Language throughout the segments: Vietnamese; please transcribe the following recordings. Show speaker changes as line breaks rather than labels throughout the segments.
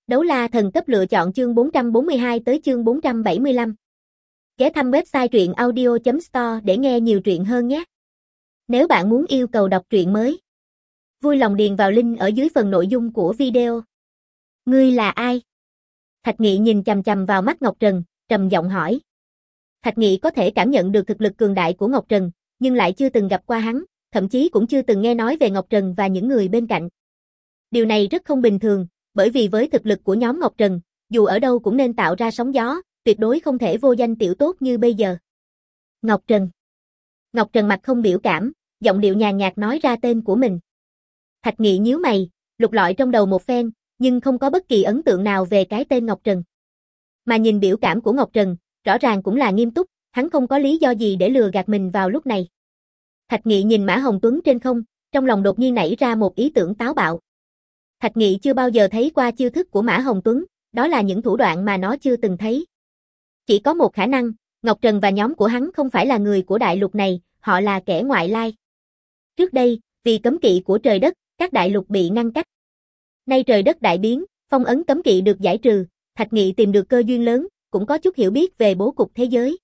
Đấu la thần cấp lựa chọn chương 442 tới chương 475. Ghé thăm website truyện audio.store để nghe nhiều truyện hơn nhé. Nếu bạn muốn yêu cầu đọc truyện mới, vui lòng điền vào link ở dưới phần nội dung của video. Ngươi là ai? Thạch Nghị nhìn chằm chằm vào mắt Ngọc Trần, trầm giọng hỏi. Thạch Nghị có thể cảm nhận được thực lực cường đại của Ngọc Trần, nhưng lại chưa từng gặp qua hắn, thậm chí cũng chưa từng nghe nói về Ngọc Trần và những người bên cạnh. Điều này rất không bình thường, bởi vì với thực lực của nhóm Ngọc Trần, dù ở đâu cũng nên tạo ra sóng gió, tuyệt đối không thể vô danh tiểu tốt như bây giờ. Ngọc Trần. Ngọc Trần mặt không biểu cảm, giọng điệu nhàn nhạt nói ra tên của mình. Thạch Nghị nhíu mày, lục lọi trong đầu một phen, nhưng không có bất kỳ ấn tượng nào về cái tên Ngọc Trần. Mà nhìn biểu cảm của Ngọc Trần, rõ ràng cũng là nghiêm túc, hắn không có lý do gì để lừa gạt mình vào lúc này. Thạch Nghị nhìn Mã Hồng Tuấn trên không, trong lòng đột nhiên nảy ra một ý tưởng táo bạo. Thạch Nghị chưa bao giờ thấy qua chiêu thức của Mã Hồng Tuấn, đó là những thủ đoạn mà nó chưa từng thấy. Chỉ có một khả năng, Ngọc Trần và nhóm của hắn không phải là người của đại lục này, họ là kẻ ngoại lai. Trước đây, vì cấm kỵ của trời đất, các đại lục bị ngăn cách. Nay trời đất đại biến, phong ấn cấm kỵ được giải trừ, Thạch Nghị tìm được cơ duyên lớn, cũng có chút hiểu biết về bố cục thế giới.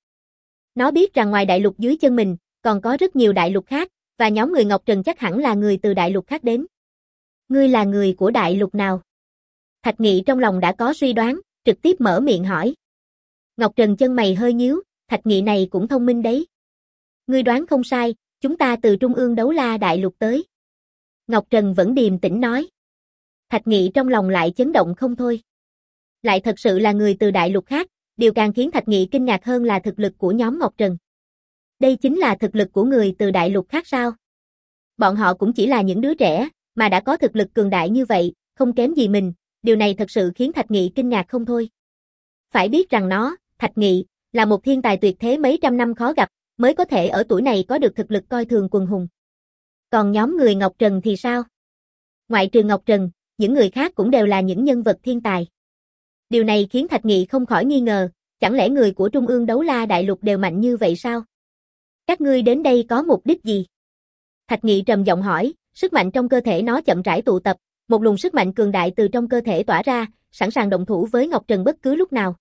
Nó biết rằng ngoài đại lục dưới chân mình, còn có rất nhiều đại lục khác, và nhóm người Ngọc Trần chắc hẳn là người từ đại lục khác đến. Ngươi là người của đại lục nào? Thạch Nghị trong lòng đã có suy đoán, trực tiếp mở miệng hỏi. Ngọc Trần chân mày hơi nhíu, Thạch Nghị này cũng thông minh đấy. Ngươi đoán không sai, chúng ta từ Trung ương Đấu La đại lục tới. Ngọc Trần vẫn điềm tĩnh nói. Thạch Nghị trong lòng lại chấn động không thôi. Lại thật sự là người từ đại lục khác, điều càng khiến Thạch Nghị kinh ngạc hơn là thực lực của nhóm Ngọc Trần. Đây chính là thực lực của người từ đại lục khác sao? Bọn họ cũng chỉ là những đứa trẻ, mà đã có thực lực cường đại như vậy, không kém gì mình, điều này thật sự khiến Thạch Nghị kinh ngạc không thôi. Phải biết rằng nó, Thạch Nghị, là một thiên tài tuyệt thế mấy trăm năm khó gặp, mới có thể ở tuổi này có được thực lực coi thường quần hùng. Còn nhóm người Ngọc Trần thì sao? Ngoại trừ Ngọc Trần, những người khác cũng đều là những nhân vật thiên tài. Điều này khiến Thạch Nghị không khỏi nghi ngờ, chẳng lẽ người của Trung ương Đấu La đại lục đều mạnh như vậy sao? Các ngươi đến đây có mục đích gì? Thạch Nghị trầm giọng hỏi, sức mạnh trong cơ thể nó chậm rãi tụ tập, một luồng sức mạnh cường đại từ trong cơ thể tỏa ra, sẵn sàng động thủ với Ngọc Trần bất cứ lúc nào.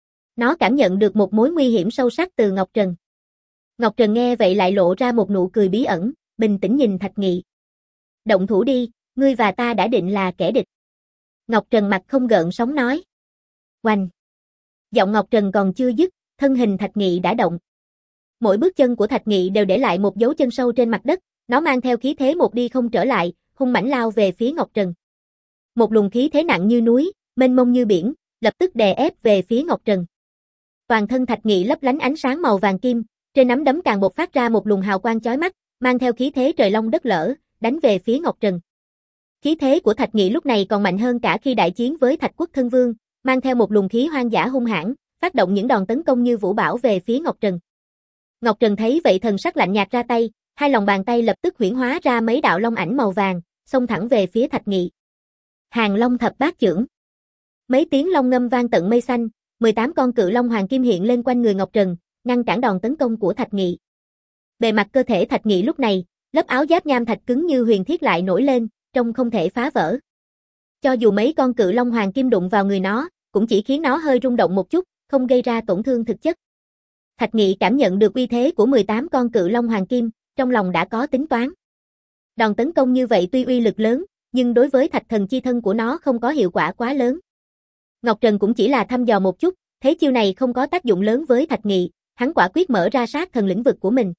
Nó cảm nhận được một mối nguy hiểm sâu sắc từ Ngọc Trần. Ngọc Trần nghe vậy lại lộ ra một nụ cười bí ẩn, bình tĩnh nhìn Thạch Nghị. Động thủ đi, ngươi và ta đã định là kẻ địch. Ngọc Trần mặt không gợn sóng nói. Oanh! Giọng Ngọc Trần còn chưa dứt, thân hình Thạch Nghị đã động. Mỗi bước chân của Thạch Nghị đều để lại một dấu chân sâu trên mặt đất, nó mang theo khí thế một đi không trở lại, hung mãnh lao về phía Ngọc Trần. Một luồng khí thế nặng như núi, mênh mông như biển, lập tức đè ép về phía Ngọc Trần. Toàn thân Thạch Nghị lấp lánh ánh sáng màu vàng kim, trên nắm đấm càng bộc phát ra một luồng hào quang chói mắt, mang theo khí thế trời long đất lở, đánh về phía Ngọc Trần. Khí thế của Thạch Nghị lúc này còn mạnh hơn cả khi đại chiến với Thạch Quốc Thân Vương, mang theo một luồng khí hoang dã hung hãn, phát động những đòn tấn công như vũ bão về phía Ngọc Trần. Ngọc Trần thấy vậy thần sắc lạnh nhạt ra tay, hai lòng bàn tay lập tức huyễn hóa ra mấy đạo long ảnh màu vàng, xông thẳng về phía Thạch Nghị. Hàng Long thập bát chưởng. Mấy tiếng long ngâm vang tận mây xanh, 18 con cự long hoàng kim hiện lên quanh người Ngọc Trần, ngăn cản đòn tấn công của Thạch Nghị. Bề mặt cơ thể Thạch Nghị lúc này, lớp áo giáp nham thạch cứng như huyền thiết lại nổi lên, trông không thể phá vỡ. Cho dù mấy con cự long hoàng kim đụng vào người nó, cũng chỉ khiến nó hơi rung động một chút, không gây ra tổn thương thực chất. Thạch Nghị cảm nhận được uy thế của 18 con cự long hoàng kim, trong lòng đã có tính toán. Đòn tấn công như vậy tuy uy lực lớn, nhưng đối với Thạch Thần chi thân của nó không có hiệu quả quá lớn. Ngọc Trần cũng chỉ là thăm dò một chút, thấy chiêu này không có tác dụng lớn với Thạch Nghị, hắn quả quyết mở ra sát thần lĩnh vực của mình.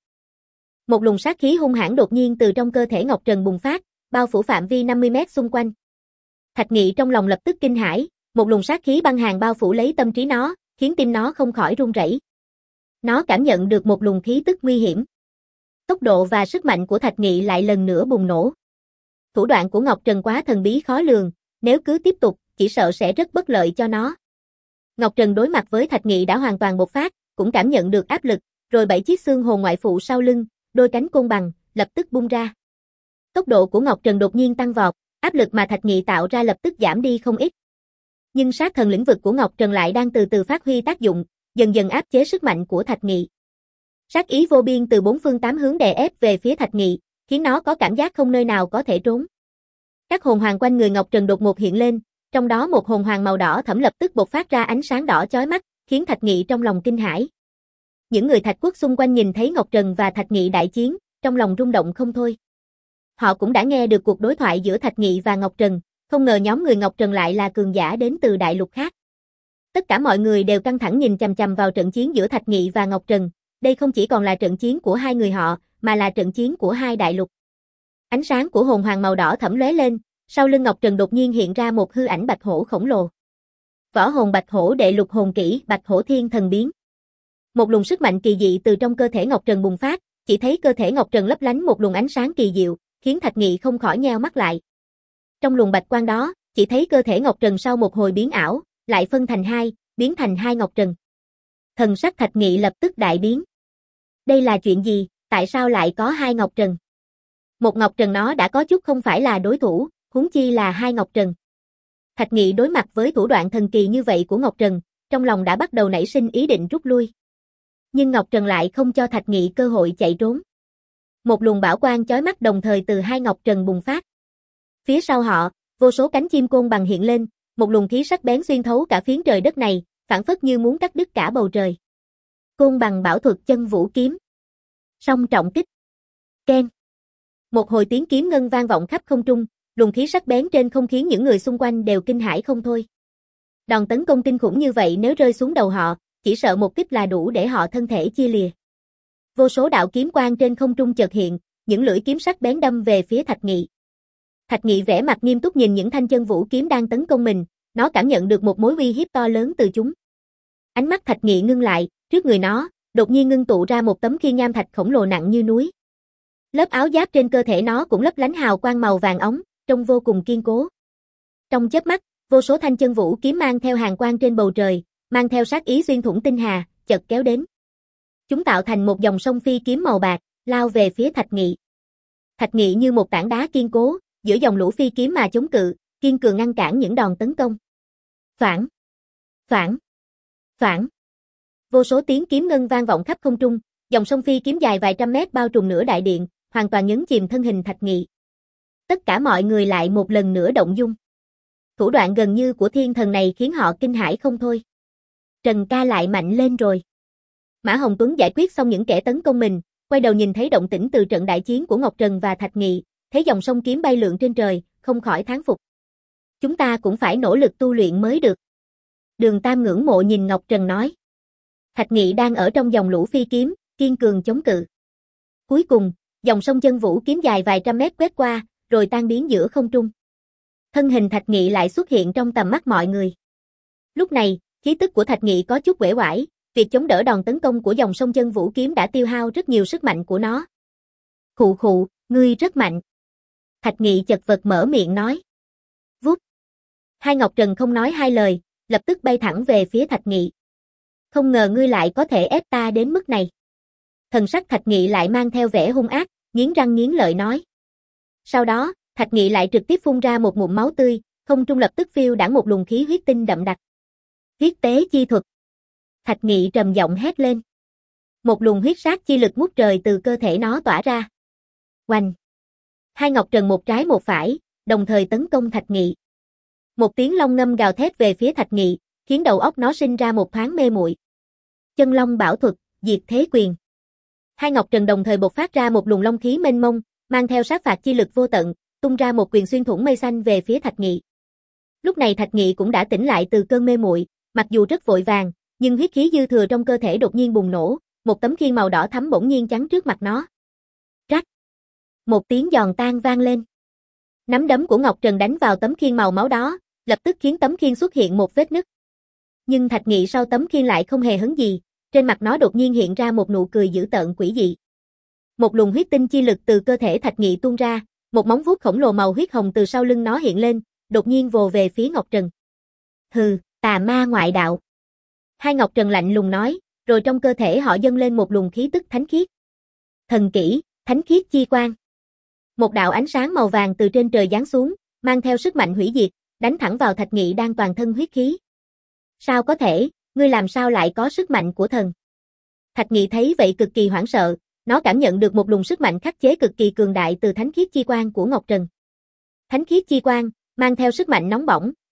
Một luồng sát khí hung hãn đột nhiên từ trong cơ thể Ngọc Trần bùng phát, bao phủ phạm vi 50 mét xung quanh. Thạch Nghị trong lòng lập tức kinh hãi, một luồng sát khí băng hàn bao phủ lấy tâm trí nó, khiến tim nó không khỏi run rẩy. Nó cảm nhận được một luồng khí tức nguy hiểm. Tốc độ và sức mạnh của Thạch Nghị lại lần nữa bùng nổ. Thủ đoạn của Ngọc Trần quá thần bí khó lường, nếu cứ tiếp tục, chỉ sợ sẽ rất bất lợi cho nó. Ngọc Trần đối mặt với Thạch Nghị đã hoàn toàn bộc phát, cũng cảm nhận được áp lực, rồi 7 chiếc xương hồn ngoại phụ sau lưng, đôi cánh côn bằng, lập tức bung ra. Tốc độ của Ngọc Trần đột nhiên tăng vọt, áp lực mà Thạch Nghị tạo ra lập tức giảm đi không ít. Nhưng sát thần lĩnh vực của Ngọc Trần lại đang từ từ phát huy tác dụng, dần dần áp chế sức mạnh của Thạch Nghị. Sát ý vô biên từ bốn phương tám hướng đè ép về phía Thạch Nghị, khiến nó có cảm giác không nơi nào có thể trốn. Các hồn hoàng quanh người Ngọc Trần đột ngột hiện lên, Trong đó một hồn hoàng màu đỏ thẫm lập tức bộc phát ra ánh sáng đỏ chói mắt, khiến Thạch Nghị trong lòng kinh hãi. Những người Thạch Quốc xung quanh nhìn thấy Ngọc Trần và Thạch Nghị đại chiến, trong lòng rung động không thôi. Họ cũng đã nghe được cuộc đối thoại giữa Thạch Nghị và Ngọc Trần, không ngờ nhóm người Ngọc Trần lại là cường giả đến từ đại lục khác. Tất cả mọi người đều căng thẳng nhìn chằm chằm vào trận chiến giữa Thạch Nghị và Ngọc Trần, đây không chỉ còn là trận chiến của hai người họ, mà là trận chiến của hai đại lục. Ánh sáng của hồn hoàng màu đỏ thẫm lóe lên, sau lưng Ngọc Trần đột nhiên hiện ra một hư ảnh bạch hổ khổng lồ. Võ hồn bạch hổ đệ lục hồn kỹ, Bạch Hổ Thiên Thần Biến. Một luồng sức mạnh kỳ dị từ trong cơ thể Ngọc Trần bùng phát, chỉ thấy cơ thể Ngọc Trần lấp lánh một luồng ánh sáng kỳ diệu, khiến Thạch Nghị không khỏi nheo mắt lại. Trong luồng bạch quang đó, chỉ thấy cơ thể Ngọc Trần sau một hồi biến ảo, lại phân thành hai, biến thành hai Ngọc Trần. Thần sắc Thạch Nghị lập tức đại biến. Đây là chuyện gì, tại sao lại có hai Ngọc Trần? Một Ngọc Trần nó đã có chút không phải là đối thủ, huống chi là hai Ngọc Trần. Thạch Nghị đối mặt với thủ đoạn thần kỳ như vậy của Ngọc Trần, trong lòng đã bắt đầu nảy sinh ý định rút lui. Nhưng Ngọc Trần lại không cho Thạch Nghị cơ hội chạy trốn. Một luồng bảo quang chói mắt đồng thời từ hai Ngọc Trần bùng phát. Phía sau họ, vô số cánh chim côn bằng hiện lên, một luồng khí sắc bén xuyên thấu cả phiến trời đất này, phảng phất như muốn cắt đứt cả bầu trời. Côn bằng bảo thuật chân vũ kiếm. Song trọng kích. Keng. Một hồi tiếng kiếm ngân vang vọng khắp không trung, luồng khí sắc bén trên không khiến những người xung quanh đều kinh hãi không thôi. Đòn tấn công kinh khủng như vậy nếu rơi xuống đầu họ, chỉ sợ một kích là đủ để họ thân thể chia lìa. Vô số đạo kiếm quang trên không trung chợt hiện, những lưỡi kiếm sắc bén đâm về phía Thạch Nghị. Thạch Nghị vẻ mặt nghiêm túc nhìn những thanh chân vũ kiếm đang tấn công mình, nó cảm nhận được một mối uy hiếp to lớn từ chúng. Ánh mắt Thạch Nghị ngưng lại, trước người nó, đột nhiên ngưng tụ ra một tấm khiên nham thạch khổng lồ nặng như núi. Lớp áo giáp trên cơ thể nó cũng lấp lánh hào quang màu vàng óng, trông vô cùng kiên cố. Trong chớp mắt, vô số thanh chân vũ kiếm mang theo hàng quang trên bầu trời, mang theo sát ý xuyên thủng tinh hà, chợt kéo đến. Chúng tạo thành một dòng sông phi kiếm màu bạc, lao về phía Thạch Nghị. Thạch Nghị như một tảng đá kiên cố, giữa dòng lũ phi kiếm mà chống cự, kiên cường ngăn cản những đòn tấn công. Phản! Phản! Phản! Vô số tiếng kiếm ngân vang vọng khắp không trung, dòng sông phi kiếm dài vài trăm mét bao trùm nửa đại điện, hoàn toàn nhấn chìm thân hình Thạch Nghị. Tất cả mọi người lại một lần nữa động dung. Thủ đoạn gần như của thiên thần này khiến họ kinh hãi không thôi. Trần ca lại mạnh lên rồi. Mã Hồng Tuấn giải quyết xong những kẻ tấn công mình, quay đầu nhìn thấy động tĩnh từ trận đại chiến của Ngọc Trần và Thạch Nghị, thấy dòng sông kiếm bay lượn trên trời, không khỏi thán phục. Chúng ta cũng phải nỗ lực tu luyện mới được. Đường Tam ngưỡng mộ nhìn Ngọc Trần nói. Thạch Nghị đang ở trong dòng lũ phi kiếm, kiên cường chống cự. Cuối cùng, dòng sông chân vũ kiếm dài vài trăm mét quét qua, rồi tan biến giữa không trung. Thân hình Thạch Nghị lại xuất hiện trong tầm mắt mọi người. Lúc này, khí tức của Thạch Nghị có chút uể oải, việc chống đỡ đòn tấn công của dòng sông chân vũ kiếm đã tiêu hao rất nhiều sức mạnh của nó. Khụ khụ, ngươi rất mạnh. Thạch Nghị chật vật mở miệng nói. Vút. Hai Ngọc Trần không nói hai lời, lập tức bay thẳng về phía Thạch Nghị. Không ngờ ngươi lại có thể ép ta đến mức này. Thần sắc Thạch Nghị lại mang theo vẻ hung ác, nghiến răng nghiến lợi nói. Sau đó, Thạch Nghị lại trực tiếp phun ra một ngụm máu tươi, không trung lập tức phiêu đãng một luồng khí huyết tinh đậm đặc. Huyết tế chi thuật. Thạch Nghị trầm giọng hét lên. Một luồng huyết sát chi lực ngút trời từ cơ thể nó tỏa ra. Oanh! Hai Ngọc Trần một trái một phải, đồng thời tấn công Thạch Nghị. Một tiếng long ngâm gào thét về phía Thạch Nghị, khiến đầu óc nó sinh ra một thoáng mê muội. Chân long bảo thuật, diệt thế quyền. Hai Ngọc Trần đồng thời bộc phát ra một luồng long khí mênh mông, mang theo sát phạt chi lực vô tận, tung ra một quyền xuyên thủng mây xanh về phía Thạch Nghị. Lúc này Thạch Nghị cũng đã tỉnh lại từ cơn mê muội, mặc dù rất vội vàng, nhưng huyết khí dư thừa trong cơ thể đột nhiên bùng nổ, một tấm khiên màu đỏ thắm bỗng nhiên chắn trước mặt nó. Rắc! Một tiếng giòn tan vang lên. Nắm đấm của Ngọc Trần đánh vào tấm khiên màu máu đó, lập tức khiến tấm khiên xuất hiện một vết nứt. Nhưng Thạch Nghị sau tấm khiên lại không hề hấn gì, trên mặt nó đột nhiên hiện ra một nụ cười dữ tợn quỷ dị. Một luồng huyết tinh chi lực từ cơ thể Thạch Nghị tuôn ra, một móng vuốt khổng lồ màu huyết hồng từ sau lưng nó hiện lên, đột nhiên vồ về phía Ngọc Trần. Hừ, tà ma ngoại đạo. Hai Ngọc Trần lạnh lùng nói, rồi trong cơ thể họ dâng lên một luồng khí tức thánh khiết. Thần kỹ, thánh khiết chi quang. Một đạo ánh sáng màu vàng từ trên trời giáng xuống, mang theo sức mạnh hủy diệt, đánh thẳng vào Thạch Nghị đang toàn thân huyết khí. Sao có thể, ngươi làm sao lại có sức mạnh của thần? Thạch Nghị thấy vậy cực kỳ hoảng sợ, nó cảm nhận được một luồng sức mạnh khắc chế cực kỳ cường đại từ thánh khiết chi quang của Ngọc Trần. Thánh khiết chi quang, mang theo sức mạnh nóng bỏng,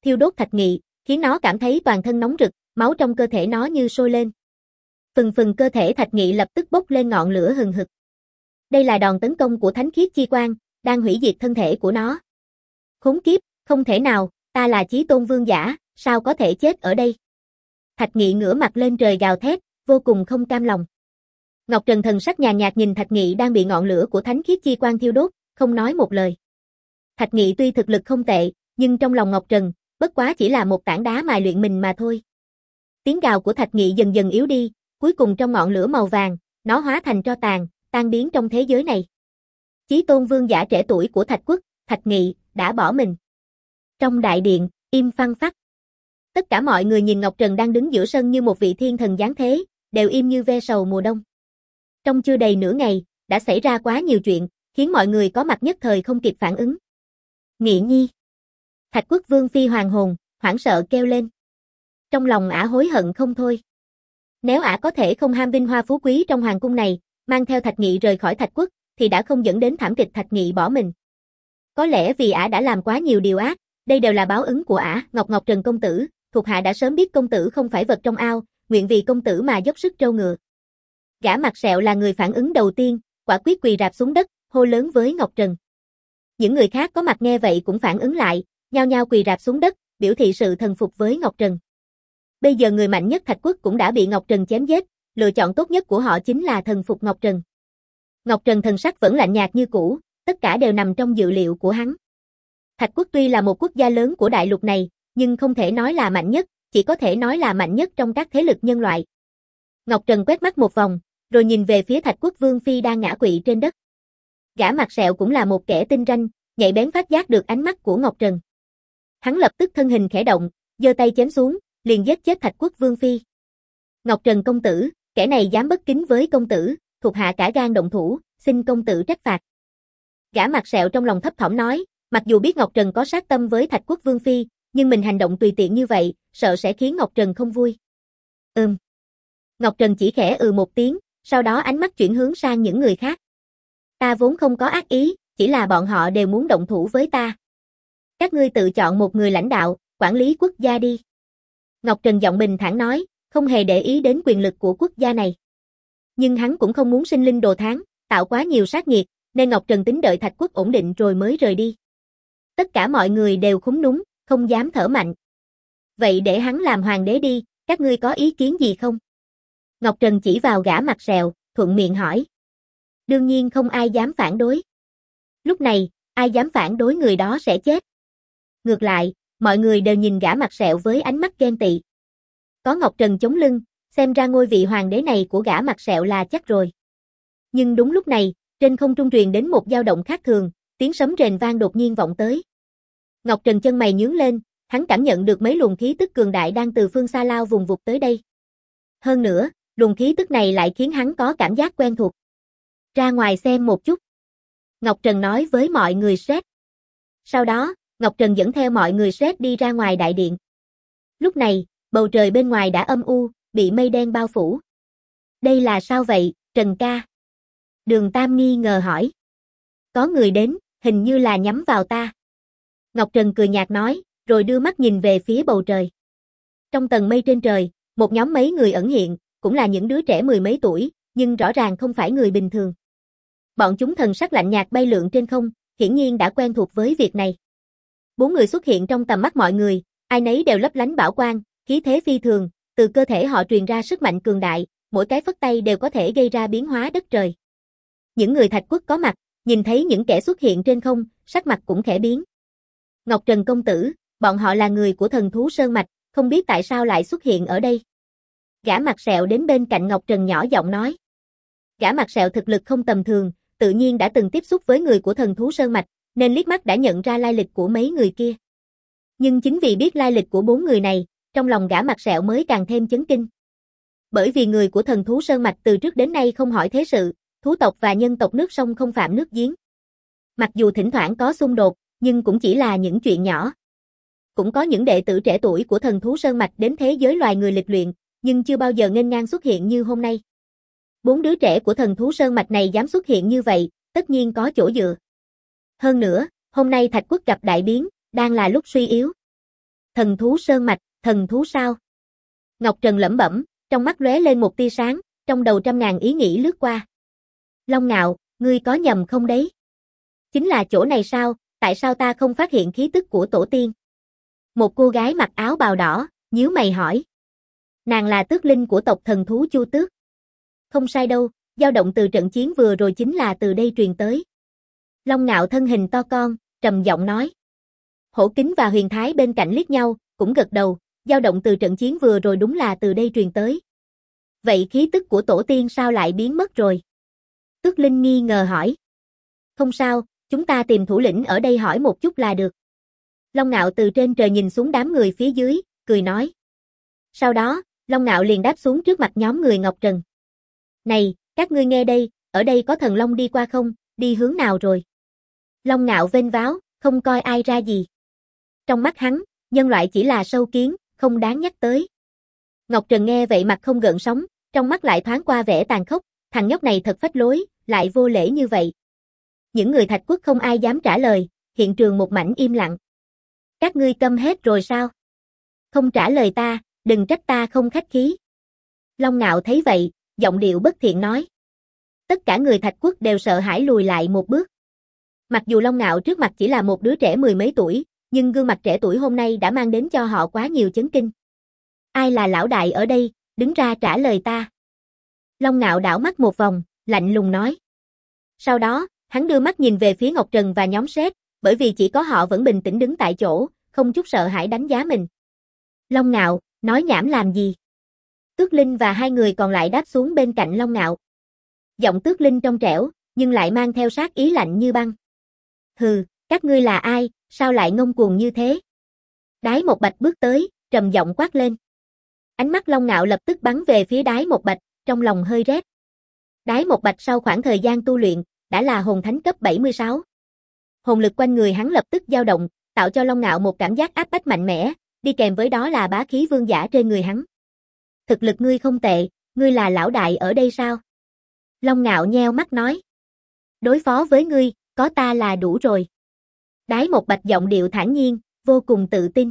thiêu đốt Thạch Nghị, khiến nó cảm thấy toàn thân nóng rực, máu trong cơ thể nó như sôi lên. Phừng phừng cơ thể Thạch Nghị lập tức bốc lên ngọn lửa hừng hực. Đây là đòn tấn công của thánh khiết chi quang, đang hủy diệt thân thể của nó. Khốn kiếp, không thể nào, ta là Chí Tôn vương giả, sao có thể chết ở đây? Thạch Nghị ngửa mặt lên trời gào thét, vô cùng không cam lòng. Ngọc Trần thần sắc nhàn nhạt nhìn Thạch Nghị đang bị ngọn lửa của thánh khiết chi quang thiêu đốt, không nói một lời. Thạch Nghị tuy thực lực không tệ, nhưng trong lòng Ngọc Trần, bất quá chỉ là một tảng đá mài luyện mình mà thôi. Tiếng gào của Thạch Nghị dần dần yếu đi, cuối cùng trong ngọn lửa màu vàng, nó hóa thành tro tàn, tan biến trong thế giới này. Chí Tôn vương giả trẻ tuổi của Thạch Quốc, Thạch Nghị, đã bỏ mình. Trong đại điện, im phăng phắc. Tất cả mọi người nhìn Ngọc Trần đang đứng giữa sân như một vị thiên thần giáng thế, đều im như ve sầu mùa đông. Trong chưa đầy nửa ngày, đã xảy ra quá nhiều chuyện, khiến mọi người có mặt nhất thời không kịp phản ứng. Nghị nhi. Thạch Quốc vương phi hoàng hồn, hoảng sợ kêu lên. Trong lòng ả hối hận không thôi. Nếu ả có thể không ham vinh hoa phú quý trong hoàng cung này, mang theo Thạch Nghị rời khỏi Thạch Quốc, thì đã không dẫn đến thảm kịch Thạch Nghị bỏ mình. Có lẽ vì ả đã làm quá nhiều điều ác, đây đều là báo ứng của ả. Ngọc Trần công tử, thuộc hạ đã sớm biết công tử không phải vật trong ao, nguyện vì công tử mà dốc sức trâu ngựa. Gã mặt sẹo là người phản ứng đầu tiên, quả quyết quỳ rạp xuống đất, hô lớn với Ngọc Trần. Những người khác có mặt nghe vậy cũng phản ứng lại, nhao nhao quỳ rạp xuống đất, biểu thị sự thần phục với Ngọc Trần. Bây giờ người mạnh nhất Thạch Quốc cũng đã bị Ngọc Trần chém giết, lựa chọn tốt nhất của họ chính là thần phục Ngọc Trần. Ngọc Trần thần sắc vẫn lạnh nhạt như cũ, tất cả đều nằm trong dự liệu của hắn. Thạch Quốc tuy là một quốc gia lớn của đại lục này, nhưng không thể nói là mạnh nhất, chỉ có thể nói là mạnh nhất trong các thế lực nhân loại. Ngọc Trần quét mắt một vòng, rồi nhìn về phía Thạch Quốc vương phi đang ngã quỵ trên đất. Gã mặt sẹo cũng là một kẻ tinh ranh, nhạy bén phát giác được ánh mắt của Ngọc Trần. Hắn lập tức thân hình khẽ động, giơ tay chém xuống, liền giết chết Thạch Quốc vương phi. Ngọc Trần công tử, kẻ này dám bất kính với công tử, thuộc hạ cả gan động thủ, xin công tử trách phạt. Gã mặt sẹo trong lòng thấp thỏm nói, mặc dù biết Ngọc Trần có sát tâm với Thạch Quốc vương phi, nhưng mình hành động tùy tiện như vậy, sợ sẽ khiến Ngọc Trần không vui. Ngọc Trần chỉ khẽ một tiếng, sau đó ánh mắt chuyển hướng sang những người khác. Ta vốn không có ác ý, chỉ là bọn họ đều muốn động thủ với ta. Các ngươi tự chọn một người lãnh đạo, quản lý quốc gia đi. Ngọc Trần giọng bình thản nói, không hề để ý đến quyền lực của quốc gia này. Nhưng hắn cũng không muốn sinh linh đồ thán, tạo quá nhiều sát nghiệt, nên Ngọc Trần tính đợi Thạch Quốc ổn định rồi mới rời đi. Tất cả mọi người đều khúm núm, không dám thở mạnh. Vậy để hắn làm hoàng đế đi, các ngươi có ý kiến gì không? Ngọc Trần chỉ vào gã mặt sẹo, thuận miệng hỏi. Đương nhiên không ai dám phản đối. Lúc này, ai dám phản đối người đó sẽ chết. Ngược lại, mọi người đều nhìn gã mặt sẹo với ánh mắt ghen tị. Có Ngọc Trần chống lưng, xem ra ngôi vị hoàng đế này của gã mặt sẹo là chắc rồi. Nhưng đúng lúc này, trên không trung truyền đến một dao động khác thường, tiếng sấm rền vang đột nhiên vọng tới. Ngọc Trần chân mày nhướng lên, hắn cảm nhận được mấy luồng khí tức cường đại đang từ phương xa lao vùng vụt tới đây. Hơn nữa, luồng khí tức này lại khiến hắn có cảm giác quen thuộc. Ra ngoài xem một chút. Ngọc Trần nói với mọi người xét. Sau đó, Ngọc Trần dẫn theo mọi người xét đi ra ngoài đại điện. Lúc này, bầu trời bên ngoài đã âm u, bị mây đen bao phủ. Đây là sao vậy, Trần ca? Đường Tam nghi ngờ hỏi. Có người đến, hình như là nhắm vào ta. Ngọc Trần cười nhạt nói, rồi đưa mắt nhìn về phía bầu trời. Trong tầng mây trên trời, một nhóm mấy người ẩn hiện, cũng là những đứa trẻ mười mấy tuổi, nhưng rõ ràng không phải người bình thường. Bọn chúng thần sắc lạnh nhạt bay lượn trên không, hiển nhiên đã quen thuộc với việc này. 4 người xuất hiện trong tầm mắt mọi người, ai nấy đều lấp lánh bảo quang, khí thế phi thường, từ cơ thể họ truyền ra sức mạnh cường đại, mỗi cái phất tay đều có thể gây ra biến hóa đất trời. Những người Thạch Quốc có mặt, nhìn thấy những kẻ xuất hiện trên không, sắc mặt cũng khẽ biến. Ngọc Trần công tử, bọn họ là người của thần thú Sơn Mạch, không biết tại sao lại xuất hiện ở đây. Gã mặt sẹo đến bên cạnh Ngọc Trần nhỏ giọng nói. Gã mặt sẹo thực lực không tầm thường, tự nhiên đã từng tiếp xúc với người của thần thú Sơn Mạch, nên liếc mắt đã nhận ra lai lịch của mấy người kia. Nhưng chính vì biết lai lịch của 4 người này, trong lòng gã mặt sẹo mới càng thêm chấn kinh. Bởi vì người của thần thú Sơn Mạch từ trước đến nay không hỏi thế sự, thú tộc và nhân tộc nước sông không phạm nước giếng. Mặc dù thỉnh thoảng có xung đột, nhưng cũng chỉ là những chuyện nhỏ. Cũng có những đệ tử trẻ tuổi của thần thú Sơn Mạch đến thế giới loài người lịch luyện, nhưng chưa bao giờ nghênh ngang xuất hiện như hôm nay. 4 đứa trẻ của thần thú Sơn Mạch này dám xuất hiện như vậy, tất nhiên có chỗ dựa. Hơn nữa, hôm nay Thạch Quốc gặp đại biến, đang là lúc suy yếu. Thần thú sơn mạch, thần thú sao? Ngọc Trần lẩm bẩm, trong mắt lóe lên một tia sáng, trong đầu trăm ngàn ý nghĩ lướt qua. Long Ngạo, ngươi có nhầm không đấy? Chính là chỗ này sao, tại sao ta không phát hiện khí tức của tổ tiên? Một cô gái mặc áo bào đỏ, nhíu mày hỏi. Nàng là tước linh của tộc thần thú Chu Tước. Không sai đâu, dao động từ trận chiến vừa rồi chính là từ đây truyền tới. Long Ngạo thân hình to con, trầm giọng nói. Hổ Kính và Huyền Thái bên cạnh liếc nhau, cũng gật đầu, dao động từ trận chiến vừa rồi đúng là từ đây truyền tới. Vậy khí tức của tổ tiên sao lại biến mất rồi? Tước Linh nghi ngờ hỏi. Không sao, chúng ta tìm thủ lĩnh ở đây hỏi một chút là được. Long Ngạo từ trên trời nhìn xuống đám người phía dưới, cười nói. Sau đó, Long Ngạo liền đáp xuống trước mặt nhóm người Ngọc Trần. Này, các ngươi nghe đây, ở đây có thần long đi qua không, đi hướng nào rồi? Long Ngạo vênh váo, không coi ai ra gì. Trong mắt hắn, nhân loại chỉ là sâu kiến, không đáng nhắc tới. Ngọc Trần nghe vậy mặt không gợn sóng, trong mắt lại thoáng qua vẻ tàn khốc, thằng nhóc này thật phách lối, lại vô lễ như vậy. Những người Thạch Quốc không ai dám trả lời, hiện trường một mảnh im lặng. Các ngươi câm hết rồi sao? Không trả lời ta, đừng trách ta không khách khí. Long Ngạo thấy vậy, giọng điệu bất thiện nói. Tất cả người Thạch Quốc đều sợ hãi lùi lại một bước. Mặc dù Long Ngạo trước mặt chỉ là một đứa trẻ mười mấy tuổi, nhưng gương mặt trẻ tuổi hôm nay đã mang đến cho họ quá nhiều chấn kinh. Ai là lão đại ở đây, đứng ra trả lời ta. Long Ngạo đảo mắt một vòng, lạnh lùng nói. Sau đó, hắn đưa mắt nhìn về phía Ngọc Trần và nhóm Sét, bởi vì chỉ có họ vẫn bình tĩnh đứng tại chỗ, không chút sợ hãi đánh giá mình. Long Ngạo, nói nhảm làm gì? Tước Linh và hai người còn lại đáp xuống bên cạnh Long Ngạo. Giọng Tước Linh trong trẻo, nhưng lại mang theo sát ý lạnh như băng. Hừ, các ngươi là ai, sao lại ngông cuồng như thế? Đái Một Bạch bước tới, trầm giọng quát lên. Ánh mắt Long Ngạo lập tức bắn về phía Đái Một Bạch, trong lòng hơi rét. Đái Một Bạch sau khoảng thời gian tu luyện, đã là hồn thánh cấp 76. Hồn lực quanh người hắn lập tức dao động, tạo cho Long Ngạo một cảm giác áp bách mạnh mẽ, đi kèm với đó là bá khí vương giả trên người hắn. Thực lực ngươi không tệ, ngươi là lão đại ở đây sao? Long Ngạo nheo mắt nói. Đối phó với ngươi, có ta là đủ rồi. Đái Một Bạch giọng điệu thản nhiên, vô cùng tự tin.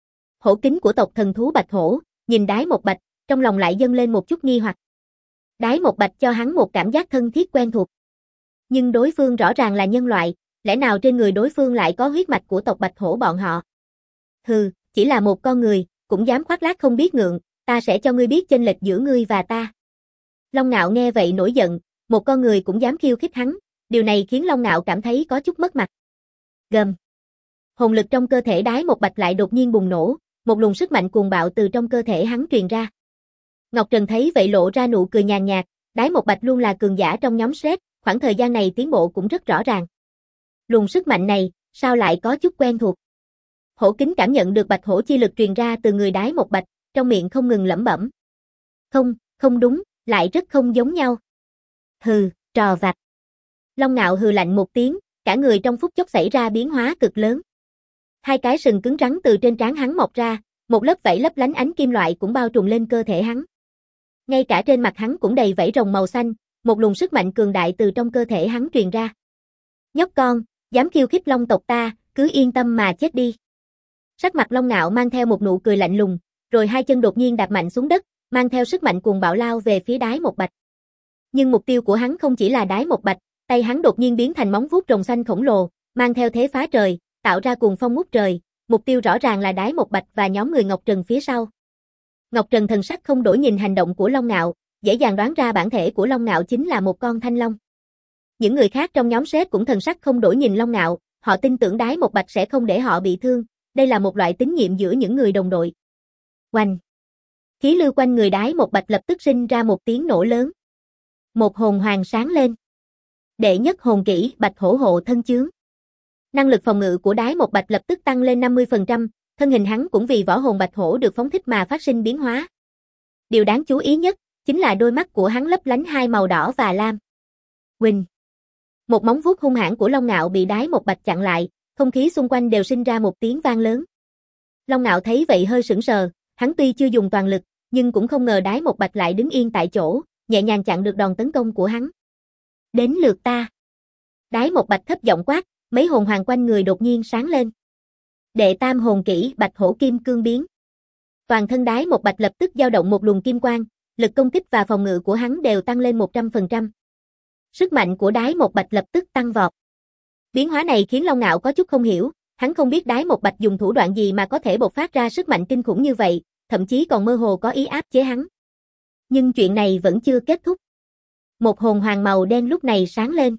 Hổ Kính của tộc thần thú Bạch Hổ, nhìn Đái Một Bạch, trong lòng lại dâng lên một chút nghi hoặc. Đái Một Bạch cho hắn một cảm giác thân thiết quen thuộc. Nhưng đối phương rõ ràng là nhân loại, lẽ nào trên người đối phương lại có huyết mạch của tộc Bạch Hổ bọn họ? Hừ, chỉ là một con người, cũng dám khoác lác không biết ngượng, ta sẽ cho ngươi biết chênh lệch giữa ngươi và ta. Long Ngạo nghe vậy nổi giận, một con người cũng dám khiêu khích hắn, điều này khiến Long Ngạo cảm thấy có chút mất mặt. Gầm. Hồn lực trong cơ thể Đái Một Bạch lại đột nhiên bùng nổ, một luồng sức mạnh cuồng bạo từ trong cơ thể hắn truyền ra. Ngọc Trần thấy vậy lộ ra nụ cười nhàn nhạt, Đái Một Bạch luôn là cường giả trong nhóm Sét, khoảng thời gian này tiến bộ cũng rất rõ ràng. Luồng sức mạnh này, sao lại có chút quen thuộc? Hổ Kính cảm nhận được Bạch Hổ chi lực truyền ra từ người Đái Một Bạch, trong miệng không ngừng lẩm bẩm. Không, không đúng, lại rất không giống nhau. Hừ, trò vặt. Long Ngạo hừ lạnh một tiếng, cả người trong phút chốc xảy ra biến hóa cực lớn. Hai cái sừng cứng rắn từ trên trán hắn mọc ra, một lớp vảy lấp lánh ánh kim loại cũng bao trùm lên cơ thể hắn. Ngay cả trên mặt hắn cũng đầy vảy rồng màu xanh, một luồng sức mạnh cường đại từ trong cơ thể hắn truyền ra. Nhóc con, dám khiêu khích Long tộc ta, cứ yên tâm mà chết đi. Sắc mặt Long Ngạo mang theo một nụ cười lạnh lùng, rồi hai chân đột nhiên đạp mạnh xuống đất, mang theo sức mạnh cuồng bạo lao về phía Đái Một Bạch. Nhưng mục tiêu của hắn không chỉ là Đái Một Bạch, tay hắn đột nhiên biến thành móng vuốt rồng xanh khổng lồ, mang theo thế phá trời, tạo ra cuồng phong ngút trời, mục tiêu rõ ràng là Đái Một Bạch và nhóm người Ngọc Trần phía sau. Ngọc Trần thần sắc không đổi nhìn hành động của Long Ngạo, dễ dàng đoán ra bản thể của Long Ngạo chính là một con thanh long. Những người khác trong nhóm Sét cũng thần sắc không đổi nhìn Long Ngạo, họ tin tưởng Đái Một Bạch sẽ không để họ bị thương, đây là một loại tín nhiệm giữa những người đồng đội. Oanh! Khí lưu quanh người Đái Một Bạch lập tức sinh ra một tiếng nổ lớn. Một hồn hoàng sáng lên. Đệ nhất hồn kỹ Bạch Hổ hộ thân chướng. Năng lực phòng ngự của Đái Một Bạch lập tức tăng lên 50%, thân hình hắn cũng vì võ hồn Bạch Hổ được phóng thích mà phát sinh biến hóa. Điều đáng chú ý nhất chính là đôi mắt của hắn lấp lánh hai màu đỏ và lam. Quỳnh. Một móng vuốt hung hãn của Long Ngạo bị Đái Một Bạch chặn lại, không khí xung quanh đều sinh ra một tiếng vang lớn. Long Ngạo thấy vậy hơi sững sờ, hắn tuy chưa dùng toàn lực, nhưng cũng không ngờ Đái Một Bạch lại đứng yên tại chỗ, nhẹ nhàng chặn được đòn tấn công của hắn. Đến lượt ta. Đái Một Bạch thấp giọng quát, mấy hồn hoàng quanh người đột nhiên sáng lên. Đệ tam hồn kỹ Bạch Hổ Kim Cương biến. Toàn thân Đái Một Bạch lập tức dao động một luồng kim quang, lực công kích và phòng ngự của hắn đều tăng lên 100%. Sức mạnh của Đái Một Bạch lập tức tăng vọt. Biến hóa này khiến Long Nạo có chút không hiểu, hắn không biết Đái Một Bạch dùng thủ đoạn gì mà có thể bộc phát ra sức mạnh kinh khủng như vậy, thậm chí còn mơ hồ có ý áp chế hắn. Nhưng chuyện này vẫn chưa kết thúc. Một hồn hoàng màu đen lúc này sáng lên.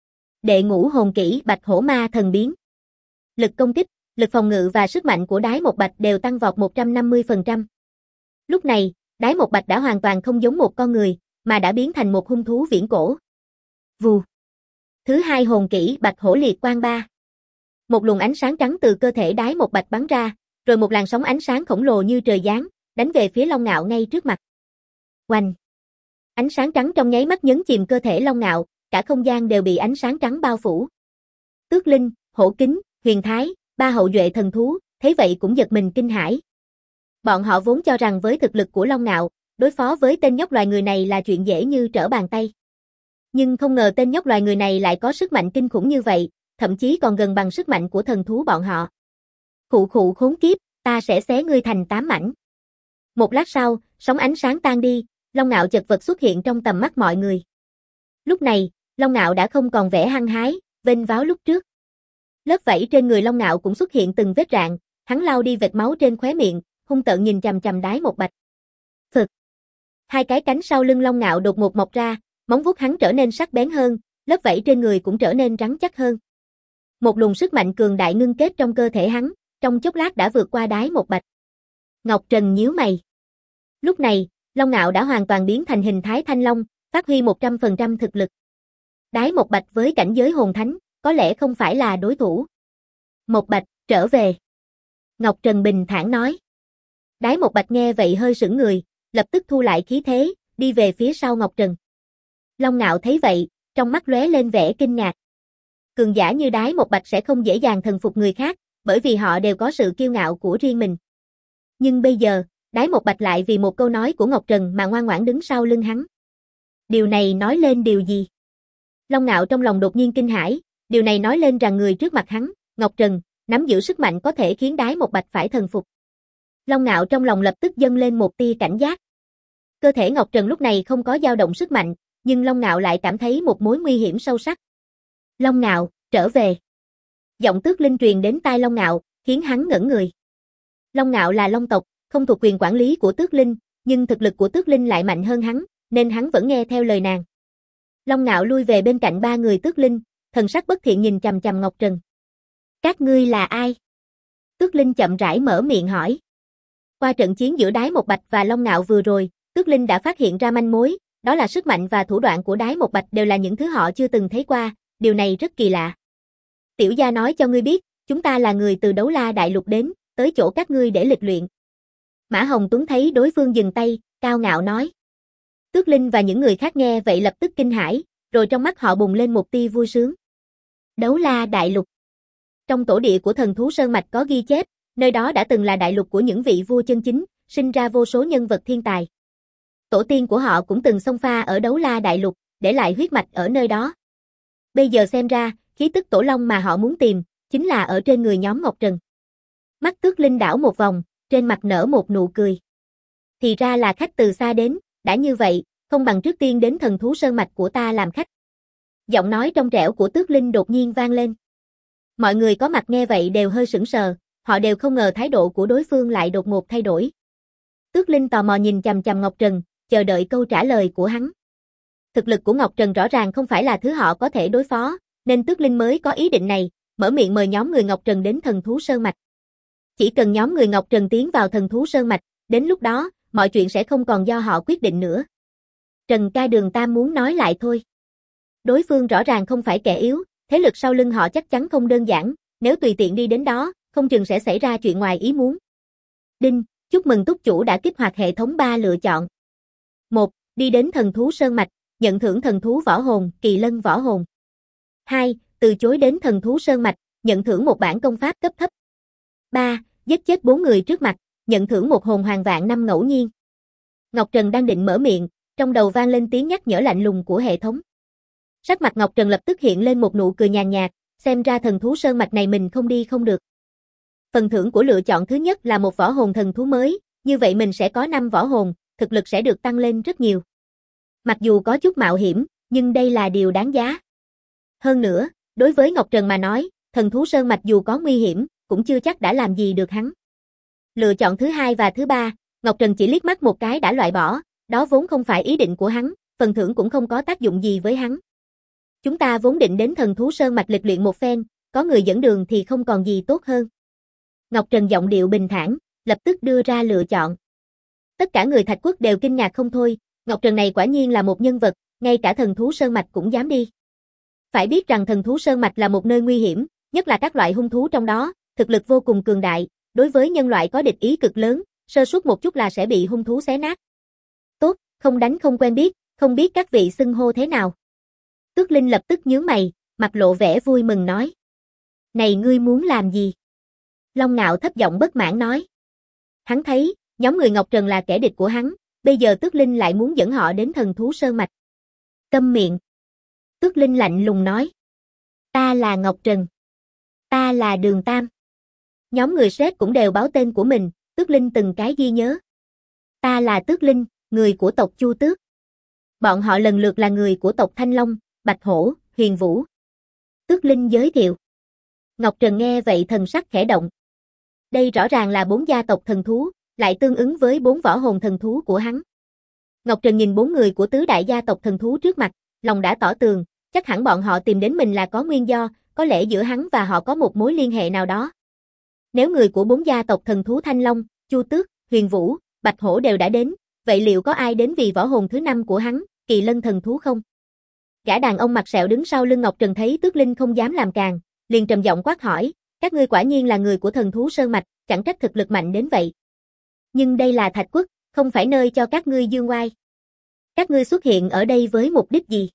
Đệ ngũ hồn kỹ Bạch Hổ Ma Thần biến. Lực công kích, lực phòng ngự và sức mạnh của Đái Một Bạch đều tăng vọt 150%. Lúc này, Đái Một Bạch đã hoàn toàn không giống một con người, mà đã biến thành một hung thú viễn cổ. Vù. Thứ hai hồn kỹ Bạch Hổ Liệt Quang 3. Một luồng ánh sáng trắng từ cơ thể Đái Một Bạch bắn ra, rồi một làn sóng ánh sáng khổng lồ như trời giáng, đánh về phía Long Nạo ngay trước mặt. Oanh! Ánh sáng trắng trong nháy mắt nhấn chìm cơ thể Long Nạo, cả không gian đều bị ánh sáng trắng bao phủ. Tước Linh, Hổ Kính, Huyền Thái, ba hậu duệ thần thú, thấy vậy cũng giật mình kinh hãi. Bọn họ vốn cho rằng với thực lực của Long Nạo, đối phó với tên nhóc loài người này là chuyện dễ như trở bàn tay. Nhưng không ngờ tên nhóc loài người này lại có sức mạnh kinh khủng như vậy, thậm chí còn gần bằng sức mạnh của thần thú bọn họ. Khụ khụ khốn kiếp, ta sẽ xé ngươi thành 8 mảnh. Một lát sau, sóng ánh sáng tan đi, Long Nạo chật vật xuất hiện trong tầm mắt mọi người. Lúc này, Long Nạo đã không còn vẻ hăng hái, vênh váo lúc trước. Lớp vảy trên người Long Nạo cũng xuất hiện từng vết rạn, hắn lau đi vệt máu trên khóe miệng, hung tợn nhìn chằm chằm Đái Một Bạch. Phực. Hai cái cánh sau lưng Long Nạo đột ngột mọc ra, móng vuốt hắn trở nên sắc bén hơn, lớp vảy trên người cũng trở nên rắn chắc hơn. Một luồng sức mạnh cường đại ngưng kết trong cơ thể hắn, trong chốc lát đã vượt qua Đái Một Bạch. Ngọc Trần nhíu mày. Lúc này, Long Nạo đã hoàn toàn biến thành hình thái thanh long, phát huy 100% thực lực. Đái Một Bạch với cảnh giới hồn thánh, có lẽ không phải là đối thủ. Một Bạch, trở về. Ngọc Trần bình thản nói. Đái Một Bạch nghe vậy hơi sững người, lập tức thu lại khí thế, đi về phía sau Ngọc Trần. Long Nạo thấy vậy, trong mắt lóe lên vẻ kinh ngạc. Cường giả như Đái Một Bạch sẽ không dễ dàng thần phục người khác, bởi vì họ đều có sự kiêu ngạo của riêng mình. Nhưng bây giờ, Đái Một Bạch lại vì một câu nói của Ngọc Trần mà ngoan ngoãn đứng sau lưng hắn. Điều này nói lên điều gì? Long Nạo trong lòng đột nhiên kinh hãi, điều này nói lên rằng người trước mặt hắn, Ngọc Trần, nắm giữ sức mạnh có thể khiến Đái Một Bạch phải thần phục. Long Nạo trong lòng lập tức dâng lên một tia cảnh giác. Cơ thể Ngọc Trần lúc này không có dao động sức mạnh, nhưng Long Nạo lại cảm thấy một mối nguy hiểm sâu sắc. Long Nạo, trở về. Giọng Tước Linh truyền đến tai Long Nạo, khiến hắn ngẩn người. Long Nạo là Long tộc, không thuộc quyền quản lý của Tước Linh, nhưng thực lực của Tước Linh lại mạnh hơn hắn, nên hắn vẫn nghe theo lời nàng. Long Nạo lui về bên cạnh ba người Tước Linh, thần sắc bất thiện nhìn chằm chằm Ngọc Trần. Các ngươi là ai? Tước Linh chậm rãi mở miệng hỏi. Qua trận chiến giữa Đái Một Bạch và Long Nạo vừa rồi, Tước Linh đã phát hiện ra manh mối, đó là sức mạnh và thủ đoạn của Đái Một Bạch đều là những thứ họ chưa từng thấy qua, điều này rất kỳ lạ. Tiểu gia nói cho ngươi biết, chúng ta là người từ Đấu La Đại Lục đến, tới chỗ các ngươi để lịch luyện. Mã Hồng Tuấn thấy đối phương dừng tay, cao ngạo nói. Tước Linh và những người khác nghe vậy lập tức kinh hãi, rồi trong mắt họ bùng lên một tia vui sướng. Đấu La Đại Lục. Trong tổ địa của thần thú Sơn Mạch có ghi chép, nơi đó đã từng là đại lục của những vị vua chân chính, sinh ra vô số nhân vật thiên tài. Tổ tiên của họ cũng từng xông pha ở Đấu La Đại Lục, để lại huyết mạch ở nơi đó. Bây giờ xem ra, khí tức tổ long mà họ muốn tìm, chính là ở trên người nhóm Ngọc Trần. Mắt Tước Linh đảo một vòng, trên mặt nở một nụ cười. Thì ra là khách từ xa đến, đã như vậy, không bằng trước tiên đến thần thú Sơn Mạch của ta làm khách. Giọng nói trong trẻo của Tước Linh đột nhiên vang lên. Mọi người có mặt nghe vậy đều hơi sững sờ, họ đều không ngờ thái độ của đối phương lại đột ngột thay đổi. Tước Linh tò mò nhìn chằm chằm Ngọc Trần, chờ đợi câu trả lời của hắn. Thực lực của Ngọc Trần rõ ràng không phải là thứ họ có thể đối phó, nên Tước Linh mới có ý định này, mở miệng mời nhóm người Ngọc Trần đến thần thú Sơn Mạch. Chỉ cần nhóm người Ngọc Trần tiến vào thần thú Sơn Mạch, đến lúc đó, mọi chuyện sẽ không còn do họ quyết định nữa. Trần ca Đường Tam muốn nói lại thôi. Đối phương rõ ràng không phải kẻ yếu, thế lực sau lưng họ chắc chắn không đơn giản, nếu tùy tiện đi đến đó, không chừng sẽ xảy ra chuyện ngoài ý muốn. Đinh, chúc mừng túc chủ đã kích hoạt hệ thống 3 lựa chọn. 1. Đi đến thần thú Sơn Mạch, nhận thưởng thần thú võ hồn, kỳ lân võ hồn. 2. Từ chối đến thần thú Sơn Mạch, nhận thưởng một bản công pháp cấp thấp. 3. Giết chết 4 người trước mặt, nhận thưởng một hồn hoàng vạn năm ngẫu nhiên. Ngọc Trần đang định mở miệng, trong đầu vang lên tiếng nhắc nhở lạnh lùng của hệ thống. Sắc mặt Ngọc Trần lập tức hiện lên một nụ cười nhàn nhạt, xem ra thần thú Sơn Mạch này mình không đi không được. Phần thưởng của lựa chọn thứ nhất là một võ hồn thần thú mới, như vậy mình sẽ có 5 võ hồn, thực lực sẽ được tăng lên rất nhiều. Mặc dù có chút mạo hiểm, nhưng đây là điều đáng giá. Hơn nữa, đối với Ngọc Trần mà nói, thần thú sơn mạch dù có nguy hiểm, cũng chưa chắc đã làm gì được hắn. Lựa chọn thứ hai và thứ ba, Ngọc Trần chỉ liếc mắt một cái đã loại bỏ, đó vốn không phải ý định của hắn, phần thưởng cũng không có tác dụng gì với hắn. Chúng ta vốn định đến thần thú sơn mạch lịch luyện một phen, có người dẫn đường thì không còn gì tốt hơn. Ngọc Trần giọng điệu bình thản, lập tức đưa ra lựa chọn. Tất cả người Thạch Quốc đều kinh ngạc không thôi, Ngọc Trần này quả nhiên là một nhân vật, ngay cả thần thú sơn mạch cũng dám đi. Phải biết rằng thần thú sơn mạch là một nơi nguy hiểm, nhất là các loại hung thú trong đó, thực lực vô cùng cường đại, đối với nhân loại có địch ý cực lớn, sơ suất một chút là sẽ bị hung thú xé nát. Tốt, không đánh không quen biết, không biết các vị xưng hô thế nào. Tước Linh lập tức nhướng mày, mặt lộ vẻ vui mừng nói. Này ngươi muốn làm gì? Long Ngạo thấp giọng bất mãn nói. Hắn thấy, nhóm người Ngọc Trần là kẻ địch của hắn, bây giờ Tước Linh lại muốn dẫn họ đến thần thú sơn mạch. Câm miệng. Tước Linh lạnh lùng nói. Ta là Ngọc Trần. Ta là Đường Tam. Nhóm người Sét cũng đều báo tên của mình, Tước Linh từng cái ghi nhớ. Ta là Tước Linh, người của tộc Chu Tước. Bọn họ lần lượt là người của tộc Thanh Long, Bạch Hổ, Huyền Vũ. Tước Linh giới thiệu. Ngọc Trần nghe vậy thần sắc khẽ động. Đây rõ ràng là 4 gia tộc thần thú, lại tương ứng với 4 võ hồn thần thú của hắn. Ngọc Trần nhìn 4 người của tứ đại gia tộc thần thú trước mặt, lòng đã tỏ tường, chắc hẳn bọn họ tìm đến mình là có nguyên do, có lẽ giữa hắn và họ có một mối liên hệ nào đó. Nếu người của 4 gia tộc thần thú Thanh Long, Chu Tước, Huyền Vũ, Bạch Hổ đều đã đến, vậy liệu có ai đến vì võ hồn thứ 5 của hắn, Kỳ Lân thần thú không? Gã đàn ông mặt sẹo đứng sau lưng Ngọc Trần thấy Tước Linh không dám làm càn, liền trầm giọng quát hỏi, các ngươi quả nhiên là người của thần thú sơn mạch, chẳng trách thực lực mạnh đến vậy. Nhưng đây là Thạch Quốc, không phải nơi cho các ngươi dương oai. Các ngươi xuất hiện ở đây với mục đích gì?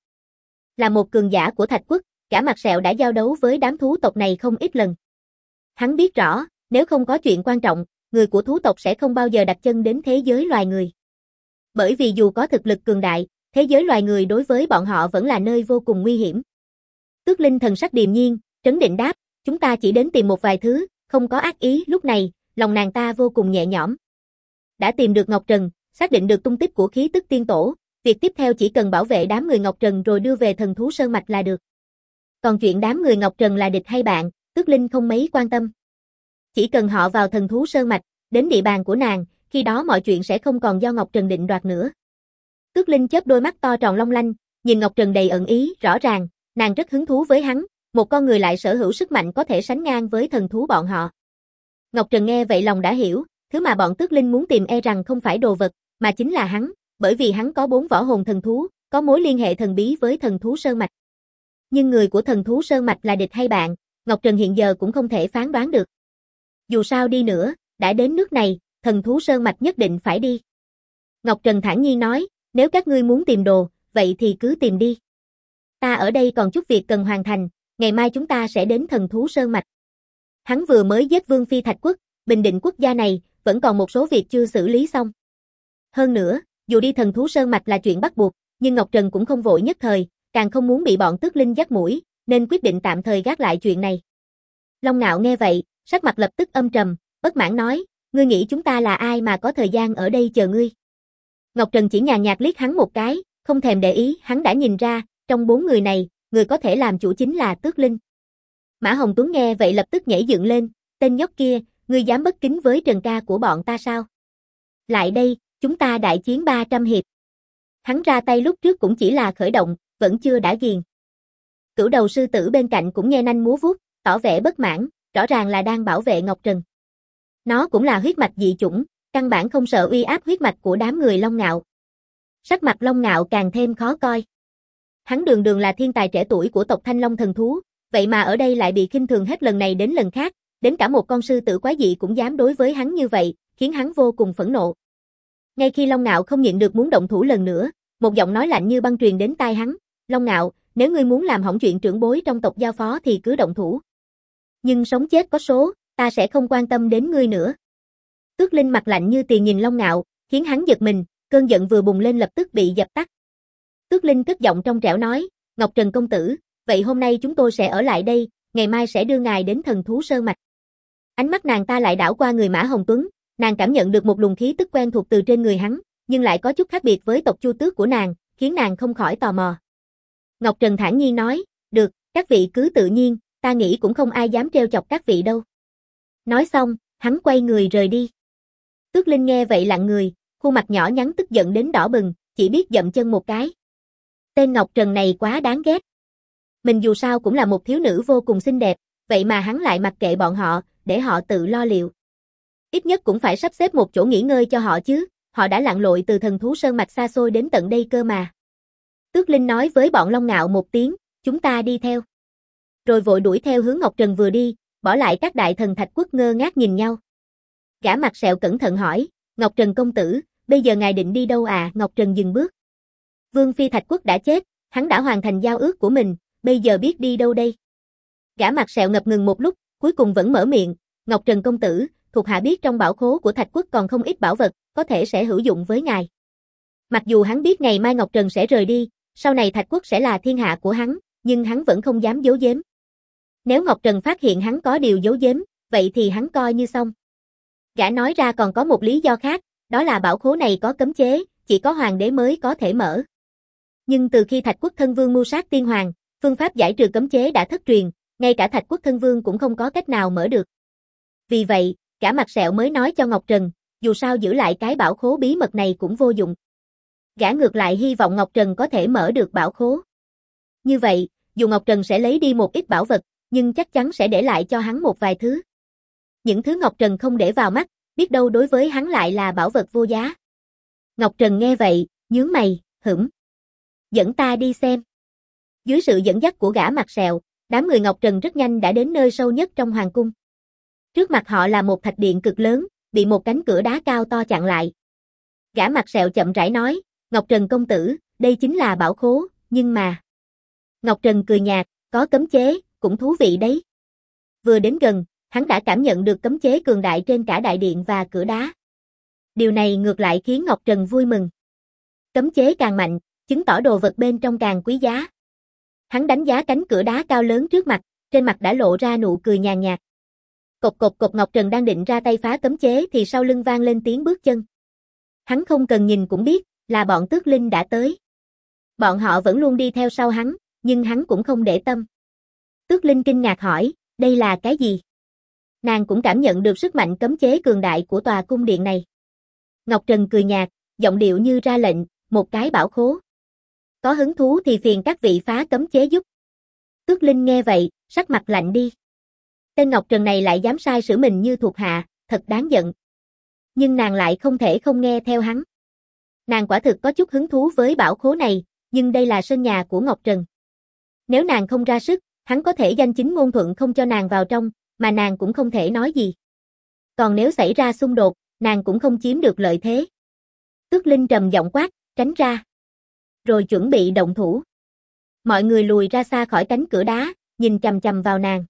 Là một cường giả của Thạch Quốc, gã mặt sẹo đã giao đấu với đám thú tộc này không ít lần. Hắn biết rõ, nếu không có chuyện quan trọng, người của thú tộc sẽ không bao giờ đặt chân đến thế giới loài người. Bởi vì dù có thực lực cường đại, thế giới loài người đối với bọn họ vẫn là nơi vô cùng nguy hiểm. Tước Linh thần sắc điềm nhiên, trấn định đáp, chúng ta chỉ đến tìm một vài thứ, không có ác ý. Lúc này, lòng nàng ta vô cùng nhẹ nhõm. Đã tìm được Ngọc Trần, xác định được tung tích của khí tức tiên tổ, việc tiếp theo chỉ cần bảo vệ đám người Ngọc Trần rồi đưa về thần thú sơn mạch là được. Còn chuyện đám người Ngọc Trần là địch hay bạn, Tước Linh không mấy quan tâm. Chỉ cần họ vào thần thú sơn mạch, đến địa bàn của nàng, khi đó mọi chuyện sẽ không còn do Ngọc Trần định đoạt nữa. Tước Linh chớp đôi mắt to tròn long lanh, nhìn Ngọc Trần đầy ẩn ý, rõ ràng, nàng rất hứng thú với hắn, một con người lại sở hữu sức mạnh có thể sánh ngang với thần thú bọn họ. Ngọc Trần nghe vậy lòng đã hiểu, thứ mà bọn Tước Linh muốn tìm e rằng không phải đồ vật, mà chính là hắn, bởi vì hắn có 4 võ hồn thần thú, có mối liên hệ thần bí với thần thú sơn mạch. Nhưng người của thần thú sơn mạch là địch hay bạn, Ngọc Trần hiện giờ cũng không thể phán đoán được. Dù sao đi nữa, đã đến nước này, thần thú sơn mạch nhất định phải đi. Ngọc Trần thản nhiên nói, nếu các ngươi muốn tìm đồ, vậy thì cứ tìm đi. Ta ở đây còn chút việc cần hoàn thành, ngày mai chúng ta sẽ đến thần thú sơn mạch. Hắn vừa mới giết Vương Phi Thạch Quốc, bình định quốc gia này, vẫn còn một số việc chưa xử lý xong. Hơn nữa, dù đi thần thú sơn mạch là chuyện bắt buộc, nhưng Ngọc Trần cũng không vội nhất thời, càng không muốn bị bọn Tước Linh dắt mũi, nên quyết định tạm thời gác lại chuyện này. Long Ngạo nghe vậy, sắc mặt lập tức âm trầm, bất mãn nói, ngươi nghĩ chúng ta là ai mà có thời gian ở đây chờ ngươi? Ngọc Trần chỉ nhàn nhạt liếc hắn một cái, không thèm để ý, hắn đã nhìn ra, trong 4 người này, người có thể làm chủ chính là Tước Linh. Mã Hồng Tuấn nghe vậy lập tức nhảy dựng lên, tên nhóc kia, ngươi dám bất kính với Trần ca của bọn ta sao? Lại đây, chúng ta đại chiến 300 hiệp. Hắn ra tay lúc trước cũng chỉ là khởi động, vẫn chưa đã ghiền. Cửu đầu sư tử bên cạnh cũng nghe nanh múa vuốt, tỏ vẻ bất mãn, rõ ràng là đang bảo vệ Ngọc Trần. Nó cũng là huyết mạch dị chủng, căn bản không sợ uy áp huyết mạch của đám người Long Ngạo. Sắc mặt Long Ngạo càng thêm khó coi. Hắn đường đường là thiên tài trẻ tuổi của tộc Thanh Long thần thú, vậy mà ở đây lại bị khinh thường hết lần này đến lần khác, đến cả một con sư tử quái dị cũng dám đối với hắn như vậy, khiến hắn vô cùng phẫn nộ. Ngay khi Long Ngạo không nhịn được muốn động thủ lần nữa, một giọng nói lạnh như băng truyền đến tai hắn, Long Ngạo, nếu ngươi muốn làm hỏng chuyện trưởng bối trong tộc giao phó thì cứ động thủ. Nhưng sống chết có số, ta sẽ không quan tâm đến ngươi nữa. Tước Linh mặt lạnh như tiền nhìn Long Ngạo, khiến hắn giật mình, cơn giận vừa bùng lên lập tức bị dập tắt. Tước Linh cất giọng trong trẻo nói, Ngọc Trần công tử, vậy hôm nay chúng tôi sẽ ở lại đây, ngày mai sẽ đưa ngài đến thần thú sơn mạch. Ánh mắt nàng ta lại đảo qua người Mã Hồng Tuấn, nàng cảm nhận được một luồng khí tức quen thuộc từ trên người hắn, nhưng lại có chút khác biệt với tộc Chu Tước của nàng, khiến nàng không khỏi tò mò. Ngọc Trần thản nhiên nói, được, các vị cứ tự nhiên, ta nghĩ cũng không ai dám trêu chọc các vị đâu. Nói xong, hắn quay người rời đi. Tước Linh nghe vậy lặng người, khuôn mặt nhỏ nhắn tức giận đến đỏ bừng, chỉ biết dậm chân một cái. Tên Ngọc Trần này quá đáng ghét. Mình dù sao cũng là một thiếu nữ vô cùng xinh đẹp, vậy mà hắn lại mặc kệ bọn họ, để họ tự lo liệu. Ít nhất cũng phải sắp xếp một chỗ nghỉ ngơi cho họ chứ, họ đã lặn lội từ Thần Thú Sơn mạch xa xôi đến tận đây cơ mà. Tước Linh nói với bọn Long Ngạo một tiếng, chúng ta đi theo. Rồi vội đuổi theo hướng Ngọc Trần vừa đi, bỏ lại các đại thần Thạch Quốc ngơ ngác nhìn nhau. Gã mặt sẹo cẩn thận hỏi, Ngọc Trần công tử, bây giờ ngài định đi đâu à? Ngọc Trần dừng bước. Vương Phi Thạch Quốc đã chết, hắn đã hoàn thành giao ước của mình, bây giờ biết đi đâu đây? Gã mặt sẹo ngập ngừng một lúc, cuối cùng vẫn mở miệng, Ngọc Trần công tử, thuộc hạ biết trong bảo khố của Thạch Quốc còn không ít bảo vật, có thể sẽ hữu dụng với ngài. Mặc dù hắn biết ngày mai Ngọc Trần sẽ rời đi, sau này Thạch Quốc sẽ là thiên hạ của hắn, nhưng hắn vẫn không dám giấu giếm. Nếu Ngọc Trần phát hiện hắn có điều giấu giếm, vậy thì hắn coi như xong. Gã nói ra còn có một lý do khác, đó là bảo khố này có cấm chế, chỉ có hoàng đế mới có thể mở. Nhưng từ khi Thạch Quốc thân vương mưu sát tiên hoàng, phương pháp giải trừ cấm chế đã thất truyền, ngay cả Thạch Quốc thân vương cũng không có cách nào mở được. Vì vậy, gã mặt sẹo mới nói cho Ngọc Trần, dù sao giữ lại cái bảo khố bí mật này cũng vô dụng. Gã ngược lại hy vọng Ngọc Trần có thể mở được bảo khố. Như vậy, dù Ngọc Trần sẽ lấy đi một ít bảo vật, nhưng chắc chắn sẽ để lại cho hắn một vài thứ. Những thứ Ngọc Trần không để vào mắt, biết đâu đối với hắn lại là bảo vật vô giá. Ngọc Trần nghe vậy, nhướng mày, dẫn ta đi xem. Dưới sự dẫn dắt của gã mặt sẹo, đám người Ngọc Trần rất nhanh đã đến nơi sâu nhất trong hoàng cung. Trước mặt họ là một thạch điện cực lớn, bị một cánh cửa đá cao to chặn lại. Gã mặt sẹo chậm rãi nói, Ngọc Trần công tử, đây chính là bảo khố, nhưng mà... Ngọc Trần cười nhạt, có cấm chế, cũng thú vị đấy. Vừa đến gần, hắn đã cảm nhận được cấm chế cường đại trên cả đại điện và cửa đá. Điều này ngược lại khiến Ngọc Trần vui mừng. Cấm chế càng mạnh, chứng tỏ đồ vật bên trong càng quý giá. Hắn đánh giá cánh cửa đá cao lớn trước mặt, trên mặt đã lộ ra nụ cười nhàn nhạt. Cộc cộc cộc, Ngọc Trần đang định ra tay phá cấm chế thì sau lưng vang lên tiếng bước chân. Hắn không cần nhìn cũng biết, là bọn Tước Linh đã tới. Bọn họ vẫn luôn đi theo sau hắn, nhưng hắn cũng không để tâm. Tước Linh kinh ngạc hỏi, đây là cái gì? Nàng cũng cảm nhận được sức mạnh cấm chế cường đại của tòa cung điện này. Ngọc Trần cười nhạt, giọng điệu như ra lệnh, một cái bảo khố. Có hứng thú thì phiền các vị phá cấm chế giúp. Tước Linh nghe vậy, sắc mặt lạnh đi. Tên Ngọc Trần này lại dám sai sử mình như thuộc hạ, thật đáng giận. Nhưng nàng lại không thể không nghe theo hắn. Nàng quả thực có chút hứng thú với bảo khố này, nhưng đây là sân nhà của Ngọc Trần. Nếu nàng không ra sức, hắn có thể danh chính ngôn thuận không cho nàng vào trong, mà nàng cũng không thể nói gì. Còn nếu xảy ra xung đột, nàng cũng không chiếm được lợi thế. Tước Linh trầm giọng quát, tránh ra. Rồi chuẩn bị động thủ. Mọi người lùi ra xa khỏi cánh cửa đá, nhìn chằm chằm vào nàng.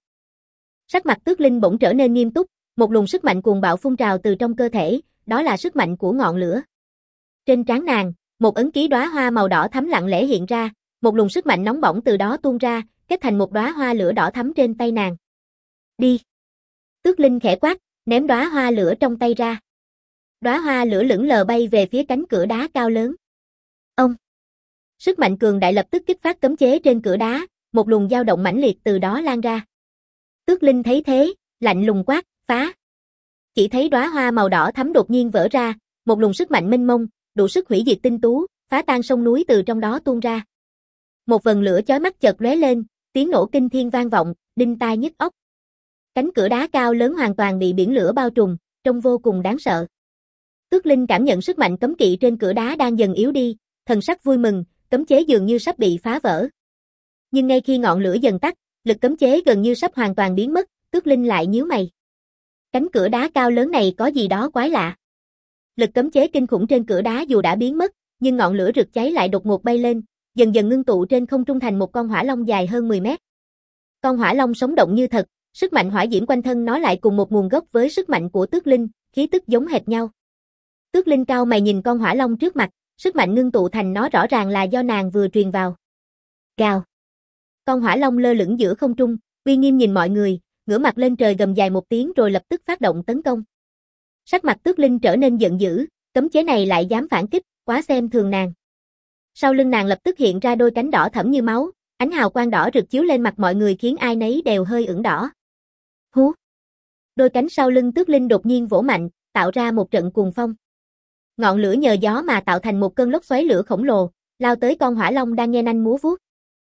Sắc mặt Tước Linh bỗng trở nên nghiêm túc, một luồng sức mạnh cuồng bạo phun trào từ trong cơ thể, đó là sức mạnh của ngọn lửa. Trên trán nàng, một ấn ký đóa hoa màu đỏ thắm lặng lẽ hiện ra, một luồng sức mạnh nóng bỏng từ đó tuôn ra, kết thành một đóa hoa lửa đỏ thắm trên tay nàng. Đi. Tước Linh khẽ quát, ném đóa hoa lửa trong tay ra. Đóa hoa lửa lững lờ bay về phía cánh cửa đá cao lớn. Ông. Sức mạnh cường đại lập tức kích phát cấm chế trên cửa đá, một luồng dao động mãnh liệt từ đó lan ra. Tước Linh thấy thế, lạnh lùng quát, phá. Chỉ thấy đóa hoa màu đỏ thắm đột nhiên vỡ ra, một luồng sức mạnh mênh mông, đủ sức hủy diệt tinh tú, phá tan sông núi từ trong đó tuôn ra. Một vần lửa chói mắt chợt lóe lên, tiếng nổ kinh thiên vang vọng, đinh tai nhức óc. Cánh cửa đá cao lớn hoàn toàn bị biển lửa bao trùm, trông vô cùng đáng sợ. Tước Linh cảm nhận sức mạnh cấm kỵ trên cửa đá đang dần yếu đi, thần sắc vui mừng, cấm chế dường như sắp bị phá vỡ. Nhưng ngay khi ngọn lửa dần tắt, lực cấm chế gần như sắp hoàn toàn biến mất, Tước Linh lại nhíu mày. Cánh cửa đá cao lớn này có gì đó quái lạ. Lực cấm chế kinh khủng trên cửa đá dù đã biến mất, nhưng ngọn lửa rực cháy lại đột ngột bay lên, dần dần ngưng tụ trên không trung thành một con hỏa long dài hơn 10 mét. Con hỏa long sống động như thật, sức mạnh hỏa diễm quanh thân nó lại cùng một nguồn gốc với sức mạnh của Tước Linh, khí tức giống hệt nhau. Tước Linh cao mày nhìn con hỏa long trước mặt, sức mạnh ngưng tụ thành nó rõ ràng là do nàng vừa truyền vào. Gào. Con hỏa long lơ lửng giữa không trung, uy nghiêm nhìn mọi người, ngửa mặt lên trời gầm dài một tiếng rồi lập tức phát động tấn công. Sắc mặt Tước Linh trở nên giận dữ, cấm chế này lại dám phản kích, quá xem thường nàng. Sau lưng nàng lập tức hiện ra đôi cánh đỏ thẫm như máu, ánh hào quang đỏ rực chiếu lên mặt mọi người khiến ai nấy đều hơi ửng đỏ. Hú! Đôi cánh sau lưng Tước Linh đột nhiên vỗ mạnh, tạo ra một trận cuồng phong. Ngọn lửa nhờ gió mà tạo thành một cơn lốc xoáy lửa khổng lồ, lao tới con hỏa long đang nhe nanh múa vuốt.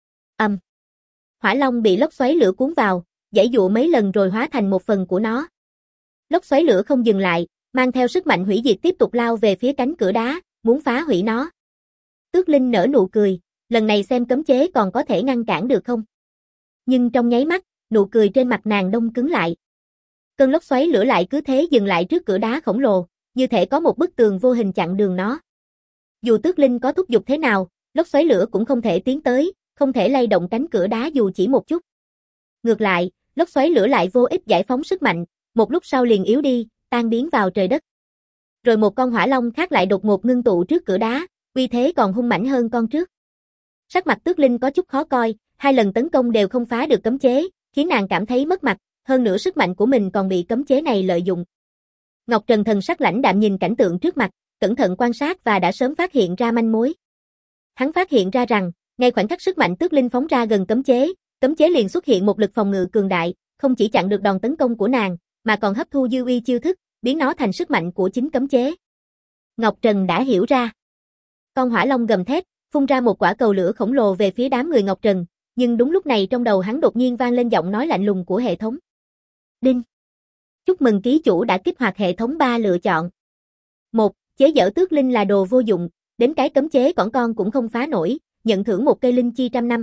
Hỏa long bị lốc xoáy lửa cuốn vào, giãy giụa mấy lần rồi hóa thành một phần của nó. Lốc xoáy lửa không dừng lại, mang theo sức mạnh hủy diệt tiếp tục lao về phía cánh cửa đá, muốn phá hủy nó. Tước Linh nở nụ cười, lần này xem cấm chế còn có thể ngăn cản được không. Nhưng trong nháy mắt, nụ cười trên mặt nàng đông cứng lại. Cơn lốc xoáy lửa lại cứ thế dừng lại trước cửa đá khổng lồ, như thể có một bức tường vô hình chặn đường nó. Dù Tước Linh có thúc giục thế nào, lốc xoáy lửa cũng không thể tiến tới, không thể lay động cánh cửa đá dù chỉ một chút. Ngược lại, lốc xoáy lửa lại vô ích giải phóng sức mạnh, một lúc sau liền yếu đi, tan biến vào trời đất. Rồi một con hỏa long khác lại đột ngột ngưng tụ trước cửa đá, uy thế còn hung mãnh hơn con trước. Sắc mặt Tước Linh có chút khó coi, 2 lần tấn công đều không phá được cấm chế, khiến nàng cảm thấy mất mặt, hơn nữa sức mạnh của mình còn bị cấm chế này lợi dụng. Ngọc Trần thần sắc lãnh đạm nhìn cảnh tượng trước mặt, cẩn thận quan sát và đã sớm phát hiện ra manh mối. Hắn phát hiện ra rằng, ngay khoảnh khắc sức mạnh Tước Linh phóng ra gần cấm chế liền xuất hiện một lực phòng ngự cường đại, không chỉ chặn được đòn tấn công của nàng, mà còn hấp thu dư uy chiêu thức, biến nó thành sức mạnh của chính cấm chế. Ngọc Trần đã hiểu ra. Con hỏa long gầm thét, phun ra một quả cầu lửa khổng lồ về phía đám người Ngọc Trần, nhưng đúng lúc này trong đầu hắn đột nhiên vang lên giọng nói lạnh lùng của hệ thống. Đinh. Chúc mừng ký chủ đã kích hoạt hệ thống 3 lựa chọn. 1. Chế giễu Tước Linh là đồ vô dụng, đến cái cấm chế cỏn con cũng không phá nổi, nhận thưởng 1 cây linh chi trăm năm.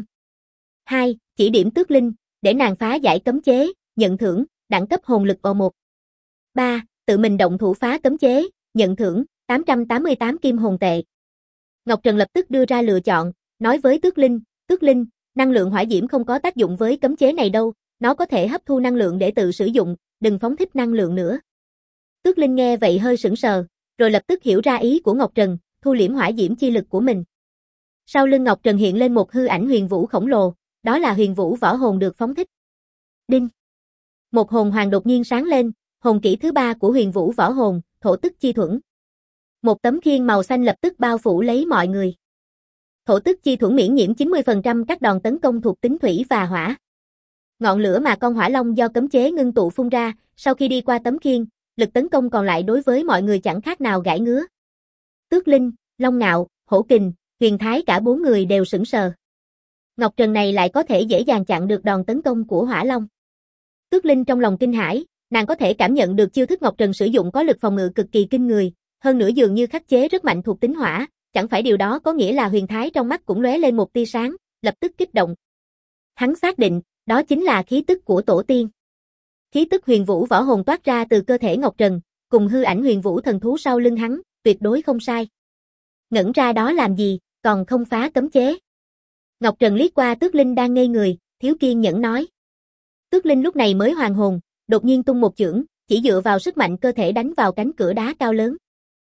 2. Chỉ điểm Tước Linh, để nàng phá giải cấm chế, nhận thưởng, đẳng cấp hồn lực O1. 3. Tự mình động thủ phá cấm chế, nhận thưởng, 888 kim hồn tệ. Ngọc Trần lập tức đưa ra lựa chọn, nói với Tước Linh, năng lượng hỏa diễm không có tác dụng với cấm chế này đâu, nó có thể hấp thu năng lượng để tự sử dụng, đừng phóng thích năng lượng nữa. Tước Linh nghe vậy hơi sững sờ, rồi lập tức hiểu ra ý của Ngọc Trần, thu liễm hỏa diễm chi lực của mình. Sau lưng Ngọc Trần hiện lên một hư ảnh huyền vũ khổng lồ, đó là huyền vũ võ hồn được phóng thích. Đinh. Một hồn hoàng đột nhiên sáng lên, hồn kỹ thứ 3 của huyền vũ võ hồn, thổ tức chi thuẫn. Một tấm khiên màu xanh lập tức bao phủ lấy mọi người. Thổ tức chi thuẫn miễn nhiễm 90% các đòn tấn công thuộc tính thủy và hỏa. Ngọn lửa mà con hỏa long do cấm chế ngưng tụ phun ra, sau khi đi qua tấm khiên, lực tấn công còn lại đối với mọi người chẳng khác nào gãi ngứa. Tước Linh, Long Ngạo, Hổ Kình, Huyền Thái cả 4 người đều sững sờ. Ngọc Trần này lại có thể dễ dàng chặn được đòn tấn công của hỏa long. Tước Linh trong lòng kinh hãi, nàng có thể cảm nhận được chiêu thức Ngọc Trần sử dụng có lực phòng ngự cực kỳ kinh người, hơn nữa dường như khắc chế rất mạnh thuộc tính hỏa, chẳng phải điều đó có nghĩa là Huyền Thái trong mắt cũng lóe lên một tia sáng, lập tức kích động. Hắn xác định, đó chính là khí tức của tổ tiên. Khí tức huyền vũ võ hồn toát ra từ cơ thể Ngọc Trần, cùng hư ảnh huyền vũ thần thú sau lưng hắn, tuyệt đối không sai. Ngẩn ra đó làm gì, còn không phá cấm chế. Ngọc Trần liếc qua Tước Linh đang ngây người, thiếu kiên nhẫn nói. Tước Linh lúc này mới hoàn hồn, đột nhiên tung một chưởng, chỉ dựa vào sức mạnh cơ thể đánh vào cánh cửa đá cao lớn.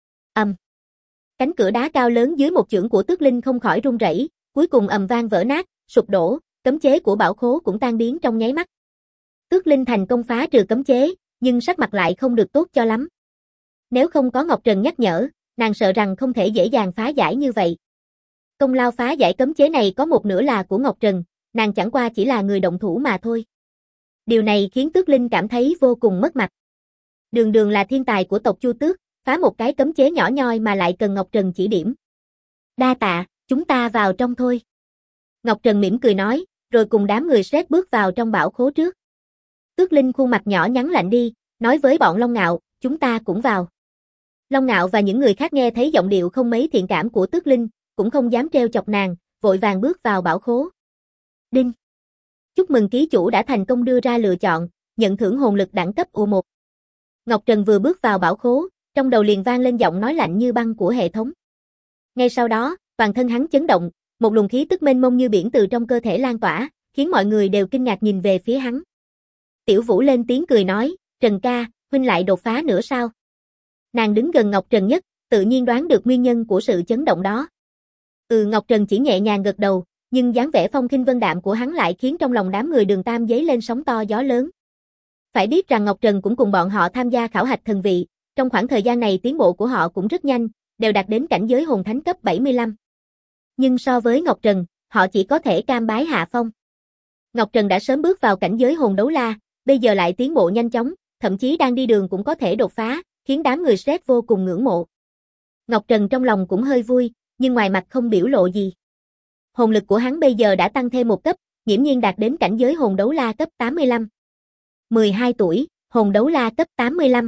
Cánh cửa đá cao lớn dưới một chưởng của Tước Linh không khỏi rung rẩy, cuối cùng ầm vang vỡ nát, sụp đổ, cấm chế của bảo khố cũng tan biến trong nháy mắt. Tước Linh thành công phá trừ cấm chế, nhưng sắc mặt lại không được tốt cho lắm. Nếu không có Ngọc Trần nhắc nhở, nàng sợ rằng không thể dễ dàng phá giải như vậy. Công lao phá giải cấm chế này có một nửa là của Ngọc Trần, nàng chẳng qua chỉ là người động thủ mà thôi. Điều này khiến Tước Linh cảm thấy vô cùng mất mặt. Đường Đường là thiên tài của tộc Chu Tước, phá một cái cấm chế nhỏ nhoi mà lại cần Ngọc Trần chỉ điểm. Đa tạ, chúng ta vào trong thôi. Ngọc Trần mỉm cười nói, rồi cùng đám người Shrek bước vào trong bảo khố trước. Tước Linh khuôn mặt nhỏ nhắn lạnh đi, nói với bọn Long Ngạo, chúng ta cũng vào. Long Ngạo và những người khác nghe thấy giọng điệu không mấy thiện cảm của Tước Linh, cũng không dám trêu chọc nàng, vội vàng bước vào bảo khố. Đinh. Chúc mừng ký chủ đã thành công đưa ra lựa chọn, nhận thưởng hồn lực đẳng cấp U1. Ngọc Trần vừa bước vào bảo khố, trong đầu liền vang lên giọng nói lạnh như băng của hệ thống. Ngay sau đó, toàn thân hắn chấn động, một luồng khí tức mênh mông như biển từ trong cơ thể lan tỏa, khiến mọi người đều kinh ngạc nhìn về phía hắn. Tiểu Vũ lên tiếng cười nói, Trần ca, huynh lại đột phá nữa sao? Nàng đứng gần Ngọc Trần nhất, tự nhiên đoán được nguyên nhân của sự chấn động đó. Ngọc Trần chỉ nhẹ nhàng gật đầu, nhưng dáng vẻ phong khinh vân đạm của hắn lại khiến trong lòng đám người Đường Tam dấy lên sóng to gió lớn. Phải biết rằng Ngọc Trần cũng cùng bọn họ tham gia khảo hạch thần vị, trong khoảng thời gian này tiến bộ của họ cũng rất nhanh, đều đạt đến cảnh giới hồn thánh cấp 75. Nhưng so với Ngọc Trần, họ chỉ có thể cam bái hạ phong. Ngọc Trần đã sớm bước vào cảnh giới hồn đấu la, bây giờ lại tiến bộ nhanh chóng, thậm chí đang đi đường cũng có thể đột phá, khiến đám người Shrek vô cùng ngưỡng mộ. Ngọc Trần trong lòng cũng hơi vui, nhưng ngoài mặt không biểu lộ gì. Hồn lực của hắn bây giờ đã tăng thêm một cấp, nghiễm nhiên đạt đến cảnh giới hồn đấu la cấp 85. 12 tuổi, hồn đấu la cấp 85.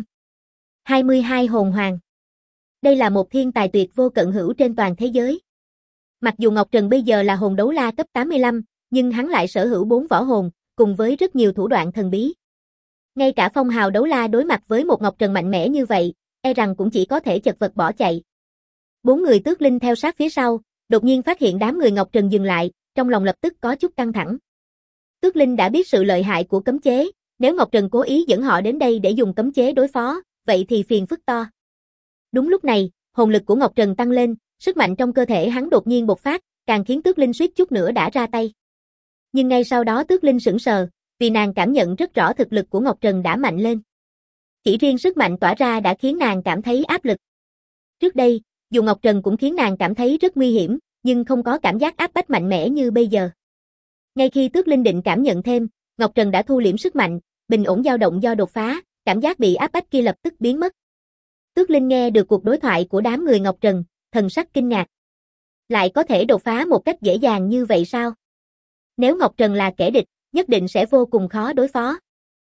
22 hồn hoàng. Đây là một thiên tài tuyệt vô cận hữu trên toàn thế giới. Mặc dù Ngọc Trần bây giờ là hồn đấu la cấp 85, nhưng hắn lại sở hữu 4 võ hồn, cùng với rất nhiều thủ đoạn thần bí. Ngay cả phong hào đấu la đối mặt với một Ngọc Trần mạnh mẽ như vậy, e rằng cũng chỉ có thể chật vật bỏ chạy. 4 người tước linh theo sát phía sau, đột nhiên phát hiện đám người Ngọc Trần dừng lại, trong lòng lập tức có chút căng thẳng. Tước linh đã biết sự lợi hại của cấm chế, nếu Ngọc Trần cố ý dẫn họ đến đây để dùng cấm chế đối phó, vậy thì phiền phức to. Đúng lúc này, hồn lực của Ngọc Trần tăng lên, sức mạnh trong cơ thể hắn đột nhiên bộc phát, càng khiến Tước linh suýt chút nữa đã ra tay. Nhưng ngay sau đó Tước linh sững sờ, vì nàng cảm nhận rất rõ thực lực của Ngọc Trần đã mạnh lên. Chỉ riêng sức mạnh tỏa ra đã khiến nàng cảm thấy áp lực. Trước đây, dù Ngọc Trần cũng khiến nàng cảm thấy rất nguy hiểm, nhưng không có cảm giác áp bách mạnh mẽ như bây giờ. Ngay khi Tước linh định cảm nhận thêm, Ngọc Trần đã thu liễm sức mạnh, bình ổn dao động do đột phá, cảm giác bị áp bách kia lập tức biến mất. Tước linh nghe được cuộc đối thoại của đám người Ngọc Trần, thần sắc kinh ngạc. Lại có thể đột phá một cách dễ dàng như vậy sao? Nếu Ngọc Trần là kẻ địch, nhất định sẽ vô cùng khó đối phó.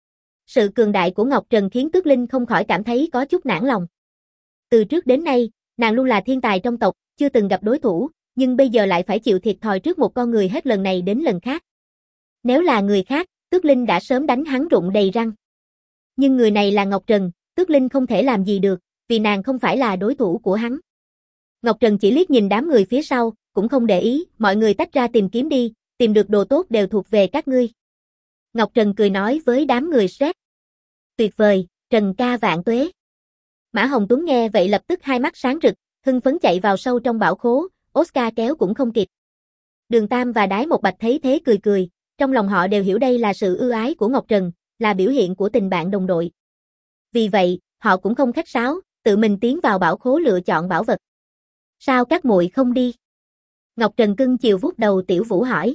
Sự cường đại của Ngọc Trần khiến Tước linh không khỏi cảm thấy có chút nản lòng. Từ trước đến nay, nàng luôn là thiên tài trong tộc, chưa từng gặp đối thủ, nhưng bây giờ lại phải chịu thiệt thòi trước một con người hết lần này đến lần khác. Nếu là người khác, Tước linh đã sớm đánh hắn rụng đầy răng. Nhưng người này là Ngọc Trần, Tước linh không thể làm gì được, vì nàng không phải là đối thủ của hắn. Ngọc Trần chỉ liếc nhìn đám người phía sau, cũng không để ý, mọi người tách ra tìm kiếm đi, tìm được đồ tốt đều thuộc về các ngươi. Ngọc Trần cười nói với đám người Shrek. Tuyệt vời, Trần ca vạn tuế. Mã Hồng Tuấn nghe vậy lập tức hai mắt sáng rực, hưng phấn chạy vào sâu trong bảo khố, Oscar kéo cũng không kịp. Đường Tam và Đái Một Bạch thấy thế cười cười, trong lòng họ đều hiểu đây là sự ưu ái của Ngọc Trần, là biểu hiện của tình bạn đồng đội. Vì vậy, họ cũng không khách sáo, tự mình tiến vào bảo khố lựa chọn bảo vật. Sao các muội không đi? Ngọc Trần cưng chiều vuốt đầu Tiểu Vũ hỏi.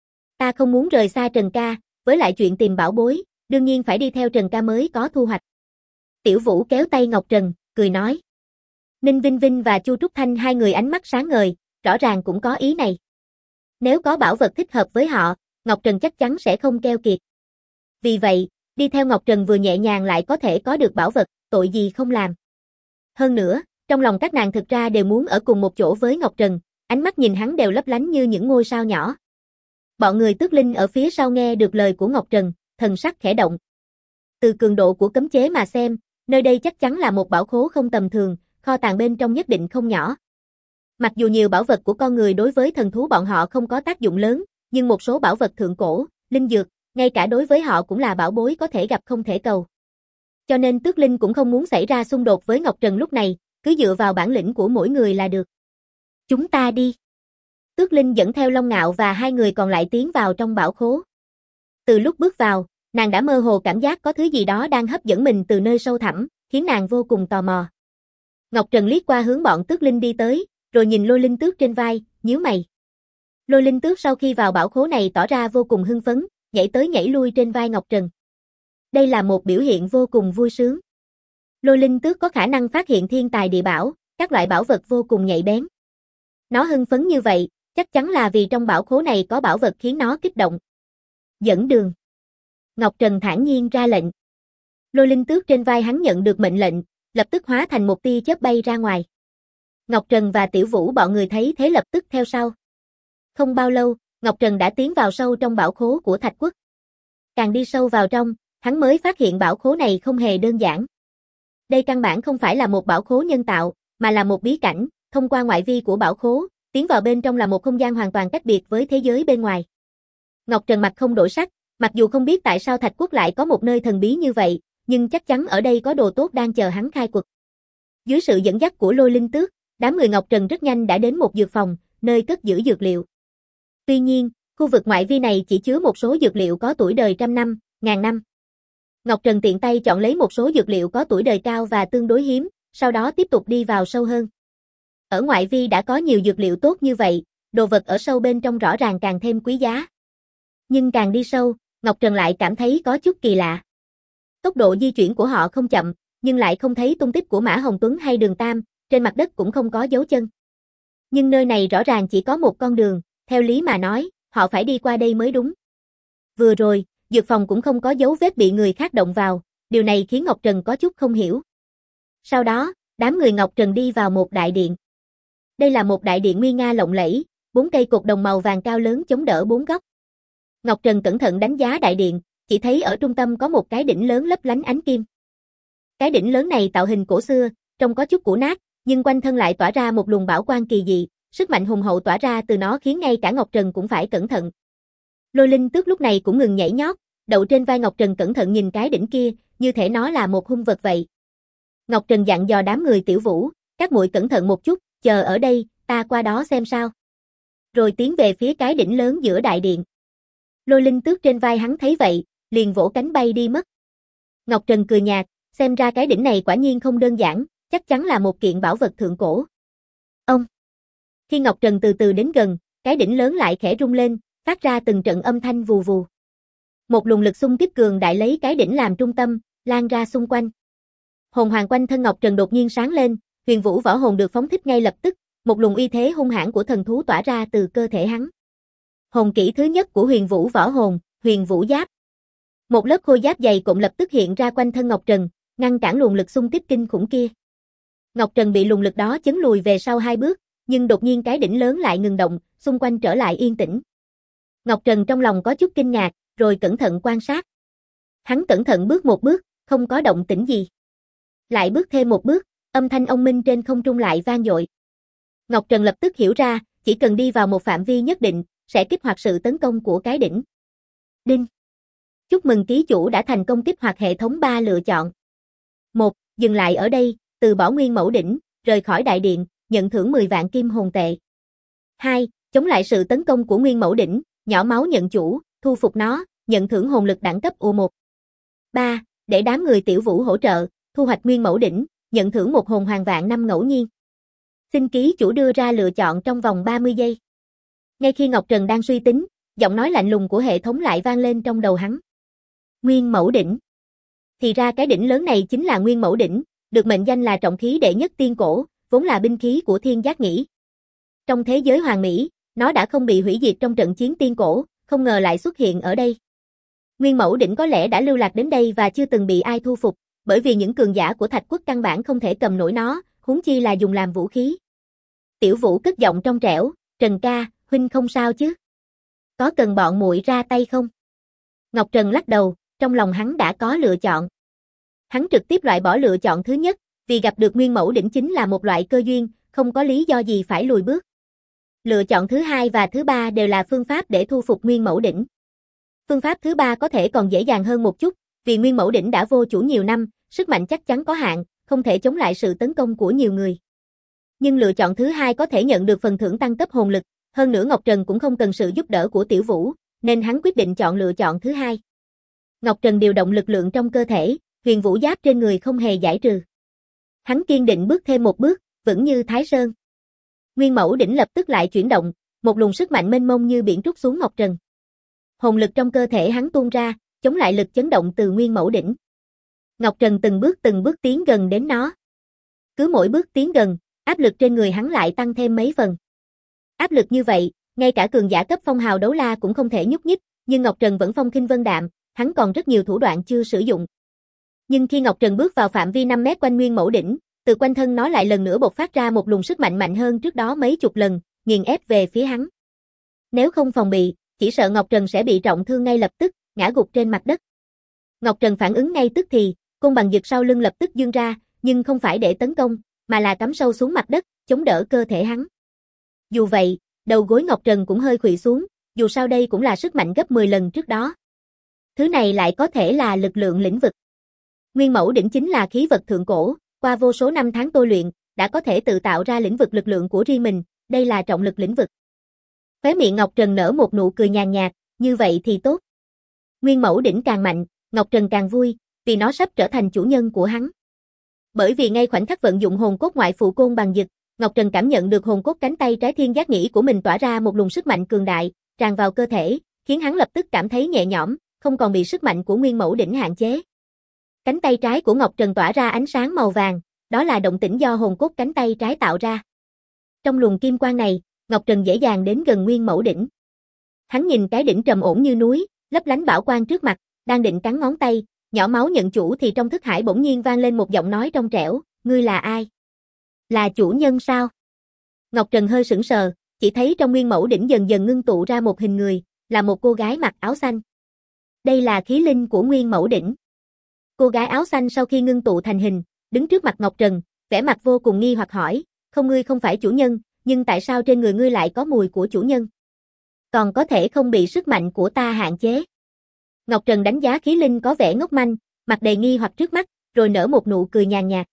Ta không muốn rời xa Trần ca, với lại chuyện tìm bảo bối, đương nhiên phải đi theo Trần ca mới có thu hoạch. Tiểu Vũ kéo tay Ngọc Trần, cười nói. Ninh Vinh Vinh và Chu Trúc Thanh hai người ánh mắt sáng ngời, rõ ràng cũng có ý này. Nếu có bảo vật thích hợp với họ, Ngọc Trần chắc chắn sẽ không keo kiệt. Vì vậy, đi theo Ngọc Trần vừa nhẹ nhàng lại có thể có được bảo vật, tội gì không làm. Hơn nữa, trong lòng các nàng thực ra đều muốn ở cùng một chỗ với Ngọc Trần, ánh mắt nhìn hắn đều lấp lánh như những ngôi sao nhỏ. Bọn người Tước linh ở phía sau nghe được lời của Ngọc Trần, thần sắc khẽ động. Từ cường độ của cấm chế mà xem, nơi đây chắc chắn là một bảo khố không tầm thường, kho tàng bên trong nhất định không nhỏ. Mặc dù nhiều bảo vật của con người đối với thần thú bọn họ không có tác dụng lớn, nhưng một số bảo vật thượng cổ, linh dược, ngay cả đối với họ cũng là bảo bối có thể gặp không thể cầu. Cho nên Tước linh cũng không muốn xảy ra xung đột với Ngọc Trần lúc này, cứ dựa vào bản lĩnh của mỗi người là được. Chúng ta đi. Tước linh dẫn theo Long Ngạo và hai người còn lại tiến vào trong bảo khố. Từ lúc bước vào, nàng đã mơ hồ cảm giác có thứ gì đó đang hấp dẫn mình từ nơi sâu thẳm, khiến nàng vô cùng tò mò. Ngọc Trần liếc qua hướng bọn Tước linh đi tới, rồi nhìn Lôi Linh Tước trên vai, nhíu mày. Lôi Linh Tước sau khi vào bảo khố này tỏ ra vô cùng hưng phấn, nhảy tới nhảy lui trên vai Ngọc Trần. Đây là một biểu hiện vô cùng vui sướng. Lôi Linh Tước có khả năng phát hiện thiên tài địa bảo, các loại bảo vật vô cùng nhạy bén. Nó hưng phấn như vậy, chắc chắn là vì trong bảo khố này có bảo vật khiến nó kích động. Dẫn đường. Ngọc Trần thản nhiên ra lệnh. Lôi Linh Tước trên vai hắn nhận được mệnh lệnh, lập tức hóa thành một tia chớp bay ra ngoài. Ngọc Trần và Tiểu Vũ bọn người thấy thế lập tức theo sau. Không bao lâu, Ngọc Trần đã tiến vào sâu trong bảo khố của Thạch Quốc. Càng đi sâu vào trong, hắn mới phát hiện bảo khố này không hề đơn giản. Đây căn bản không phải là một bảo khố nhân tạo, mà là một bí cảnh, thông qua ngoại vi của bảo khố, tiến vào bên trong là một không gian hoàn toàn cách biệt với thế giới bên ngoài. Ngọc Trần mặt không đổi sắc, mặc dù không biết tại sao Thạch Quốc lại có một nơi thần bí như vậy, nhưng chắc chắn ở đây có đồ tốt đang chờ hắn khai quật. Dưới sự dẫn dắt của Lôi Linh Tước, đám người Ngọc Trần rất nhanh đã đến một dược phòng, nơi cất giữ dược liệu. Tuy nhiên, khu vực ngoại vi này chỉ chứa một số dược liệu có tuổi đời trăm năm, ngàn năm. Ngọc Trần tiện tay chọn lấy một số dược liệu có tuổi đời cao và tương đối hiếm, sau đó tiếp tục đi vào sâu hơn. Ở ngoại vi đã có nhiều dược liệu tốt như vậy, đồ vật ở sâu bên trong rõ ràng càng thêm quý giá. Nhưng càng đi sâu, Ngọc Trần lại cảm thấy có chút kỳ lạ. Tốc độ di chuyển của họ không chậm, nhưng lại không thấy tung tích của Mã Hồng Tuấn hay Đường Tam, trên mặt đất cũng không có dấu chân. Nhưng nơi này rõ ràng chỉ có một con đường, theo lý mà nói, họ phải đi qua đây mới đúng. Vừa rồi, dược phòng cũng không có dấu vết bị người khác động vào, điều này khiến Ngọc Trần có chút không hiểu. Sau đó, đám người Ngọc Trần đi vào một đại điện. Đây là một đại điện nguy nga lộng lẫy, 4 cây cột đồng màu vàng cao lớn chống đỡ 4 góc. Ngọc Trần cẩn thận đánh giá đại điện, chỉ thấy ở trung tâm có một cái đỉnh lớn lấp lánh ánh kim. Cái đỉnh lớn này tạo hình cổ xưa, trông có chút cũ nát, nhưng quanh thân lại tỏa ra một luồng bảo quang kỳ dị, sức mạnh hùng hậu tỏa ra từ nó khiến ngay cả Ngọc Trần cũng phải cẩn thận. Lôi Linh Tước lúc này cũng ngừng nhảy nhót, đậu trên vai Ngọc Trần cẩn thận nhìn cái đỉnh kia, như thể nó là một hung vật vậy. Ngọc Trần dặn dò đám người Tiểu Vũ, các muội cẩn thận một chút, chờ ở đây, ta qua đó xem sao. Rồi tiến về phía cái đỉnh lớn giữa đại điện. Lôi Linh Tước trên vai hắn thấy vậy, liền vỗ cánh bay đi mất. Ngọc Trần cười nhạt, xem ra cái đỉnh này quả nhiên không đơn giản, chắc chắn là một kiện bảo vật thượng cổ. Ông. Khi Ngọc Trần từ từ đến gần, cái đỉnh lớn lại khẽ rung lên, phát ra từng trận âm thanh vù vù. Một luồng lực xung kích cường đại lấy cái đỉnh làm trung tâm, lan ra xung quanh. Hồn hoàng quanh thân Ngọc Trần đột nhiên sáng lên, huyền vũ võ hồn được phóng thích ngay lập tức, một luồng uy thế hung hãn của thần thú tỏa ra từ cơ thể hắn. Hồn kỹ thứ nhất của huyền vũ võ hồn, huyền vũ giáp. Một lớp khôi giáp dày cộm lập tức hiện ra quanh thân Ngọc Trần, ngăn cản luồng lực xung kích kinh khủng kia. Ngọc Trần bị luồng lực đó chấn lùi về sau 2 bước, nhưng đột nhiên cái đỉnh lớn lại ngừng động, xung quanh trở lại yên tĩnh. Ngọc Trần trong lòng có chút kinh ngạc, rồi cẩn thận quan sát. Hắn cẩn thận bước một bước, không có động tĩnh gì. Lại bước thêm một bước, âm thanh ông minh trên không trung lại vang dội. Ngọc Trần lập tức hiểu ra, chỉ cần đi vào một phạm vi nhất định, sẽ kích hoạt sự tấn công của cái đỉnh. Đinh. Chúc mừng ký chủ đã thành công kích hoạt hệ thống 3 lựa chọn. 1. Dừng lại ở đây, từ bỏ nguyên mẫu đỉnh, rời khỏi đại điện, nhận thưởng 10 vạn kim hồn tệ. 2. Chống lại sự tấn công của nguyên mẫu đỉnh, nhỏ máu nhận chủ, thu phục nó, nhận thưởng hồn lực đẳng cấp U1. 3. Để đám người Tiểu Vũ hỗ trợ, thu hoạch nguyên mẫu đỉnh, nhận thưởng một hồn hoàng vạn năm ngẫu nhiên. Xin ký chủ đưa ra lựa chọn trong vòng 30 giây. Ngay khi Ngọc Trần đang suy tính, giọng nói lạnh lùng của hệ thống lại vang lên trong đầu hắn. Nguyên mẫu đỉnh. Thì ra cái đỉnh lớn này chính là nguyên mẫu đỉnh, được mệnh danh là trọng khí đệ nhất tiên cổ, vốn là binh khí của Thiên Giác Nghĩ. Trong thế giới hoàn mỹ, nó đã không bị hủy diệt trong trận chiến tiên cổ, không ngờ lại xuất hiện ở đây. Nguyên mẫu đỉnh có lẽ đã lưu lạc đến đây và chưa từng bị ai thu phục, bởi vì những cường giả của Thạch Quốc căn bản không thể cầm nổi nó, huống chi là dùng làm vũ khí. Tiểu Vũ cất giọng trong trẻo, Trần ca, huynh không sao chứ? Có cần bọn muội ra tay không? Ngọc Trần lắc đầu, trong lòng hắn đã có lựa chọn. Hắn trực tiếp loại bỏ lựa chọn thứ nhất, vì gặp được nguyên mẫu đỉnh chính là một loại cơ duyên, không có lý do gì phải lùi bước. Lựa chọn thứ hai và thứ ba đều là phương pháp để thu phục nguyên mẫu đỉnh. Phương pháp thứ ba có thể còn dễ dàng hơn một chút, vì nguyên mẫu đỉnh đã vô chủ nhiều năm, sức mạnh chắc chắn có hạn, không thể chống lại sự tấn công của nhiều người. Nhưng lựa chọn thứ hai có thể nhận được phần thưởng tăng cấp hồn lực, hơn nữa Ngọc Trần cũng không cần sự giúp đỡ của Tiểu Vũ, nên hắn quyết định chọn lựa chọn thứ hai. Ngọc Trần điều động lực lượng trong cơ thể, huyền vũ giáp trên người không hề giải trừ. Hắn kiên định bước thêm một bước, vững như Thái Sơn. Nguyên mẫu đỉnh lập tức lại chuyển động, một luồng sức mạnh mênh mông như biển trút xuống Ngọc Trần. Hồn lực trong cơ thể hắn tuôn ra, chống lại lực chấn động từ nguyên mẫu đỉnh. Ngọc Trần từng bước tiến gần đến nó. Cứ mỗi bước tiến gần, áp lực trên người hắn lại tăng thêm mấy phần. Áp lực như vậy, ngay cả cường giả cấp phong hào đấu la cũng không thể nhúc nhích, nhưng Ngọc Trần vẫn phong khinh vân đạm, hắn còn rất nhiều thủ đoạn chưa sử dụng. Nhưng khi Ngọc Trần bước vào phạm vi 5 mét quanh nguyên mẫu đỉnh, từ quanh thân nó lại lần nữa bộc phát ra một luồng sức mạnh mạnh hơn trước đó mấy chục lần, nghiền ép về phía hắn. Nếu không phòng bị, chỉ sợ Ngọc Trần sẽ bị trọng thương ngay lập tức, ngã gục trên mặt đất. Ngọc Trần phản ứng ngay tức thì, côn bằng giật sau lưng lập tức giương ra, nhưng không phải để tấn công, mà là cắm sâu xuống mặt đất, chống đỡ cơ thể hắn. Dù vậy, đầu gối Ngọc Trần cũng hơi khuỵu xuống, dù sao đây cũng là sức mạnh gấp 10 lần trước đó. Thứ này lại có thể là lực lượng lĩnh vực. Nguyên mẫu đỉnh chính là khí vật thượng cổ, qua vô số năm tháng tôi luyện, đã có thể tự tạo ra lĩnh vực lực lượng của riêng mình, đây là trọng lực lĩnh vực. Khóe miệng Ngọc Trần nở một nụ cười nhàn nhạt, như vậy thì tốt. Nguyên mẫu đỉnh càng mạnh, Ngọc Trần càng vui, vì nó sắp trở thành chủ nhân của hắn. Bởi vì ngay khoảnh khắc vận dụng hồn cốt ngoại phụ côn bằng dực, Ngọc Trần cảm nhận được hồn cốt cánh tay trái thiên giác nhĩ của mình tỏa ra một luồng sức mạnh cường đại, tràn vào cơ thể, khiến hắn lập tức cảm thấy nhẹ nhõm, không còn bị sức mạnh của Nguyên Mẫu Đỉnh hạn chế. Cánh tay trái của Ngọc Trần tỏa ra ánh sáng màu vàng, đó là động tĩnh do hồn cốt cánh tay trái tạo ra. Trong luồng kim quang này, Ngọc Trần dễ dàng đến gần Nguyên Mẫu Đỉnh. Hắn nhìn cái đỉnh trầm ổn như núi, lấp lánh bảo quang trước mặt, đang định cắn ngón tay, nhỏ máu nhận chủ thì trong thức hải bỗng nhiên vang lên một giọng nói trong trẻo, ngươi là ai? Là chủ nhân sao? Ngọc Trần hơi sững sờ, chỉ thấy trong Nguyên Mẫu Đỉnh dần dần ngưng tụ ra một hình người, là một cô gái mặc áo xanh. Đây là khí linh của Nguyên Mẫu Đỉnh. Cô gái áo xanh sau khi ngưng tụ thành hình, đứng trước mặt Ngọc Trần, vẻ mặt vô cùng nghi hoặc hỏi, không, ngươi không phải chủ nhân, nhưng tại sao trên người ngươi lại có mùi của chủ nhân? Còn có thể không bị sức mạnh của ta hạn chế? Ngọc Trần đánh giá khí linh có vẻ ngốc manh, mặt đầy nghi hoặc trước mắt, rồi nở một nụ cười nhàn nhạt.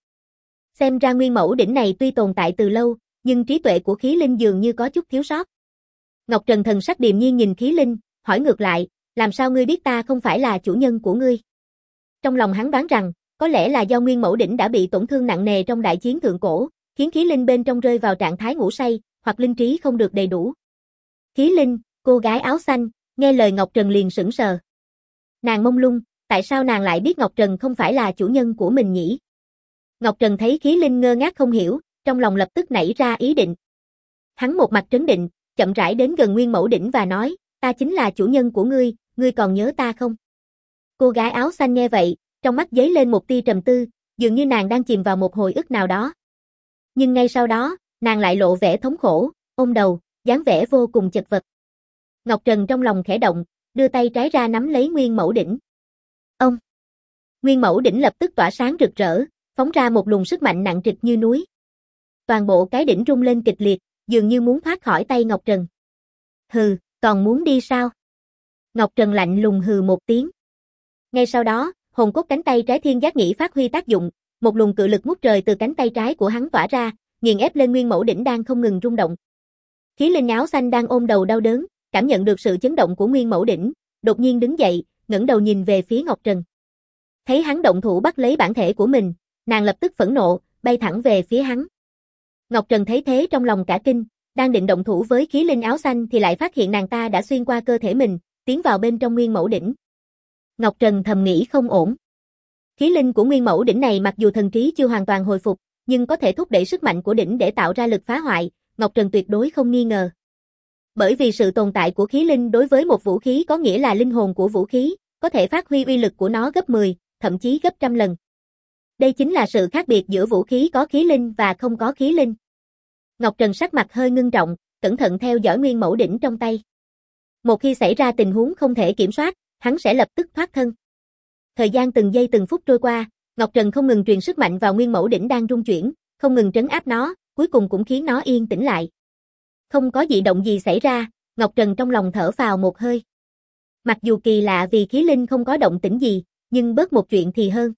Xem ra Nguyên Mẫu Đỉnh này tuy tồn tại từ lâu, nhưng trí tuệ của khí linh dường như có chút thiếu sót. Ngọc Trần thần sắc điềm nhiên nhìn khí linh, hỏi ngược lại, làm sao ngươi biết ta không phải là chủ nhân của ngươi? Trong lòng hắn đoán rằng, có lẽ là do Nguyên Mẫu Đỉnh đã bị tổn thương nặng nề trong đại chiến thượng cổ, khiến khí linh bên trong rơi vào trạng thái ngủ say, hoặc linh trí không được đầy đủ. Khí linh, cô gái áo xanh, nghe lời Ngọc Trần liền sững sờ. Nàng mông lung, tại sao nàng lại biết Ngọc Trần không phải là chủ nhân của mình nhỉ? Ngọc Trần thấy khí linh ngơ ngác không hiểu, trong lòng lập tức nảy ra ý định. Hắn một mặt trấn định, chậm rãi đến gần Nguyên Mẫu Đỉnh và nói, ta chính là chủ nhân của ngươi còn nhớ ta không? Cô gái áo xanh nghe vậy, trong mắt giấy lên một tia trầm tư, dường như nàng đang chìm vào một hồi ức nào đó. Nhưng ngay sau đó, nàng lại lộ vẻ thống khổ, ôm đầu, dáng vẻ vô cùng chật vật. Ngọc Trần trong lòng khẽ động, đưa tay trái ra nắm lấy Nguyên Mẫu Đỉnh. Ông! Nguyên Mẫu Đỉnh lập tức tỏa sáng rực rỡ, phóng ra một luồng sức mạnh nặng trịch như núi. Toàn bộ cái đỉnh rung lên kịch liệt, dường như muốn thoát khỏi tay Ngọc Trần. Hừ, còn muốn đi sao? Ngọc Trần lạnh lùng hừ một tiếng. Ngay sau đó, hồn cốt cánh tay trái thiên giác nhĩ phát huy tác dụng, một luồng cự lực ngút trời từ cánh tay trái của hắn tỏa ra, nghiền ép lên Nguyên Mẫu Đỉnh đang không ngừng rung động. Khí linh áo xanh đang ôm đầu đau đớn, cảm nhận được sự chấn động của Nguyên Mẫu Đỉnh, đột nhiên đứng dậy, ngẩng đầu nhìn về phía Ngọc Trần. Thấy hắn động thủ bắt lấy bản thể của mình, nàng lập tức phẫn nộ, bay thẳng về phía hắn. Ngọc Trần thấy thế trong lòng cả kinh, đang định động thủ với khí linh áo xanh thì lại phát hiện nàng ta đã xuyên qua cơ thể mình, tiến vào bên trong Nguyên Mẫu Đỉnh. Ngọc Trần thầm nghĩ không ổn. Khí linh của Nguyên Mẫu Đỉnh này mặc dù thần trí chưa hoàn toàn hồi phục, nhưng có thể thúc đẩy sức mạnh của đỉnh để tạo ra lực phá hoại, Ngọc Trần tuyệt đối không nghi ngờ. Bởi vì sự tồn tại của khí linh đối với một vũ khí có nghĩa là linh hồn của vũ khí, có thể phát huy uy lực của nó gấp 10, thậm chí gấp trăm lần. Đây chính là sự khác biệt giữa vũ khí có khí linh và không có khí linh. Ngọc Trần sắc mặt hơi ngưng trọng, cẩn thận theo dõi Nguyên Mẫu Đỉnh trong tay. Một khi xảy ra tình huống không thể kiểm soát, hắn sẽ lập tức thoát thân. Thời gian từng giây từng phút trôi qua, Ngọc Trần không ngừng truyền sức mạnh vào Nguyên Mẫu Đỉnh đang rung chuyển, không ngừng trấn áp nó, cuối cùng cũng khiến nó yên tĩnh lại. Không có dị động gì xảy ra, Ngọc Trần trong lòng thở phào một hơi. Mặc dù kỳ lạ vì khí linh không có động tĩnh gì, nhưng bớt một chuyện thì hơn.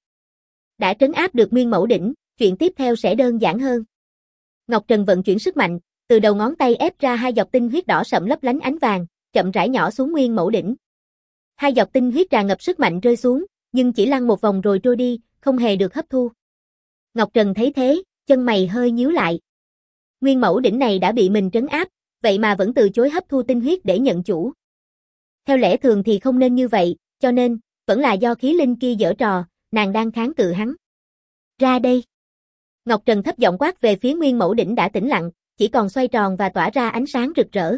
Đã trấn áp được Nguyên Mẫu Đỉnh, chuyện tiếp theo sẽ đơn giản hơn. Ngọc Trần vận chuyển sức mạnh, từ đầu ngón tay ép ra hai giọt tinh huyết đỏ sẫm lấp lánh ánh vàng, chậm rãi nhỏ xuống Nguyên Mẫu Đỉnh. Hai giọt tinh huyết tràn ngập sức mạnh rơi xuống, nhưng chỉ lăn một vòng rồi trôi đi, không hề được hấp thu. Ngọc Trần thấy thế, chân mày hơi nhíu lại. Nguyên Mẫu Đỉnh này đã bị mình trấn áp, vậy mà vẫn từ chối hấp thu tinh huyết để nhận chủ. Theo lẽ thường thì không nên như vậy, cho nên, vẫn là do khí linh kia giở trò, nàng đang kháng cự hắn. Ra đây! Ngọc Trần thấp giọng quát về phía Nguyên Mẫu Đỉnh đã tĩnh lặng, chỉ còn xoay tròn và tỏa ra ánh sáng rực rỡ.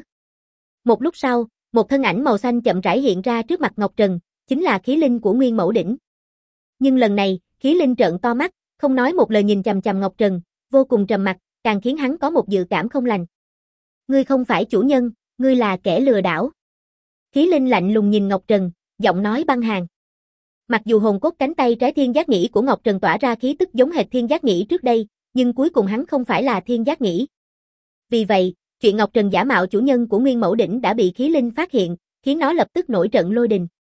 Một lúc sau, một thân ảnh màu xanh chậm rãi hiện ra trước mặt Ngọc Trần, chính là khí linh của Nguyên Mẫu Đỉnh. Nhưng lần này, khí linh trợn to mắt, không nói một lời nhìn chằm chằm Ngọc Trần, vô cùng trầm mặc, càng khiến hắn có một dự cảm không lành. Ngươi không phải chủ nhân, ngươi là kẻ lừa đảo. Khí linh lạnh lùng nhìn Ngọc Trần, giọng nói băng hàn. Mặc dù hồn cốt cánh tay trái thiên giác nhĩ của Ngọc Trần tỏa ra khí tức giống hệt thiên giác nhĩ trước đây, nhưng cuối cùng hắn không phải là thiên giác nhĩ. Vì vậy, chuyện Ngọc Trần giả mạo chủ nhân của Nguyên Mẫu Đỉnh đã bị khí linh phát hiện, khiến nó lập tức nổi trận lôi đình.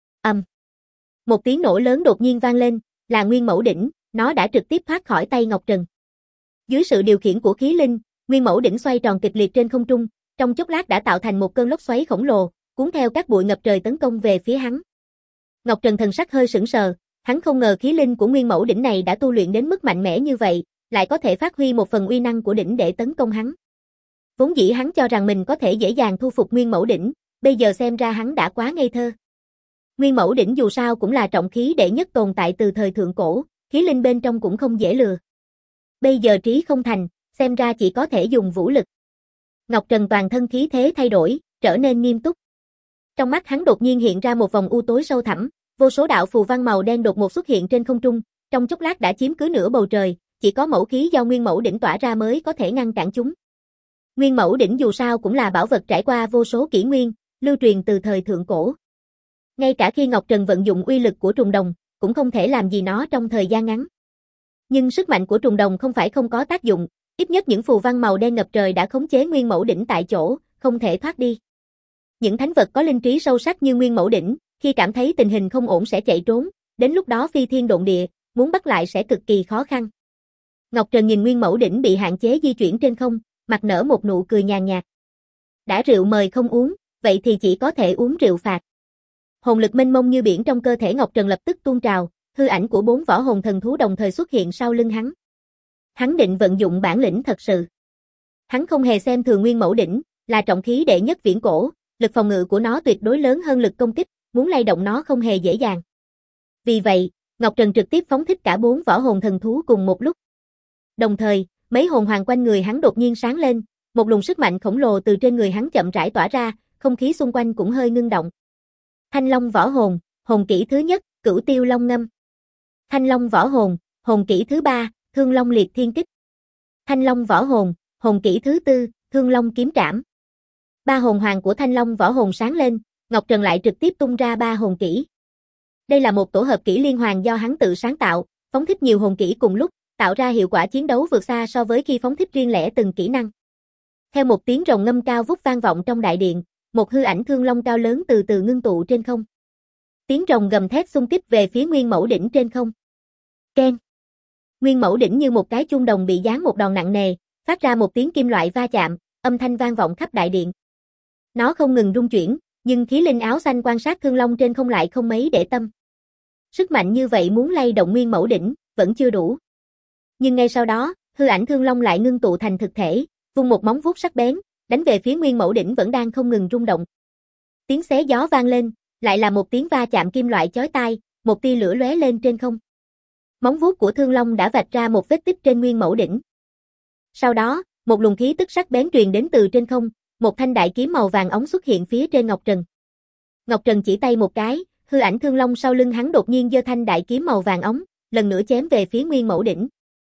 Một tiếng nổ lớn đột nhiên vang lên, là Nguyên Mẫu Đỉnh, nó đã trực tiếp thoát khỏi tay Ngọc Trần. Dưới sự điều khiển của khí linh, Nguyên Mẫu Đỉnh xoay tròn kịch liệt trên không trung, trong chốc lát đã tạo thành một cơn lốc xoáy khổng lồ, cuốn theo các bụi ngập trời tấn công về phía hắn. Ngọc Trần thần sắc hơi sững sờ, Hắn không ngờ khí linh của nguyên mẫu đỉnh này đã tu luyện đến mức mạnh mẽ như vậy, lại có thể phát huy một phần uy năng của đỉnh để tấn công hắn. Vốn dĩ hắn cho rằng mình có thể dễ dàng thu phục nguyên mẫu đỉnh, bây giờ xem ra hắn đã quá ngây thơ. Nguyên mẫu đỉnh dù sao cũng là trọng khí đệ nhất tồn tại từ thời thượng cổ, khí linh bên trong cũng không dễ lừa. Bây giờ trí không thành, xem ra chỉ có thể dùng vũ lực. Ngọc Trần toàn thân khí thế thay đổi, trở nên nghiêm túc. Trong mắt hắn đột nhiên hiện ra một vòng u tối sâu thẳm, vô số đạo phù văn màu đen đột ngột xuất hiện trên không trung, trong chốc lát đã chiếm cứ nửa bầu trời, chỉ có mẫu khí do nguyên mẫu đỉnh tỏa ra mới có thể ngăn cản chúng. Nguyên mẫu đỉnh dù sao cũng là bảo vật trải qua vô số kỷ nguyên, lưu truyền từ thời thượng cổ. Ngay cả khi Ngọc Trần vận dụng uy lực của trùng đồng, cũng không thể làm gì nó trong thời gian ngắn. Nhưng sức mạnh của trùng đồng không phải không có tác dụng, ít nhất những phù văn màu đen ngập trời đã khống chế nguyên mẫu đỉnh tại chỗ, không thể thoát đi. Những thánh vật có linh trí sâu sắc như nguyên mẫu đỉnh, khi cảm thấy tình hình không ổn sẽ chạy trốn, đến lúc đó phi thiên độn địa, muốn bắt lại sẽ cực kỳ khó khăn. Ngọc Trần nhìn nguyên mẫu đỉnh bị hạn chế di chuyển trên không, mặt nở một nụ cười nhàn nhạt. Đã rượu mời không uống, vậy thì chỉ có thể uống rượu phạt. Hồn lực mênh mông như biển trong cơ thể Ngọc Trần lập tức tuôn trào, hư ảnh của 4 võ hồn thần thú đồng thời xuất hiện sau lưng hắn. Hắn định vận dụng bản lĩnh thật sự. Hắn không hề xem thường nguyên mẫu đỉnh, là trọng khí đệ nhất viễn cổ, lực phòng ngự của nó tuyệt đối lớn hơn lực công kích, muốn lay động nó không hề dễ dàng. Vì vậy, Ngọc Trần trực tiếp phóng thích cả 4 võ hồn thần thú cùng một lúc. Đồng thời, mấy hồn hoàng quanh người hắn đột nhiên sáng lên, một luồng sức mạnh khổng lồ từ trên người hắn chậm rãi tỏa ra, không khí xung quanh cũng hơi ngưng động. Thanh Long võ hồn, hồn kỹ thứ nhất, Cửu Tiêu Long Ngâm. Thanh Long võ hồn, hồn kỹ thứ 3, Thương Long Liệt Thiên Kích. Thanh Long võ hồn, hồn kỹ thứ 4, Thương Long Kiếm Trảm. 3 hồn hoàng của Thanh Long võ hồn sáng lên, Ngọc Trần lại trực tiếp tung ra 3 hồn kỹ. Đây là một tổ hợp kỹ liên hoàn do hắn tự sáng tạo, phóng thích nhiều hồn kỹ cùng lúc, tạo ra hiệu quả chiến đấu vượt xa so với khi phóng thích riêng lẻ từng kỹ năng. Theo một tiếng rồng ngâm cao vút vang vọng trong đại điện, một hư ảnh thương long cao lớn từ từ ngưng tụ trên không. Tiếng rồng gầm thét xung kích về phía nguyên mẫu đỉnh trên không. Keng. Nguyên mẫu đỉnh như một cái chuông đồng bị giáng một đòn nặng nề, phát ra một tiếng kim loại va chạm, âm thanh vang vọng khắp đại điện. Nó không ngừng rung chuyển, nhưng khí linh áo xanh quan sát thương long trên không lại không mấy để tâm. Sức mạnh như vậy muốn lay động nguyên mẫu đỉnh, vẫn chưa đủ. Nhưng ngay sau đó, hư ảnh thương long lại ngưng tụ thành thực thể, vung một móng vuốt sắc bén, đánh về phía nguyên mẫu đỉnh vẫn đang không ngừng rung động. Tiếng xé gió vang lên, lại là một tiếng va chạm kim loại chói tai, một tia lửa lóe lên trên không. Móng vuốt của thương long đã vạch ra một vết tích trên nguyên mẫu đỉnh. Sau đó, một luồng khí tức sắc bén truyền đến từ trên không, một thanh đại kiếm màu vàng óng xuất hiện phía trên Ngọc Trần. Ngọc Trần chỉ tay một cái, hư ảnh thương long sau lưng hắn đột nhiên giơ thanh đại kiếm màu vàng óng, lần nữa chém về phía nguyên mẫu đỉnh.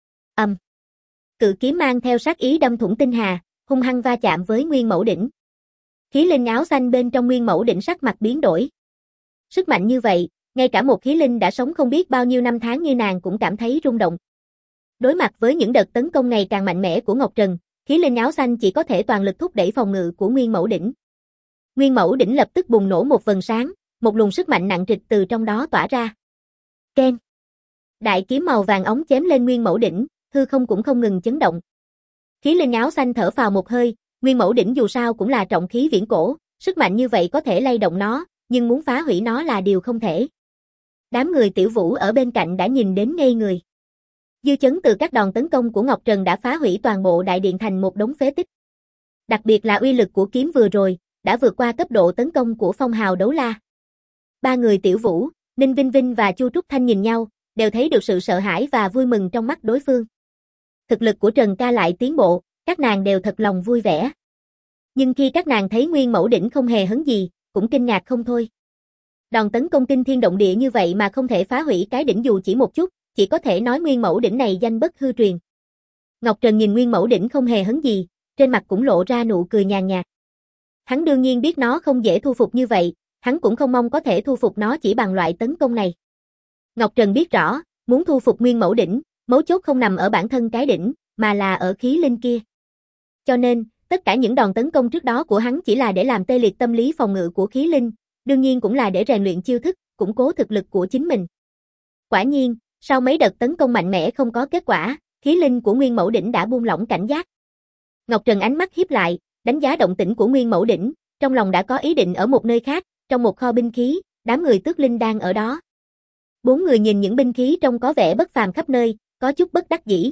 Cự kiếm mang theo sát ý đâm thủng tinh hà, hung hăng va chạm với nguyên mẫu đỉnh. Khí linh áo xanh bên trong nguyên mẫu đỉnh sắc mặt biến đổi. Sức mạnh như vậy, ngay cả một khí linh đã sống không biết bao nhiêu năm tháng như nàng cũng cảm thấy rung động. Đối mặt với những đợt tấn công ngày càng mạnh mẽ của Ngọc Trần, khí linh áo xanh chỉ có thể toàn lực thúc đẩy phòng ngự của nguyên mẫu đỉnh. Nguyên mẫu đỉnh lập tức bùng nổ một vầng sáng, một luồng sức mạnh nặng trịch từ trong đó tỏa ra. Keng. Đại kiếm màu vàng óng chém lên nguyên mẫu đỉnh, hư không cũng không ngừng chấn động. Khí linh áo xanh thở phào một hơi, nguyên mẫu đỉnh dù sao cũng là trọng khí viễn cổ, sức mạnh như vậy có thể lay động nó, nhưng muốn phá hủy nó là điều không thể. Đám người Tiểu Vũ ở bên cạnh đã nhìn đến ngây người. Dư chấn từ các đòn tấn công của Ngọc Trần đã phá hủy toàn bộ đại điện thành một đống phế tích. Đặc biệt là uy lực của kiếm vừa rồi, đã vượt qua cấp độ tấn công của phong hào đấu la. Ba người Tiểu Vũ, Ninh Vinh Vinh và Chu Trúc Thanh nhìn nhau, đều thấy được sự sợ hãi và vui mừng trong mắt đối phương. Thực lực của Trần Ca lại tiến bộ, các nàng đều thật lòng vui vẻ. Nhưng khi các nàng thấy nguyên mẫu đỉnh không hề hấn gì, cũng kinh ngạc không thôi. Đòn tấn công kinh thiên động địa như vậy mà không thể phá hủy cái đỉnh dù chỉ một chút, chỉ có thể nói nguyên mẫu đỉnh này danh bất hư truyền. Ngọc Trần nhìn nguyên mẫu đỉnh không hề hấn gì, trên mặt cũng lộ ra nụ cười nhàn nhạt. Hắn đương nhiên biết nó không dễ thu phục như vậy, hắn cũng không mong có thể thu phục nó chỉ bằng loại tấn công này. Ngọc Trần biết rõ, muốn thu phục nguyên mẫu đỉnh, mấu chốt không nằm ở bản thân cái đỉnh, mà là ở khí linh kia. Cho nên, tất cả những đòn tấn công trước đó của hắn chỉ là để làm tê liệt tâm lý phòng ngự của khí linh, đương nhiên cũng là để rèn luyện chiêu thức, củng cố thực lực của chính mình. Quả nhiên, sau mấy đợt tấn công mạnh mẽ không có kết quả, khí linh của nguyên mẫu đỉnh đã buông lỏng cảnh giác. Ngọc Trần ánh mắt híp lại, đánh giá động tĩnh của nguyên mẫu đỉnh, trong lòng đã có ý định ở một nơi khác, trong một kho binh khí, đám người Tước Linh đang ở đó. Bốn người nhìn những binh khí trông có vẻ bất phàm khắp nơi, có chút bất đắc dĩ.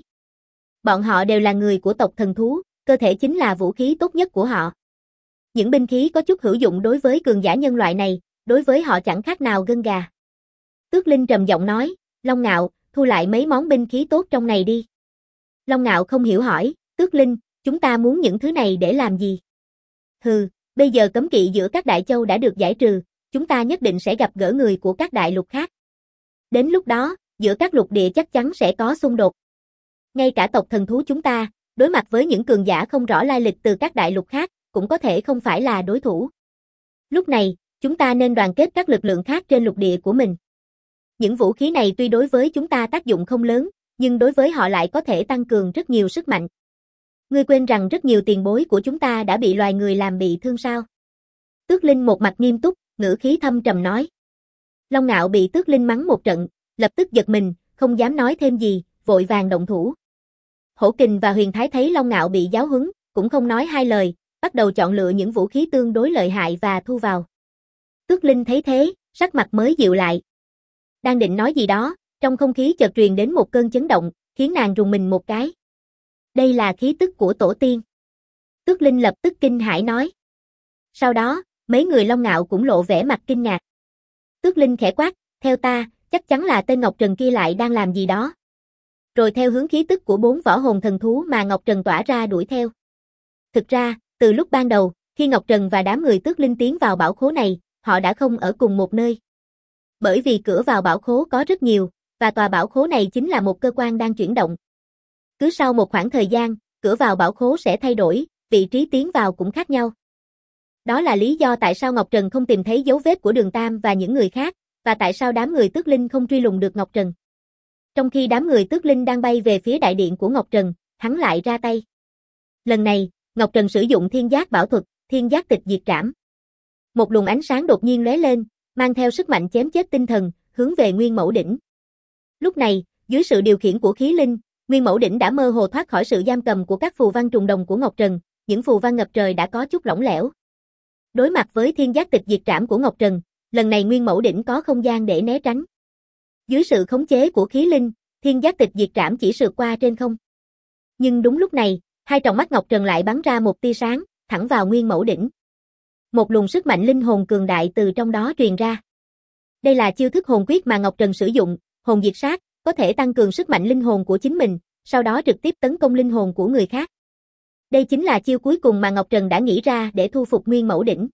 Bọn họ đều là người của tộc thần thú, cơ thể chính là vũ khí tốt nhất của họ. Những binh khí có chút hữu dụng đối với cường giả nhân loại này, đối với họ chẳng khác nào gân gà. Tước Linh trầm giọng nói, Long Ngạo, thu lại mấy món binh khí tốt trong này đi. Long Ngạo không hiểu hỏi, Tước Linh, chúng ta muốn những thứ này để làm gì? Hừ, bây giờ cấm kỵ giữa các đại châu đã được giải trừ, chúng ta nhất định sẽ gặp gỡ người của các đại lục khác. Đến lúc đó, giữa các lục địa chắc chắn sẽ có xung đột. Ngay cả tộc thần thú chúng ta, đối mặt với những cường giả không rõ lai lịch từ các đại lục khác, cũng có thể không phải là đối thủ. Lúc này, chúng ta nên đoàn kết các lực lượng khác trên lục địa của mình. Những vũ khí này tuy đối với chúng ta tác dụng không lớn, nhưng đối với họ lại có thể tăng cường rất nhiều sức mạnh. Ngươi quên rằng rất nhiều tiền bối của chúng ta đã bị loài người làm bị thương sao? Tước Linh một mặt nghiêm túc, ngữ khí thâm trầm nói. Long Ngạo bị Tước Linh mắng một trận, lập tức giật mình, không dám nói thêm gì, vội vàng động thủ. Hổ Kình và Huyền Thái thấy Long Ngạo bị giáo huấn, cũng không nói hai lời, bắt đầu chọn lựa những vũ khí tương đối lợi hại và thu vào. Tước Linh thấy thế, sắc mặt mới dịu lại. Đang định nói gì đó, trong không khí chợt truyền đến một cơn chấn động, khiến nàng rùng mình một cái. Đây là khí tức của tổ tiên. Tước Linh lập tức kinh hãi nói. Sau đó, mấy người Long Ngạo cũng lộ vẻ mặt kinh ngạc. Tước Linh khẽ quát, theo ta, chắc chắn là tên Ngọc Trần kia lại đang làm gì đó. Rồi theo hướng khí tức của 4 võ hồn thần thú mà Ngọc Trần tỏa ra đuổi theo. Thực ra, từ lúc ban đầu, khi Ngọc Trần và đám người Tước Linh tiến vào bảo khố này, họ đã không ở cùng một nơi. Bởi vì cửa vào bảo khố có rất nhiều, và tòa bảo khố này chính là một cơ quan đang chuyển động. Cứ sau một khoảng thời gian, cửa vào bảo khố sẽ thay đổi, vị trí tiến vào cũng khác nhau. Đó là lý do tại sao Ngọc Trần không tìm thấy dấu vết của Đường Tam và những người khác, và tại sao đám người Tước Linh không truy lùng được Ngọc Trần. Trong khi đám người Tước Linh đang bay về phía đại điện của Ngọc Trần, hắn lại ra tay. Lần này, Ngọc Trần sử dụng thiên giác bảo thuật, thiên giác tịch diệt trảm. Một luồng ánh sáng đột nhiên lóe lên, mang theo sức mạnh chém chết tinh thần, hướng về Nguyên Mẫu Đỉnh. Lúc này, dưới sự điều khiển của khí linh, Nguyên Mẫu Đỉnh đã mơ hồ thoát khỏi sự giam cầm của các phù văn trùng đồng của Ngọc Trần, những phù văn ngập trời đã có chút lỏng lẻo. Đối mặt với thiên giác tịch diệt trảm của Ngọc Trần, lần này Nguyên Mẫu Đỉnh có không gian để né tránh. Dưới sự khống chế của khí linh, thiên giác tịch diệt trảm chỉ sượt qua trên không. Nhưng đúng lúc này, hai tròng mắt Ngọc Trần lại bắn ra một tia sáng, thẳng vào Nguyên Mẫu Đỉnh. Một luồng sức mạnh linh hồn cường đại từ trong đó truyền ra. Đây là chiêu thức hồn quyết mà Ngọc Trần sử dụng, hồn diệt sát, có thể tăng cường sức mạnh linh hồn của chính mình, sau đó trực tiếp tấn công linh hồn của người khác. Đây chính là chiêu cuối cùng mà Ngọc Trần đã nghĩ ra để thu phục Nguyên Mẫu Đỉnh.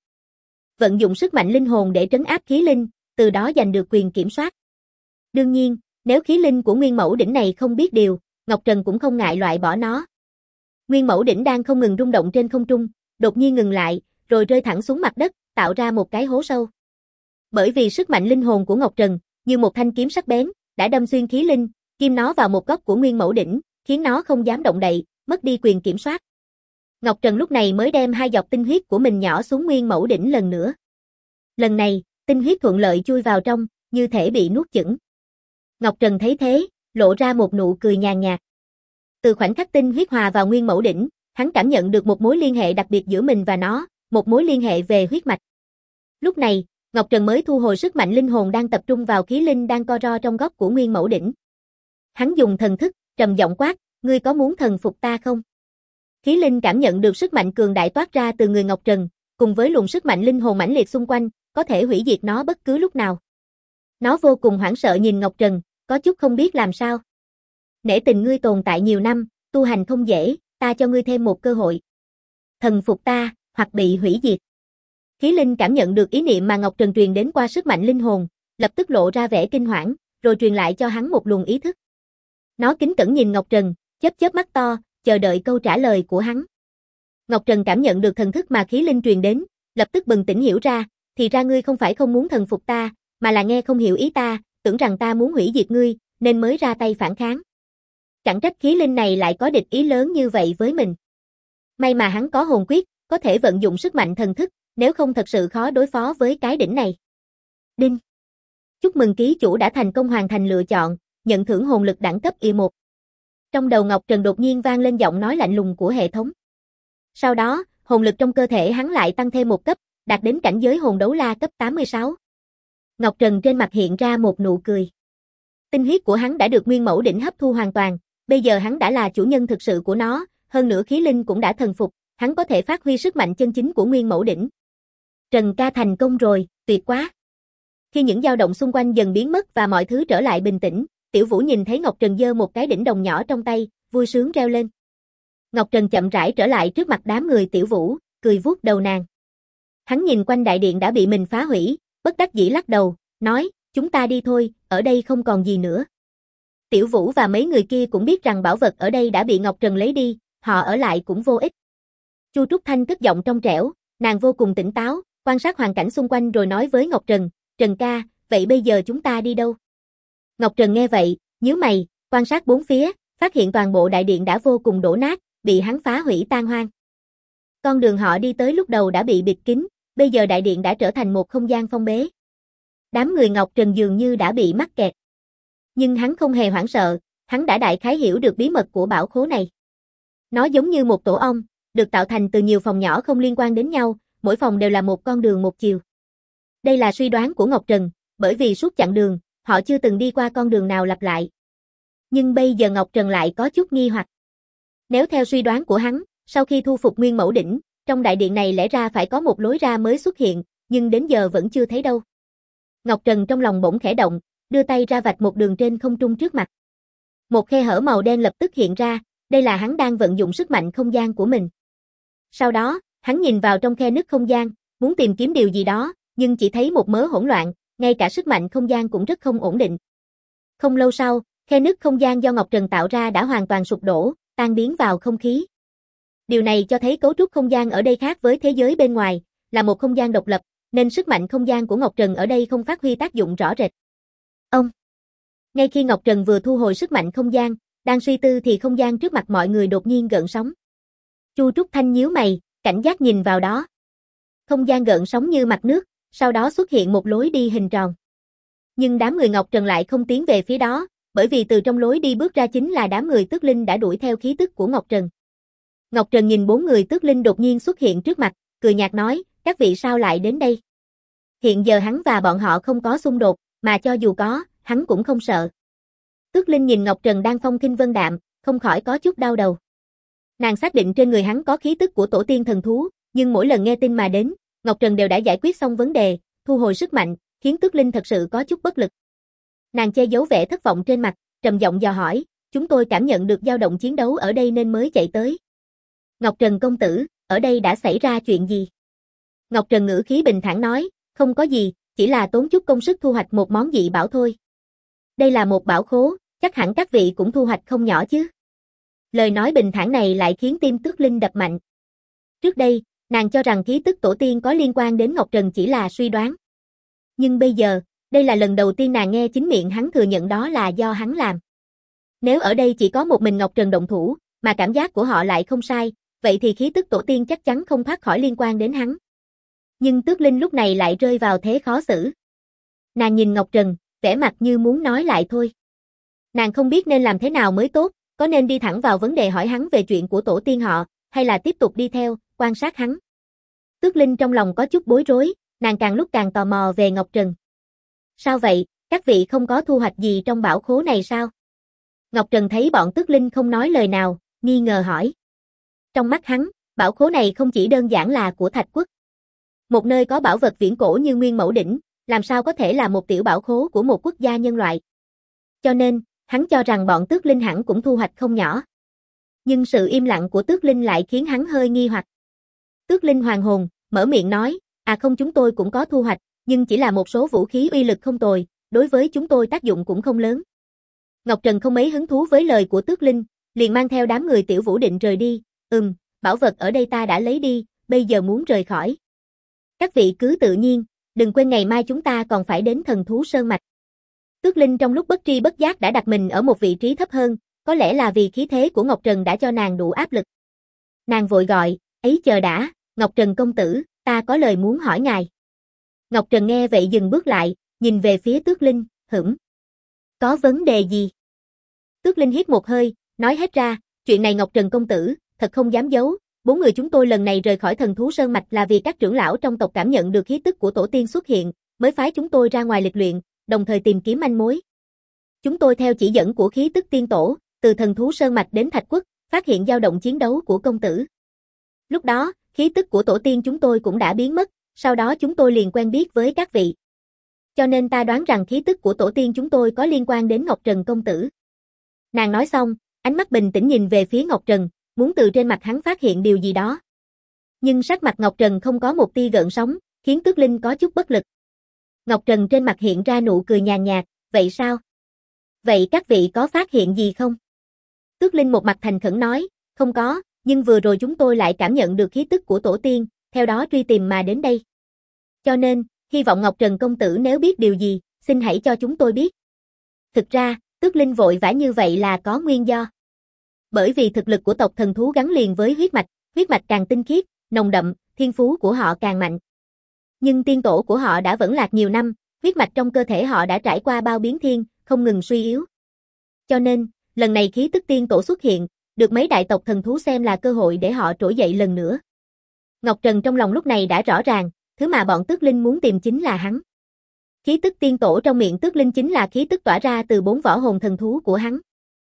Vận dụng sức mạnh linh hồn để trấn áp khí linh, từ đó giành được quyền kiểm soát. Đương nhiên, nếu khí linh của Nguyên Mẫu Đỉnh này không biết điều, Ngọc Trần cũng không ngại loại bỏ nó. Nguyên Mẫu Đỉnh đang không ngừng rung động trên không trung, đột nhiên ngừng lại, rồi rơi thẳng xuống mặt đất, tạo ra một cái hố sâu. Bởi vì sức mạnh linh hồn của Ngọc Trần, như một thanh kiếm sắc bén, đã đâm xuyên khí linh, kim nó vào một góc của Nguyên Mẫu Đỉnh, khiến nó không dám động đậy, mất đi quyền kiểm soát. Ngọc Trần lúc này mới đem 2 giọt tinh huyết của mình nhỏ xuống Nguyên Mẫu Đỉnh lần nữa. Lần này, tinh huyết thuận lợi chui vào trong, như thể bị nuốt chửng. Ngọc Trần thấy thế, lộ ra một nụ cười nhàn nhạt. Từ khoảnh khắc tinh huyết hòa vào Nguyên Mẫu Đỉnh, hắn cảm nhận được một mối liên hệ đặc biệt giữa mình và nó, một mối liên hệ về huyết mạch. Lúc này, Ngọc Trần mới thu hồi sức mạnh linh hồn đang tập trung vào khí linh đang co ro trong góc của Nguyên Mẫu Đỉnh. Hắn dùng thần thức, trầm giọng quát, ngươi có muốn thần phục ta không? Khí linh cảm nhận được sức mạnh cường đại toát ra từ người Ngọc Trần, cùng với luồng sức mạnh linh hồn mãnh liệt xung quanh, có thể hủy diệt nó bất cứ lúc nào. Nó vô cùng hoảng sợ nhìn Ngọc Trần, có chút không biết làm sao. Nể tình ngươi tồn tại nhiều năm, tu hành không dễ, ta cho ngươi thêm một cơ hội. Thần phục ta, hoặc bị hủy diệt. Khí linh cảm nhận được ý niệm mà Ngọc Trần truyền đến qua sức mạnh linh hồn, lập tức lộ ra vẻ kinh hoảng, rồi truyền lại cho hắn một luồng ý thức. Nó kính cẩn nhìn Ngọc Trần, chớp chớp mắt to, chờ đợi câu trả lời của hắn. Ngọc Trần cảm nhận được thần thức mà khí linh truyền đến, lập tức bừng tỉnh hiểu ra, thì ra ngươi không phải không muốn thần phục ta, mà là nghe không hiểu ý ta, tưởng rằng ta muốn hủy diệt ngươi, nên mới ra tay phản kháng. Chẳng trách khí linh này lại có địch ý lớn như vậy với mình. May mà hắn có hồn quyết, có thể vận dụng sức mạnh thần thức, nếu không thật sự khó đối phó với cái đỉnh này. Đinh. Chúc mừng ký chủ đã thành công hoàn thành lựa chọn, nhận thưởng hồn lực đẳng cấp Y1. Trong đầu Ngọc Trần đột nhiên vang lên giọng nói lạnh lùng của hệ thống. Sau đó, hồn lực trong cơ thể hắn lại tăng thêm một cấp, đạt đến cảnh giới hồn đấu la cấp 86. Ngọc Trần trên mặt hiện ra một nụ cười. Tinh huyết của hắn đã được Nguyên Mẫu Đỉnh hấp thu hoàn toàn, bây giờ hắn đã là chủ nhân thực sự của nó, hơn nữa khí linh cũng đã thần phục, hắn có thể phát huy sức mạnh chân chính của Nguyên Mẫu Đỉnh. Trần ca thành công rồi, tuyệt quá. Khi những dao động xung quanh dần biến mất và mọi thứ trở lại bình tĩnh, Tiểu Vũ nhìn thấy Ngọc Trần giơ một cái đỉnh đồng nhỏ trong tay, vui sướng reo lên. Ngọc Trần chậm rãi trở lại trước mặt đám người Tiểu Vũ, cười vuốt đầu nàng. Hắn nhìn quanh đại điện đã bị mình phá hủy, bất đắc dĩ lắc đầu, nói, chúng ta đi thôi, ở đây không còn gì nữa. Tiểu Vũ và mấy người kia cũng biết rằng bảo vật ở đây đã bị Ngọc Trần lấy đi, họ ở lại cũng vô ích. Chu Trúc Thanh cất giọng trong trẻo, nàng vô cùng tỉnh táo, quan sát hoàn cảnh xung quanh rồi nói với Ngọc Trần, Trần ca, vậy bây giờ chúng ta đi đâu? Ngọc Trần nghe vậy, nhíu mày, quan sát bốn phía, phát hiện toàn bộ đại điện đã vô cùng đổ nát, bị hắn phá hủy tan hoang. Con đường họ đi tới lúc đầu đã bị bịt kín, bây giờ đại điện đã trở thành một không gian phong bế. Đám người Ngọc Trần dường như đã bị mắc kẹt. Nhưng hắn không hề hoảng sợ, hắn đã đại khái hiểu được bí mật của bảo khố này. Nó giống như một tổ ong, được tạo thành từ nhiều phòng nhỏ không liên quan đến nhau, mỗi phòng đều là một con đường một chiều. Đây là suy đoán của Ngọc Trần, bởi vì suốt chặng đường, họ chưa từng đi qua con đường nào lặp lại. Nhưng bây giờ Ngọc Trần lại có chút nghi hoặc. Nếu theo suy đoán của hắn, sau khi thu phục Nguyên Mẫu Đỉnh, trong đại điện này lẽ ra phải có một lối ra mới xuất hiện, nhưng đến giờ vẫn chưa thấy đâu. Ngọc Trần trong lòng bỗng khẽ động, đưa tay ra vạch một đường trên không trung trước mặt. Một khe hở màu đen lập tức hiện ra, đây là hắn đang vận dụng sức mạnh không gian của mình. Sau đó, hắn nhìn vào trong khe nứt không gian, muốn tìm kiếm điều gì đó, nhưng chỉ thấy một mớ hỗn loạn, ngay cả sức mạnh không gian cũng rất không ổn định. Không lâu sau, khe nứt không gian do Ngọc Trần tạo ra đã hoàn toàn sụp đổ, tan biến vào không khí. Điều này cho thấy cấu trúc không gian ở đây khác với thế giới bên ngoài, là một không gian độc lập, nên sức mạnh không gian của Ngọc Trần ở đây không phát huy tác dụng rõ rệt. Ngay khi Ngọc Trần vừa thu hồi sức mạnh không gian, đang suy tư thì không gian trước mặt mọi người đột nhiên gợn sóng. Chu Trúc Thanh nhíu mày, cảnh giác nhìn vào đó. Không gian gợn sóng như mặt nước, sau đó xuất hiện một lối đi hình tròn. Nhưng đám người Ngọc Trần lại không tiến về phía đó, bởi vì từ trong lối đi bước ra chính là đám người Tước Linh đã đuổi theo khí tức của Ngọc Trần. Ngọc Trần nhìn bốn người Tước Linh đột nhiên xuất hiện trước mặt, cười nhạt nói, các vị sao lại đến đây? Hiện giờ hắn và bọn họ không có xung đột, mà cho dù có, hắn cũng không sợ. Tước Linh nhìn Ngọc Trần đang phong khinh vân đạm, không khỏi có chút đau đầu. Nàng xác định trên người hắn có khí tức của tổ tiên thần thú, nhưng mỗi lần nghe tin mà đến, Ngọc Trần đều đã giải quyết xong vấn đề, thu hồi sức mạnh, khiến Tước Linh thật sự có chút bất lực. Nàng che giấu vẻ thất vọng trên mặt, trầm giọng dò hỏi, chúng tôi cảm nhận được dao động chiến đấu ở đây nên mới chạy tới. Ngọc Trần công tử, ở đây đã xảy ra chuyện gì? Ngọc Trần ngữ khí bình thản nói, không có gì, chỉ là tốn chút công sức thu hoạch một món dị bảo thôi. Đây là một bảo khố, chắc hẳn các vị cũng thu hoạch không nhỏ chứ. Lời nói bình thản này lại khiến tim Tước Linh đập mạnh. Trước đây, nàng cho rằng khí tức tổ tiên có liên quan đến Ngọc Trần chỉ là suy đoán. Nhưng bây giờ, đây là lần đầu tiên nàng nghe chính miệng hắn thừa nhận đó là do hắn làm. Nếu ở đây chỉ có một mình Ngọc Trần động thủ, mà cảm giác của họ lại không sai, vậy thì khí tức tổ tiên chắc chắn không thoát khỏi liên quan đến hắn. Nhưng Tước Linh lúc này lại rơi vào thế khó xử. Nàng nhìn Ngọc Trần, vẻ mặt như muốn nói lại thôi. Nàng không biết nên làm thế nào mới tốt, có nên đi thẳng vào vấn đề hỏi hắn về chuyện của tổ tiên họ, hay là tiếp tục đi theo, quan sát hắn. Tước Linh trong lòng có chút bối rối, nàng càng lúc càng tò mò về Ngọc Trần. Sao vậy, các vị không có thu hoạch gì trong bảo khố này sao? Ngọc Trần thấy bọn Tước Linh không nói lời nào, nghi ngờ hỏi. Trong mắt hắn, bảo khố này không chỉ đơn giản là của Thạch Quốc. Một nơi có bảo vật viễn cổ như Nguyên Mẫu Đỉnh, làm sao có thể là một tiểu bảo khố của một quốc gia nhân loại. Cho nên, hắn cho rằng bọn Tước Linh hẳn cũng thu hoạch không nhỏ. Nhưng sự im lặng của Tước Linh lại khiến hắn hơi nghi hoặc. Tước Linh hoàn hồn, mở miệng nói, không chúng tôi cũng có thu hoạch, nhưng chỉ là một số vũ khí uy lực không tồi, đối với chúng tôi tác dụng cũng không lớn. Ngọc Trần không mấy hứng thú với lời của Tước Linh, liền mang theo đám người Tiểu Vũ định rời đi, bảo vật ở đây ta đã lấy đi, bây giờ muốn rời khỏi. Các vị cứ tự nhiên, đừng quên ngày mai chúng ta còn phải đến Thần Thú Sơn Mạch. Tước Linh trong lúc bất tri bất giác đã đặt mình ở một vị trí thấp hơn, có lẽ là vì khí thế của Ngọc Trần đã cho nàng đủ áp lực. Nàng vội gọi, ấy chờ đã, Ngọc Trần công tử, ta có lời muốn hỏi ngài. Ngọc Trần nghe vậy dừng bước lại, nhìn về phía Tước Linh, hửng. Có vấn đề gì? Tước Linh hít một hơi, nói hết ra, chuyện này Ngọc Trần công tử, thật không dám giấu, 4 người chúng tôi lần này rời khỏi Thần Thú Sơn Mạch là vì các trưởng lão trong tộc cảm nhận được khí tức của tổ tiên xuất hiện, mới phái chúng tôi ra ngoài lịch luyện, đồng thời tìm kiếm manh mối. Chúng tôi theo chỉ dẫn của khí tức tiên tổ, từ thần thú sơn mạch đến Thạch Quốc, phát hiện dao động chiến đấu của công tử. Lúc đó, khí tức của tổ tiên chúng tôi cũng đã biến mất, sau đó chúng tôi liền quen biết với các vị. Cho nên ta đoán rằng khí tức của tổ tiên chúng tôi có liên quan đến Ngọc Trần công tử. Nàng nói xong, ánh mắt bình tĩnh nhìn về phía Ngọc Trần, muốn từ trên mặt hắn phát hiện điều gì đó. Nhưng sắc mặt Ngọc Trần không có một tia gợn sóng, khiến Tước Linh có chút bất lực. Ngọc Trần trên mặt hiện ra nụ cười nhàn nhạt, vậy sao? Vậy các vị có phát hiện gì không? Tước Linh một mặt thành khẩn nói, không có, nhưng vừa rồi chúng tôi lại cảm nhận được khí tức của tổ tiên, theo đó truy tìm mà đến đây. Cho nên, hy vọng Ngọc Trần công tử nếu biết điều gì, xin hãy cho chúng tôi biết. Thực ra, Tước Linh vội vã như vậy là có nguyên do. Bởi vì thực lực của tộc thần thú gắn liền với huyết mạch càng tinh khiết, nồng đậm, thiên phú của họ càng mạnh. Nhưng tiên tổ của họ đã vẫn lạc nhiều năm, huyết mạch trong cơ thể họ đã trải qua bao biến thiên, không ngừng suy yếu. Cho nên, lần này khí tức tiên tổ xuất hiện, được mấy đại tộc thần thú xem là cơ hội để họ trỗi dậy lần nữa. Ngọc Trần trong lòng lúc này đã rõ ràng, thứ mà bọn Tước Linh muốn tìm chính là hắn. Khí tức tiên tổ trong miệng Tước Linh chính là khí tức tỏa ra từ 4 võ hồn thần thú của hắn.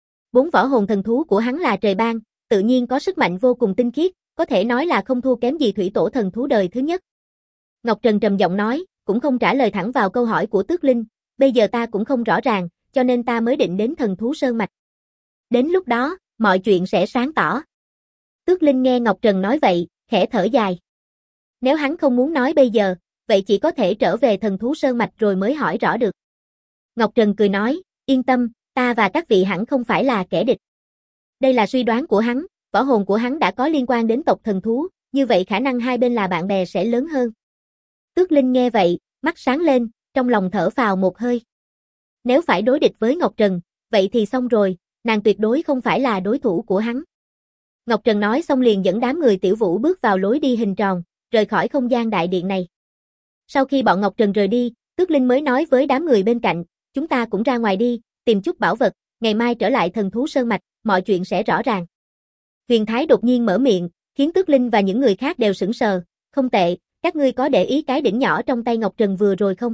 4 võ hồn thần thú của hắn là trời ban, tự nhiên có sức mạnh vô cùng tinh khiết, có thể nói là không thua kém gì thủy tổ thần thú đời thứ nhất. Ngọc Trần trầm giọng nói, cũng không trả lời thẳng vào câu hỏi của Tước Linh, bây giờ ta cũng không rõ ràng, cho nên ta mới định đến thần thú sơn mạch. Đến lúc đó, mọi chuyện sẽ sáng tỏ. Tước Linh nghe Ngọc Trần nói vậy, khẽ thở dài. Nếu hắn không muốn nói bây giờ, vậy chỉ có thể trở về thần thú sơn mạch rồi mới hỏi rõ được. Ngọc Trần cười nói, yên tâm, ta và các vị hẳn không phải là kẻ địch. Đây là suy đoán của hắn, võ hồn của hắn đã có liên quan đến tộc thần thú, như vậy khả năng hai bên là bạn bè sẽ lớn hơn. Tước Linh nghe vậy, mắt sáng lên, trong lòng thở phào một hơi. Nếu phải đối địch với Ngọc Trần, vậy thì xong rồi, nàng tuyệt đối không phải là đối thủ của hắn. Ngọc Trần nói xong liền dẫn đám người Tiểu Vũ bước vào lối đi hình tròn, rời khỏi không gian đại điện này. Sau khi bọn Ngọc Trần rời đi, Tước Linh mới nói với đám người bên cạnh, chúng ta cũng ra ngoài đi, tìm chút bảo vật, ngày mai trở lại thần thú sơn mạch, mọi chuyện sẽ rõ ràng. Huyền Thái đột nhiên mở miệng, khiến Tước Linh và những người khác đều sững sờ, không tệ, các ngươi có để ý cái đỉnh nhỏ trong tay Ngọc Trần vừa rồi không?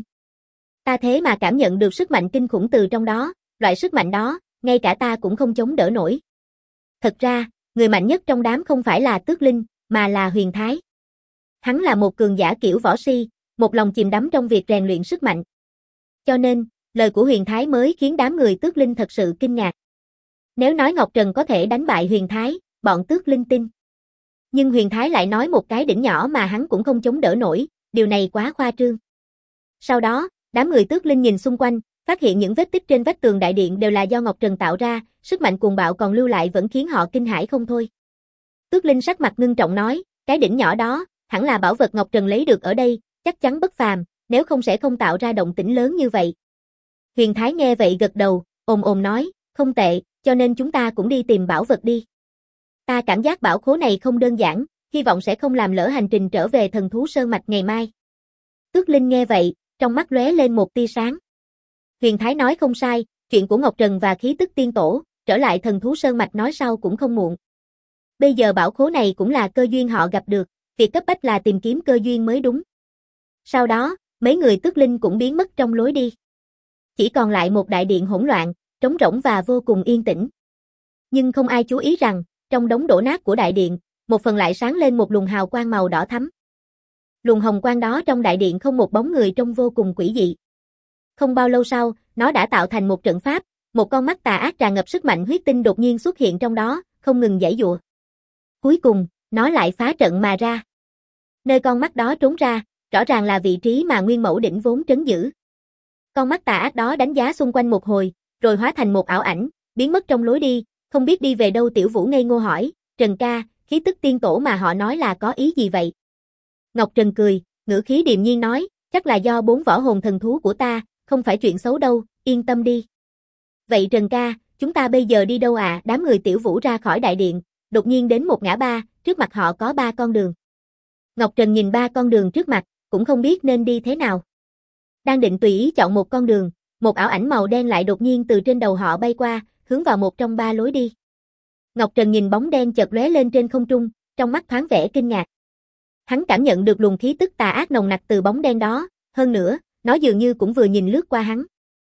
Ta thế mà cảm nhận được sức mạnh kinh khủng từ trong đó, loại sức mạnh đó, ngay cả ta cũng không chống đỡ nổi. Thật ra, người mạnh nhất trong đám không phải là Tước Linh, mà là Huyền Thái. Hắn là một cường giả kiểu võ si, một lòng chìm đắm trong việc rèn luyện sức mạnh. Cho nên, lời của Huyền Thái mới khiến đám người Tước Linh thật sự kinh ngạc. Nếu nói Ngọc Trần có thể đánh bại Huyền Thái, bọn Tước Linh tin. Nhưng Huyền Thái lại nói một cái đỉnh nhỏ mà hắn cũng không chống đỡ nổi, điều này quá khoa trương. Sau đó, đám người Tước Linh nhìn xung quanh, phát hiện những vết tích trên vách tường đại điện đều là do Ngọc Trần tạo ra, sức mạnh cuồng bạo còn lưu lại vẫn khiến họ kinh hãi không thôi. Tước Linh sắc mặt ngưng trọng nói, cái đỉnh nhỏ đó, hẳn là bảo vật Ngọc Trần lấy được ở đây, chắc chắn bất phàm, nếu không sẽ không tạo ra động tĩnh lớn như vậy. Huyền Thái nghe vậy gật đầu, ồm nói, không tệ, cho nên chúng ta cũng đi tìm bảo vật đi. Ta cảm giác bảo khố này không đơn giản, hy vọng sẽ không làm lỡ hành trình trở về thần thú sơn mạch ngày mai. Tước Linh nghe vậy, trong mắt lóe lên một tia sáng. Huyền Thái nói không sai, chuyện của Ngọc Trần và khí tức tiên tổ, trở lại thần thú sơn mạch nói sau cũng không muộn. Bây giờ bảo khố này cũng là cơ duyên họ gặp được, việc cấp bách là tìm kiếm cơ duyên mới đúng. Sau đó, mấy người Tước Linh cũng biến mất trong lối đi. Chỉ còn lại một đại điện hỗn loạn, trống rỗng và vô cùng yên tĩnh. Nhưng không ai chú ý rằng, trong đống đổ nát của đại điện, một phần lại sáng lên một luồng hào quang màu đỏ thắm. Luồng hồng quang đó trong đại điện không một bóng người trông vô cùng quỷ dị. Không bao lâu sau, nó đã tạo thành một trận pháp, một con mắt tà ác tràn ngập sức mạnh huyết tinh đột nhiên xuất hiện trong đó, không ngừng giãy giụa. Cuối cùng, nó lại phá trận mà ra. Nơi con mắt đó trốn ra, rõ ràng là vị trí mà Nguyên Mẫu Đỉnh vốn trấn giữ. Con mắt tà ác đó đánh giá xung quanh một hồi, rồi hóa thành một ảo ảnh, biến mất trong lối đi, không biết đi về đâu. Tiểu Vũ ngây ngô hỏi, Trần ca, khí tức tiên tổ mà họ nói là có ý gì vậy? Ngọc Trần cười, ngữ khí điềm nhiên nói, chắc là do 4 võ hồn thần thú của ta, không phải chuyện xấu đâu, yên tâm đi. Vậy Trần ca, chúng ta bây giờ đi đâu ạ? Đám người Tiểu Vũ ra khỏi đại điện, đột nhiên đến một ngã ba, trước mặt họ có 3 con đường. Ngọc Trần nhìn 3 con đường trước mặt, cũng không biết nên đi thế nào. Đang định tùy ý chọn một con đường, một ảo ảnh màu đen lại đột nhiên từ trên đầu họ bay qua, hướng vào một trong 3 lối đi. Ngọc Trần nhìn bóng đen chợt lóe lên trên không trung, trong mắt thoáng vẻ kinh ngạc. Hắn cảm nhận được luồng khí tức tà ác nồng nặc từ bóng đen đó, hơn nữa, nó dường như cũng vừa nhìn lướt qua hắn.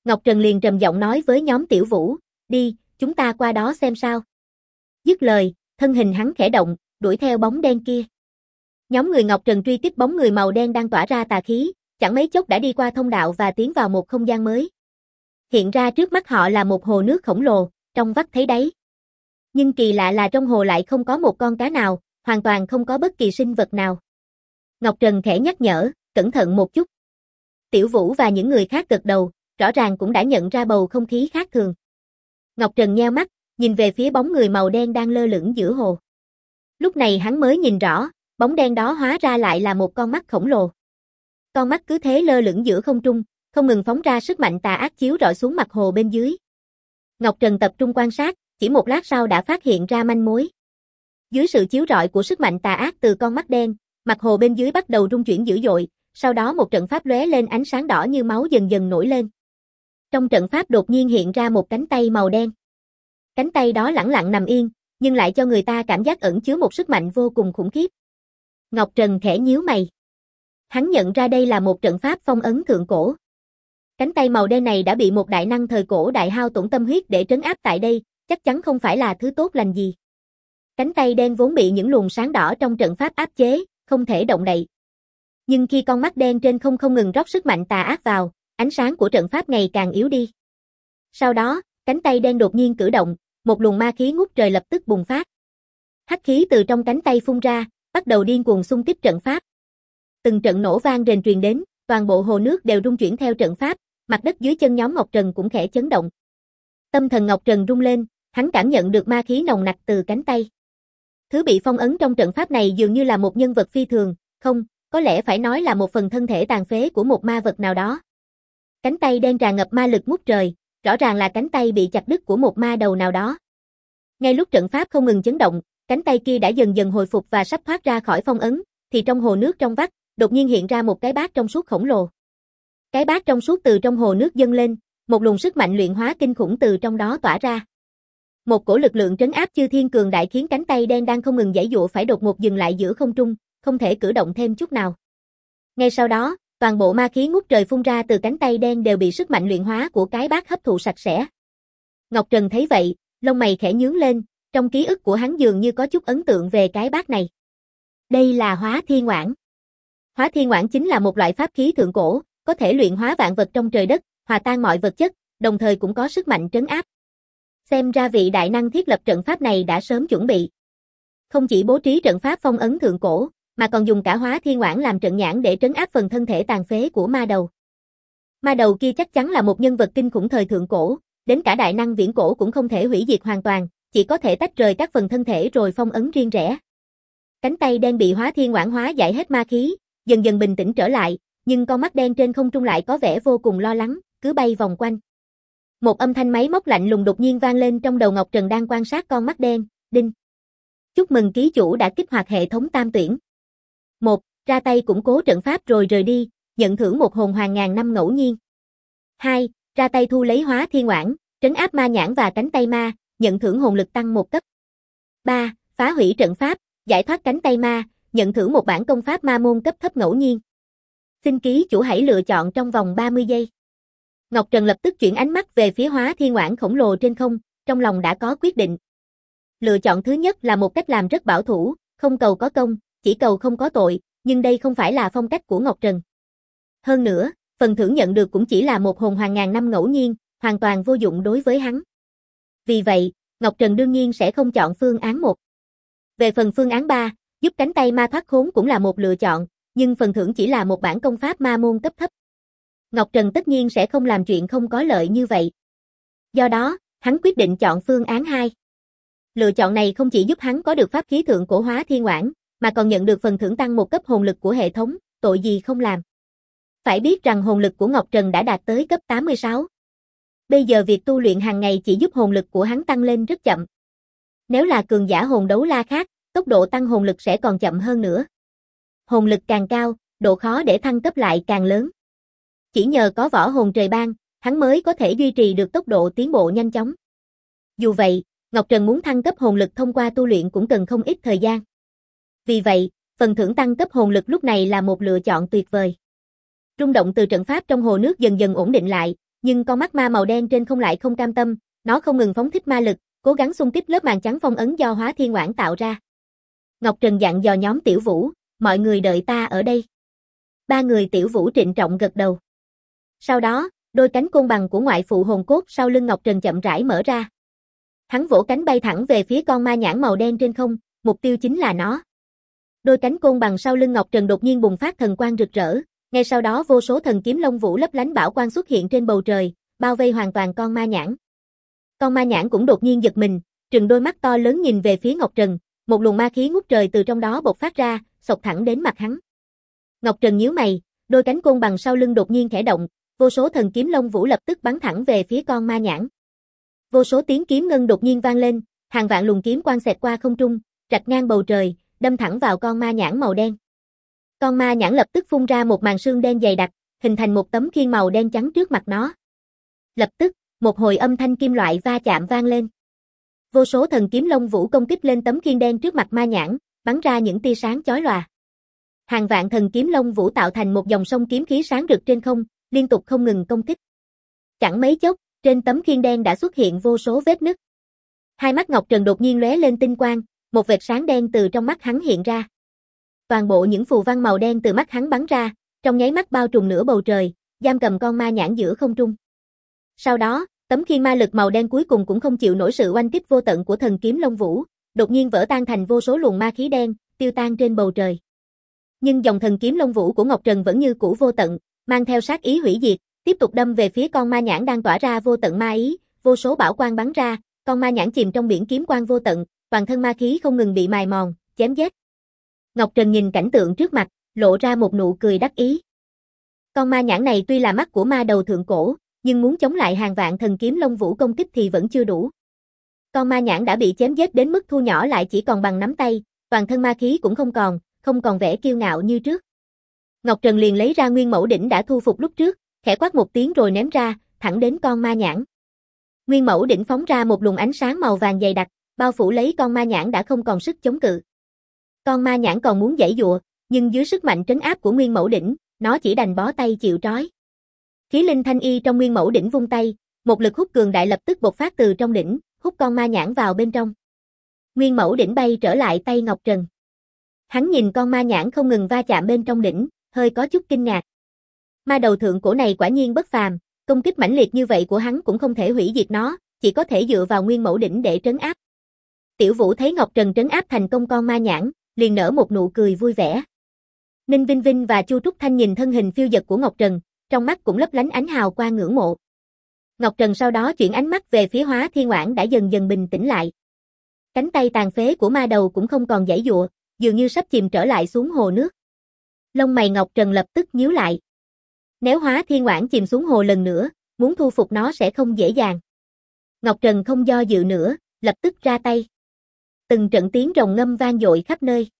Ngọc Trần liền trầm giọng nói với nhóm Tiểu Vũ, đi, chúng ta qua đó xem sao. Dứt lời, thân hình hắn khẽ động, đuổi theo bóng đen kia. Nhóm người Ngọc Trần truy tiếp bóng người màu đen đang tỏa ra tà khí, chẳng mấy chốc đã đi qua thông đạo và tiến vào một không gian mới. Hiện ra trước mắt họ là một hồ nước khổng lồ, trong vắt thấy đáy. Nhưng kỳ lạ là trong hồ lại không có một con cá nào, hoàn toàn không có bất kỳ sinh vật nào. Ngọc Trần khẽ nhắc nhở, cẩn thận một chút. Tiểu Vũ và những người khác gật đầu, rõ ràng cũng đã nhận ra bầu không khí khác thường. Ngọc Trần nheo mắt, nhìn về phía bóng người màu đen đang lơ lửng giữa hồ. Lúc này hắn mới nhìn rõ, bóng đen đó hóa ra lại là một con mắt khổng lồ. Con mắt cứ thế lơ lửng giữa không trung, không ngừng phóng ra sức mạnh tà ác chiếu rọi xuống mặt hồ bên dưới. Ngọc Trần tập trung quan sát, chỉ một lát sau đã phát hiện ra manh mối. Dưới sự chiếu rọi của sức mạnh tà ác từ con mắt đen, mặt hồ bên dưới bắt đầu rung chuyển dữ dội, sau đó một trận pháp lóe lên ánh sáng đỏ như máu dần dần nổi lên. Trong trận pháp đột nhiên hiện ra một cánh tay màu đen. Cánh tay đó lẳng lặng nằm yên, nhưng lại cho người ta cảm giác ẩn chứa một sức mạnh vô cùng khủng khiếp. Ngọc Trần khẽ nhíu mày. Hắn nhận ra đây là một trận pháp phong ấn thượng cổ. Cánh tay màu đen này đã bị một đại năng thời cổ đại hao tổn tâm huyết để trấn áp tại đây, chắc chắn không phải là thứ tốt lành gì. Cánh tay đen vốn bị những luồng sáng đỏ trong trận pháp áp chế, không thể động đậy. Nhưng khi con mắt đen trên không ngừng rót sức mạnh tà ác vào, ánh sáng của trận pháp ngày càng yếu đi. Sau đó, cánh tay đen đột nhiên cử động, một luồng ma khí ngút trời lập tức bùng phát. Hắc khí từ trong cánh tay phun ra, bắt đầu điên cuồng xung kích trận pháp. Từng trận nổ vang rền truyền đến, toàn bộ hồ nước đều rung chuyển theo trận pháp, mặt đất dưới chân nhóm Ngọc Trần cũng khẽ chấn động. Tâm thần Ngọc Trần rung lên, hắn cảm nhận được ma khí nồng nặc từ cánh tay. Thứ bị phong ấn trong trận pháp này dường như là một nhân vật phi thường, không, có lẽ phải nói là một phần thân thể tàn phế của một ma vật nào đó. Cánh tay đen tràn ngập ma lực ngút trời, rõ ràng là cánh tay bị chặt đứt của một ma đầu nào đó. Ngay lúc trận pháp không ngừng chấn động, cánh tay kia đã dần dần hồi phục và sắp thoát ra khỏi phong ấn, thì trong hồ nước trong vắt, đột nhiên hiện ra một cái bát trong suốt khổng lồ. Cái bát trong suốt từ trong hồ nước dâng lên, một luồng sức mạnh luyện hóa kinh khủng từ trong đó tỏa ra. Một cổ lực lượng trấn áp chư thiên cường đại khiến cánh tay đen đang không ngừng giãy giụa phải đột ngột dừng lại giữa không trung, không thể cử động thêm chút nào. Ngay sau đó, toàn bộ ma khí ngút trời phun ra từ cánh tay đen đều bị sức mạnh luyện hóa của cái bát hấp thụ sạch sẽ. Ngọc Trần thấy vậy, lông mày khẽ nhướng lên, trong ký ức của hắn dường như có chút ấn tượng về cái bát này. Đây là Hóa Thiên Ngoản. Hóa Thiên Ngoản chính là một loại pháp khí thượng cổ, có thể luyện hóa vạn vật trong trời đất, hòa tan mọi vật chất, đồng thời cũng có sức mạnh trấn áp. Xem ra vị đại năng thiết lập trận pháp này đã sớm chuẩn bị. Không chỉ bố trí trận pháp phong ấn thượng cổ, mà còn dùng cả Hóa Thiên Ngoản làm trận nhãn để trấn áp phần thân thể tàn phế của ma đầu. Ma đầu kia chắc chắn là một nhân vật kinh khủng thời thượng cổ, đến cả đại năng viễn cổ cũng không thể hủy diệt hoàn toàn, chỉ có thể tách rời các phần thân thể rồi phong ấn riêng rẽ. Cánh tay đen bị Hóa Thiên Ngoản hóa giải hết ma khí, dần dần bình tĩnh trở lại, nhưng con mắt đen trên không trung lại có vẻ vô cùng lo lắng, cứ bay vòng quanh. Một âm thanh máy móc lạnh lùng đột nhiên vang lên trong đầu Ngọc Trần đang quan sát con mắt đen, đinh. Chúc mừng ký chủ đã kích hoạt hệ thống tam tuyển. 1. Ra tay củng cố trận pháp rồi rời đi, nhận thưởng một hồn hoàng ngàn năm ngẫu nhiên. 2. Ra tay thu lấy Hóa Thiên Ngoản, trấn áp ma nhãn và cánh tay ma, nhận thưởng hồn lực tăng 1 cấp. 3. Phá hủy trận pháp, giải thoát cánh tay ma, nhận thưởng một bản công pháp ma môn cấp thấp ngẫu nhiên. Xin ký chủ hãy lựa chọn trong vòng 30 giây. Ngọc Trần lập tức chuyển ánh mắt về phía Hóa Thiên Ngoản khổng lồ trên không, trong lòng đã có quyết định. Lựa chọn thứ nhất là một cách làm rất bảo thủ, không cầu có công, chỉ cầu không có tội, nhưng đây không phải là phong cách của Ngọc Trần. Hơn nữa, phần thưởng nhận được cũng chỉ là một hồn hoàng ngàn năm ngẫu nhiên, hoàn toàn vô dụng đối với hắn. Vì vậy, Ngọc Trần đương nhiên sẽ không chọn phương án 1. Về phần phương án 3, giúp cánh tay ma thoát khốn cũng là một lựa chọn, nhưng phần thưởng chỉ là một bản công pháp ma môn cấp thấp. Ngọc Trần tất nhiên sẽ không làm chuyện không có lợi như vậy. Do đó, hắn quyết định chọn phương án 2. Lựa chọn này không chỉ giúp hắn có được pháp khí thượng cổ Hóa Thiên Ngoản, mà còn nhận được phần thưởng tăng 1 cấp hồn lực của hệ thống, tội gì không làm. Phải biết rằng hồn lực của Ngọc Trần đã đạt tới cấp 86. Bây giờ việc tu luyện hàng ngày chỉ giúp hồn lực của hắn tăng lên rất chậm. Nếu là cường giả hồn đấu la khác, tốc độ tăng hồn lực sẽ còn chậm hơn nữa. Hồn lực càng cao, độ khó để thăng cấp lại càng lớn. Chỉ nhờ có võ hồn trời ban, hắn mới có thể duy trì được tốc độ tiến bộ nhanh chóng. Dù vậy, Ngọc Trần muốn thăng cấp hồn lực thông qua tu luyện cũng cần không ít thời gian. Vì vậy, phần thưởng tăng cấp hồn lực lúc này là một lựa chọn tuyệt vời. Rung động từ trận pháp trong hồ nước dần dần ổn định lại, Nhưng con mắt ma màu đen trên không lại không cam tâm, nó không ngừng phóng thích ma lực, cố gắng xung kích lớp màn trắng phong ấn do Hóa Thiên Oản tạo ra. Ngọc Trần dặn dò nhóm Tiểu Vũ, mọi người đợi ta ở đây. Ba người Tiểu Vũ trịnh trọng gật đầu. Sau đó, đôi cánh côn bằng của ngoại phụ hồn cốt sau lưng Ngọc Trần chậm rãi mở ra. Hắn vỗ cánh bay thẳng về phía con ma nhãn màu đen trên không, mục tiêu chính là nó. Đôi cánh côn bằng sau lưng Ngọc Trần đột nhiên bùng phát thần quang rực rỡ, ngay sau đó vô số thần kiếm lông vũ lấp lánh bảo quang xuất hiện trên bầu trời, bao vây hoàn toàn con ma nhãn. Con ma nhãn cũng đột nhiên giật mình, trừng đôi mắt to lớn nhìn về phía Ngọc Trần, một luồng ma khí ngút trời từ trong đó bộc phát ra, xộc thẳng đến mặt hắn. Ngọc Trần nhíu mày, đôi cánh côn bằng sau lưng đột nhiên khẽ động, vô số thần kiếm lông vũ lập tức bắn thẳng về phía con ma nhãn. Vô số tiếng kiếm ngân đột nhiên vang lên, hàng vạn luồng kiếm quang xẹt qua không trung, rạch ngang bầu trời, đâm thẳng vào con ma nhãn màu đen. Con ma nhãn lập tức phun ra một màn sương đen dày đặc, hình thành một tấm khiên màu đen trắng trước mặt nó. Lập tức, một hồi âm thanh kim loại va chạm vang lên. Vô số thần kiếm lông vũ công kích lên tấm khiên đen trước mặt ma nhãn, bắn ra những tia sáng chói lòa. Hàng vạn thần kiếm lông vũ tạo thành một dòng sông kiếm khí sáng rực trên không, liên tục không ngừng công kích. Chẳng mấy chốc, trên tấm khiên đen đã xuất hiện vô số vết nứt. Hai mắt Ngọc Trần đột nhiên lóe lên tinh quang, một vệt sáng đen từ trong mắt hắn hiện ra. Toàn bộ những phù văn màu đen từ mắt hắn bắn ra, trong nháy mắt bao trùm nửa bầu trời, giam cầm con ma nhãn giữa không trung. Sau đó, tấm khiên ma lực màu đen cuối cùng cũng không chịu nổi sự oanh kích vô tận của thần kiếm lông vũ, đột nhiên vỡ tan thành vô số luồng ma khí đen, tiêu tan trên bầu trời. Nhưng dòng thần kiếm lông vũ của Ngọc Trần vẫn như cũ vô tận, mang theo sát ý hủy diệt, tiếp tục đâm về phía con ma nhãn đang tỏa ra vô tận ma ý, vô số bảo quang bắn ra, con ma nhãn chìm trong biển kiếm quang vô tận, toàn thân ma khí không ngừng bị mài mòn, chém giết. Ngọc Trần nhìn cảnh tượng trước mặt, lộ ra một nụ cười đắc ý. Con ma nhãn này tuy là mắt của ma đầu thượng cổ, nhưng muốn chống lại hàng vạn thần kiếm lông vũ công kích thì vẫn chưa đủ. Con ma nhãn đã bị chém giết đến mức thu nhỏ lại chỉ còn bằng nắm tay, toàn thân ma khí cũng không còn vẻ kiêu ngạo như trước. Ngọc Trần liền lấy ra nguyên mẫu đỉnh đã thu phục lúc trước, khẽ quát một tiếng rồi ném ra, thẳng đến con ma nhãn. Nguyên mẫu đỉnh phóng ra một luồng ánh sáng màu vàng dày đặc, bao phủ lấy con ma nhãn đã không còn sức chống cự. Con ma nhãn còn muốn giãy giụa, nhưng dưới sức mạnh trấn áp của nguyên mẫu đỉnh, nó chỉ đành bó tay chịu trói. Khí linh thanh y trong nguyên mẫu đỉnh vung tay, một lực hút cường đại lập tức bộc phát từ trong đỉnh, hút con ma nhãn vào bên trong. Nguyên mẫu đỉnh bay trở lại tay Ngọc Trần. Hắn nhìn con ma nhãn không ngừng va chạm bên trong đỉnh, hơi có chút kinh ngạc. Ma đầu thượng cổ này quả nhiên bất phàm, công kích mãnh liệt như vậy của hắn cũng không thể hủy diệt nó, chỉ có thể dựa vào nguyên mẫu đỉnh để trấn áp. Tiểu Vũ thấy Ngọc Trần trấn áp thành công con ma nhãn, liền nở một nụ cười vui vẻ. Ninh Vinh Vinh và Chu Trúc Thanh nhìn thân hình phiêu dật của Ngọc Trần, trong mắt cũng lấp lánh ánh hào quang ngưỡng mộ. Ngọc Trần sau đó chuyển ánh mắt về phía Hóa Thiên Oản đã dần dần bình tĩnh lại. Cánh tay tàn phế của ma đầu cũng không còn giãy giụa, dường như sắp chìm trở lại xuống hồ nước. Lông mày Ngọc Trần lập tức nhíu lại. Nếu Hóa Thiên Oản chìm xuống hồ lần nữa, muốn thu phục nó sẽ không dễ dàng. Ngọc Trần không do dự nữa, lập tức ra tay. Từng trận tiếng rồng ngâm vang dội khắp nơi.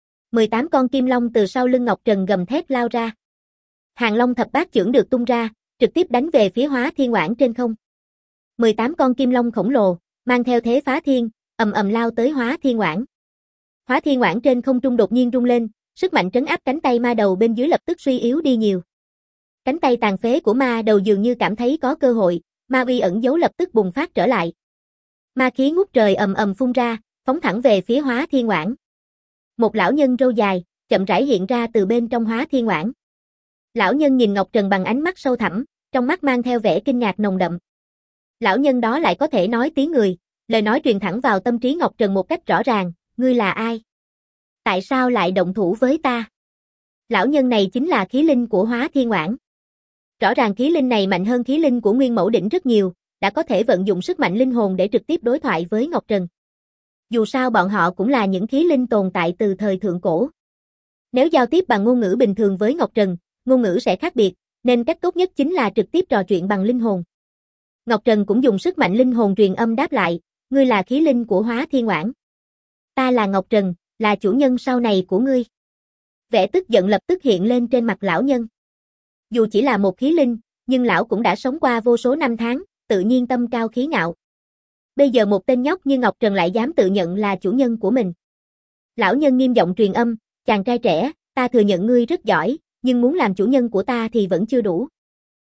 18 con kim long từ sau lưng Ngọc Trần gầm thét lao ra. Hàng Long thập bát chưởng được tung ra, trực tiếp đánh về phía Hóa Thiên Oản trên không. 18 con kim long khổng lồ, mang theo thế phá thiên, ầm ầm lao tới Hóa Thiên Oản. Hóa Thiên Oản trên không trung đột nhiên rung lên, sức mạnh trấn áp cánh tay ma đầu bên dưới lập tức suy yếu đi nhiều. Cánh tay tàn phế của ma đầu dường như cảm thấy có cơ hội, ma uy ẩn giấu lập tức bùng phát trở lại. Ma khí ngút trời ầm ầm phun ra, phóng thẳng về phía Hóa Thiên Oản. Một lão nhân râu dài, chậm rãi hiện ra từ bên trong Hóa Thiên Oản. Lão nhân nhìn Ngọc Trần bằng ánh mắt sâu thẳm, trong mắt mang theo vẻ kinh ngạc nồng đậm. Lão nhân đó lại có thể nói tiếng người, lời nói truyền thẳng vào tâm trí Ngọc Trần một cách rõ ràng, ngươi là ai? Tại sao lại động thủ với ta? Lão nhân này chính là khí linh của Hóa Thiên Oản. Rõ ràng khí linh này mạnh hơn khí linh của Nguyên Mẫu Đỉnh rất nhiều, đã có thể vận dụng sức mạnh linh hồn để trực tiếp đối thoại với Ngọc Trần. Dù sao bọn họ cũng là những khí linh tồn tại từ thời thượng cổ. Nếu giao tiếp bằng ngôn ngữ bình thường với Ngọc Trần, ngôn ngữ sẽ khác biệt, nên cách tốt nhất chính là trực tiếp trò chuyện bằng linh hồn. Ngọc Trần cũng dùng sức mạnh linh hồn truyền âm đáp lại, ngươi là khí linh của Hóa Thiên Oản. Ta là Ngọc Trần, là chủ nhân sau này của ngươi. Vẻ tức giận lập tức hiện lên trên mặt lão nhân. Dù chỉ là một khí linh, nhưng lão cũng đã sống qua vô số năm tháng, tự nhiên tâm cao khí ngạo. Bây giờ một tên nhóc như Ngọc Trần lại dám tự nhận là chủ nhân của mình. Lão nhân nghiêm giọng truyền âm, chàng trai trẻ, ta thừa nhận ngươi rất giỏi, nhưng muốn làm chủ nhân của ta thì vẫn chưa đủ.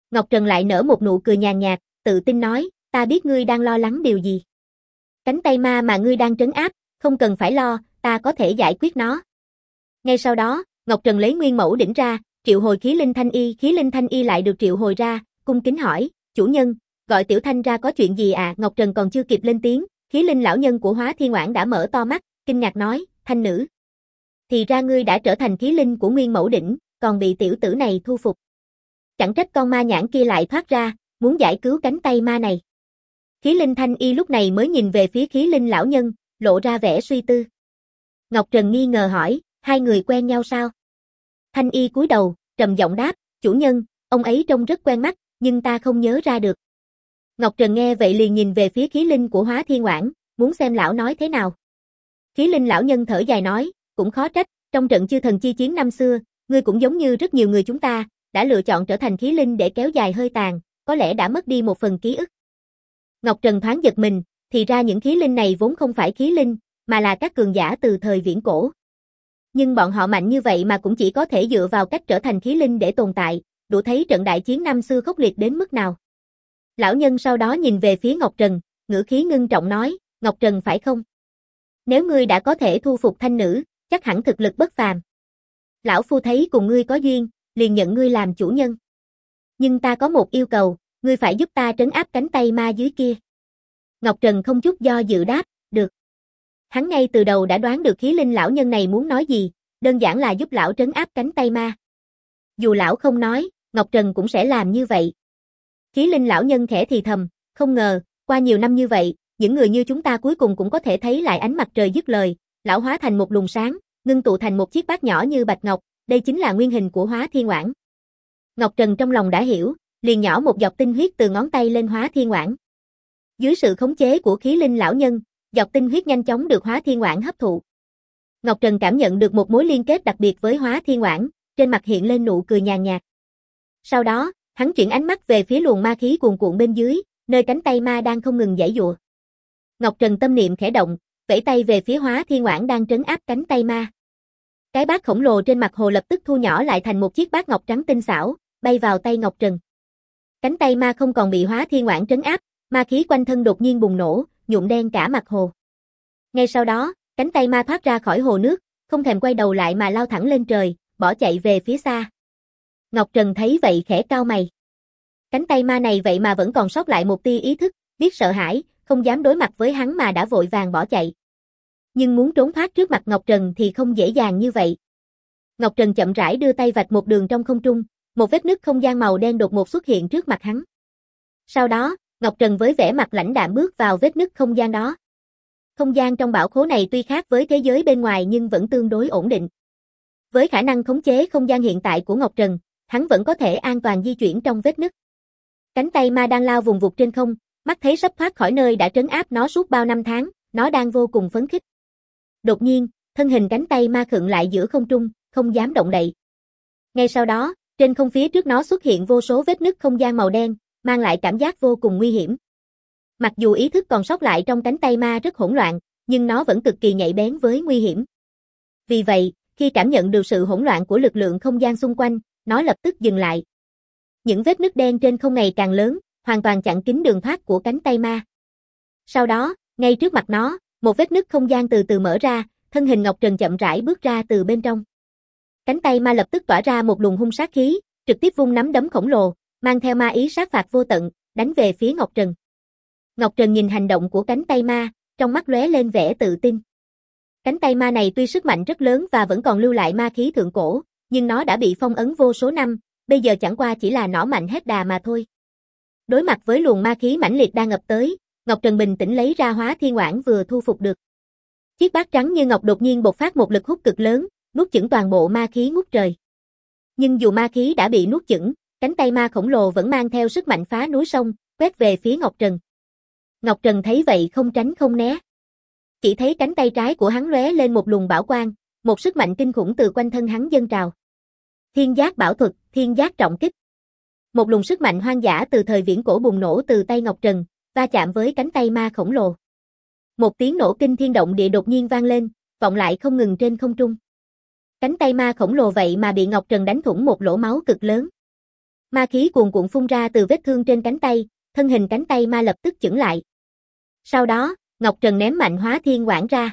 Ngọc Trần lại nở một nụ cười nhàn nhạt, tự tin nói, ta biết ngươi đang lo lắng điều gì. Cánh tay ma mà ngươi đang trấn áp, không cần phải lo, ta có thể giải quyết nó. Ngay sau đó, Ngọc Trần lấy nguyên mẫu đỉnh ra, triệu hồi khí linh thanh y lại được triệu hồi ra, cung kính hỏi, chủ nhân, gọi Tiểu Thanh ra có chuyện gì à? Ngọc Trần còn chưa kịp lên tiếng, khí linh lão nhân của Hóa Thiên Oản đã mở to mắt, kinh ngạc nói, Thanh nữ. Thì ra ngươi đã trở thành khí linh của nguyên mẫu đỉnh, còn bị tiểu tử này thu phục. Chẳng trách con ma nhãn kia lại thoát ra, muốn giải cứu cánh tay ma này. Khí linh thanh y lúc này mới nhìn về phía khí linh lão nhân, lộ ra vẻ suy tư. Ngọc Trần nghi ngờ hỏi, hai người quen nhau sao? Thanh y cúi đầu, trầm giọng đáp, chủ nhân, ông ấy trông rất quen mắt, nhưng ta không nhớ ra được. Ngọc Trần nghe vậy liền nhìn về phía khí linh của Hóa Thiên Oản, muốn xem lão nói thế nào. Khí linh lão nhân thở dài nói, cũng khó trách, trong trận chư thần chi chiến năm xưa, ngươi cũng giống như rất nhiều người chúng ta, đã lựa chọn trở thành khí linh để kéo dài hơi tàn, có lẽ đã mất đi một phần ký ức. Ngọc Trần thoáng giật mình, thì ra những khí linh này vốn không phải khí linh, mà là các cường giả từ thời viễn cổ. Nhưng bọn họ mạnh như vậy mà cũng chỉ có thể dựa vào cách trở thành khí linh để tồn tại, đủ thấy trận đại chiến năm xưa khốc liệt đến mức nào. Lão nhân sau đó nhìn về phía Ngọc Trần, ngữ khí ngưng trọng nói, Ngọc Trần phải không? Nếu ngươi đã có thể thu phục thanh nữ, chắc hẳn thực lực bất phàm. Lão phu thấy cùng ngươi có duyên, liền nhận ngươi làm chủ nhân. Nhưng ta có một yêu cầu, ngươi phải giúp ta trấn áp cánh tay ma dưới kia. Ngọc Trần không chút do dự đáp, được. Hắn ngay từ đầu đã đoán được khí linh lão nhân này muốn nói gì, đơn giản là giúp lão trấn áp cánh tay ma. Dù lão không nói, Ngọc Trần cũng sẽ làm như vậy. Khí linh lão nhân khẽ thì thầm, không ngờ, qua nhiều năm như vậy, những người như chúng ta cuối cùng cũng có thể thấy lại ánh mặt trời. Dứt lời, lão hóa thành một luồng sáng, ngưng tụ thành một chiếc bát nhỏ như bạch ngọc, đây chính là nguyên hình của Hóa Thiên Oản. Ngọc Trần trong lòng đã hiểu, liền nhỏ một giọt tinh huyết từ ngón tay lên Hóa Thiên Oản. Dưới sự khống chế của khí linh lão nhân, giọt tinh huyết nhanh chóng được Hóa Thiên Oản hấp thụ. Ngọc Trần cảm nhận được một mối liên kết đặc biệt với Hóa Thiên Oản, trên mặt hiện lên nụ cười nhàn nhạt. Sau đó, hắn chuyển ánh mắt về phía luồng ma khí cuồn cuộn bên dưới, nơi cánh tay ma đang không ngừng giãy giụa. Ngọc Trần tâm niệm khẽ động, vẫy tay về phía Hóa Thiên Oản đang trấn áp cánh tay ma. Cái bát khổng lồ trên mặt hồ lập tức thu nhỏ lại thành một chiếc bát ngọc trắng tinh xảo, bay vào tay Ngọc Trần. Cánh tay ma không còn bị Hóa Thiên Oản trấn áp, ma khí quanh thân đột nhiên bùng nổ, nhuộm đen cả mặt hồ. Ngay sau đó, cánh tay ma thoát ra khỏi hồ nước, không thèm quay đầu lại mà lao thẳng lên trời, bỏ chạy về phía xa. Ngọc Trần thấy vậy khẽ cau mày. Cánh tay ma này vậy mà vẫn còn sót lại một tia ý thức, biết sợ hãi, không dám đối mặt với hắn mà đã vội vàng bỏ chạy. Nhưng muốn trốn thoát trước mặt Ngọc Trần thì không dễ dàng như vậy. Ngọc Trần chậm rãi đưa tay vạch một đường trong không trung, một vết nứt không gian màu đen đột ngột xuất hiện trước mặt hắn. Sau đó, Ngọc Trần với vẻ mặt lãnh đạm bước vào vết nứt không gian đó. Không gian trong bảo khố này tuy khác với thế giới bên ngoài nhưng vẫn tương đối ổn định. Với khả năng khống chế không gian hiện tại của Ngọc Trần, hắn vẫn có thể an toàn di chuyển trong vết nứt. Cánh tay ma đang lao vùng vụt trên không, mắt thấy sắp thoát khỏi nơi đã trấn áp nó suốt bao năm tháng, nó đang vô cùng phấn khích. Đột nhiên, thân hình cánh tay ma khựng lại giữa không trung, không dám động đậy. Ngay sau đó, trên không phía trước nó xuất hiện vô số vết nứt không gian màu đen, mang lại cảm giác vô cùng nguy hiểm. Mặc dù ý thức còn sót lại trong cánh tay ma rất hỗn loạn, nhưng nó vẫn cực kỳ nhạy bén với nguy hiểm. Vì vậy, khi cảm nhận được sự hỗn loạn của lực lượng không gian xung quanh, nó lập tức dừng lại. Những vết nứt đen trên không ngày càng lớn, hoàn toàn chặn kín đường thoát của cánh tay ma. Sau đó, ngay trước mặt nó, một vết nứt không gian từ từ mở ra, thân hình Ngọc Trần chậm rãi bước ra từ bên trong. Cánh tay ma lập tức tỏa ra một luồng hung sát khí, trực tiếp vung nắm đấm khổng lồ, mang theo ma ý sát phạt vô tận, đánh về phía Ngọc Trần. Ngọc Trần nhìn hành động của cánh tay ma, trong mắt lóe lên vẻ tự tin. Cánh tay ma này tuy sức mạnh rất lớn và vẫn còn lưu lại ma khí thượng cổ, nhưng nó đã bị phong ấn vô số năm, bây giờ chẳng qua chỉ là nỏ mạnh hết đà mà thôi. Đối mặt với luồng ma khí mãnh liệt đang ập tới, Ngọc Trần bình tĩnh lấy ra Hóa Thiên Oản vừa thu phục được. Chiếc bát trắng như ngọc đột nhiên bộc phát một lực hút cực lớn, nuốt chửng toàn bộ ma khí ngút trời. Nhưng dù ma khí đã bị nuốt chửng, cánh tay ma khổng lồ vẫn mang theo sức mạnh phá núi sông, quét về phía Ngọc Trần. Ngọc Trần thấy vậy không tránh không né. Chỉ thấy cánh tay trái của hắn lóe lên một luồng bảo quang, một sức mạnh kinh khủng từ quanh thân hắn dâng trào. Thiên giác bảo thuật, thiên giác trọng kích. Một luồng sức mạnh hoang dã từ thời viễn cổ bùng nổ từ tay Ngọc Trần, va chạm với cánh tay ma khổng lồ. Một tiếng nổ kinh thiên động địa đột nhiên vang lên, vọng lại không ngừng trên không trung. Cánh tay ma khổng lồ vậy mà bị Ngọc Trần đánh thủng một lỗ máu cực lớn. Ma khí cuồn cuộn phun ra từ vết thương trên cánh tay, thân hình cánh tay ma lập tức chững lại. Sau đó, Ngọc Trần ném mạnh Hóa Thiên Quản ra.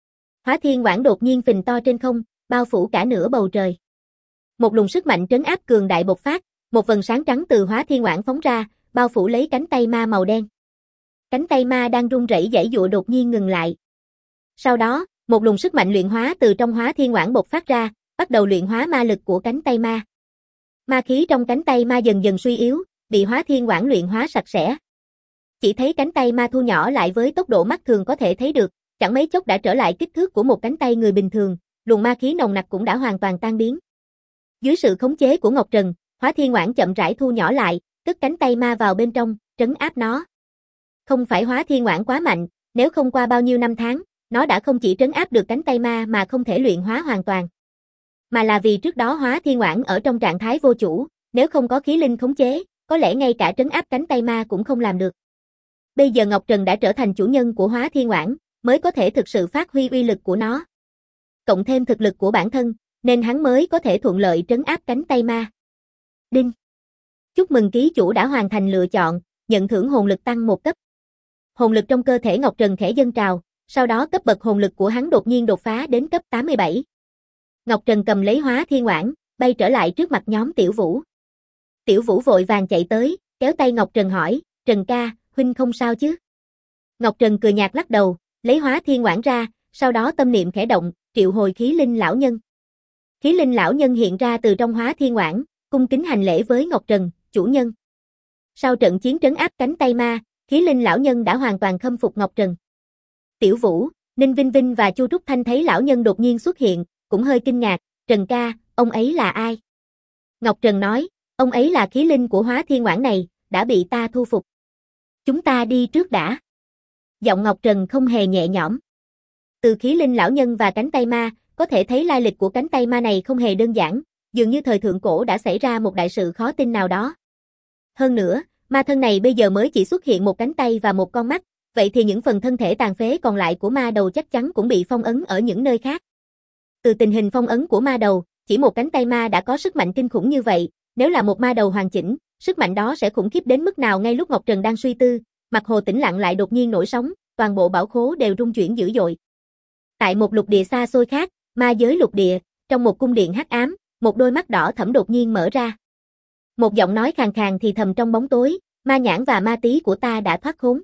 Hóa Thiên Quản đột nhiên phình to trên không, bao phủ cả nửa bầu trời. Một luồng sức mạnh trấn áp cường đại bộc phát, một vầng sáng trắng từ Hóa Thiên Quản phóng ra, bao phủ lấy cánh tay ma màu đen. Cánh tay ma đang run rẩy giãy giụa đột nhiên ngừng lại. Sau đó, một luồng sức mạnh luyện hóa từ trong Hóa Thiên Quản bộc phát ra, bắt đầu luyện hóa ma lực của cánh tay ma. Ma khí trong cánh tay ma dần dần suy yếu, bị Hóa Thiên Quản luyện hóa sạch sẽ. Chỉ thấy cánh tay ma thu nhỏ lại với tốc độ mắt thường có thể thấy được, chẳng mấy chốc đã trở lại kích thước của một cánh tay người bình thường, luồng ma khí nồng nặc cũng đã hoàn toàn tan biến. Dưới sự khống chế của Ngọc Trần, Hóa Thiên Quản chậm rãi thu nhỏ lại, cất cánh tay ma vào bên trong, trấn áp nó. Không phải Hóa Thiên Quản quá mạnh, nếu không qua bao nhiêu năm tháng, nó đã không chỉ trấn áp được cánh tay ma mà không thể luyện hóa hoàn toàn. Mà là vì trước đó Hóa Thiên Quản ở trong trạng thái vô chủ, nếu không có khí linh khống chế, có lẽ ngay cả trấn áp cánh tay ma cũng không làm được. Bây giờ Ngọc Trần đã trở thành chủ nhân của Hóa Thiên Quản, mới có thể thực sự phát huy uy lực của nó. Cộng thêm thực lực của bản thân, nên hắn mới có thể thuận lợi trấn áp cánh tay ma. Đinh! Chúc mừng ký chủ đã hoàn thành lựa chọn, nhận thưởng hồn lực tăng 1 cấp. Hồn lực trong cơ thể Ngọc Trần khẽ dâng trào, sau đó cấp bậc hồn lực của hắn đột nhiên đột phá đến cấp 87. Ngọc Trần cầm lấy Hóa Thiên Quản, bay trở lại trước mặt nhóm Tiểu Vũ. Tiểu Vũ vội vàng chạy tới, kéo tay Ngọc Trần hỏi, Trần ca, huynh không sao chứ? Ngọc Trần cười nhạt lắc đầu, lấy Hóa Thiên Quản ra, sau đó tâm niệm khẽ động, triệu hồi khí linh lão nhân. Khí linh lão nhân hiện ra từ trong Hóa Thiên Quản, cung kính hành lễ với Ngọc Trần, chủ nhân. Sau trận chiến trấn áp cánh tay ma, khí linh lão nhân đã hoàn toàn khâm phục Ngọc Trần. Tiểu Vũ, Ninh Vinh Vinh và Chu Trúc Thanh thấy lão nhân đột nhiên xuất hiện, cũng hơi kinh ngạc, Trần ca, ông ấy là ai? Ngọc Trần nói, ông ấy là khí linh của Hóa Thiên Quản này, đã bị ta thu phục. Chúng ta đi trước đã. Giọng Ngọc Trần không hề nhẹ nhõm. Từ khí linh lão nhân và cánh tay ma, có thể thấy lai lịch của cánh tay ma này không hề đơn giản, dường như thời thượng cổ đã xảy ra một đại sự khó tin nào đó. Hơn nữa, ma thân này bây giờ mới chỉ xuất hiện một cánh tay và một con mắt, vậy thì những phần thân thể tàn phế còn lại của ma đầu chắc chắn cũng bị phong ấn ở những nơi khác. Từ tình hình phong ấn của ma đầu, chỉ một cánh tay ma đã có sức mạnh kinh khủng như vậy, nếu là một ma đầu hoàn chỉnh, sức mạnh đó sẽ khủng khiếp đến mức nào? Ngay lúc Ngọc Trần đang suy tư, mặt hồ tĩnh lặng lại đột nhiên nổi sóng, toàn bộ bảo khố đều rung chuyển dữ dội. Tại một lục địa xa xôi khác, ma giới lục địa, trong một cung điện hắc ám, một đôi mắt đỏ thẫm đột nhiên mở ra. Một giọng nói khàn khàn thì thầm trong bóng tối, ma nhãn và ma tí của ta đã thoát khốn.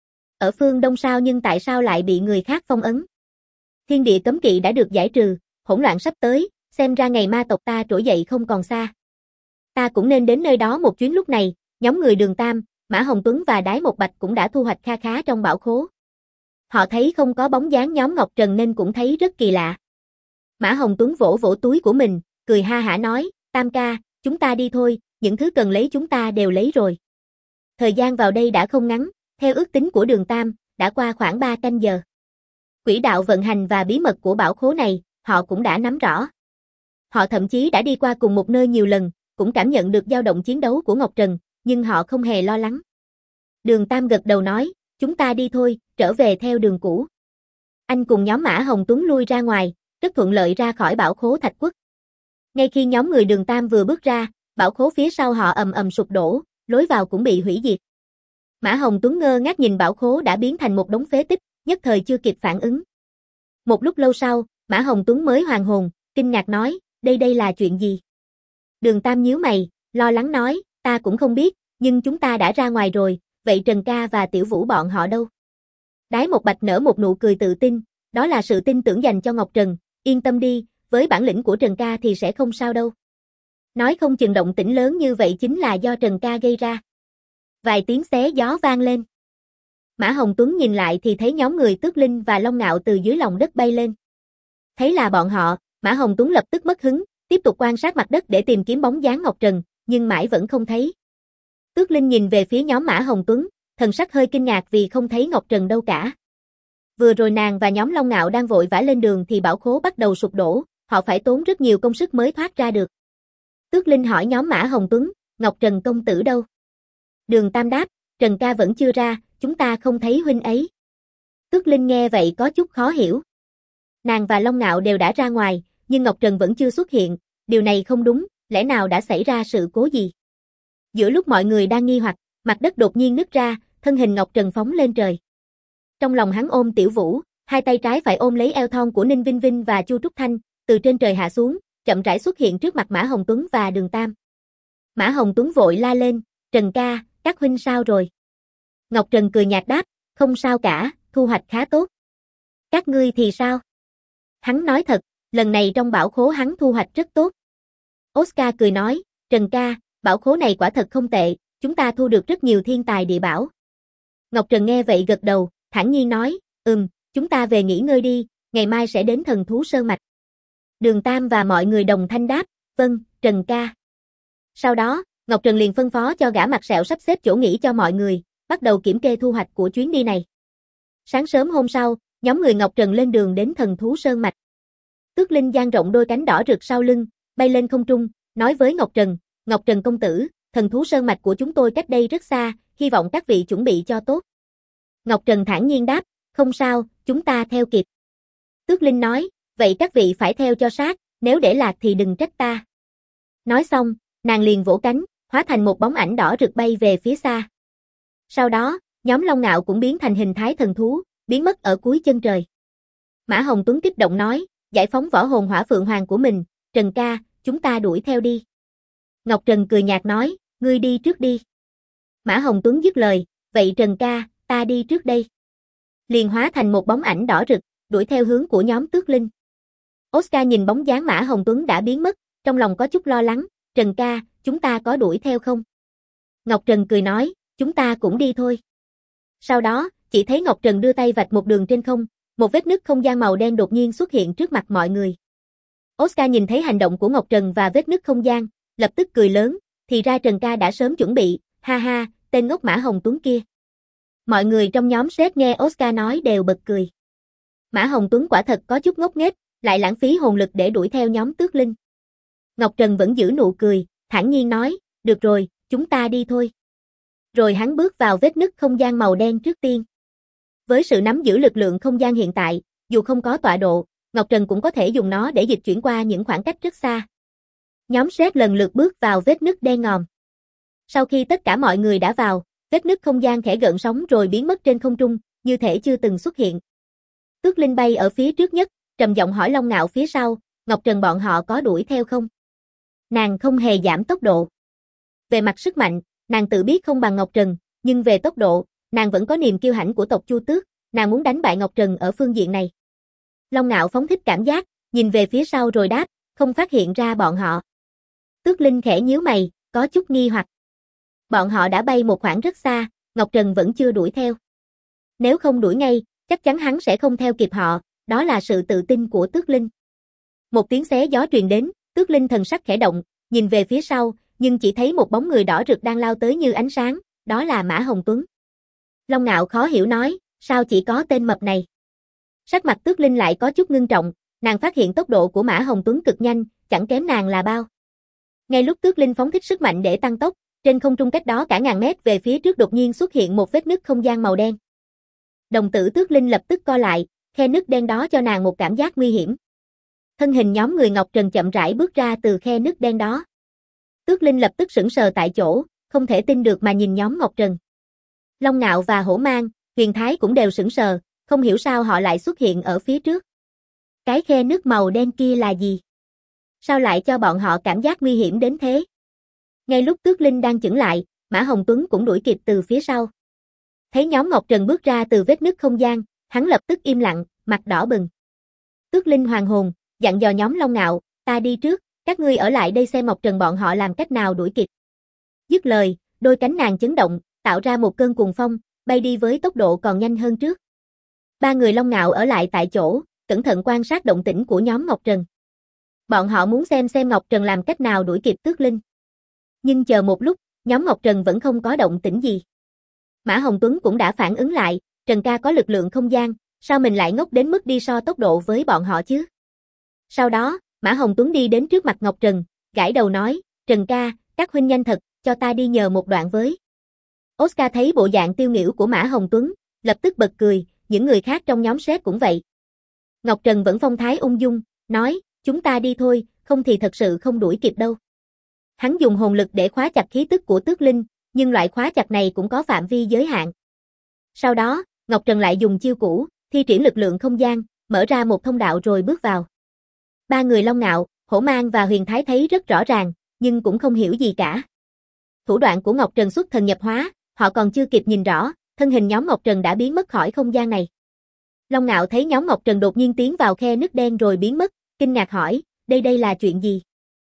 Ở phương Đông sao nhưng tại sao lại bị người khác phong ấn? Thiên địa cấm kỵ đã được giải trừ, hỗn loạn sắp tới, xem ra ngày ma tộc ta trỗi dậy không còn xa. Ta cũng nên đến nơi đó một chuyến. Lúc này, nhóm người Đường Tam, Mã Hồng Tuấn và Đái Một Bạch cũng đã thu hoạch kha khá trong bảo khố. Họ thấy không có bóng dáng nhóm Ngọc Trần nên cũng thấy rất kỳ lạ. Mã Hồng Tuấn vỗ vỗ túi của mình, cười ha hả nói, Tam ca, chúng ta đi thôi, những thứ cần lấy chúng ta đều lấy rồi. Thời gian vào đây đã không ngắn, theo ước tính của Đường Tam, đã qua khoảng 3 canh giờ. Quỹ đạo vận hành và bí mật của bảo khố này, họ cũng đã nắm rõ. Họ thậm chí đã đi qua cùng một nơi nhiều lần, cũng cảm nhận được dao động chiến đấu của Ngọc Trần, nhưng họ không hề lo lắng. Đường Tam gật đầu nói, chúng ta đi thôi, trở về theo đường cũ. Anh cùng nhóm Mã Hồng Tuấn lui ra ngoài, rất thuận lợi ra khỏi bảo khố Thạch Quốc. Ngay khi nhóm người Đường Tam vừa bước ra, bảo khố phía sau họ ầm ầm sụp đổ, lối vào cũng bị hủy diệt. Mã Hồng Tuấn ngơ ngác nhìn bảo khố đã biến thành một đống phế tích, nhất thời chưa kịp phản ứng. Một lúc lâu sau, Mã Hồng Tuấn mới hoàn hồn, kinh ngạc nói, đây là chuyện gì? Đường Tam nhíu mày, lo lắng nói, ta cũng không biết, nhưng chúng ta đã ra ngoài rồi, vậy Trần ca và Tiểu Vũ bọn họ đâu? Đái Một Bạch nở một nụ cười tự tin, đó là sự tin tưởng dành cho Ngọc Trần, yên tâm đi, với bản lĩnh của Trần ca thì sẽ không sao đâu. Nói không chừng động tĩnh lớn như vậy chính là do Trần ca gây ra. Vài tiếng xé gió vang lên. Mã Hồng Tuấn nhìn lại thì thấy nhóm người Tước Linh và Long Ngạo từ dưới lòng đất bay lên. Thấy là bọn họ, Mã Hồng Tuấn lập tức mất hứng, tiếp tục quan sát mặt đất để tìm kiếm bóng dáng Ngọc Trần, nhưng mãi vẫn không thấy. Tước Linh nhìn về phía nhóm Mã Hồng Tuấn, thần sắc hơi kinh ngạc vì không thấy Ngọc Trần đâu cả. Vừa rồi nàng và nhóm Long Ngạo đang vội vã lên đường thì bảo khố bắt đầu sụp đổ, họ phải tốn rất nhiều công sức mới thoát ra được. Tước Linh hỏi nhóm Mã Hồng Tuấn, Ngọc Trần công tử đâu? Đường Tam đáp, Trần ca vẫn chưa ra, chúng ta không thấy huynh ấy. Tước Linh nghe vậy có chút khó hiểu. Nàng và Long Ngạo đều đã ra ngoài, nhưng Ngọc Trần vẫn chưa xuất hiện, điều này không đúng, lẽ nào đã xảy ra sự cố gì? Giữa lúc mọi người đang nghi hoặc, mặt đất đột nhiên nứt ra, thân hình Ngọc Trần phóng lên trời. Trong lòng hắn ôm Tiểu Vũ, hai tay trái phải ôm lấy eo thon của Ninh Vinh Vinh và Chu Trúc Thanh, từ trên trời hạ xuống, chậm rãi xuất hiện trước mặt Mã Hồng Tuấn và Đường Tam. Mã Hồng Tuấn vội la lên, Trần ca, các huynh sao rồi? Ngọc Trần cười nhạt đáp, không sao cả, thu hoạch khá tốt. Các ngươi thì sao? Hắn nói thật, lần này trong bảo khố hắn thu hoạch rất tốt. Oscar cười nói, Trần ca, bảo khố này quả thật không tệ, chúng ta thu được rất nhiều thiên tài địa bảo. Ngọc Trần nghe vậy gật đầu, thản nhiên nói, chúng ta về nghỉ ngơi đi, ngày mai sẽ đến Thần Thú Sơn Mạch. Đường Tam và mọi người đồng thanh đáp, vâng, Trần ca. Sau đó, Ngọc Trần liền phân phó cho gã mặt sẹo sắp xếp chỗ nghỉ cho mọi người, bắt đầu kiểm kê thu hoạch của chuyến đi này. Sáng sớm hôm sau, nhóm người Ngọc Trần lên đường đến Thần Thú Sơn Mạch. Tước Linh dang rộng đôi cánh đỏ rực sau lưng, bay lên không trung, nói với Ngọc Trần công tử, Thần Thú Sơn Mạch của chúng tôi cách đây rất xa, hy vọng các vị chuẩn bị cho tốt. Ngọc Trần thản nhiên đáp, không sao, chúng ta theo kịp. Tước Linh nói, vậy các vị phải theo cho sát, nếu để lạc thì đừng trách ta. Nói xong, nàng liền vỗ cánh, hóa thành một bóng ảnh đỏ rực bay về phía xa. Sau đó, nhóm Long Ngạo cũng biến thành hình thái thần thú, biến mất ở cuối chân trời. Mã Hồng Tuấn kích động nói, giải phóng võ hồn hỏa phượng hoàng của mình, Trần ca, chúng ta đuổi theo đi. Ngọc Trần cười nhạt nói, ngươi đi trước đi. Mã Hồng Tuấn dứt lời, vậy Trần ca, ta đi trước đây. Liền hóa thành một bóng ảnh đỏ rực, đuổi theo hướng của nhóm Tước Linh. Oscar nhìn bóng dáng Mã Hồng Tuấn đã biến mất, trong lòng có chút lo lắng, Trần ca, chúng ta có đuổi theo không? Ngọc Trần cười nói, chúng ta cũng đi thôi. Sau đó, chỉ thấy Ngọc Trần đưa tay vạch một đường trên không, một vết nứt không gian màu đen đột nhiên xuất hiện trước mặt mọi người. Oscar nhìn thấy hành động của Ngọc Trần và vết nứt không gian, lập tức cười lớn, thì ra Trần ca đã sớm chuẩn bị, ha ha, tên ngốc Mã Hồng Tuấn kia. Mọi người trong nhóm sếp nghe Oscar nói đều bật cười. Mã Hồng Tuấn quả thật có chút ngốc nghếch, lại lãng phí hồn lực để đuổi theo nhóm Tước Linh. Ngọc Trần vẫn giữ nụ cười, thản nhiên nói, được rồi, chúng ta đi thôi. Rồi hắn bước vào vết nứt không gian màu đen trước tiên. Với sự nắm giữ lực lượng không gian hiện tại, dù không có tọa độ, Ngọc Trần cũng có thể dùng nó để dịch chuyển qua những khoảng cách rất xa. Nhóm sếp lần lượt bước vào vết nứt đen ngòm. Sau khi tất cả mọi người đã vào, vết nứt không gian khẽ gợn sóng rồi biến mất trên không trung, như thể chưa từng xuất hiện. Tước Linh bay ở phía trước nhất, trầm giọng hỏi Long Ngạo phía sau, Ngọc Trần bọn họ có đuổi theo không? Nàng không hề giảm tốc độ. Về mặt sức mạnh, nàng tự biết không bằng Ngọc Trần, nhưng về tốc độ, nàng vẫn có niềm kiêu hãnh của tộc Chu Tước, nàng muốn đánh bại Ngọc Trần ở phương diện này. Long Ngạo phóng thích cảm giác, nhìn về phía sau rồi đáp, không phát hiện ra bọn họ. Tước Linh khẽ nhíu mày, có chút nghi hoặc. Bọn họ đã bay một khoảng rất xa, Ngọc Trần vẫn chưa đuổi theo. Nếu không đuổi ngay, chắc chắn hắn sẽ không theo kịp họ, đó là sự tự tin của Tước Linh. Một tiếng xé gió truyền đến, Tước Linh thần sắc khẽ động, nhìn về phía sau, nhưng chỉ thấy một bóng người đỏ rực đang lao tới như ánh sáng, đó là Mã Hồng Tuấn. Long Ngạo khó hiểu nói, sao chỉ có tên mập này? Sắc mặt Tước Linh lại có chút ngưng trọng, nàng phát hiện tốc độ của Mã Hồng Tuấn cực nhanh, chẳng kém nàng là bao. Ngay lúc Tước Linh phóng thích sức mạnh để tăng tốc, trên không trung cách đó cả ngàn mét về phía trước đột nhiên xuất hiện một vết nứt không gian màu đen. Đồng tử Tước Linh lập tức co lại, khe nứt đen đó cho nàng một cảm giác nguy hiểm. Thân hình nhóm người Ngọc Trần chậm rãi bước ra từ khe nứt đen đó. Tước Linh lập tức sững sờ tại chỗ, không thể tin được mà nhìn nhóm Ngọc Trần. Long Ngạo và Hổ Mang, Huyền Thái cũng đều sững sờ, không hiểu sao họ lại xuất hiện ở phía trước. Cái khe nứt màu đen kia là gì? Sao lại cho bọn họ cảm giác nguy hiểm đến thế? Ngay lúc Tước Linh đang chững lại, Mã Hồng Tuấn cũng đuổi kịp từ phía sau. Thấy nhóm Ngọc Trần bước ra từ vết nứt không gian, hắn lập tức im lặng, mặt đỏ bừng. Tước Linh hoàng hồn, dặn dò nhóm Long Ngạo, ta đi trước, các ngươi ở lại đây xem Ngọc Trần bọn họ làm cách nào đuổi kịp. Dứt lời, đôi cánh nàng chấn động, tạo ra một cơn cuồng phong, bay đi với tốc độ còn nhanh hơn trước. Ba người Long Ngạo ở lại tại chỗ, cẩn thận quan sát động tĩnh của nhóm Ngọc Trần. Bọn họ muốn xem Ngọc Trần làm cách nào đuổi kịp Tước Linh. Nhưng chờ một lúc, nhóm Ngọc Trần vẫn không có động tĩnh gì. Mã Hồng Tuấn cũng đã phản ứng lại, Trần ca có lực lượng không gian, sao mình lại ngốc đến mức đi so tốc độ với bọn họ chứ? Sau đó, Mã Hồng Tuấn đi đến trước mặt Ngọc Trần, gãi đầu nói, Trần ca, các huynh nhanh thật, cho ta đi nhờ một đoạn với. Oscar thấy bộ dạng tiêu nghỉu của Mã Hồng Tuấn, lập tức bật cười, những người khác trong nhóm sếp cũng vậy. Ngọc Trần vẫn phong thái ung dung, nói, chúng ta đi thôi, không thì thật sự không đuổi kịp đâu. Hắn dùng hồn lực để khóa chặt khí tức của Tước Linh, nhưng loại khóa chặt này cũng có phạm vi giới hạn. Sau đó, Ngọc Trần lại dùng chiêu cũ, thi triển lực lượng không gian, mở ra một thông đạo rồi bước vào. Ba người Long Ngạo, Hổ Mang và Huyền Thái thấy rất rõ ràng, nhưng cũng không hiểu gì cả. Thủ đoạn của Ngọc Trần xuất thần nhập hóa, họ còn chưa kịp nhìn rõ, thân hình nhóm Ngọc Trần đã biến mất khỏi không gian này. Long Ngạo thấy nhóm Ngọc Trần đột nhiên tiến vào khe nứt đen rồi biến mất, kinh ngạc hỏi, đây là chuyện gì?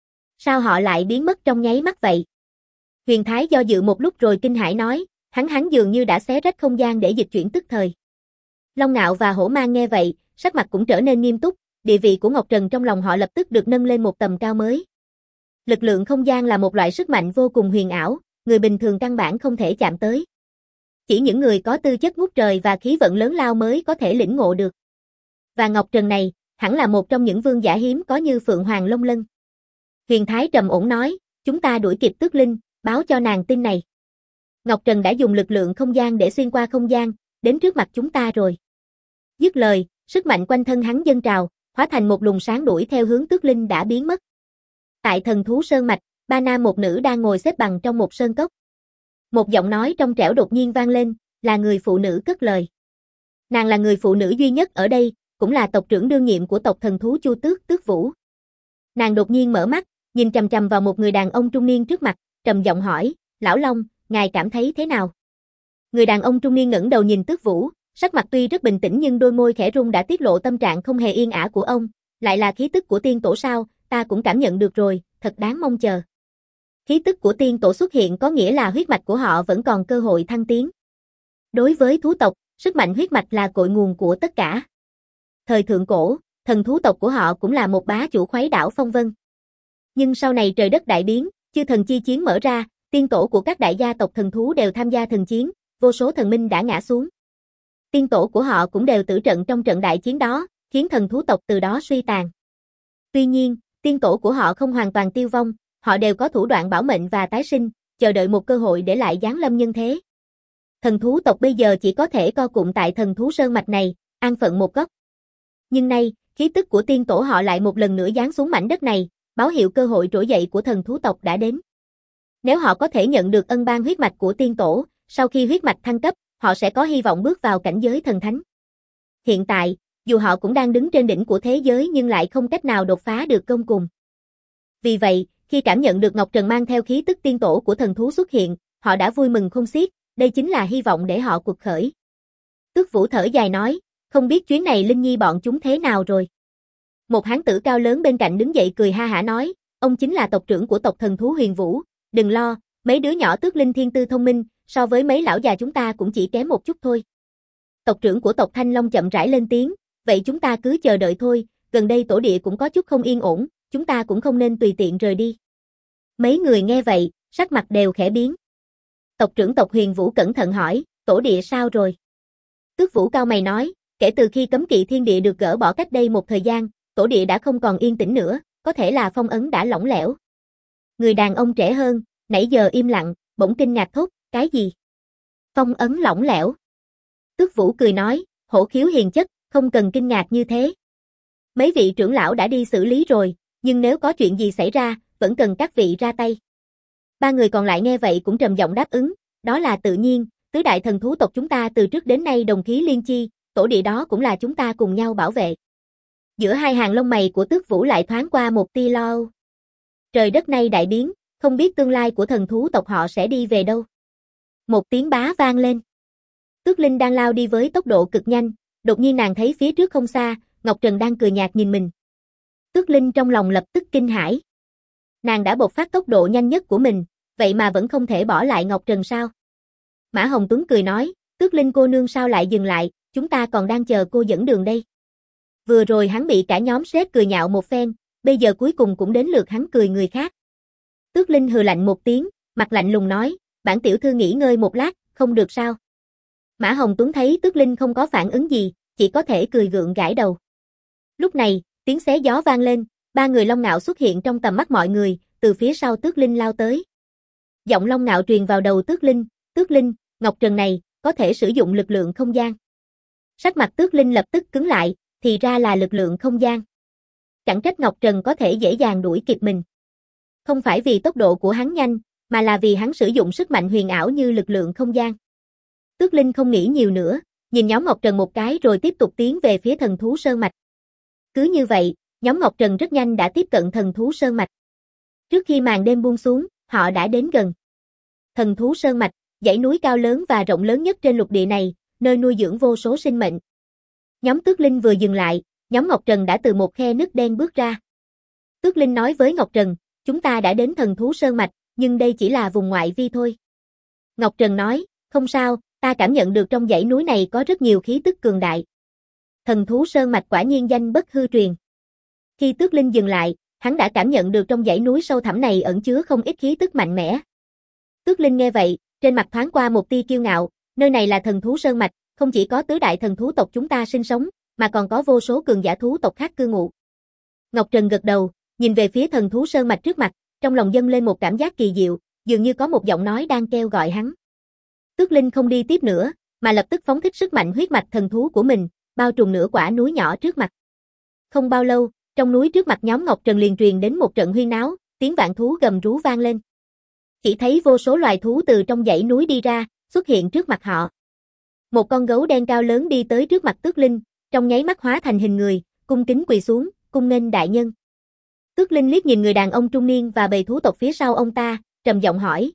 Sao họ lại biến mất trong nháy mắt vậy? Huyền Thái do dự một lúc rồi kinh hãi nói, hắn dường như đã xé rách không gian để dịch chuyển tức thời. Long Ngạo và Hổ Mang nghe vậy, sắc mặt cũng trở nên nghiêm túc, địa vị của Ngọc Trần trong lòng họ lập tức được nâng lên một tầm cao mới. Lực lượng không gian là một loại sức mạnh vô cùng huyền ảo, người bình thường căn bản không thể chạm tới. Chỉ những người có tư chất ngút trời và khí vận lớn lao mới có thể lĩnh ngộ được. Và Ngọc Trần này, hẳn là một trong những vương giả hiếm có như Phượng Hoàng Long Lân. Huyền Thái trầm ổn nói, chúng ta đuổi kịp Tước Linh, báo cho nàng tin này. Ngọc Trần đã dùng lực lượng không gian để xuyên qua không gian, đến trước mặt chúng ta rồi. Dứt lời, sức mạnh quanh thân hắn dâng trào, hóa thành một luồng sáng đuổi theo hướng Tước Linh đã biến mất. Tại Thần Thú Sơn Mạch, ba nam một nữ đang ngồi xếp bằng trong một sơn cốc. Một giọng nói trong trẻo đột nhiên vang lên, là người phụ nữ cất lời. Nàng là người phụ nữ duy nhất ở đây, cũng là tộc trưởng đương nhiệm của tộc thần thú Chu Tước, Tước Vũ. Nàng đột nhiên mở mắt, nhìn chằm chằm vào một người đàn ông trung niên trước mặt, trầm giọng hỏi, Lão Long, ngài cảm thấy thế nào? Người đàn ông trung niên ngẩng đầu nhìn Tước Vũ, sắc mặt tuy rất bình tĩnh nhưng đôi môi khẽ rung đã tiết lộ tâm trạng không hề yên ả của ông, lại là khí tức của tiên tổ sao, ta cũng cảm nhận được rồi, thật đáng mong chờ. Khí tức của tiên tổ xuất hiện có nghĩa là huyết mạch của họ vẫn còn cơ hội thăng tiến. Đối với thú tộc, sức mạnh huyết mạch là cội nguồn của tất cả. Thời thượng cổ, thần thú tộc của họ cũng là một bá chủ khuấy đảo phong vân. Nhưng sau này trời đất đại biến, chư thần chi chiến mở ra, tiên tổ của các đại gia tộc thần thú đều tham gia thần chiến, vô số thần minh đã ngã xuống. Tiên tổ của họ cũng đều tử trận trong trận đại chiến đó, khiến thần thú tộc từ đó suy tàn. Tuy nhiên, tiên tổ của họ không hoàn toàn tiêu vong, họ đều có thủ đoạn bảo mệnh và tái sinh, chờ đợi một cơ hội để lại giáng lâm nhân thế. Thần thú tộc bây giờ chỉ có thể co cụm tại Thần Thú Sơn Mạch này, an phận một góc. Nhưng nay, khí tức của tiên tổ họ lại một lần nữa giáng xuống mảnh đất này, báo hiệu cơ hội trỗi dậy của thần thú tộc đã đến. Nếu họ có thể nhận được ân ban huyết mạch của tiên tổ, sau khi huyết mạch thăng cấp, họ sẽ có hy vọng bước vào cảnh giới thần thánh. Hiện tại, dù họ cũng đang đứng trên đỉnh của thế giới nhưng lại không cách nào đột phá được gông cùng. Vì vậy, khi cảm nhận được Ngọc Trần mang theo khí tức tiên tổ của thần thú xuất hiện, họ đã vui mừng không xiết, đây chính là hy vọng để họ cuộc khởi. Tước Vũ thở dài nói, không biết chuyến này Linh Nhi bọn chúng thế nào rồi. Một hán tử cao lớn bên cạnh đứng dậy cười ha hả nói, ông chính là tộc trưởng của tộc thần thú Huyền Vũ, đừng lo, mấy đứa nhỏ Tước Linh thiên tư thông minh, so với mấy lão già chúng ta cũng chỉ kém một chút thôi. Tộc trưởng của tộc Thanh Long chậm rãi lên tiếng, vậy chúng ta cứ chờ đợi thôi, gần đây tổ địa cũng có chút không yên ổn, chúng ta cũng không nên tùy tiện rời đi. Mấy người nghe vậy, sắc mặt đều khẽ biến. Tộc trưởng tộc Huyền Vũ cẩn thận hỏi, tổ địa sao rồi? Tước Vũ cao mày nói, kể từ khi cấm kỵ thiên địa được gỡ bỏ cách đây một thời gian, tổ địa đã không còn yên tĩnh nữa, có thể là phong ấn đã lỏng lẻo. Người đàn ông trẻ hơn, nãy giờ im lặng, bỗng kinh ngạc thốt, cái gì? Phong ấn lỏng lẻo. Tước Vũ cười nói, hổ khiếu hiền chất, không cần kinh ngạc như thế. Mấy vị trưởng lão đã đi xử lý rồi, nhưng nếu có chuyện gì xảy ra, vẫn cần các vị ra tay. Ba người còn lại nghe vậy cũng trầm giọng đáp ứng, đó là tự nhiên, tứ đại thần thú tộc chúng ta từ trước đến nay đồng khí liên chi, tổ địa đó cũng là chúng ta cùng nhau bảo vệ. Giữa hai hàng lông mày của Tước Vũ lại thoáng qua một tia lo âu. Trời đất nay đại biến, không biết tương lai của thần thú tộc họ sẽ đi về đâu. Một tiếng bá vang lên. Tước Linh đang lao đi với tốc độ cực nhanh, đột nhiên nàng thấy phía trước không xa, Ngọc Trần đang cười nhạt nhìn mình. Tước Linh trong lòng lập tức kinh hãi. Nàng đã bộc phát tốc độ nhanh nhất của mình, vậy mà vẫn không thể bỏ lại Ngọc Trần sao? Mã Hồng Tuấn cười nói, Tước Linh cô nương sao lại dừng lại, chúng ta còn đang chờ cô dẫn đường đây. Vừa rồi hắn bị cả nhóm sếp cười nhạo một phen, bây giờ cuối cùng cũng đến lượt hắn cười người khác. Tước Linh hừ lạnh một tiếng, mặt lạnh lùng nói, bản tiểu thư nghỉ ngơi một lát, không được sao? Mã Hồng Tuấn thấy Tước Linh không có phản ứng gì, chỉ có thể cười gượng gãi đầu. Lúc này, tiếng xé gió vang lên, ba người Long Ngạo xuất hiện trong tầm mắt mọi người, từ phía sau Tước Linh lao tới. Giọng Long Ngạo truyền vào đầu Tước Linh, Ngọc Trần này, có thể sử dụng lực lượng không gian. Sắc mặt Tước Linh lập tức cứng lại, thì ra là lực lượng không gian. Chẳng trách Ngọc Trần có thể dễ dàng đuổi kịp mình. Không phải vì tốc độ của hắn nhanh, mà là vì hắn sử dụng sức mạnh huyền ảo như lực lượng không gian. Tước Linh không nghĩ nhiều nữa, nhìn nhóm Ngọc Trần một cái rồi tiếp tục tiến về phía thần thú sơn mạch. Cứ như vậy, nhóm Ngọc Trần rất nhanh đã tiếp cận thần thú sơn mạch. Trước khi màn đêm buông xuống, họ đã đến gần. Thần thú sơn mạch, dãy núi cao lớn và rộng lớn nhất trên lục địa này, nơi nuôi dưỡng vô số sinh mệnh. Nhóm Tước Linh vừa dừng lại, nhóm Ngọc Trần đã từ một khe nứt đen bước ra. Tước Linh nói với Ngọc Trần, chúng ta đã đến thần thú sơn mạch, nhưng đây chỉ là vùng ngoại vi thôi. Ngọc Trần nói, không sao, ta cảm nhận được trong dãy núi này có rất nhiều khí tức cường đại. Thần thú sơn mạch quả nhiên danh bất hư truyền. Khi Tước Linh dừng lại, hắn đã cảm nhận được trong dãy núi sâu thẳm này ẩn chứa không ít khí tức mạnh mẽ. Tước Linh nghe vậy, trên mặt thoáng qua một tia kiêu ngạo, nơi này là thần thú sơn mạch, không chỉ có tứ đại thần thú tộc chúng ta sinh sống, mà còn có vô số cường giả thú tộc khác cư ngụ. Ngọc Trần gật đầu, nhìn về phía thần thú sơn mạch trước mặt, trong lòng dâng lên một cảm giác kỳ diệu, dường như có một giọng nói đang kêu gọi hắn. Tước Linh không đi tiếp nữa, mà lập tức phóng thích sức mạnh huyết mạch thần thú của mình, bao trùm nửa quả núi nhỏ trước mặt. Không bao lâu, trong núi trước mặt nhóm Ngọc Trần liền truyền đến một trận huyên náo, tiếng vạn thú gầm rú vang lên. Chỉ thấy vô số loài thú từ trong dãy núi đi ra, xuất hiện trước mặt họ. Một con gấu đen cao lớn đi tới trước mặt Tước Linh, trong nháy mắt hóa thành hình người, cung kính quỳ xuống, cung nghênh đại nhân. Tước Linh liếc nhìn người đàn ông trung niên và bầy thú tộc phía sau ông ta, trầm giọng hỏi,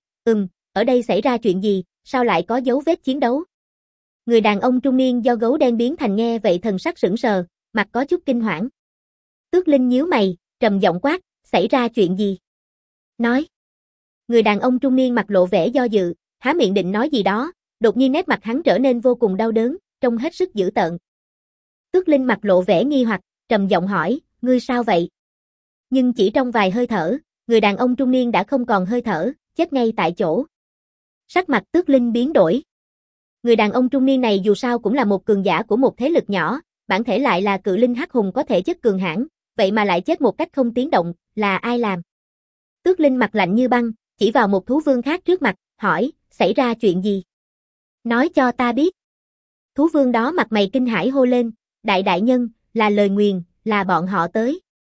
ở đây xảy ra chuyện gì, sao lại có dấu vết chiến đấu? Người đàn ông trung niên do gấu đen biến thành nghe vậy thần sắc sững sờ, mặt có chút kinh hoảng. Tước Linh nhíu mày, trầm giọng quát, xảy ra chuyện gì? Nói. Người đàn ông trung niên mặt lộ vẻ do dự, há miệng định nói gì đó, đột nhiên nét mặt hắn trở nên vô cùng đau đớn, trông hết sức dữ tợn. Tước Linh mặt lộ vẻ nghi hoặc, trầm giọng hỏi, ngươi sao vậy? Nhưng chỉ trong vài hơi thở, người đàn ông trung niên đã không còn hơi thở, chết ngay tại chỗ. Sắc mặt Tước Linh biến đổi. Người đàn ông trung niên này dù sao cũng là một cường giả của một thế lực nhỏ, bản thể lại là cự linh hắc hùng có thể chất cường hãn, vậy mà lại chết một cách không tiếng động, là ai làm? Tước Linh mặt lạnh như băng, chỉ vào một thú vương khác trước mặt, hỏi, xảy ra chuyện gì? Nói cho ta biết. Thú vương đó mặt mày kinh hãi hô lên, đại nhân, là lời nguyền, là bọn họ tới.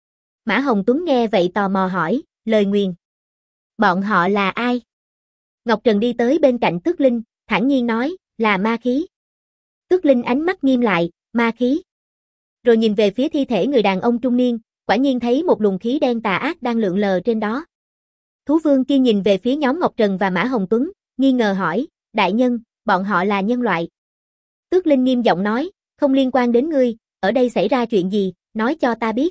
Mã Hồng Tuấn nghe vậy tò mò hỏi, lời nguyền. Bọn họ là ai? Ngọc Trần đi tới bên cạnh Tước Linh, thản nhiên nói, là ma khí. Tước Linh ánh mắt nghiêm lại, ma khí. Rồi nhìn về phía thi thể người đàn ông trung niên, quả nhiên thấy một luồng khí đen tà ác đang lượn lờ trên đó. Thú vương kia nhìn về phía nhóm Ngọc Trần và Mã Hồng Tuấn, nghi ngờ hỏi, đại nhân, bọn họ là nhân loại. Tước Linh nghiêm giọng nói, không liên quan đến ngươi, ở đây xảy ra chuyện gì, nói cho ta biết.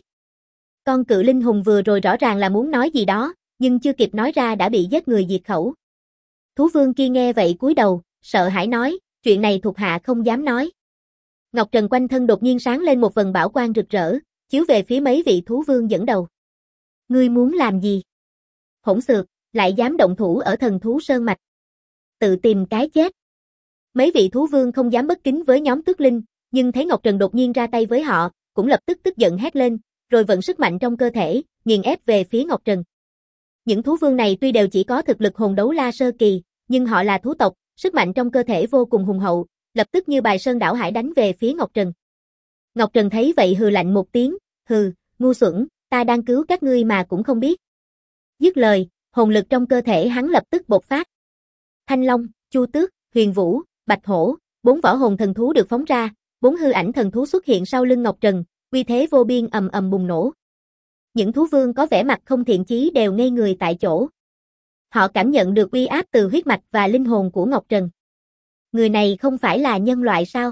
Con cự linh hùng vừa rồi rõ ràng là muốn nói gì đó, nhưng chưa kịp nói ra đã bị giết người diệt khẩu. Thú vương kia nghe vậy cúi đầu, sợ hãi nói, chuyện này thuộc hạ không dám nói. Ngọc Trần quanh thân đột nhiên sáng lên một vầng bảo quang rực rỡ, chiếu về phía mấy vị thú vương dẫn đầu. Ngươi muốn làm gì? Hỗn xược, lại dám động thủ ở thần thú sơn mạch. Tự tìm cái chết. Mấy vị thú vương không dám bất kính với nhóm Tước Linh, nhưng thấy Ngọc Trần đột nhiên ra tay với họ, cũng lập tức tức giận hét lên, rồi vận sức mạnh trong cơ thể, nghiền ép về phía Ngọc Trần. Những thú vương này tuy đều chỉ có thực lực hồn đấu la sơ kỳ, nhưng họ là thú tộc, sức mạnh trong cơ thể vô cùng hùng hậu, lập tức như bài sơn đảo hải đánh về phía Ngọc Trần. Ngọc Trần thấy vậy hừ lạnh một tiếng, hừ, ngu xuẩn, ta đang cứu các ngươi mà cũng không biết. Dứt lời, hồn lực trong cơ thể hắn lập tức bộc phát. Thanh Long, Chu Tước, Huyền Vũ, Bạch Hổ, 4 võ hồn thần thú được phóng ra, 4 hư ảnh thần thú xuất hiện sau lưng Ngọc Trần, uy thế vô biên ầm ầm bùng nổ. Những thú vương có vẻ mặt không thiện chí đều ngây người tại chỗ. Họ cảm nhận được uy áp từ huyết mạch và linh hồn của Ngọc Trần. Người này không phải là nhân loại sao?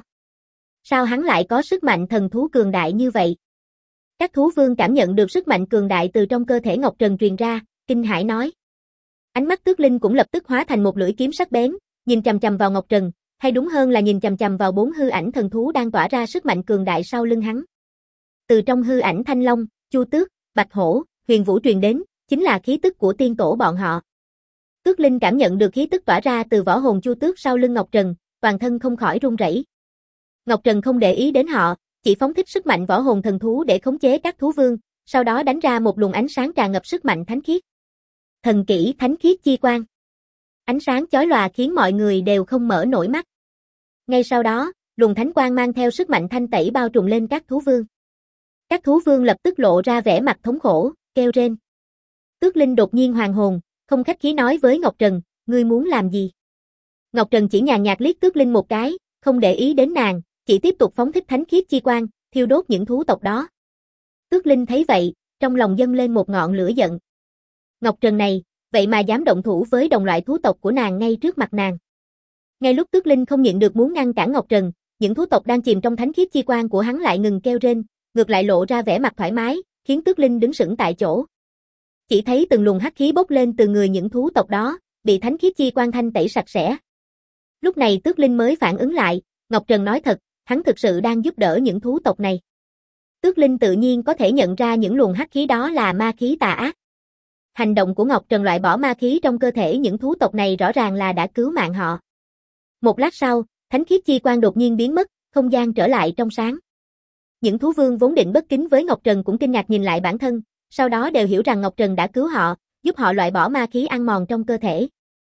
Sao hắn lại có sức mạnh thần thú cường đại như vậy? Các thú vương cảm nhận được sức mạnh cường đại từ trong cơ thể Ngọc Trần truyền ra, kinh hãi nói. Ánh mắt Tước Linh cũng lập tức hóa thành một lưỡi kiếm sắc bén, nhìn chằm chằm vào Ngọc Trần, hay đúng hơn là nhìn chằm chằm vào 4 hư ảnh thần thú đang tỏa ra sức mạnh cường đại sau lưng hắn. Từ trong hư ảnh Thanh Long, Chu Tước, Bạch Hổ, Huyền Vũ truyền đến, chính là khí tức của tiên tổ bọn họ. Tước Linh cảm nhận được khí tức tỏa ra từ võ hồn Chu Tước sau lưng Ngọc Trần, toàn thân không khỏi run rẩy. Ngọc Trần không để ý đến họ, chỉ phóng thích sức mạnh võ hồn thần thú để khống chế các thú vương, sau đó đánh ra một luồng ánh sáng tràn ngập sức mạnh thánh khiết. Thần kỹ thánh khiết chi quang. Ánh sáng chói lòa khiến mọi người đều không mở nổi mắt. Ngay sau đó, luồng thánh quang mang theo sức mạnh thanh tẩy bao trùm lên các thú vương. Các thú vương lập tức lộ ra vẻ mặt thống khổ, kêu rên. Tước Linh đột nhiên hoàn hồn, không khách khí nói với Ngọc Trần, ngươi muốn làm gì? Ngọc Trần chỉ nhàn nhạt liếc Tước Linh một cái, không để ý đến nàng, chỉ tiếp tục phóng thích thánh khiết chi quang, thiêu đốt những thú tộc đó. Tước Linh thấy vậy, trong lòng dâng lên một ngọn lửa giận. Ngọc Trần này, vậy mà dám động thủ với đồng loại thú tộc của nàng ngay trước mặt nàng. Ngay lúc Tước Linh không nhịn được muốn ngăn cản Ngọc Trần, những thú tộc đang chìm trong thánh khiết chi quang của hắn lại ngừng kêu rên, ngược lại lộ ra vẻ mặt thoải mái, khiến Tước Linh đứng sững tại chỗ. Chỉ thấy từng luồng hắc khí bốc lên từ người những thú tộc đó, bị thánh khiết chi quang thanh tẩy sạch sẽ. Lúc này Tước Linh mới phản ứng lại, Ngọc Trần nói thật, hắn thực sự đang giúp đỡ những thú tộc này. Tước Linh tự nhiên có thể nhận ra những luồng hắc khí đó là ma khí tà ác. Hành động của Ngọc Trần loại bỏ ma khí trong cơ thể những thú tộc này rõ ràng là đã cứu mạng họ. Một lát sau, thánh khiết chi quang đột nhiên biến mất, không gian trở lại trong sáng. Những thú vương vốn định bất kính với Ngọc Trần cũng kinh ngạc nhìn lại bản thân, sau đó đều hiểu rằng Ngọc Trần đã cứu họ, giúp họ loại bỏ ma khí ăn mòn trong cơ thể.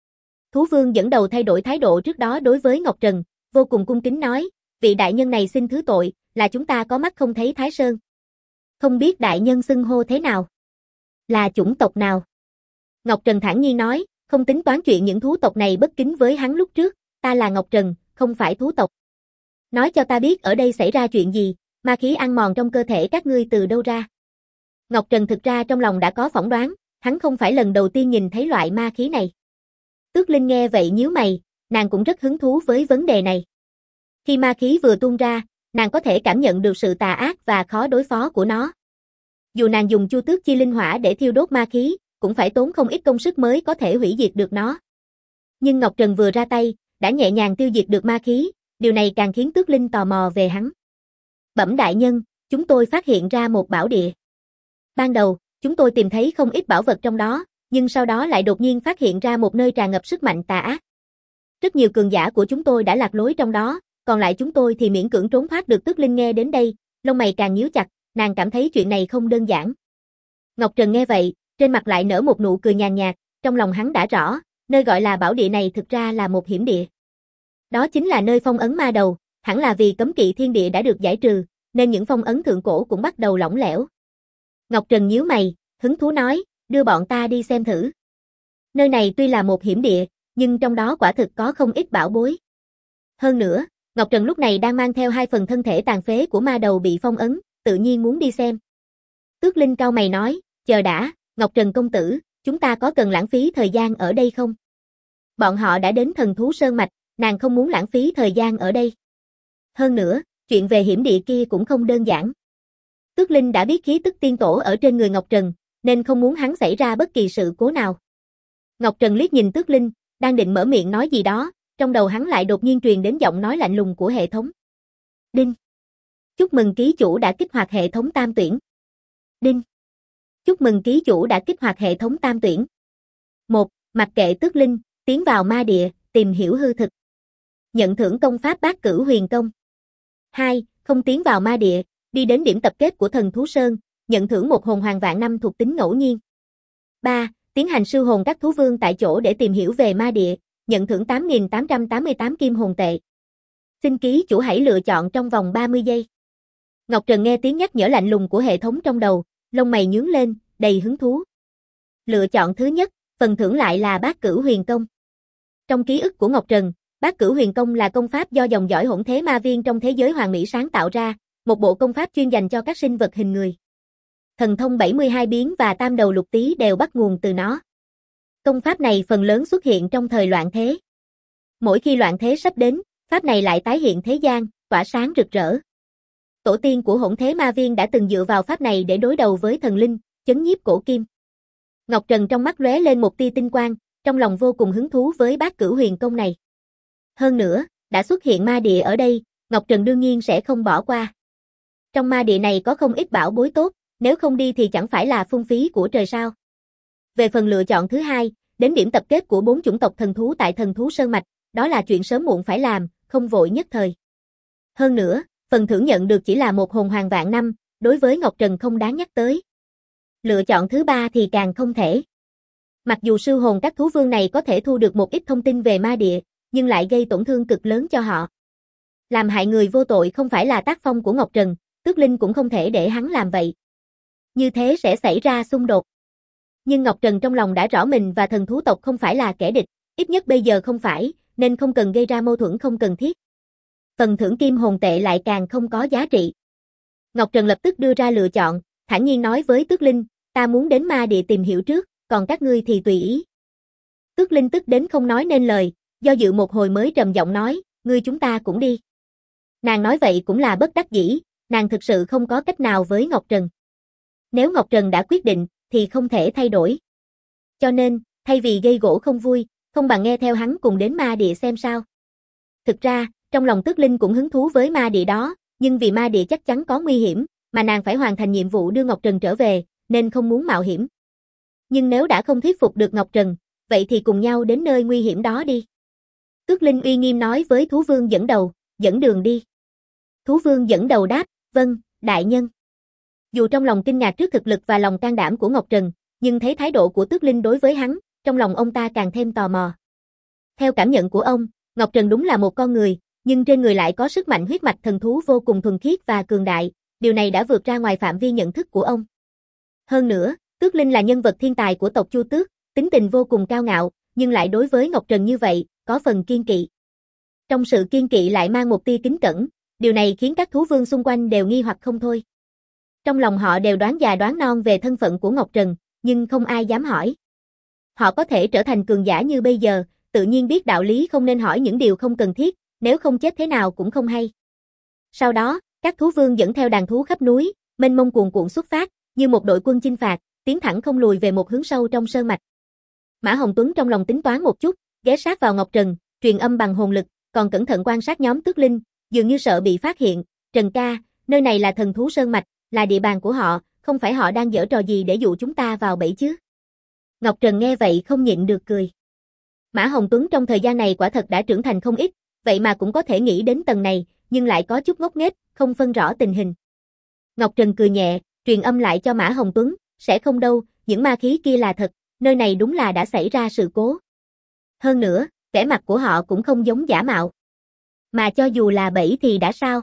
Thú vương dẫn đầu thay đổi thái độ trước đó đối với Ngọc Trần, vô cùng cung kính nói, vị đại nhân này xin thứ tội, là chúng ta có mắt không thấy Thái Sơn. Không biết đại nhân xưng hô thế nào? Là chủng tộc nào? Ngọc Trần thản nhiên nói, không tính toán chuyện những thú tộc này bất kính với hắn lúc trước, ta là Ngọc Trần, không phải thú tộc. Nói cho ta biết ở đây xảy ra chuyện gì, ma khí ăn mòn trong cơ thể các ngươi từ đâu ra? Ngọc Trần thực ra trong lòng đã có phỏng đoán, hắn không phải lần đầu tiên nhìn thấy loại ma khí này. Tước Linh nghe vậy nhíu mày, nàng cũng rất hứng thú với vấn đề này. Khi ma khí vừa tuôn ra, nàng có thể cảm nhận được sự tà ác và khó đối phó của nó. Dù nàng dùng Chu Tước Chi Linh Hỏa để thiêu đốt ma khí, cũng phải tốn không ít công sức mới có thể hủy diệt được nó. Nhưng Ngọc Trần vừa ra tay, đã nhẹ nhàng tiêu diệt được ma khí, điều này càng khiến Tước Linh tò mò về hắn. Bẩm đại nhân, chúng tôi phát hiện ra một bảo địa. Ban đầu, chúng tôi tìm thấy không ít bảo vật trong đó, nhưng sau đó lại đột nhiên phát hiện ra một nơi tràn ngập sức mạnh tà ác. Rất nhiều cường giả của chúng tôi đã lạc lối trong đó, còn lại chúng tôi thì miễn cưỡng trốn thoát được. Tước Linh nghe đến đây, lông mày càng nhíu chặt, nàng cảm thấy chuyện này không đơn giản. Ngọc Trần nghe vậy, trên mặt lại nở một nụ cười nhàn nhạt, trong lòng hắn đã rõ, nơi gọi là bảo địa này thực ra là một hiểm địa. Đó chính là nơi phong ấn ma đầu, hẳn là vì cấm kỵ thiên địa đã được giải trừ, nên những phong ấn thượng cổ cũng bắt đầu lỏng lẻo. Ngọc Trần nhíu mày, hứng thú nói, đưa bọn ta đi xem thử. Nơi này tuy là một hiểm địa, nhưng trong đó quả thực có không ít bảo bối. Hơn nữa, Ngọc Trần lúc này đang mang theo 2 phần thân thể tàn phế của ma đầu bị phong ấn, tự nhiên muốn đi xem. Tước Linh cau mày nói, chờ đã, Ngọc Trần công tử, chúng ta có cần lãng phí thời gian ở đây không? Bọn họ đã đến Thần Thú Sơn Mạch, nàng không muốn lãng phí thời gian ở đây. Hơn nữa, chuyện về hiểm địa kia cũng không đơn giản. Tước Linh đã biết khí tức tiên tổ ở trên người Ngọc Trần, nên không muốn hắn xảy ra bất kỳ sự cố nào. Ngọc Trần liếc nhìn Tước Linh, đang định mở miệng nói gì đó, trong đầu hắn lại đột nhiên truyền đến giọng nói lạnh lùng của hệ thống. Đinh. Chúc mừng ký chủ đã kích hoạt hệ thống tam tuyển. Đinh. Chúc mừng ký chủ đã kích hoạt hệ thống tam tuyển. 1. Mặc kệ Tước Linh, tiến vào ma địa, tìm hiểu hư thực. Nhận thưởng công pháp Bát Cửu Huyền Công. 2. Không tiến vào ma địa, đi đến điểm tập kết của Thần Thú Sơn, nhận thưởng một hồn hoàng vạn năm thuộc tính ngẫu nhiên. 3. Tiến hành siêu hồn các thú vương tại chỗ để tìm hiểu về ma địa, nhận thưởng 8.888 kim hồn tệ. Xin ký chủ hãy lựa chọn trong vòng 30 giây. Ngọc Trần nghe tiếng nhắc nhở lạnh lùng của hệ thống trong đầu, lông mày nhướng lên, đầy hứng thú. Lựa chọn thứ nhất, phần thưởng lại là Bát Cửu Huyền Công. Trong ký ức của Ngọc Trần, Bát Cửu Huyền Công là công pháp do dòng dõi Hỗn Thế Ma Viên trong thế giới hoàn mỹ sáng tạo ra, một bộ công pháp chuyên dành cho các sinh vật hình người. Thần thông 72 biến và tam đầu lục tý đều bắt nguồn từ nó. Công pháp này phần lớn xuất hiện trong thời loạn thế. Mỗi khi loạn thế sắp đến, pháp này lại tái hiện thế gian, tỏa sáng rực rỡ. Tổ tiên của Hỗn Thế Ma Viên đã từng dựa vào pháp này để đối đầu với thần linh, chấn nhiếp cổ kim. Ngọc Trần trong mắt lóe lên một tia tinh quang, trong lòng vô cùng hứng thú với Bát Cửu Huyền Công này. Hơn nữa, đã xuất hiện ma địa ở đây, Ngọc Trần đương nhiên sẽ không bỏ qua. Trong ma địa này có không ít bảo bối tốt, nếu không đi thì chẳng phải là phung phí của trời sao. Về phần lựa chọn thứ hai, đến điểm tập kết của 4 chủng tộc thần thú tại Thần Thú Sơn Mạch, đó là chuyện sớm muộn phải làm, không vội nhất thời. Hơn nữa, phần thưởng nhận được chỉ là một hồn hoàng vạn năm, đối với Ngọc Trần không đáng nhắc tới. Lựa chọn thứ ba thì càng không thể. Mặc dù siêu hồn các thú vương này có thể thu được một ít thông tin về ma địa, nhưng lại gây tổn thương cực lớn cho họ. Làm hại người vô tội không phải là tác phong của Ngọc Trần, Tước Linh cũng không thể để hắn làm vậy. Như thế sẽ xảy ra xung đột. Nhưng Ngọc Trần trong lòng đã rõ mình và thần thú tộc không phải là kẻ địch, ít nhất bây giờ không phải, nên không cần gây ra mâu thuẫn không cần thiết. Phần thưởng kim hồn tệ lại càng không có giá trị. Ngọc Trần lập tức đưa ra lựa chọn, thản nhiên nói với Tước Linh, ta muốn đến ma địa tìm hiểu trước, còn các ngươi thì tùy ý. Tước Linh tức đến không nói nên lời, do dự một hồi mới trầm giọng nói, ngươi chúng ta cũng đi. Nàng nói vậy cũng là bất đắc dĩ, nàng thực sự không có cách nào với Ngọc Trần. Nếu Ngọc Trần đã quyết định, thì không thể thay đổi. Cho nên, thay vì gây gổ không vui, không bằng nghe theo hắn cùng đến ma địa xem sao. Thực ra, trong lòng Tước Linh cũng hứng thú với ma địa đó, nhưng vì ma địa chắc chắn có nguy hiểm, mà nàng phải hoàn thành nhiệm vụ đưa Ngọc Trần trở về, nên không muốn mạo hiểm. Nhưng nếu đã không thuyết phục được Ngọc Trần, vậy thì cùng nhau đến nơi nguy hiểm đó đi. Tước Linh uy nghiêm nói với thú vương dẫn đầu, dẫn đường đi. Thú vương dẫn đầu đáp, vâng, đại nhân. Dù trong lòng kinh ngạc trước thực lực và lòng can đảm của Ngọc Trần, nhưng thấy thái độ của Tước Linh đối với hắn, trong lòng ông ta càng thêm tò mò. Theo cảm nhận của ông, Ngọc Trần đúng là một con người, nhưng trên người lại có sức mạnh huyết mạch thần thú vô cùng thuần khiết và cường đại, điều này đã vượt ra ngoài phạm vi nhận thức của ông. Hơn nữa, Tước Linh là nhân vật thiên tài của tộc Chu Tước, tính tình vô cùng cao ngạo, nhưng lại đối với Ngọc Trần như vậy, có phần kiên kỵ. Trong sự kiên kỵ lại mang một tia kính cẩn, điều này khiến các thú vương xung quanh đều nghi hoặc không thôi. Trong lòng họ đều đoán già đoán non về thân phận của Ngọc Trần, nhưng không ai dám hỏi. Họ có thể trở thành cường giả như bây giờ, tự nhiên biết đạo lý không nên hỏi những điều không cần thiết, nếu không chết thế nào cũng không hay. Sau đó, các thú vương dẫn theo đàn thú khắp núi, mênh mông cuồn cuộn xuất phát, như một đội quân chinh phạt, tiến thẳng không lùi về một hướng sâu trong sơn mạch. Mã Hồng Tuấn trong lòng tính toán một chút, ghé sát vào Ngọc Trần, truyền âm bằng hồn lực, còn cẩn thận quan sát nhóm Tước Linh, dường như sợ bị phát hiện. Trần ca, nơi này là thần thú sơn mạch, là địa bàn của họ, không phải họ đang giở trò gì để dụ chúng ta vào bẫy chứ? Ngọc Trần nghe vậy không nhịn được cười. Mã Hồng Tuấn trong thời gian này quả thật đã trưởng thành không ít, vậy mà cũng có thể nghĩ đến tầng này, nhưng lại có chút ngốc nghếch, không phân rõ tình hình. Ngọc Trần cười nhẹ, truyền âm lại cho Mã Hồng Tuấn, sẽ không đâu, những ma khí kia là thật, nơi này đúng là đã xảy ra sự cố. Hơn nữa, vẻ mặt của họ cũng không giống giả mạo. Mà cho dù là bẫy thì đã sao?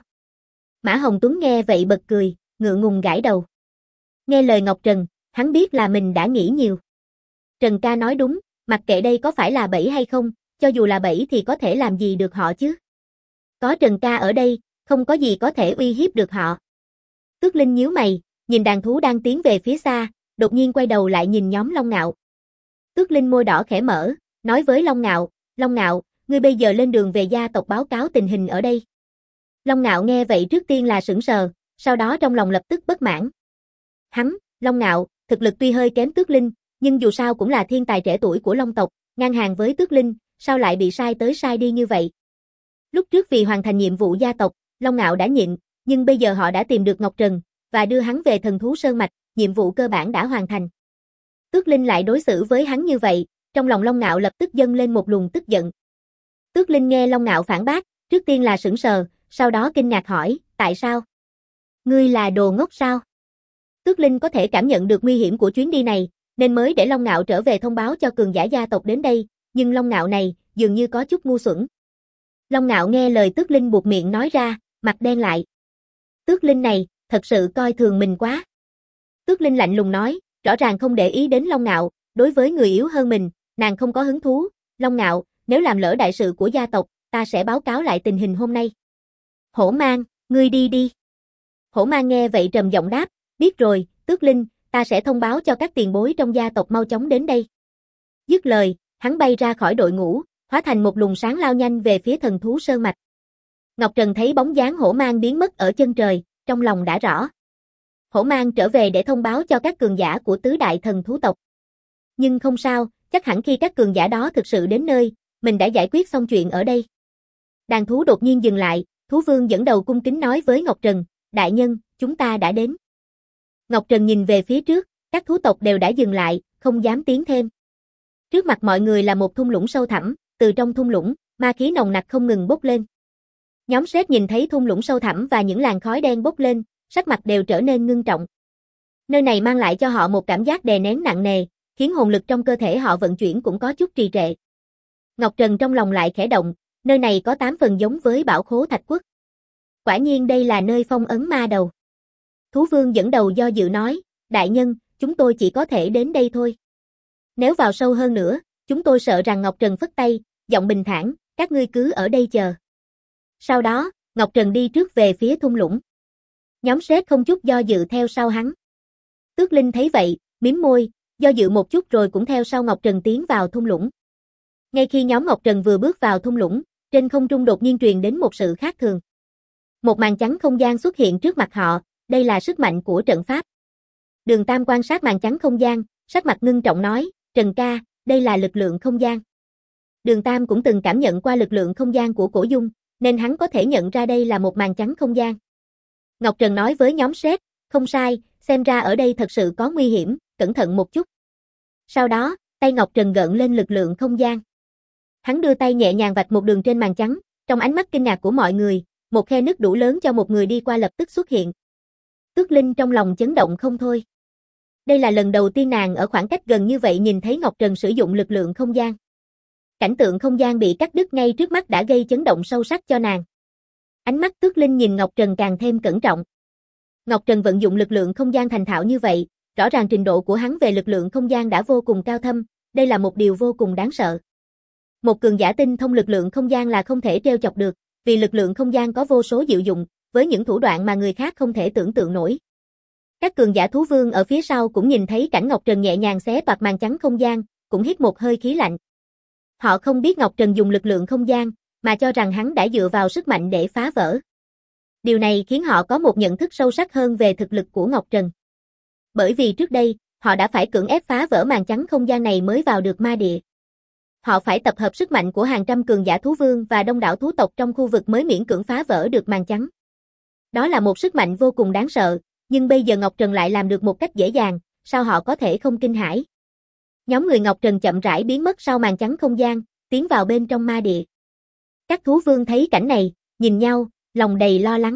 Mã Hồng Tuấn nghe vậy bật cười, ngượng ngùng gãi đầu. Nghe lời Ngọc Trần, hắn biết là mình đã nghĩ nhiều. Trần ca nói đúng, mặc kệ đây có phải là bẫy hay không, cho dù là bẫy thì có thể làm gì được họ chứ? Có Trần ca ở đây, không có gì có thể uy hiếp được họ. Tước Linh nhíu mày, nhìn đàn thú đang tiến về phía xa, đột nhiên quay đầu lại nhìn nhóm Long Ngạo. Tước Linh môi đỏ khẽ mở, nói với Long Ngạo, ngươi bây giờ lên đường về gia tộc báo cáo tình hình ở đây. Long Ngạo nghe vậy trước tiên là sững sờ, sau đó trong lòng lập tức bất mãn. Hắn, Long Ngạo, thực lực tuy hơi kém Tước Linh, nhưng dù sao cũng là thiên tài trẻ tuổi của Long tộc, ngang hàng với Tước Linh, sao lại bị sai tới sai đi như vậy? Lúc trước vì hoàn thành nhiệm vụ gia tộc, Long Ngạo đã nhịn, nhưng bây giờ họ đã tìm được Ngọc Trần, và đưa hắn về thần thú sơn mạch, nhiệm vụ cơ bản đã hoàn thành. Tước Linh lại đối xử với hắn như vậy, trong lòng Long Ngạo lập tức dâng lên một luồng tức giận. Tước Linh nghe Long Ngạo phản bác, trước tiên là sững sờ, sau đó kinh ngạc hỏi, tại sao? Ngươi là đồ ngốc sao? Tước Linh có thể cảm nhận được nguy hiểm của chuyến đi này, nên mới để Long Ngạo trở về thông báo cho cường giả gia tộc đến đây, nhưng Long Ngạo này, dường như có chút ngu xuẩn. Long Ngạo nghe lời Tước Linh buột miệng nói ra, mặt đen lại. Tước Linh này, thật sự coi thường mình quá. Tước Linh lạnh lùng nói, rõ ràng không để ý đến Long Ngạo, đối với người yếu hơn mình, nàng không có hứng thú. Long Ngạo, nếu làm lỡ đại sự của gia tộc, ta sẽ báo cáo lại tình hình hôm nay. Hổ Mang, ngươi đi đi. Hổ Mang nghe vậy trầm giọng đáp, biết rồi, Tước Linh, ta sẽ thông báo cho các tiền bối trong gia tộc mau chóng đến đây. Dứt lời, hắn bay ra khỏi đội ngũ, hóa thành một luồng sáng lao nhanh về phía thần thú sơn mạch. Ngọc Trần thấy bóng dáng Hổ Mang biến mất ở chân trời, trong lòng đã rõ. Hổ Mang trở về để thông báo cho các cường giả của tứ đại thần thú tộc. Nhưng không sao, chắc hẳn khi các cường giả đó thực sự đến nơi, mình đã giải quyết xong chuyện ở đây. Đàn thú đột nhiên dừng lại, thú vương dẫn đầu cung kính nói với Ngọc Trần, đại nhân, chúng ta đã đến. Ngọc Trần nhìn về phía trước, các thú tộc đều đã dừng lại, không dám tiến thêm. Trước mặt mọi người là một thung lũng sâu thẳm, từ trong thung lũng, ma khí nồng nặc không ngừng bốc lên. Nhóm Sét nhìn thấy thung lũng sâu thẳm và những làn khói đen bốc lên, sắc mặt đều trở nên ngưng trọng. Nơi này mang lại cho họ một cảm giác đè nén nặng nề, khiến hồn lực trong cơ thể họ vận chuyển cũng có chút trì trệ. Ngọc Trần trong lòng lại khẽ động, nơi này có 8 phần giống với bảo khố Thạch Quốc. Quả nhiên đây là nơi phong ấn ma đầu. Thú vương dẫn đầu do dự nói, đại nhân, chúng tôi chỉ có thể đến đây thôi. Nếu vào sâu hơn nữa, chúng tôi sợ rằng Ngọc Trần phất tay, giọng bình thản, các ngươi cứ ở đây chờ. Sau đó, Ngọc Trần đi trước về phía thung lũng. Nhóm Sét không chút do dự theo sau hắn. Tước Linh thấy vậy, mím môi, do dự một chút rồi cũng theo sau Ngọc Trần tiến vào thung lũng. Ngay khi nhóm Ngọc Trần vừa bước vào thung lũng, trên không trung đột nhiên truyền đến một sự khác thường. Một màn trắng không gian xuất hiện trước mặt họ, đây là sức mạnh của trận pháp. Đường Tam quan sát màn trắng không gian, sắc mặt ngưng trọng nói, Trần ca, đây là lực lượng không gian. Đường Tam cũng từng cảm nhận qua lực lượng không gian của Cổ Dung, nên hắn có thể nhận ra đây là một màn trắng không gian. Ngọc Trần nói với nhóm Sét, không sai, xem ra ở đây thật sự có nguy hiểm, cẩn thận một chút. Sau đó, tay Ngọc Trần gợn lên lực lượng không gian. Hắn đưa tay nhẹ nhàng vạch một đường trên màn trắng, trong ánh mắt kinh ngạc của mọi người, một khe nứt đủ lớn cho một người đi qua lập tức xuất hiện. Tước Linh trong lòng chấn động không thôi. Đây là lần đầu tiên nàng ở khoảng cách gần như vậy nhìn thấy Ngọc Trần sử dụng lực lượng không gian. Cảnh tượng không gian bị cắt đứt ngay trước mắt đã gây chấn động sâu sắc cho nàng. Ánh mắt Tước Linh nhìn Ngọc Trần càng thêm cẩn trọng. Ngọc Trần vận dụng lực lượng không gian thành thạo như vậy, rõ ràng trình độ của hắn về lực lượng không gian đã vô cùng cao thâm, đây là một điều vô cùng đáng sợ. Một cường giả tinh thông lực lượng không gian là không thể trêu chọc được, vì lực lượng không gian có vô số diệu dụng, với những thủ đoạn mà người khác không thể tưởng tượng nổi. Các cường giả thú vương ở phía sau cũng nhìn thấy cảnh Ngọc Trần nhẹ nhàng xé toạc màn trắng không gian, cũng hít một hơi khí lạnh. Họ không biết Ngọc Trần dùng lực lượng không gian, mà cho rằng hắn đã dựa vào sức mạnh để phá vỡ. Điều này khiến họ có một nhận thức sâu sắc hơn về thực lực của Ngọc Trần. Bởi vì trước đây, họ đã phải cưỡng ép phá vỡ màn trắng không gian này mới vào được ma địa. Họ phải tập hợp sức mạnh của hàng trăm cường giả thú vương và đông đảo thú tộc trong khu vực mới miễn cưỡng phá vỡ được màn trắng. Đó là một sức mạnh vô cùng đáng sợ, nhưng bây giờ Ngọc Trần lại làm được một cách dễ dàng, sao họ có thể không kinh hãi? Nhóm người Ngọc Trần chậm rãi biến mất sau màn trắng không gian, tiến vào bên trong ma địa. Các thú vương thấy cảnh này, nhìn nhau, lòng đầy lo lắng.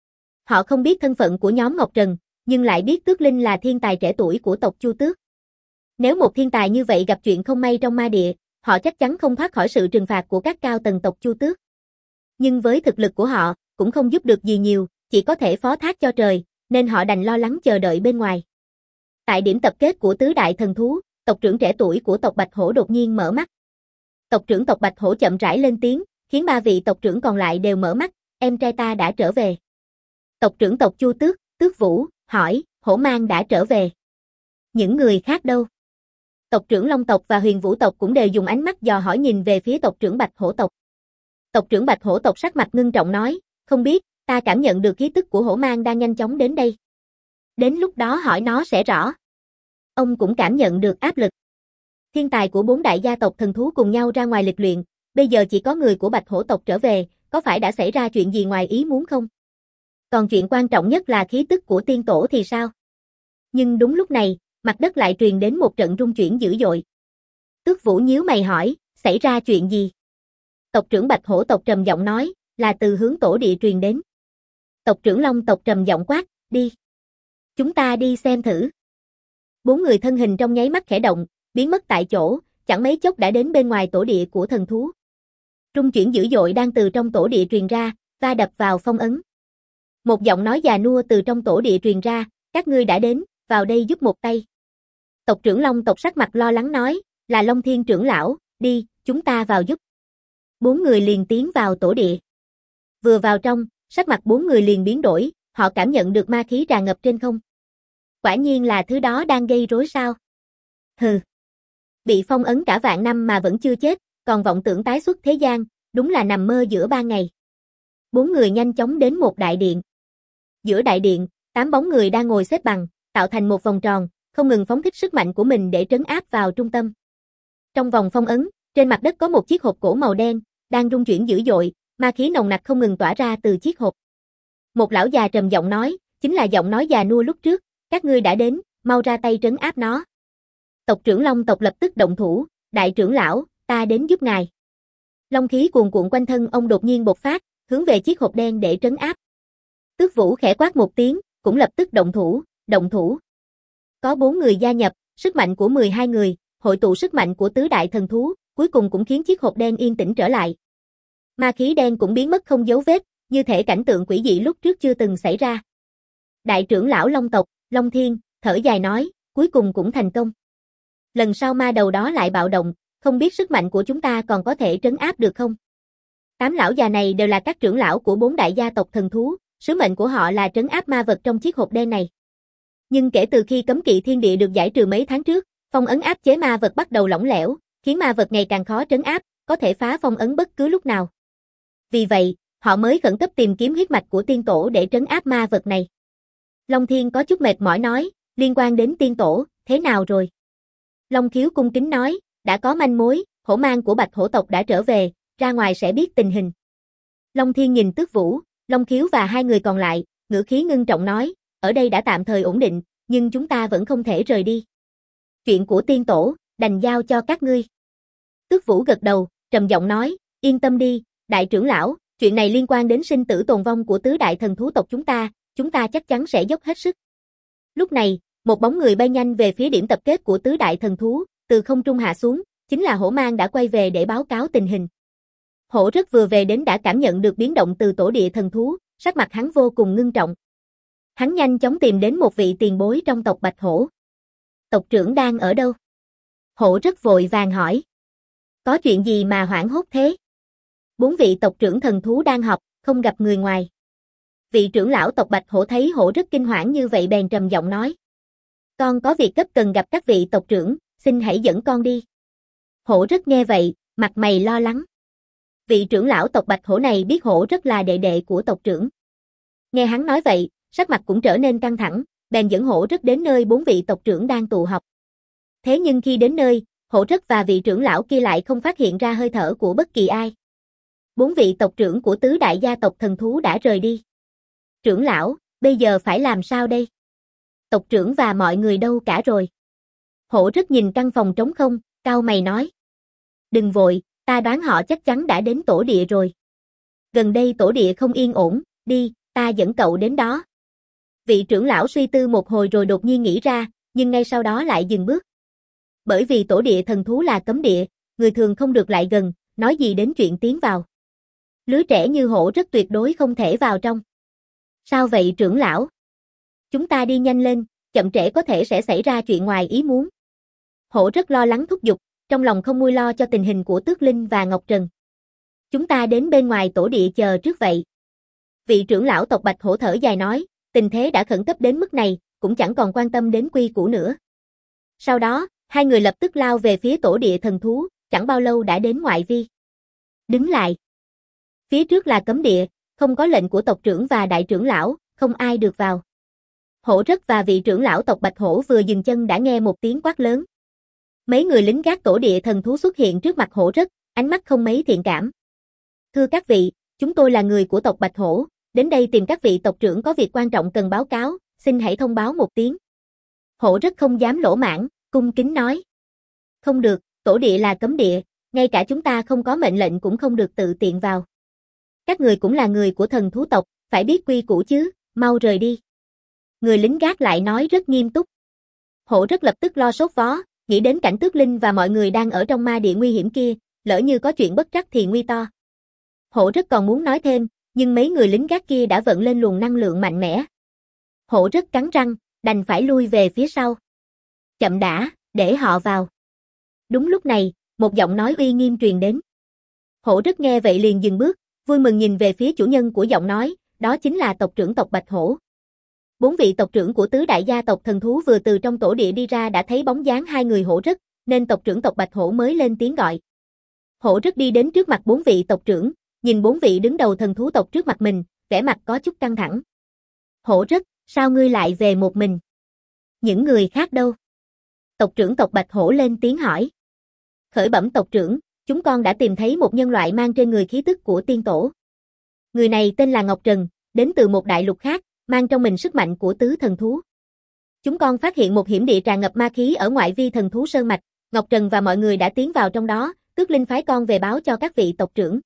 Họ không biết thân phận của nhóm Ngọc Trần, nhưng lại biết Tước Linh là thiên tài trẻ tuổi của tộc Chu Tước. Nếu một thiên tài như vậy gặp chuyện không may trong ma địa, họ chắc chắn không thoát khỏi sự trừng phạt của các cao tầng tộc Chu Tước. Nhưng với thực lực của họ, cũng không giúp được gì nhiều, chỉ có thể phó thác cho trời, nên họ đành lo lắng chờ đợi bên ngoài. Tại điểm tập kết của tứ đại thần thú, tộc trưởng trẻ tuổi của tộc Bạch Hổ đột nhiên mở mắt. Tộc trưởng tộc Bạch Hổ chậm rãi lên tiếng, khiến ba vị tộc trưởng còn lại đều mở mắt, em trai ta đã trở về. Tộc trưởng tộc Chu Tước, Tước Vũ, hỏi, Hổ Mang đã trở về. Những người khác đâu? Tộc trưởng Long tộc và Huyền Vũ tộc cũng đều dùng ánh mắt dò hỏi nhìn về phía tộc trưởng Bạch Hổ tộc. Tộc trưởng Bạch Hổ tộc sắc mặt ngưng trọng nói, không biết, ta cảm nhận được khí tức của Hổ Mang đang nhanh chóng đến đây. Đến lúc đó hỏi nó sẽ rõ. Ông cũng cảm nhận được áp lực. Thiên tài của 4 đại gia tộc thần thú cùng nhau ra ngoài lịch luyện, bây giờ chỉ có người của Bạch Hổ tộc trở về, có phải đã xảy ra chuyện gì ngoài ý muốn không? Còn chuyện quan trọng nhất là khí tức của tiên tổ thì sao? Nhưng đúng lúc này, mặt đất lại truyền đến một trận rung chuyển dữ dội. Tước Vũ nhíu mày hỏi, xảy ra chuyện gì? Tộc trưởng Bạch Hổ tộc trầm giọng nói, là từ hướng tổ địa truyền đến. Tộc trưởng Long tộc trầm giọng quát, đi. Chúng ta đi xem thử. 4 người thân hình trong nháy mắt khẽ động, biến mất tại chỗ, chẳng mấy chốc đã đến bên ngoài tổ địa của thần thú. Rung chuyển dữ dội đang từ trong tổ địa truyền ra, va đập vào phong ấn. Một giọng nói già nua từ trong tổ địa truyền ra, các ngươi đã đến, vào đây giúp một tay. Tộc trưởng Long tộc sắc mặt lo lắng nói, là Long Thiên trưởng lão, đi, chúng ta vào giúp. 4 người liền tiến vào tổ địa. Vừa vào trong, sắc mặt 4 người liền biến đổi, họ cảm nhận được ma khí tràn ngập trên không. Quả nhiên là thứ đó đang gây rối sao? Hừ. Bị phong ấn cả vạn năm mà vẫn chưa chết, còn vọng tưởng tái xuất thế gian, đúng là nằm mơ giữa ban ngày. 4 người nhanh chóng đến một đại điện. Giữa đại điện, 8 bóng người đang ngồi xếp bằng, tạo thành một vòng tròn, không ngừng phóng thích sức mạnh của mình để trấn áp vào trung tâm. Trong vòng phong ấn, trên mặt đất có một chiếc hộp cổ màu đen, đang rung chuyển dữ dội, ma khí nồng nặc không ngừng tỏa ra từ chiếc hộp. Một lão già trầm giọng nói, chính là giọng nói già nua lúc trước, các ngươi đã đến, mau ra tay trấn áp nó. Tộc trưởng Long tộc lập tức động thủ, đại trưởng lão, ta đến giúp ngài. Long khí cuồn cuộn quanh thân ông đột nhiên bộc phát, hướng về chiếc hộp đen để trấn áp. Tước Vũ khẽ quát một tiếng, cũng lập tức động thủ. Có 4 người gia nhập, sức mạnh của 12 người, hội tụ sức mạnh của tứ đại thần thú, cuối cùng cũng khiến chiếc hộp đen yên tĩnh trở lại. Ma khí đen cũng biến mất không dấu vết, như thể cảnh tượng quỷ dị lúc trước chưa từng xảy ra. Đại trưởng lão Long tộc, Long Thiên, thở dài nói, cuối cùng cũng thành công. Lần sau ma đầu đó lại bạo động, không biết sức mạnh của chúng ta còn có thể trấn áp được không? 8 lão già này đều là các trưởng lão của 4 đại gia tộc thần thú, sứ mệnh của họ là trấn áp ma vật trong chiếc hộp đen này. Nhưng kể từ khi cấm kỵ thiên địa được giải trừ mấy tháng trước, phong ấn áp chế ma vật bắt đầu lỏng lẻo, khiến ma vật ngày càng khó trấn áp, có thể phá phong ấn bất cứ lúc nào. Vì vậy, họ mới khẩn cấp tìm kiếm huyết mạch của tiên tổ để trấn áp ma vật này. Long Thiên có chút mệt mỏi nói, liên quan đến tiên tổ, thế nào rồi? Long Khiếu cung kính nói, đã có manh mối, hổ mang của Bạch hổ tộc đã trở về, ra ngoài sẽ biết tình hình. Long Thiên nhìn Tước Vũ, Long Khiếu và hai người còn lại, ngữ khí ngưng trọng nói, ở đây đã tạm thời ổn định, nhưng chúng ta vẫn không thể rời đi. Chuyện của tiên tổ, đành giao cho các ngươi. Tước Vũ gật đầu, trầm giọng nói, yên tâm đi, đại trưởng lão, chuyện này liên quan đến sinh tử tồn vong của tứ đại thần thú tộc chúng ta chắc chắn sẽ dốc hết sức. Lúc này, một bóng người bay nhanh về phía điểm tập kết của tứ đại thần thú, từ không trung hạ xuống, chính là Hổ Mang đã quay về để báo cáo tình hình. Hổ Rất vừa về đến đã cảm nhận được biến động từ tổ địa thần thú, sắc mặt hắn vô cùng ngưng trọng. Hắn nhanh chóng tìm đến một vị tiền bối trong tộc Bạch Hổ. Tộc trưởng đang ở đâu? Hổ Rất vội vàng hỏi. Có chuyện gì mà hoảng hốt thế? 4 vị tộc trưởng thần thú đang họp, không gặp người ngoài. Vị trưởng lão tộc Bạch Hổ thấy Hổ Rất kinh hoảng như vậy bèn trầm giọng nói. Con có việc cấp cần gặp các vị tộc trưởng, xin hãy dẫn con đi. Hổ Rất nghe vậy, mặt mày lo lắng. Vị trưởng lão tộc Bạch Hổ này biết Hổ Rất là đệ đệ của tộc trưởng. Nghe hắn nói vậy, sắc mặt cũng trở nên căng thẳng, bèn dẫn Hổ Rất đến nơi 4 vị tộc trưởng đang tụ họp. Thế nhưng khi đến nơi, Hổ Rất và vị trưởng lão kia lại không phát hiện ra hơi thở của bất kỳ ai. 4 vị tộc trưởng của tứ đại gia tộc thần thú đã rời đi. Trưởng lão, bây giờ phải làm sao đây? Tộc trưởng và mọi người đâu cả rồi? Hổ Rất nhìn căn phòng trống không, cau mày nói. Đừng vội, ta đoán họ chắc chắn đã đến tổ địa rồi. Gần đây tổ địa không yên ổn, đi, ta dẫn cậu đến đó. Vị trưởng lão suy tư một hồi rồi đột nhiên nghĩ ra, nhưng ngay sau đó lại dừng bước. Bởi vì tổ địa thần thú là cấm địa, người thường không được lại gần, nói gì đến chuyện tiến vào. Lứa trẻ như Hổ Rất tuyệt đối không thể vào trong. Sao vậy trưởng lão? Chúng ta đi nhanh lên, chậm trễ có thể sẽ xảy ra chuyện ngoài ý muốn. Hổ Rất lo lắng thúc giục, trong lòng không nguôi lo cho tình hình của Tước Linh và Ngọc Trần. Chúng ta đến bên ngoài tổ địa chờ trước vậy. Vị trưởng lão tộc Bạch Hổ thở dài nói, tình thế đã khẩn cấp đến mức này, cũng chẳng còn quan tâm đến quy củ nữa. Sau đó, hai người lập tức lao về phía tổ địa thần thú, chẳng bao lâu đã đến ngoại vi. Đứng lại. Phía trước là cấm địa, không có lệnh của tộc trưởng và đại trưởng lão, không ai được vào. Hổ Rất và vị trưởng lão tộc Bạch Hổ vừa dừng chân đã nghe một tiếng quát lớn. Mấy người lính gác tổ địa thần thú xuất hiện trước mặt Hổ Rất, ánh mắt không mấy thiện cảm. Thưa các vị, chúng tôi là người của tộc Bạch Hổ, đến đây tìm các vị tộc trưởng có việc quan trọng cần báo cáo, xin hãy thông báo một tiếng. Hổ Rất không dám lỗ mãng, cung kính nói. Không được, tổ địa là cấm địa, ngay cả chúng ta không có mệnh lệnh cũng không được tự tiện vào. Các người cũng là người của thần thú tộc, phải biết quy củ chứ, mau rời đi. Người lính gác lại nói rất nghiêm túc. Hổ Rất lập tức lo sốt vó, nghĩ đến cảnh Tước Linh và mọi người đang ở trong ma địa nguy hiểm kia, lỡ như có chuyện bất trắc thì nguy to. Hổ Rất còn muốn nói thêm, nhưng mấy người lính gác kia đã vận lên luồng năng lượng mạnh mẽ. Hổ Rất cắn răng, đành phải lui về phía sau. Chậm đã, để họ vào. Đúng lúc này, một giọng nói uy nghiêm truyền đến. Hổ Rất nghe vậy liền dừng bước, vui mừng nhìn về phía chủ nhân của giọng nói, đó chính là tộc trưởng tộc Bạch Hổ. 4 vị tộc trưởng của tứ đại gia tộc thần thú vừa từ trong tổ địa đi ra đã thấy bóng dáng hai người Hổ Rất, nên tộc trưởng tộc Bạch Hổ mới lên tiếng gọi. Hổ Rất đi đến trước mặt 4 vị tộc trưởng, nhìn 4 vị đứng đầu thần thú tộc trước mặt mình, vẻ mặt có chút căng thẳng. Hổ Rất, sao ngươi lại về một mình? Những người khác đâu? Tộc trưởng tộc Bạch Hổ lên tiếng hỏi. Khởi bẩm tộc trưởng, chúng con đã tìm thấy một nhân loại mang trên người khí tức của tiên tổ. Người này tên là Ngọc Trần, đến từ một đại lục khác, mang trong mình sức mạnh của tứ thần thú. Chúng con phát hiện một hiểm địa tràn ngập ma khí ở ngoại vi thần thú sơn mạch, Ngọc Trần và mọi người đã tiến vào trong đó, Tước Linh phái con về báo cho các vị tộc trưởng.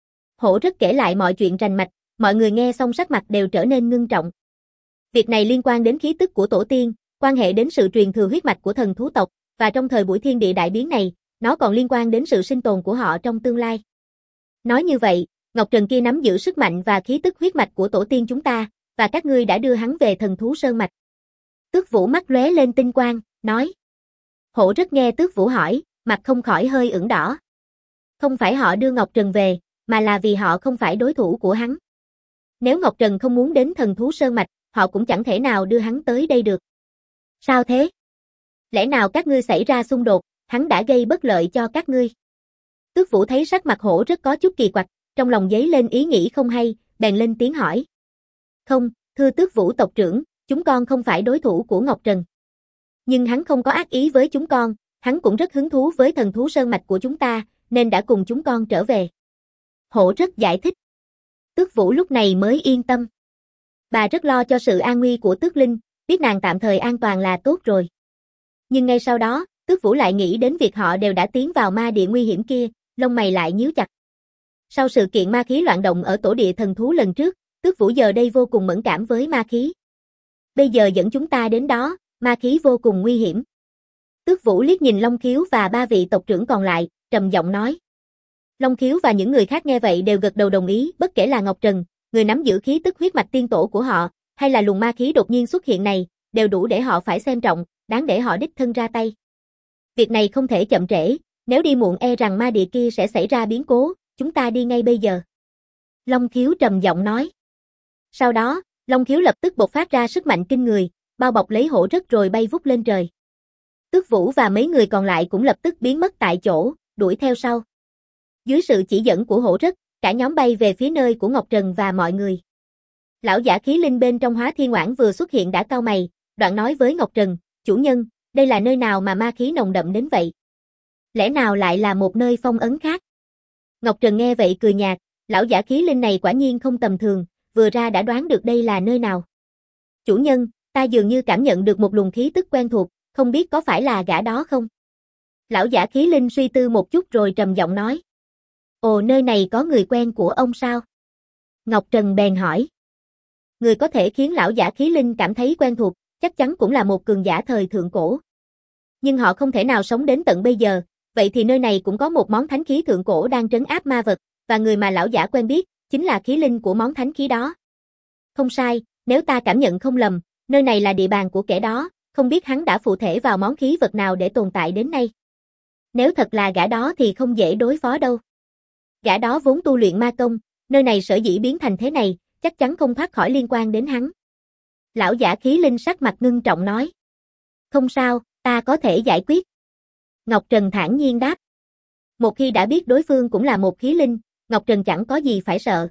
Hổ Rất kể lại mọi chuyện rành mạch, mọi người nghe xong sắc mặt đều trở nên ngưng trọng. Việc này liên quan đến khí tức của tổ tiên, quan hệ đến sự truyền thừa huyết mạch của thần thú tộc, và trong thời buổi thiên địa đại biến này, nó còn liên quan đến sự sinh tồn của họ trong tương lai. Nói như vậy, Ngọc Trần kia nắm giữ sức mạnh và khí tức huyết mạch của tổ tiên chúng ta, và các ngươi đã đưa hắn về thần thú sơn mạch. Tước Vũ mắt lóe lên tinh quang, nói. Hổ rất nghe Tước Vũ hỏi, mặt không khỏi hơi ửng đỏ. Không phải họ đưa Ngọc Trần về, mà là vì họ không phải đối thủ của hắn. Nếu Ngọc Trần không muốn đến Thần Thú Sơn Mạch, họ cũng chẳng thể nào đưa hắn tới đây được. Sao thế? Lẽ nào các ngươi xảy ra xung đột, hắn đã gây bất lợi cho các ngươi? Tước Vũ thấy sắc mặt Hổ rất có chút kỳ quặc, trong lòng dấy lên ý nghĩ không hay, bèn lên tiếng hỏi. Không, thưa Tước Vũ tộc trưởng, chúng con không phải đối thủ của Ngọc Trần. Nhưng hắn không có ác ý với chúng con, hắn cũng rất hứng thú với Thần Thú Sơn Mạch của chúng ta, nên đã cùng chúng con trở về. Hổ rất giải thích. Tước Vũ lúc này mới yên tâm. Bà rất lo cho sự an nguy của Tước Linh, biết nàng tạm thời an toàn là tốt rồi. Nhưng ngay sau đó, Tước Vũ lại nghĩ đến việc họ đều đã tiến vào ma địa nguy hiểm kia, lông mày lại nhíu chặt. Sau sự kiện ma khí loạn động ở tổ địa thần thú lần trước, Tước Vũ giờ đây vô cùng mẫn cảm với ma khí. Bây giờ dẫn chúng ta đến đó, ma khí vô cùng nguy hiểm. Tước Vũ liếc nhìn Long Khiếu và ba vị tộc trưởng còn lại, trầm giọng nói. Long Khiếu và những người khác nghe vậy đều gật đầu đồng ý, bất kể là Ngọc Trần, người nắm giữ khí tức huyết mạch tiên tổ của họ, hay là luồng ma khí đột nhiên xuất hiện này, đều đủ để họ phải xem trọng, đáng để họ đích thân ra tay. Việc này không thể chậm trễ, nếu đi muộn e rằng ma địa kia sẽ xảy ra biến cố, chúng ta đi ngay bây giờ. Long Khiếu trầm giọng nói. Sau đó, Long Khiếu lập tức bộc phát ra sức mạnh kinh người, bao bọc lấy Hổ rất rồi bay vút lên trời. Tước Vũ và mấy người còn lại cũng lập tức biến mất tại chỗ, đuổi theo sau. Dưới sự chỉ dẫn của Hổ rất, cả nhóm bay về phía nơi của Ngọc Trần và mọi người. Lão giả khí linh bên trong Hóa Thiên Oản vừa xuất hiện đã cau mày, đoạn nói với Ngọc Trần, chủ nhân, đây là nơi nào mà ma khí nồng đậm đến vậy? Lẽ nào lại là một nơi phong ấn khác? Ngọc Trần nghe vậy cười nhạt, lão giả khí linh này quả nhiên không tầm thường, vừa ra đã đoán được đây là nơi nào. Chủ nhân, ta dường như cảm nhận được một luồng khí tức quen thuộc, không biết có phải là gã đó không? Lão giả khí linh suy tư một chút rồi trầm giọng nói. Ồ, nơi này có người quen của ông sao? Ngọc Trần bèn hỏi. Người có thể khiến lão giả khí linh cảm thấy quen thuộc, chắc chắn cũng là một cường giả thời thượng cổ. Nhưng họ không thể nào sống đến tận bây giờ, vậy thì nơi này cũng có một món thánh khí thượng cổ đang trấn áp ma vật, và người mà lão giả quen biết, chính là khí linh của món thánh khí đó. Không sai, nếu ta cảm nhận không lầm, nơi này là địa bàn của kẻ đó, không biết hắn đã phụ thể vào món khí vật nào để tồn tại đến nay. Nếu thật là gã đó thì không dễ đối phó đâu. Gã đó vốn tu luyện ma công, nơi này sở dĩ biến thành thế này, chắc chắn không thoát khỏi liên quan đến hắn. Lão giả khí linh sắc mặt ngưng trọng nói. Không sao, ta có thể giải quyết. Ngọc Trần thản nhiên đáp. Một khi đã biết đối phương cũng là một khí linh, Ngọc Trần chẳng có gì phải sợ.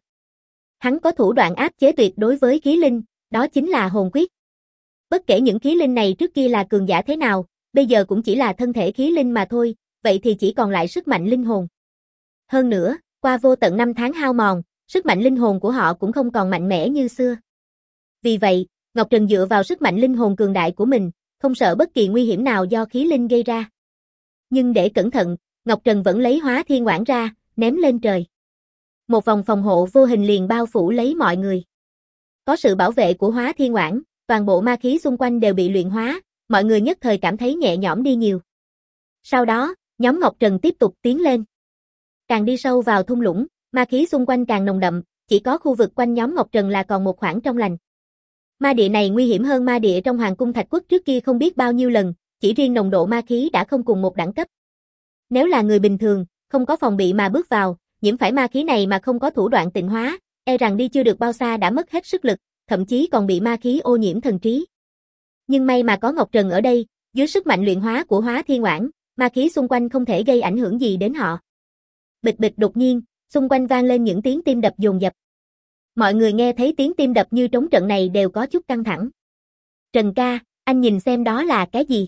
Hắn có thủ đoạn áp chế tuyệt đối với khí linh, đó chính là hồn quyết. Bất kể những khí linh này trước kia là cường giả thế nào, bây giờ cũng chỉ là thân thể khí linh mà thôi, vậy thì chỉ còn lại sức mạnh linh hồn. Hơn nữa, qua vô tận năm tháng hao mòn, sức mạnh linh hồn của họ cũng không còn mạnh mẽ như xưa. Vì vậy, Ngọc Trần dựa vào sức mạnh linh hồn cường đại của mình, không sợ bất kỳ nguy hiểm nào do khí linh gây ra. Nhưng để cẩn thận, Ngọc Trần vẫn lấy Hóa Thiên Oản ra, ném lên trời. Một vòng phòng hộ vô hình liền bao phủ lấy mọi người. Có sự bảo vệ của Hóa Thiên Oản, toàn bộ ma khí xung quanh đều bị luyện hóa, mọi người nhất thời cảm thấy nhẹ nhõm đi nhiều. Sau đó, nhóm Ngọc Trần tiếp tục tiến lên. Càng đi sâu vào thung lũng, ma khí xung quanh càng nồng đậm, chỉ có khu vực quanh nhóm Ngọc Trần là còn một khoảng trong lành. Ma địa này nguy hiểm hơn ma địa trong Hoàng cung Thạch Quốc trước kia không biết bao nhiêu lần, chỉ riêng nồng độ ma khí đã không cùng một đẳng cấp. Nếu là người bình thường, không có phòng bị mà bước vào, nhiễm phải ma khí này mà không có thủ đoạn tịnh hóa, e rằng đi chưa được bao xa đã mất hết sức lực, thậm chí còn bị ma khí ô nhiễm thần trí. Nhưng may mà có Ngọc Trần ở đây, dưới sức mạnh luyện hóa của Hóa Thiên Oản, ma khí xung quanh không thể gây ảnh hưởng gì đến họ. Bịch bịch đột nhiên, xung quanh vang lên những tiếng tim đập dồn dập. Mọi người nghe thấy tiếng tim đập như trống trận này đều có chút căng thẳng. Trần ca, anh nhìn xem đó là cái gì?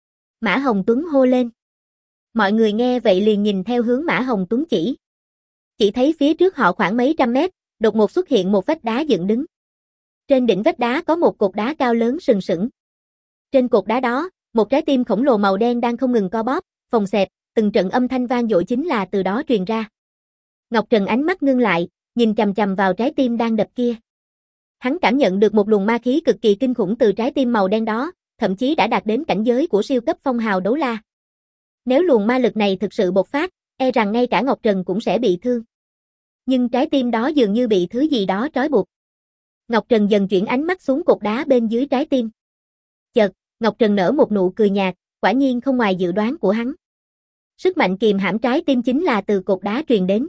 Mã Hồng Tuấn hô lên. Mọi người nghe vậy liền nhìn theo hướng Mã Hồng Tuấn chỉ. Chỉ thấy phía trước họ khoảng mấy trăm mét, đột ngột xuất hiện một vách đá dựng đứng. Trên đỉnh vách đá có một cột đá cao lớn sừng sững. Trên cột đá đó, một trái tim khổng lồ màu đen đang không ngừng co bóp, phồng xẹp, từng trận âm thanh vang dội chính là từ đó truyền ra. Ngọc Trần ánh mắt ngưng lại, nhìn chằm chằm vào trái tim đang đập kia. Hắn cảm nhận được một luồng ma khí cực kỳ kinh khủng từ trái tim màu đen đó, thậm chí đã đạt đến cảnh giới của siêu cấp phong hào đấu la. Nếu luồng ma lực này thực sự bộc phát, e rằng ngay cả Ngọc Trần cũng sẽ bị thương. Nhưng trái tim đó dường như bị thứ gì đó trói buộc. Ngọc Trần dần chuyển ánh mắt xuống cột đá bên dưới trái tim. Chợt, Ngọc Trần nở một nụ cười nhạt, quả nhiên không ngoài dự đoán của hắn. Sức mạnh kìm hãm trái tim chính là từ cột đá truyền đến.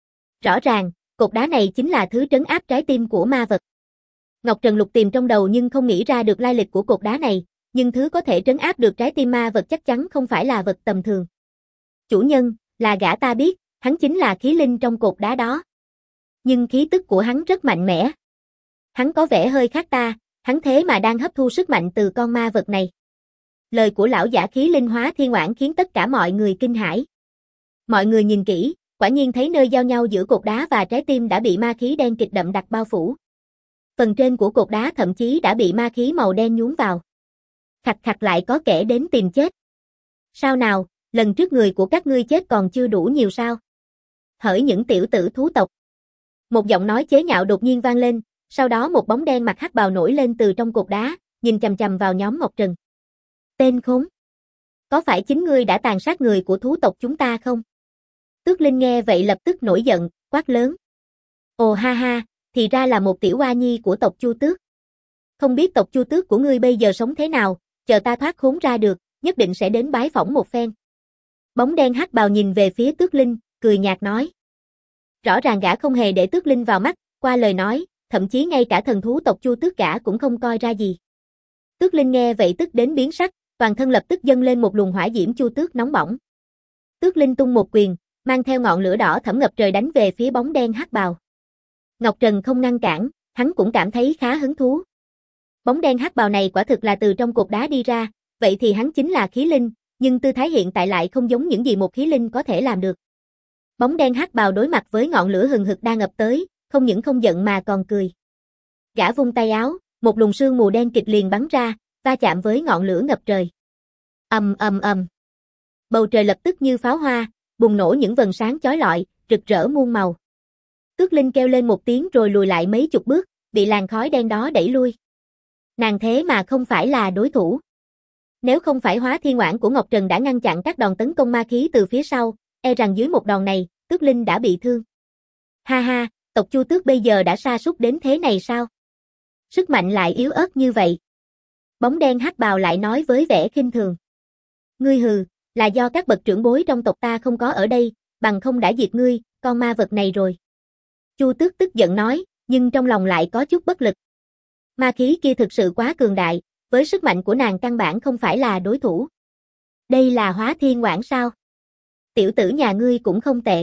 Rõ ràng, cột đá này chính là thứ trấn áp trái tim của ma vật. Ngọc Trần lục tìm trong đầu nhưng không nghĩ ra được lai lịch của cột đá này, nhưng thứ có thể trấn áp được trái tim ma vật chắc chắn không phải là vật tầm thường. Chủ nhân, là gã ta biết, hắn chính là khí linh trong cột đá đó. Nhưng khí tức của hắn rất mạnh mẽ. Hắn có vẻ hơi khác ta, hắn thế mà đang hấp thu sức mạnh từ con ma vật này. Lời của lão giả khí linh hóa thiên oản khiến tất cả mọi người kinh hãi. Mọi người nhìn kỹ, quả nhiên thấy nơi giao nhau giữa cột đá và trái tim đã bị ma khí đen kịt đậm đặc bao phủ. Phần trên của cột đá thậm chí đã bị ma khí màu đen nhuốm vào. Khạch khạch lại có kẻ đến tìm chết. Sao nào, lần trước người của các ngươi chết còn chưa đủ nhiều sao? Hỡi những tiểu tử thú tộc. Một giọng nói chế nhạo đột nhiên vang lên, sau đó một bóng đen mặc hắc bào nổi lên từ trong cột đá, nhìn chằm chằm vào nhóm Ngọc Trần. Tên khốn! Có phải chính ngươi đã tàn sát người của thú tộc chúng ta không? Tước Linh nghe vậy lập tức nổi giận, quát lớn. Ồ ha ha, thì ra là một tiểu oa nhi của tộc Chu Tước. Không biết tộc Chu Tước của ngươi bây giờ sống thế nào, chờ ta thoát khốn ra được, nhất định sẽ đến bái phỏng một phen. Bóng đen hắc bào nhìn về phía Tước Linh, cười nhạt nói. Rõ ràng gã không hề để Tước Linh vào mắt, qua lời nói, thậm chí ngay cả thần thú tộc Chu Tước gã cũng không coi ra gì. Tước Linh nghe vậy tức đến biến sắc, toàn thân lập tức dâng lên một luồng hỏa diễm Chu Tước nóng bỏng. Tước Linh tung một quyền, mang theo ngọn lửa đỏ thẫm ngập trời đánh về phía bóng đen hắc bào. Ngọc Trần không ngăn cản, hắn cũng cảm thấy khá hứng thú. Bóng đen hắc bào này quả thực là từ trong cột đá đi ra, vậy thì hắn chính là khí linh, nhưng tư thái hiện tại lại không giống những gì một khí linh có thể làm được. Bóng đen hắc bào đối mặt với ngọn lửa hừng hực đang ập tới, không những không giận mà còn cười. Gã vung tay áo, một luồng sương mù đen kịt liền bắn ra, va chạm với ngọn lửa ngập trời. Ầm ầm ầm. Bầu trời lập tức như pháo hoa, bùng nổ những vầng sáng chói lọi, rực rỡ muôn màu. Tước Linh kêu lên một tiếng rồi lùi lại mấy chục bước, bị làn khói đen đó đẩy lui. Nàng thế mà không phải là đối thủ. Nếu không phải hóa thiên oản của Ngọc Trần đã ngăn chặn các đòn tấn công ma khí từ phía sau, e rằng dưới một đòn này, Tước Linh đã bị thương. Ha ha, tộc Chu Tước bây giờ đã sa sút đến thế này sao? Sức mạnh lại yếu ớt như vậy. Bóng đen hắc bào lại nói với vẻ khinh thường. Ngươi hừ, là do các bậc trưởng bối trong tộc ta không có ở đây, bằng không đã diệt ngươi, con ma vật này rồi. Chu Tước tức giận nói, nhưng trong lòng lại có chút bất lực. Ma khí kia thực sự quá cường đại, với sức mạnh của nàng căn bản không phải là đối thủ. Đây là hóa thiên oản sao? Tiểu tử nhà ngươi cũng không tệ.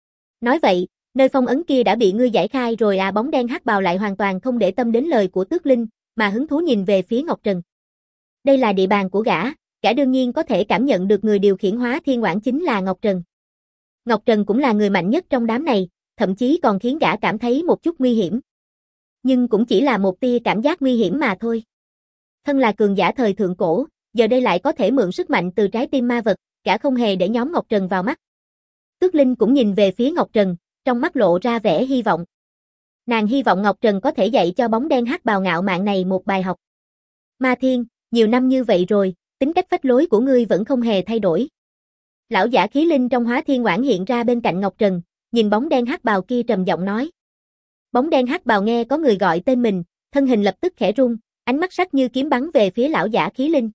Nói vậy, nơi phong ấn kia đã bị ngươi giải khai rồi à? Bóng đen hắc bào lại hoàn toàn không để tâm đến lời của Tước Linh, mà hứng thú nhìn về phía Ngọc Trần. Đây là địa bàn của gã đương nhiên có thể cảm nhận được người điều khiển hóa thiên oản chính là Ngọc Trần. Ngọc Trần cũng là người mạnh nhất trong đám này, thậm chí còn khiến gã cảm thấy một chút nguy hiểm. Nhưng cũng chỉ là một tia cảm giác nguy hiểm mà thôi. Thân là cường giả thời thượng cổ, giờ đây lại có thể mượn sức mạnh từ trái tim ma vật, gã không hề để nhóm Ngọc Trần vào mắt. Tước Linh cũng nhìn về phía Ngọc Trần, trong mắt lộ ra vẻ hy vọng. Nàng hy vọng Ngọc Trần có thể dạy cho bóng đen hắc bào ngạo mạn này một bài học. Ma Thiên, nhiều năm như vậy rồi, tính cách phách lối của ngươi vẫn không hề thay đổi. Lão giả khí linh trong hóa thiên oản hiện ra bên cạnh Ngọc Trần, nhìn bóng đen hắc bào kia trầm giọng nói. Bóng đen hắc bào nghe có người gọi tên mình, thân hình lập tức khẽ rung, ánh mắt sắc như kiếm bắn về phía lão giả khí linh.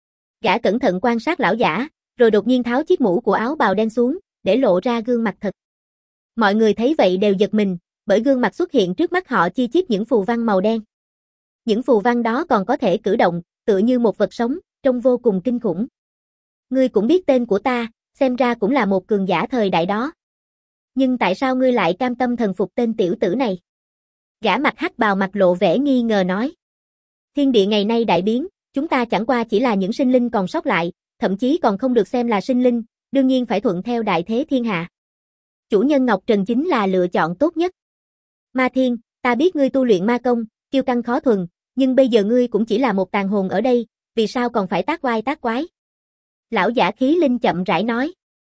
Gã cẩn thận quan sát lão giả, rồi đột nhiên tháo chiếc mũ của áo bào đen xuống, để lộ ra gương mặt thật. Mọi người thấy vậy đều giật mình, bởi gương mặt xuất hiện trước mắt họ chi chít những phù văn màu đen. Những phù văn đó còn có thể cử động, tựa như một vật sống, trông vô cùng kinh khủng. Ngươi cũng biết tên của ta, xem ra cũng là một cường giả thời đại đó. Nhưng tại sao ngươi lại cam tâm thần phục tên tiểu tử này? Gã mặt hắc bào mặt lộ vẻ nghi ngờ nói. Thiên địa ngày nay đại biến, chúng ta chẳng qua chỉ là những sinh linh còn sót lại, thậm chí còn không được xem là sinh linh, đương nhiên phải thuận theo đại thế thiên hạ. Chủ nhân Ngọc Trần chính là lựa chọn tốt nhất. Ma Thiên, ta biết ngươi tu luyện ma công, kiêu căng khó thuần, nhưng bây giờ ngươi cũng chỉ là một tàn hồn ở đây, vì sao còn phải tác oai tác quái? Lão giả khí linh chậm rãi nói.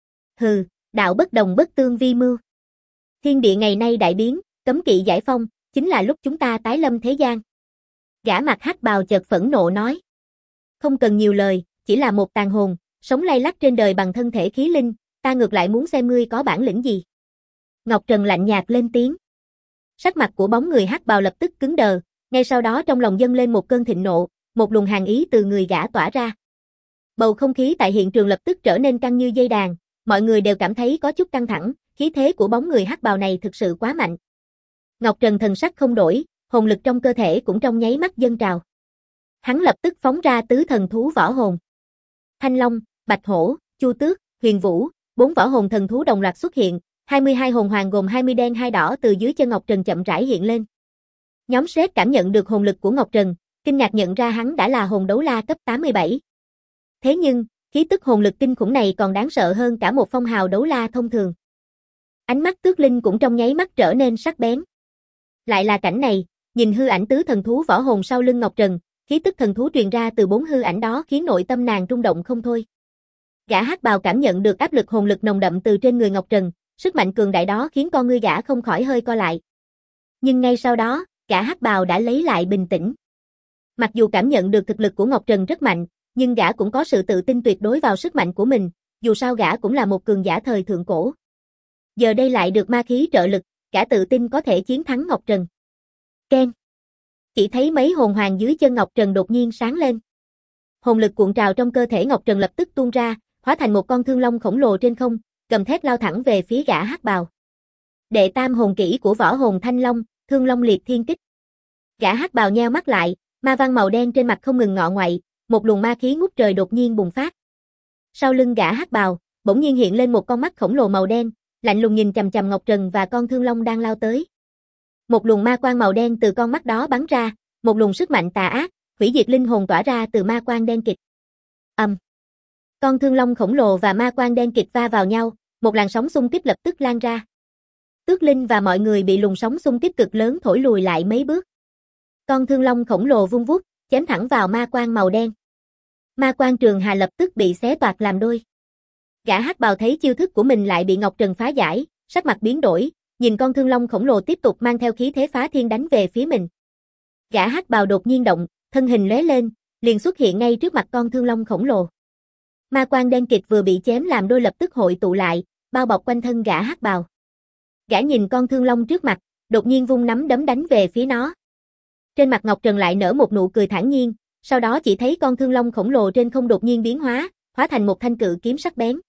Hừ, đạo bất đồng bất tương vi mưu. Thiên địa ngày nay đại biến, cấm kỵ giải phong, chính là lúc chúng ta tái lâm thế gian. Gã mặt hắc bào chợt phẫn nộ nói. Không cần nhiều lời, chỉ là một tàn hồn, sống lay lắt trên đời bằng thân thể khí linh, ta ngược lại muốn xem ngươi có bản lĩnh gì. Ngọc Trần lạnh nhạt lên tiếng. Sắc mặt của bóng người hắc bào lập tức cứng đờ, ngay sau đó trong lòng dâng lên một cơn thịnh nộ, một luồng hàn ý từ người gã tỏa ra. Bầu không khí tại hiện trường lập tức trở nên căng như dây đàn, mọi người đều cảm thấy có chút căng thẳng, khí thế của bóng người hắc bào này thực sự quá mạnh. Ngọc Trần thần sắc không đổi, hồn lực trong cơ thể cũng trong nháy mắt dâng trào. Hắn lập tức phóng ra tứ thần thú võ hồn. Thanh Long, Bạch Hổ, Chu Tước, Huyền Vũ, 4 võ hồn thần thú đồng loạt xuất hiện, 22 hồn hoàng gồm 20 đen 2 đỏ từ dưới chân Ngọc Trần chậm rãi hiện lên. Nhóm Sét cảm nhận được hồn lực của Ngọc Trần, kinh ngạc nhận ra hắn đã là hồn đấu la cấp 87. Thế nhưng, khí tức hồn lực kinh khủng này còn đáng sợ hơn cả một phong hào đấu la thông thường. Ánh mắt Tước Linh cũng trong nháy mắt trở nên sắc bén. Lại là cảnh này, nhìn hư ảnh tứ thần thú võ hồn sau lưng Ngọc Trần, khí tức thần thú truyền ra từ 4 hư ảnh đó khiến nội tâm nàng rung động không thôi. Gã hắc bào cảm nhận được áp lực hồn lực nồng đậm từ trên người Ngọc Trần, sức mạnh cường đại đó khiến con ngươi gã không khỏi hơi co lại. Nhưng ngay sau đó, gã hắc bào đã lấy lại bình tĩnh. Mặc dù cảm nhận được thực lực của Ngọc Trần rất mạnh, nhưng gã cũng có sự tự tin tuyệt đối vào sức mạnh của mình, dù sao gã cũng là một cường giả thời thượng cổ. Giờ đây lại được ma khí trợ lực, gã tự tin có thể chiến thắng Ngọc Trần. Keng. Chỉ thấy mấy hồn hoàng dưới chân Ngọc Trần đột nhiên sáng lên. Hồn lực cuộn trào trong cơ thể Ngọc Trần lập tức tuôn ra, hóa thành một con thương long khổng lồ trên không, gầm thét lao thẳng về phía gã hắc bào. Đệ tam hồn kỹ của võ hồn Thanh Long, Thương Long Liệt Thiên Kích. Gã hắc bào nheo mắt lại, ma văn màu đen trên mặt không ngừng ngọ ngoại, một luồng ma khí ngút trời đột nhiên bùng phát. Sau lưng gã hắc bào, bỗng nhiên hiện lên một con mắt khổng lồ màu đen, lạnh lùng nhìn chằm chằm Ngọc Trần và con thương long đang lao tới. Một luồng ma quang màu đen từ con mắt đó bắn ra, một luồng sức mạnh tà ác, hủy diệt linh hồn tỏa ra từ ma quang đen kịt. Con thương long khổng lồ và ma quang đen kịt va vào nhau, một làn sóng xung kích lập tức lan ra. Tước Linh và mọi người bị luồng sóng xung kích cực lớn thổi lùi lại mấy bước. Con thương long khổng lồ vung vút, chém thẳng vào ma quang màu đen. Ma quang trường hà lập tức bị xé toạc làm đôi. Gã hắc bào thấy chiêu thức của mình lại bị Ngọc Trần phá giải, sắc mặt biến đổi, nhìn con thương long khổng lồ tiếp tục mang theo khí thế phá thiên đánh về phía mình. Gã hắc bào đột nhiên động, thân hình lóe lên, liền xuất hiện ngay trước mặt con thương long khổng lồ. Ma quang đen kịt vừa bị chém làm đôi lập tức hội tụ lại, bao bọc quanh thân gã hắc bào. Gã nhìn con thương long trước mặt, đột nhiên vung nắm đấm đánh về phía nó. Trên mặt Ngọc Trần lại nở một nụ cười thản nhiên, sau đó chỉ thấy con thương long khổng lồ trên không đột nhiên biến hóa, hóa thành một thanh cự kiếm sắc bén.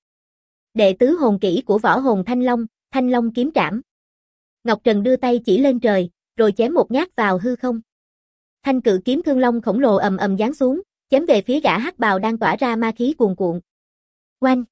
Đệ tứ hồn kỹ của võ hồn Thanh Long kiếm trảm. Ngọc Trần đưa tay chỉ lên trời, rồi chém một nhát vào hư không. Thanh cự kiếm thương long khổng lồ ầm ầm giáng xuống, chém về phía gã hắc bào đang tỏa ra ma khí cuồn cuộn. Oanh!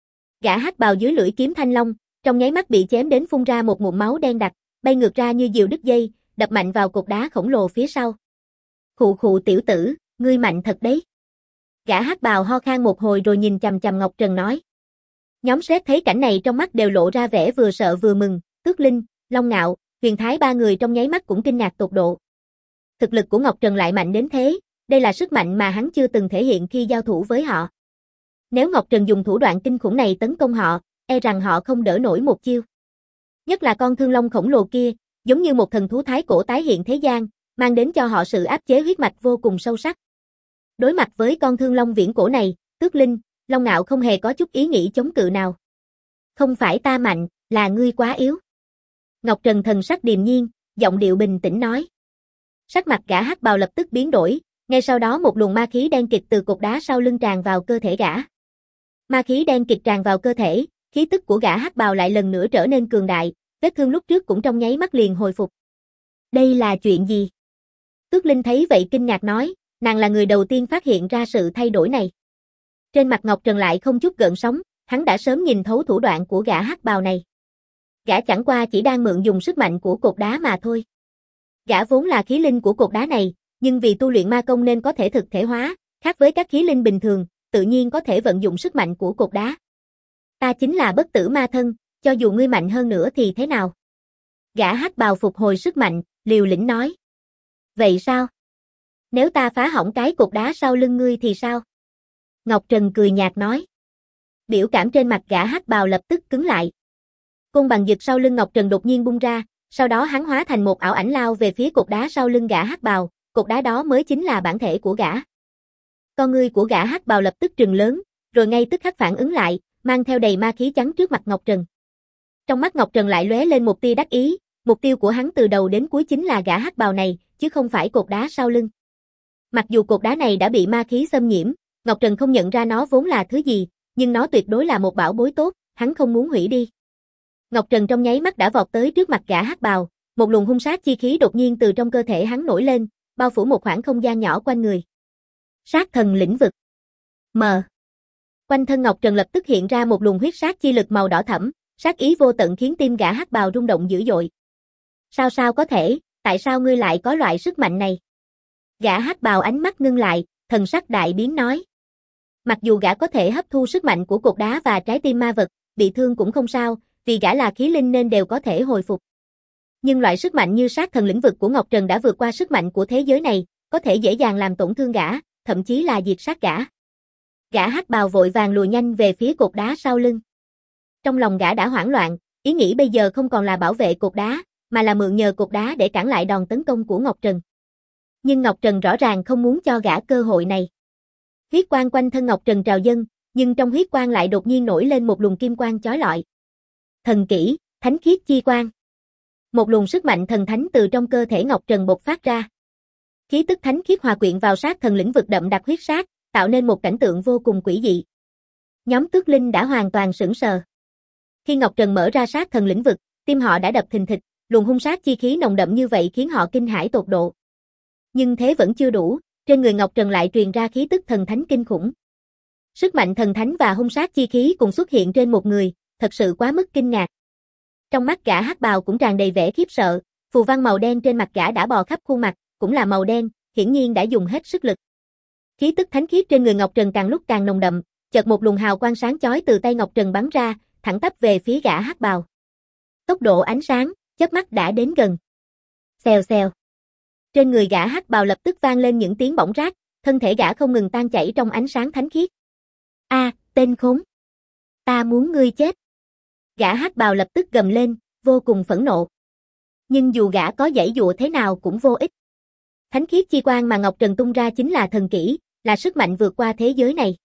Gã hắc bào dưới lưỡi kiếm thanh long, trong nháy mắt bị chém đến phun ra một ngụm máu đen đặc, bay ngược ra như diều đứt dây, đập mạnh vào cột đá khổng lồ phía sau. Khụ khụ tiểu tử, ngươi mạnh thật đấy. Gã hắc bào ho khan một hồi rồi nhìn chằm chằm Ngọc Trần nói. Nhóm Sét thấy cảnh này trong mắt đều lộ ra vẻ vừa sợ vừa mừng, Tước Linh, Long Ngạo, Huyền Thái ba người trong nháy mắt cũng kinh ngạc tột độ. Thực lực của Ngọc Trần lại mạnh đến thế, đây là sức mạnh mà hắn chưa từng thể hiện khi giao thủ với họ. Nếu Ngọc Trần dùng thủ đoạn kinh khủng này tấn công họ, e rằng họ không đỡ nổi một chiêu. Nhất là con thương long khổng lồ kia, giống như một thần thú thái cổ tái hiện thế gian, mang đến cho họ sự áp chế huyết mạch vô cùng sâu sắc. Đối mặt với con thương long viễn cổ này, Tước Linh, Long Ngạo không hề có chút ý nghĩ chống cự nào. Không phải ta mạnh, là ngươi quá yếu. Ngọc Trần thần sắc điềm nhiên, giọng điệu bình tĩnh nói. Sắc mặt gã hắc bào lập tức biến đổi, ngay sau đó một luồng ma khí đen kịt từ cột đá sau lưng tràn vào cơ thể gã. Ma khí đen kịt tràn vào cơ thể, khí tức của gã hắc bào lại lần nữa trở nên cường đại, vết thương lúc trước cũng trong nháy mắt liền hồi phục. Đây là chuyện gì? Tước Linh thấy vậy kinh ngạc nói, nàng là người đầu tiên phát hiện ra sự thay đổi này. Trên mặt Ngọc Trần lại không chút gợn sóng, hắn đã sớm nhìn thấu thủ đoạn của gã hắc bào này. Gã chẳng qua chỉ đang mượn dùng sức mạnh của cột đá mà thôi. Gã vốn là khí linh của cột đá này, nhưng vì tu luyện ma công nên có thể thực thể hóa, khác với các khí linh bình thường, tự nhiên có thể vận dụng sức mạnh của cột đá. Ta chính là bất tử ma thân, cho dù ngươi mạnh hơn nữa thì thế nào? Gã hắc bào phục hồi sức mạnh, liều lĩnh nói. Vậy sao? Nếu ta phá hỏng cái cột đá sau lưng ngươi thì sao? Ngọc Trần cười nhạt nói. Biểu cảm trên mặt gã hắc bào lập tức cứng lại. Côn bằng giật sau lưng Ngọc Trần đột nhiên bung ra, sau đó hắn hóa thành một ảo ảnh lao về phía cột đá sau lưng gã hắc bào, cột đá đó mới chính là bản thể của gã. Con ngươi của gã hắc bào lập tức trừng lớn, rồi ngay tức khắc phản ứng lại, mang theo đầy ma khí chắn trước mặt Ngọc Trần. Trong mắt Ngọc Trần lại lóe lên một tia đắc ý, mục tiêu của hắn từ đầu đến cuối chính là gã hắc bào này, chứ không phải cột đá sau lưng. Mặc dù cột đá này đã bị ma khí xâm nhiễm, Ngọc Trần không nhận ra nó vốn là thứ gì, nhưng nó tuyệt đối là một bảo bối tốt, hắn không muốn hủy đi. Ngọc Trần trong nháy mắt đã vọt tới trước mặt gã hắc bào, một luồng hung sát chi khí đột nhiên từ trong cơ thể hắn nổi lên, bao phủ một khoảng không gian nhỏ quanh người. Sát thần lĩnh vực. Quanh thân Ngọc Trần lập tức hiện ra một luồng huyết sát chi lực màu đỏ thẫm, sát ý vô tận khiến tim gã hắc bào rung động dữ dội. Sao có thể, tại sao ngươi lại có loại sức mạnh này? Gã hắc bào ánh mắt ngưng lại, thần sắc đại biến nói. Mặc dù gã có thể hấp thu sức mạnh của cột đá và trái tim ma vật, bị thương cũng không sao, vì gã là khí linh nên đều có thể hồi phục. Nhưng loại sức mạnh như sát thần lĩnh vực của Ngọc Trần đã vượt qua sức mạnh của thế giới này, có thể dễ dàng làm tổn thương gã, thậm chí là diệt sát gã. Gã hắc bào vội vàng lùi nhanh về phía cột đá sau lưng. Trong lòng gã đã hoảng loạn, ý nghĩ bây giờ không còn là bảo vệ cột đá, mà là mượn nhờ cột đá để cản lại đòn tấn công của Ngọc Trần. Nhưng Ngọc Trần rõ ràng không muốn cho gã cơ hội này. Huyết quang quanh thân Ngọc Trần trào dâng, nhưng trong huyết quang lại đột nhiên nổi lên một luồng kim quang chói lọi. Thần kỹ, thánh khiết chi quang. Một luồng sức mạnh thần thánh từ trong cơ thể Ngọc Trần bộc phát ra. Khí tức thánh khiết hòa quyện vào sát thần lĩnh vực đậm đặc huyết sát, tạo nên một cảnh tượng vô cùng quỷ dị. Nhóm Tước Linh đã hoàn toàn sững sờ. Khi Ngọc Trần mở ra sát thần lĩnh vực, tim họ đã đập thình thịch, luồng hung sát chi khí nồng đậm như vậy khiến họ kinh hãi tột độ. Nhưng thế vẫn chưa đủ, trên người Ngọc Trần lại truyền ra khí tức thần thánh kinh khủng. Sức mạnh thần thánh và hung sát chi khí cùng xuất hiện trên một người, thật sự quá mức kinh ngạc. Trong mắt gã hắc bào cũng tràn đầy vẻ khiếp sợ, phù văn màu đen trên mặt gã đã bò khắp khuôn mặt, cũng là màu đen, hiển nhiên đã dùng hết sức lực. Khí tức thánh khiết trên người Ngọc Trần càng lúc càng nồng đậm, chợt một luồng hào quang sáng chói từ tay Ngọc Trần bắn ra, thẳng tắp về phía gã hắc bào. Tốc độ ánh sáng, chớp mắt đã đến gần. Xèo xèo. Trên người gã hắc bào lập tức vang lên những tiếng bỏng rát, thân thể gã không ngừng tan chảy trong ánh sáng thánh khiết. Tên khốn! Ta muốn ngươi chết! Gã hắc bào lập tức gầm lên, vô cùng phẫn nộ. Nhưng dù gã có giãy dụa thế nào cũng vô ích. Thánh khiết chi quang mà Ngọc Trần tung ra chính là thần kỹ, là sức mạnh vượt qua thế giới này.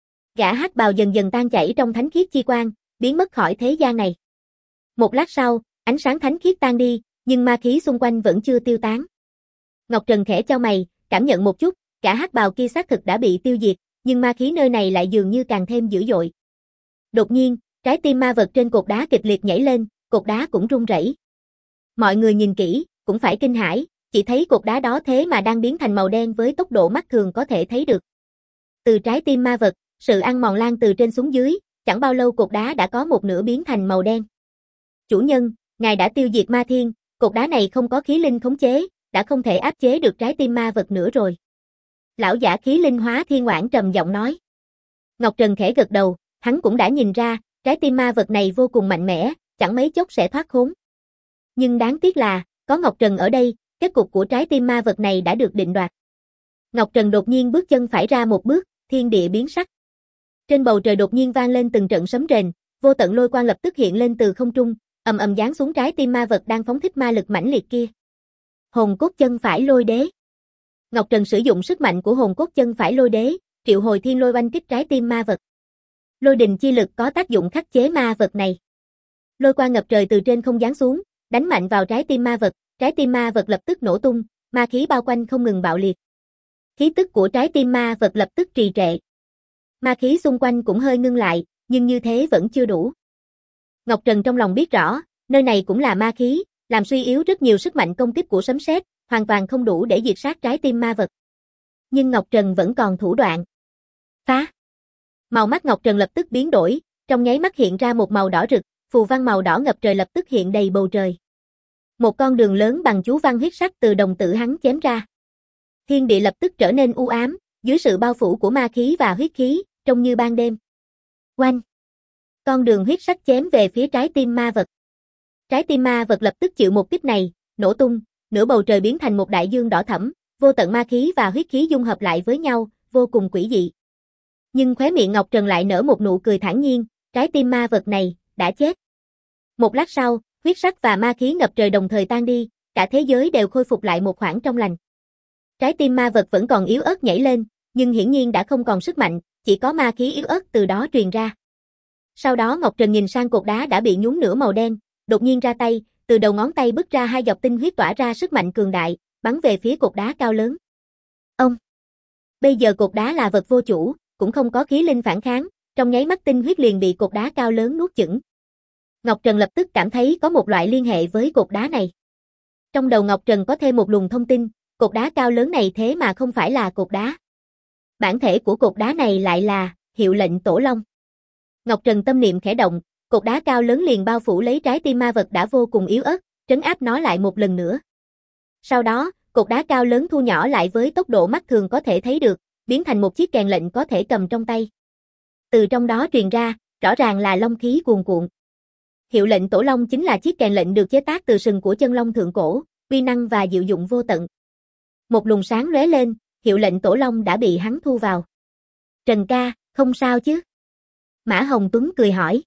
Gã hắc bào dần dần tan chảy trong thánh khiết chi quang, biến mất khỏi thế gian này. Một lát sau, ánh sáng thánh khiết tan đi, nhưng ma khí xung quanh vẫn chưa tiêu tán. Ngọc Trần khẽ chau mày, cảm nhận một chút, gã hắc bào kia xác thực đã bị tiêu diệt, nhưng ma khí nơi này lại dường như càng thêm dữ dội. Đột nhiên, trái tim ma vật trên cột đá kịch liệt nhảy lên, cột đá cũng rung rẩy. Mọi người nhìn kỹ, cũng phải kinh hãi, chỉ thấy cột đá đó thế mà đang biến thành màu đen với tốc độ mắt thường có thể thấy được. Từ trái tim ma vật, sự ăn mòn lan từ trên xuống dưới, chẳng bao lâu cột đá đã có một nửa biến thành màu đen. Chủ nhân, ngài đã tiêu diệt ma thiên, cột đá này không có khí linh khống chế, đã không thể áp chế được trái tim ma vật nữa rồi. Lão giả khí linh hóa thiên oản trầm giọng nói. Ngọc Trần khẽ gật đầu, hắn cũng đã nhìn ra, trái tim ma vật này vô cùng mạnh mẽ, chẳng mấy chốc sẽ thoát khốn. Nhưng đáng tiếc là, có Ngọc Trần ở đây, kết cục của trái tim ma vật này đã được định đoạt. Ngọc Trần đột nhiên bước chân phải ra một bước, thiên địa biến sắc. Trên bầu trời đột nhiên vang lên từng trận sấm rền, vô tận lôi quang lập tức hiện lên từ không trung, ầm ầm giáng xuống trái tim ma vật đang phóng thích ma lực mãnh liệt kia. Hồn cốt chân phải lôi đế. Ngọc Trần sử dụng sức mạnh của hồn cốt chân phải lôi đế, triệu hồi thiên lôi oanh kích trái tim ma vật. Lôi đình chi lực có tác dụng khắc chế ma vật này. Lôi quang ngập trời từ trên không giáng xuống, đánh mạnh vào trái tim ma vật lập tức nổ tung, ma khí bao quanh không ngừng bạo liệt. Khí tức của trái tim ma vật lập tức trì trệ. Ma khí xung quanh cũng hơi ngưng lại, nhưng như thế vẫn chưa đủ. Ngọc Trần trong lòng biết rõ, nơi này cũng là ma khí, làm suy yếu rất nhiều sức mạnh công kích của sấm sét, hoàn toàn không đủ để diệt sát trái tim ma vật. Nhưng Ngọc Trần vẫn còn thủ đoạn. Phá! Màu mắt Ngọc Trần lập tức biến đổi, trong nháy mắt hiện ra một màu đỏ rực, phù văn màu đỏ ngập trời lập tức hiện đầy bầu trời. Một con đường lớn bằng chú văn huyết sắc từ đồng tử hắn chém ra. Thiên địa lập tức trở nên u ám, dưới sự bao phủ của ma khí và huyết khí, trông như ban đêm. Oanh! Con đường huyết sắc chém về phía trái tim ma vật. Trái tim ma vật lập tức chịu một kích này, nổ tung, nửa bầu trời biến thành một đại dương đỏ thẫm, vô tận ma khí và huyết khí dung hợp lại với nhau, vô cùng quỷ dị. Nhưng khóe miệng Ngọc Trần lại nở một nụ cười thản nhiên, trái tim ma vật này đã chết. Một lát sau, huyết sắc và ma khí ngập trời đồng thời tan đi, cả thế giới đều khôi phục lại một khoảng trong lành. Trái tim ma vật vẫn còn yếu ớt nhảy lên, nhưng hiển nhiên đã không còn sức mạnh, chỉ có ma khí yếu ớt từ đó truyền ra. Sau đó Ngọc Trần nhìn sang cột đá đã bị nhúng nửa màu đen, đột nhiên ra tay, từ đầu ngón tay bứt ra hai giọt tinh huyết tỏa ra sức mạnh cường đại, bắn về phía cột đá cao lớn. Ông! Bây giờ cột đá là vật vô chủ, cũng không có khí linh phản kháng, trong nháy mắt tinh huyết liền bị cột đá cao lớn nuốt chửng. Ngọc Trần lập tức cảm thấy có một loại liên hệ với cột đá này. Trong đầu Ngọc Trần có thêm một luồng thông tin, cột đá cao lớn này thế mà không phải là cột đá. Bản thể của cột đá này lại là hiệu lệnh Tổ Long. Ngọc Trần tâm niệm khẽ động, cột đá cao lớn liền bao phủ lấy trái tim ma vật đã vô cùng yếu ớt, trấn áp nó lại một lần nữa. Sau đó, cột đá cao lớn thu nhỏ lại với tốc độ mắt thường có thể thấy được, biến thành một chiếc kèn lệnh có thể cầm trong tay. Từ trong đó truyền ra, rõ ràng là long khí cuồn cuộn. Hiệu lệnh Tổ Long chính là chiếc kèn lệnh được chế tác từ sừng của chân long thượng cổ, uy năng và diệu dụng vô tận. Một luồng sáng lóe lên, hiệu lệnh Tổ Long đã bị hắn thu vào. Trần ca, không sao chứ? Mã Hồng Tuấn cười hỏi.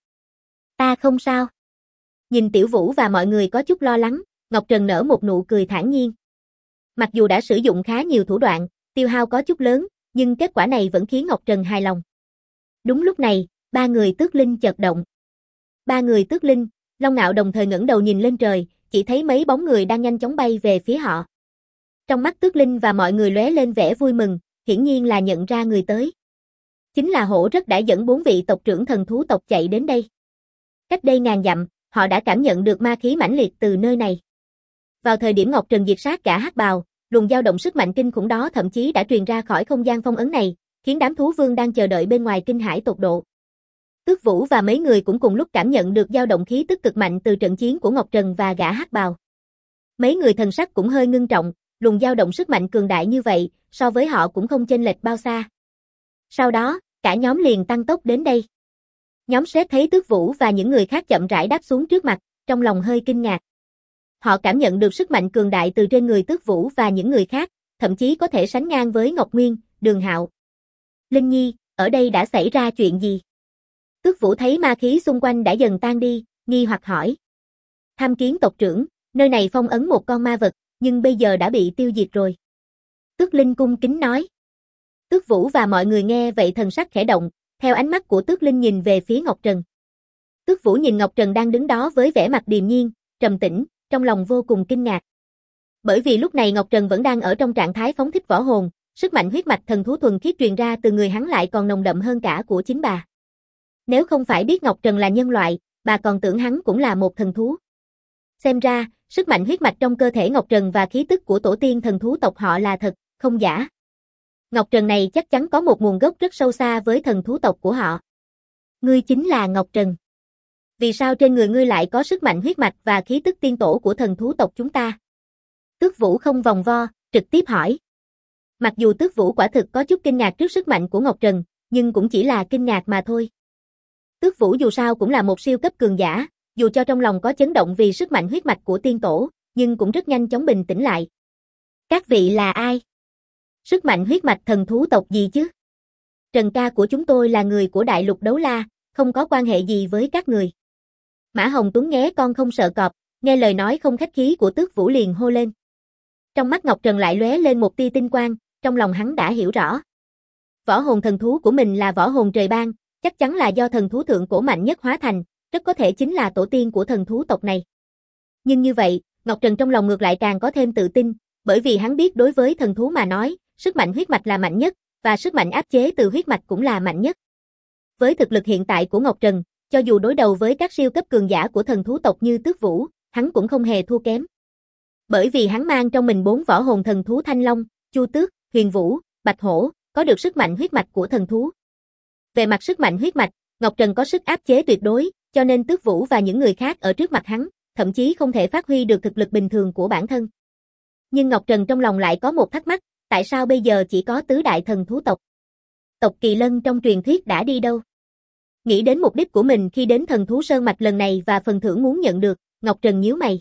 Ta không sao. Nhìn Tiểu Vũ và mọi người có chút lo lắng, Ngọc Trần nở một nụ cười thản nhiên. Mặc dù đã sử dụng khá nhiều thủ đoạn, tiêu hao có chút lớn, nhưng kết quả này vẫn khiến Ngọc Trần hài lòng. Đúng lúc này, ba người tước linh chợt động. Ba người tước linh, Long Ngạo đồng thời ngẩng đầu nhìn lên trời, chỉ thấy mấy bóng người đang nhanh chóng bay về phía họ. Trong mắt tước linh và mọi người lóe lên vẻ vui mừng, hiển nhiên là nhận ra người tới. Chính là Hổ Rất đã dẫn 4 vị tộc trưởng thần thú tộc chạy đến đây. Cách đây ngàn dặm, họ đã cảm nhận được ma khí mãnh liệt từ nơi này. Vào thời điểm Ngọc Trần diệt sát cả hắc bào, luồng dao động sức mạnh kinh khủng đó thậm chí đã truyền ra khỏi không gian phong ấn này, khiến đám thú vương đang chờ đợi bên ngoài kinh hãi tột độ. Tước Vũ và mấy người cũng cùng lúc cảm nhận được dao động khí tức cực mạnh từ trận chiến của Ngọc Trần và gã hắc bào. Mấy người thần sắc cũng hơi ngưng trọng, luồng dao động sức mạnh cường đại như vậy, so với họ cũng không chênh lệch bao xa. Sau đó, cả nhóm liền tăng tốc đến đây. Nhóm Sếp thấy Tước Vũ và những người khác chậm rãi đáp xuống trước mặt, trong lòng hơi kinh ngạc. Họ cảm nhận được sức mạnh cường đại từ trên người Tước Vũ và những người khác, thậm chí có thể sánh ngang với Ngọc Nguyên, Đường Hạo. Linh Nhi, ở đây đã xảy ra chuyện gì? Tước Vũ thấy ma khí xung quanh đã dần tan đi, nghi hoặc hỏi. Tham kiến tộc trưởng, nơi này phong ấn một con ma vật, nhưng bây giờ đã bị tiêu diệt rồi. Tước Linh cung kính nói. Tước Vũ và mọi người nghe vậy thần sắc khẽ động, theo ánh mắt của Tước Linh nhìn về phía Ngọc Trần. Tước Vũ nhìn Ngọc Trần đang đứng đó với vẻ mặt điềm nhiên, trầm tĩnh, trong lòng vô cùng kinh ngạc. Bởi vì lúc này Ngọc Trần vẫn đang ở trong trạng thái phóng thích võ hồn, sức mạnh huyết mạch thần thú thuần khiết truyền ra từ người hắn lại còn nồng đậm hơn cả của chính bà. Nếu không phải biết Ngọc Trần là nhân loại, bà còn tưởng hắn cũng là một thần thú. Xem ra, sức mạnh huyết mạch trong cơ thể Ngọc Trần và khí tức của tổ tiên thần thú tộc họ là thật, không giả. Ngọc Trần này chắc chắn có một nguồn gốc rất sâu xa với thần thú tộc của họ. Ngươi chính là Ngọc Trần. Vì sao trên người ngươi lại có sức mạnh huyết mạch và khí tức tiên tổ của thần thú tộc chúng ta? Tước Vũ không vòng vo, trực tiếp hỏi. Mặc dù Tước Vũ quả thực có chút kinh ngạc trước sức mạnh của Ngọc Trần, nhưng cũng chỉ là kinh ngạc mà thôi. Tước Vũ dù sao cũng là một siêu cấp cường giả, dù cho trong lòng có chấn động vì sức mạnh huyết mạch của tiên tổ, nhưng cũng rất nhanh chóng bình tĩnh lại. Các vị là ai? Sức mạnh huyết mạch thần thú tộc gì chứ? Trần ca của chúng tôi là người của Đại Lục Đấu La, không có quan hệ gì với các người. Mã Hồng Tuấn nghe con không sợ cọp, nghe lời nói không khách khí của Tước Vũ liền hô lên. Trong mắt Ngọc Trần lại lóe lên một tia tinh quang, trong lòng hắn đã hiểu rõ. Võ hồn thần thú của mình là võ hồn trời ban, chắc chắn là do thần thú thượng cổ mạnh nhất hóa thành, rất có thể chính là tổ tiên của thần thú tộc này. Nhưng như vậy, Ngọc Trần trong lòng ngược lại càng có thêm tự tin, bởi vì hắn biết đối với thần thú mà nói, sức mạnh huyết mạch là mạnh nhất, và sức mạnh áp chế từ huyết mạch cũng là mạnh nhất. Với thực lực hiện tại của Ngọc Trần, cho dù đối đầu với các siêu cấp cường giả của thần thú tộc như Tước Vũ, hắn cũng không hề thua kém. Bởi vì hắn mang trong mình 4 võ hồn thần thú Thanh Long, Chu Tước, Huyền Vũ, Bạch Hổ, có được sức mạnh huyết mạch của thần thú. Về mặt sức mạnh huyết mạch, Ngọc Trần có sức áp chế tuyệt đối, cho nên Tước Vũ và những người khác ở trước mặt hắn, thậm chí không thể phát huy được thực lực bình thường của bản thân. Nhưng Ngọc Trần trong lòng lại có một thắc mắc, tại sao bây giờ chỉ có tứ đại thần thú tộc? Tộc Kỳ Lân trong truyền thuyết đã đi đâu? Nghĩ đến mục đích của mình khi đến thần thú sơn mạch lần này và phần thưởng muốn nhận được, Ngọc Trần nhíu mày.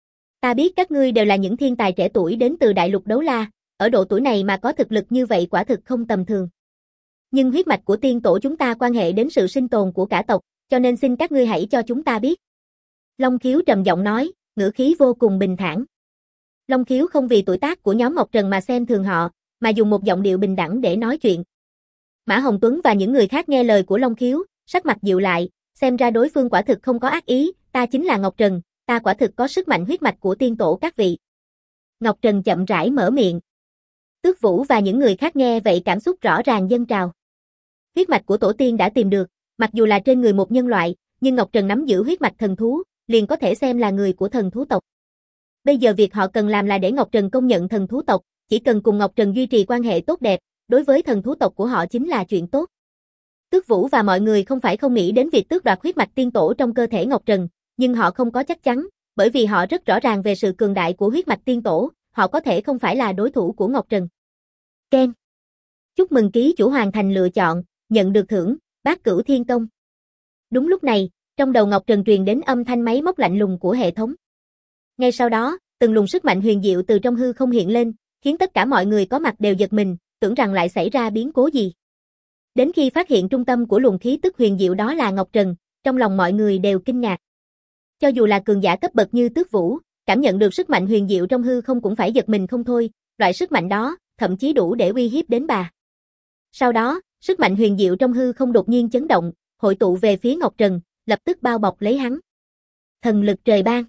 Ta biết các ngươi đều là những thiên tài trẻ tuổi đến từ Đại Lục Đấu La, ở độ tuổi này mà có thực lực như vậy quả thực không tầm thường. Nhưng huyết mạch của tiên tổ chúng ta quan hệ đến sự sinh tồn của cả tộc, cho nên xin các ngươi hãy cho chúng ta biết. Long Khiếu trầm giọng nói, ngữ khí vô cùng bình thản. Long Khiếu không vì tuổi tác của nhóm Ngọc Trần mà xem thường họ, mà dùng một giọng điệu bình đẳng để nói chuyện. Mã Hồng Tuấn và những người khác nghe lời của Long Khiếu, sắc mặt dịu lại, xem ra đối phương quả thực không có ác ý, ta chính là Ngọc Trần, ta quả thực có sức mạnh huyết mạch của tiên tổ các vị. Ngọc Trần chậm rãi mở miệng. Tước Vũ và những người khác nghe vậy cảm xúc rõ ràng dâng trào. Huyết mạch của tổ tiên đã tìm được, mặc dù là trên người một nhân loại, nhưng Ngọc Trần nắm giữ huyết mạch thần thú, liền có thể xem là người của thần thú tộc. Bây giờ việc họ cần làm là để Ngọc Trần công nhận thần thú tộc, chỉ cần cùng Ngọc Trần duy trì quan hệ tốt đẹp, đối với thần thú tộc của họ chính là chuyện tốt. Tước Vũ và mọi người không phải không nghĩ đến việc tước đoạt huyết mạch tiên tổ trong cơ thể Ngọc Trần, nhưng họ không có chắc chắn, bởi vì họ rất rõ ràng về sự cường đại của huyết mạch tiên tổ, họ có thể không phải là đối thủ của Ngọc Trần. Ken. Chúc mừng ký chủ hoàn thành lựa chọn, nhận được thưởng, Bát Cửu Thiên Công. Đúng lúc này, trong đầu Ngọc Trần truyền đến âm thanh máy móc lạnh lùng của hệ thống. Ngay sau đó, từng luồng sức mạnh huyền diệu từ trong hư không hiện lên, khiến tất cả mọi người có mặt đều giật mình, tưởng rằng lại xảy ra biến cố gì. Đến khi phát hiện trung tâm của luồng khí tức huyền diệu đó là Ngọc Trần, trong lòng mọi người đều kinh ngạc. Cho dù là cường giả cấp bậc như Tước Vũ, cảm nhận được sức mạnh huyền diệu trong hư không cũng phải giật mình không thôi, loại sức mạnh đó, thậm chí đủ để uy hiếp đến bà. Sau đó, sức mạnh huyền diệu trong hư không đột nhiên chấn động, hội tụ về phía Ngọc Trần, lập tức bao bọc lấy hắn. Thần lực trời ban.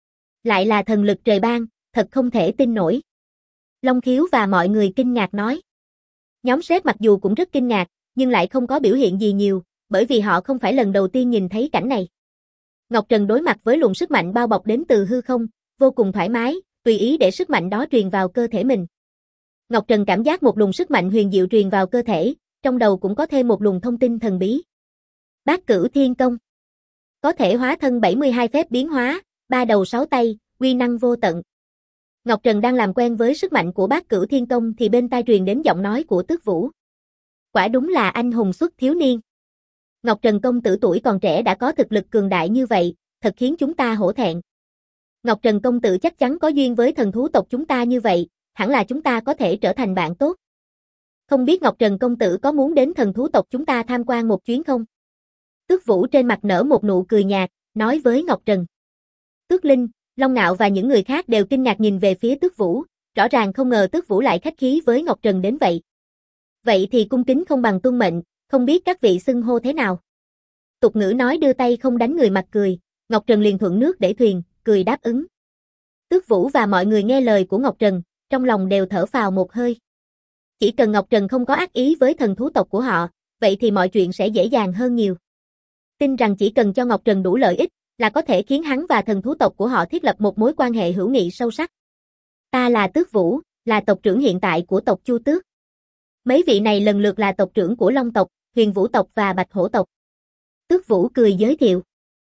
Lại là thần lực trời ban, thật không thể tin nổi. Long Khiếu và mọi người kinh ngạc nói. Nhóm sếp mặc dù cũng rất kinh ngạc, nhưng lại không có biểu hiện gì nhiều, bởi vì họ không phải lần đầu tiên nhìn thấy cảnh này. Ngọc Trần đối mặt với luồng sức mạnh bao bọc đến từ hư không, vô cùng thoải mái, tùy ý để sức mạnh đó truyền vào cơ thể mình. Ngọc Trần cảm giác một luồng sức mạnh huyền diệu truyền vào cơ thể, trong đầu cũng có thêm một luồng thông tin thần bí. Bát Cửu Thiên Công. Có thể hóa thân 72 phép biến hóa, 3 đầu 6 tay, uy năng vô tận. Ngọc Trần đang làm quen với sức mạnh của Bát Cửu Thiên Công thì bên tai truyền đến giọng nói của Tước Vũ. Quả đúng là anh hùng xuất thiếu niên. Ngọc Trần công tử tuổi còn trẻ đã có thực lực cường đại như vậy, thật khiến chúng ta hổ thẹn. Ngọc Trần công tử chắc chắn có duyên với thần thú tộc chúng ta như vậy, hẳn là chúng ta có thể trở thành bạn tốt. Không biết Ngọc Trần công tử có muốn đến thần thú tộc chúng ta tham quan một chuyến không? Tước Vũ trên mặt nở một nụ cười nhạt, nói với Ngọc Trần. Tước Linh, Long Ngạo và những người khác đều kinh ngạc nhìn về phía Tước Vũ, rõ ràng không ngờ Tước Vũ lại khách khí với Ngọc Trần đến vậy. Vậy thì cung kính không bằng tuân mệnh, không biết các vị xưng hô thế nào? Tục ngữ nói đưa tay không đánh người mặt cười, Ngọc Trần liền thuận nước để thuyền, cười đáp ứng. Tước Vũ và mọi người nghe lời của Ngọc Trần, trong lòng đều thở phào một hơi. Chỉ cần Ngọc Trần không có ác ý với thần thú tộc của họ, vậy thì mọi chuyện sẽ dễ dàng hơn nhiều. Tin rằng chỉ cần cho Ngọc Trần đủ lợi ích, là có thể khiến hắn và thần thú tộc của họ thiết lập một mối quan hệ hữu nghị sâu sắc. Ta là Tước Vũ, là tộc trưởng hiện tại của tộc Chu Tước. Mấy vị này lần lượt là tộc trưởng của Long tộc, Huyền Vũ tộc và Bạch Hổ tộc. Tước Vũ cười giới thiệu.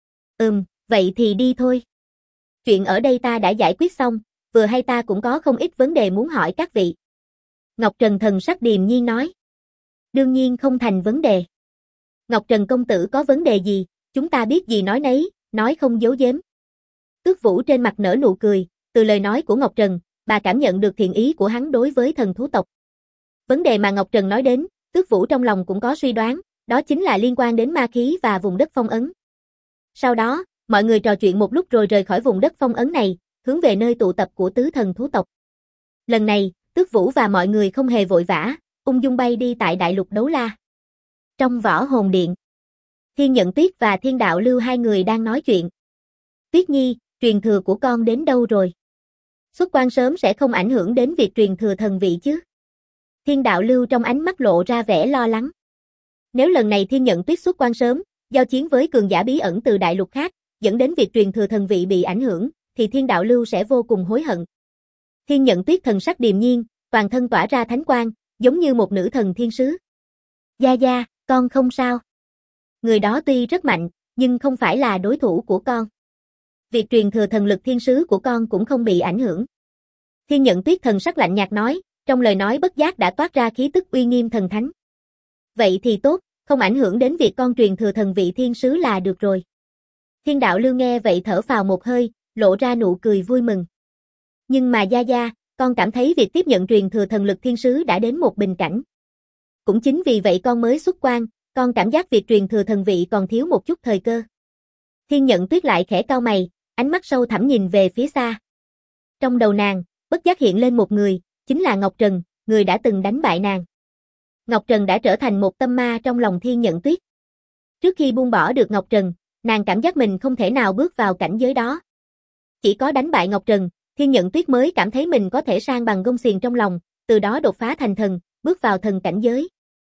Vậy thì đi thôi. Chuyện ở đây ta đã giải quyết xong, vừa hay ta cũng có không ít vấn đề muốn hỏi các vị. Ngọc Trần thần sắc điềm nhiên nói. Đương nhiên không thành vấn đề. Ngọc Trần công tử có vấn đề gì, chúng ta biết gì nói nấy, nói không giấu giếm. Tước Vũ trên mặt nở nụ cười, từ lời nói của Ngọc Trần, bà cảm nhận được thiện ý của hắn đối với thần thú tộc. Vấn đề mà Ngọc Trần nói đến, Tước Vũ trong lòng cũng có suy đoán, đó chính là liên quan đến ma khí và vùng đất phong ấn. Sau đó, mọi người trò chuyện một lúc rồi rời khỏi vùng đất phong ấn này, hướng về nơi tụ tập của tứ thần thú tộc. Lần này, Tước Vũ và mọi người không hề vội vã, ung dung bay đi tại đại lục đấu la. Trong võ hồn điện, Thiên Nhận Tuyết và Thiên Đạo Lưu hai người đang nói chuyện. Tuyết Nhi, truyền thừa của con đến đâu rồi? Xuất quan sớm sẽ không ảnh hưởng đến việc truyền thừa thần vị chứ? Thiên Đạo Lưu trong ánh mắt lộ ra vẻ lo lắng. Nếu lần này Thiên Nhận Tuyết xuất quan sớm, giao chiến với cường giả bí ẩn từ đại lục khác, dẫn đến việc truyền thừa thần vị bị ảnh hưởng, thì Thiên Đạo Lưu sẽ vô cùng hối hận. Thiên Nhận Tuyết thần sắc điềm nhiên, toàn thân tỏa ra thánh quang, giống như một nữ thần thiên sứ. Gia Gia, con không sao. Người đó tuy rất mạnh, nhưng không phải là đối thủ của con. Việc truyền thừa thần lực thiên sứ của con cũng không bị ảnh hưởng. Thiên Nhận Tuyết thần sắc lạnh nhạt nói, trong lời nói bất giác đã toát ra khí tức uy nghiêm thần thánh. Vậy thì tốt, không ảnh hưởng đến việc con truyền thừa thần vị thiên sứ là được rồi. Thiên Đạo Lưu nghe vậy thở phào một hơi, lộ ra nụ cười vui mừng. Nhưng mà Gia Gia, con cảm thấy việc tiếp nhận truyền thừa thần lực thiên sứ đã đến một bình cảnh. Cũng chính vì vậy con mới xuất quan, con cảm giác việc truyền thừa thần vị còn thiếu một chút thời cơ. Thiên Nhận Tuyết lại khẽ cau mày, ánh mắt sâu thẳm nhìn về phía xa. Trong đầu nàng, bất giác hiện lên một người, chính là Ngọc Trần, người đã từng đánh bại nàng. Ngọc Trần đã trở thành một tâm ma trong lòng Thiên Nhận Tuyết. Trước khi buông bỏ được Ngọc Trần, nàng cảm giác mình không thể nào bước vào cảnh giới đó. Chỉ có đánh bại Ngọc Trần, Thiên Nhận Tuyết mới cảm thấy mình có thể san bằng gông xiềng trong lòng, từ đó đột phá thành thần, bước vào thần cảnh giới.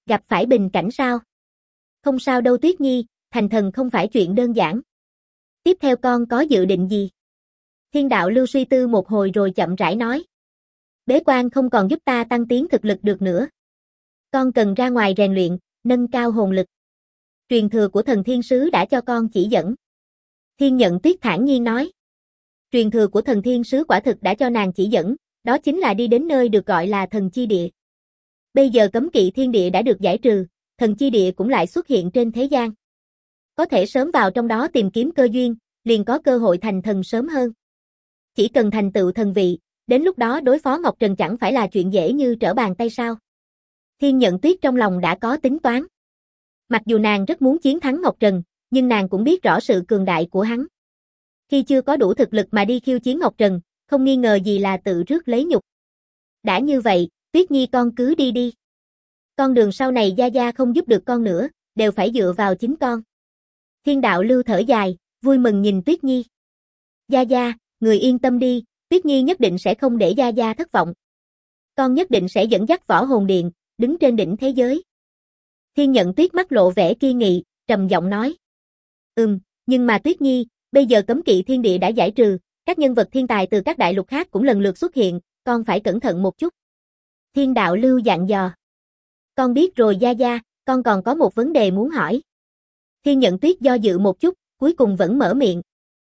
Gặp phải bình cảnh sao? Không sao đâu Tuyết Nhi, thành thần không phải chuyện đơn giản. Tiếp theo con có dự định gì? Thiên đạo lưu suy tư một hồi rồi chậm rãi nói. Bế quan không còn giúp ta tăng tiến thực lực được nữa. Con cần ra ngoài rèn luyện, nâng cao hồn lực. Truyền thừa của thần thiên sứ đã cho con chỉ dẫn. Thiên Nhận Tuyết thản nhiên nói. Truyền thừa của thần thiên sứ quả thực đã cho nàng chỉ dẫn, đó chính là đi đến nơi được gọi là thần chi địa. Bây giờ cấm kỵ thiên địa đã được giải trừ, thần chi địa cũng lại xuất hiện trên thế gian. Có thể sớm vào trong đó tìm kiếm cơ duyên, liền có cơ hội thành thần sớm hơn. Chỉ cần thành tựu thần vị, đến lúc đó đối phó Ngọc Trần chẳng phải là chuyện dễ như trở bàn tay sao. Thiên Nhận Tuyết trong lòng đã có tính toán. Mặc dù nàng rất muốn chiến thắng Ngọc Trần, nhưng nàng cũng biết rõ sự cường đại của hắn. Khi chưa có đủ thực lực mà đi khiêu chiến Ngọc Trần, không nghi ngờ gì là tự rước lấy nhục. Đã như vậy, Tuyết Nhi con cứ đi đi. Con đường sau này Gia Gia không giúp được con nữa, đều phải dựa vào chính con. Thiên đạo lưu thở dài, vui mừng nhìn Tuyết Nhi. Gia Gia, người yên tâm đi, Tuyết Nhi nhất định sẽ không để Gia Gia thất vọng. Con nhất định sẽ dẫn dắt Võ Hồn Điện, đứng trên đỉnh thế giới. Thiên Nhận Tuyết mắt lộ vẻ kiên nghị, trầm giọng nói. Nhưng mà Tuyết Nhi, bây giờ cấm kỵ thiên địa đã giải trừ, các nhân vật thiên tài từ các đại lục khác cũng lần lượt xuất hiện, con phải cẩn thận một chút. Thiên đạo lưu dặn dò. Con biết rồi Gia Gia, con còn có một vấn đề muốn hỏi. Thiên Nhận Tuyết do dự một chút, cuối cùng vẫn mở miệng.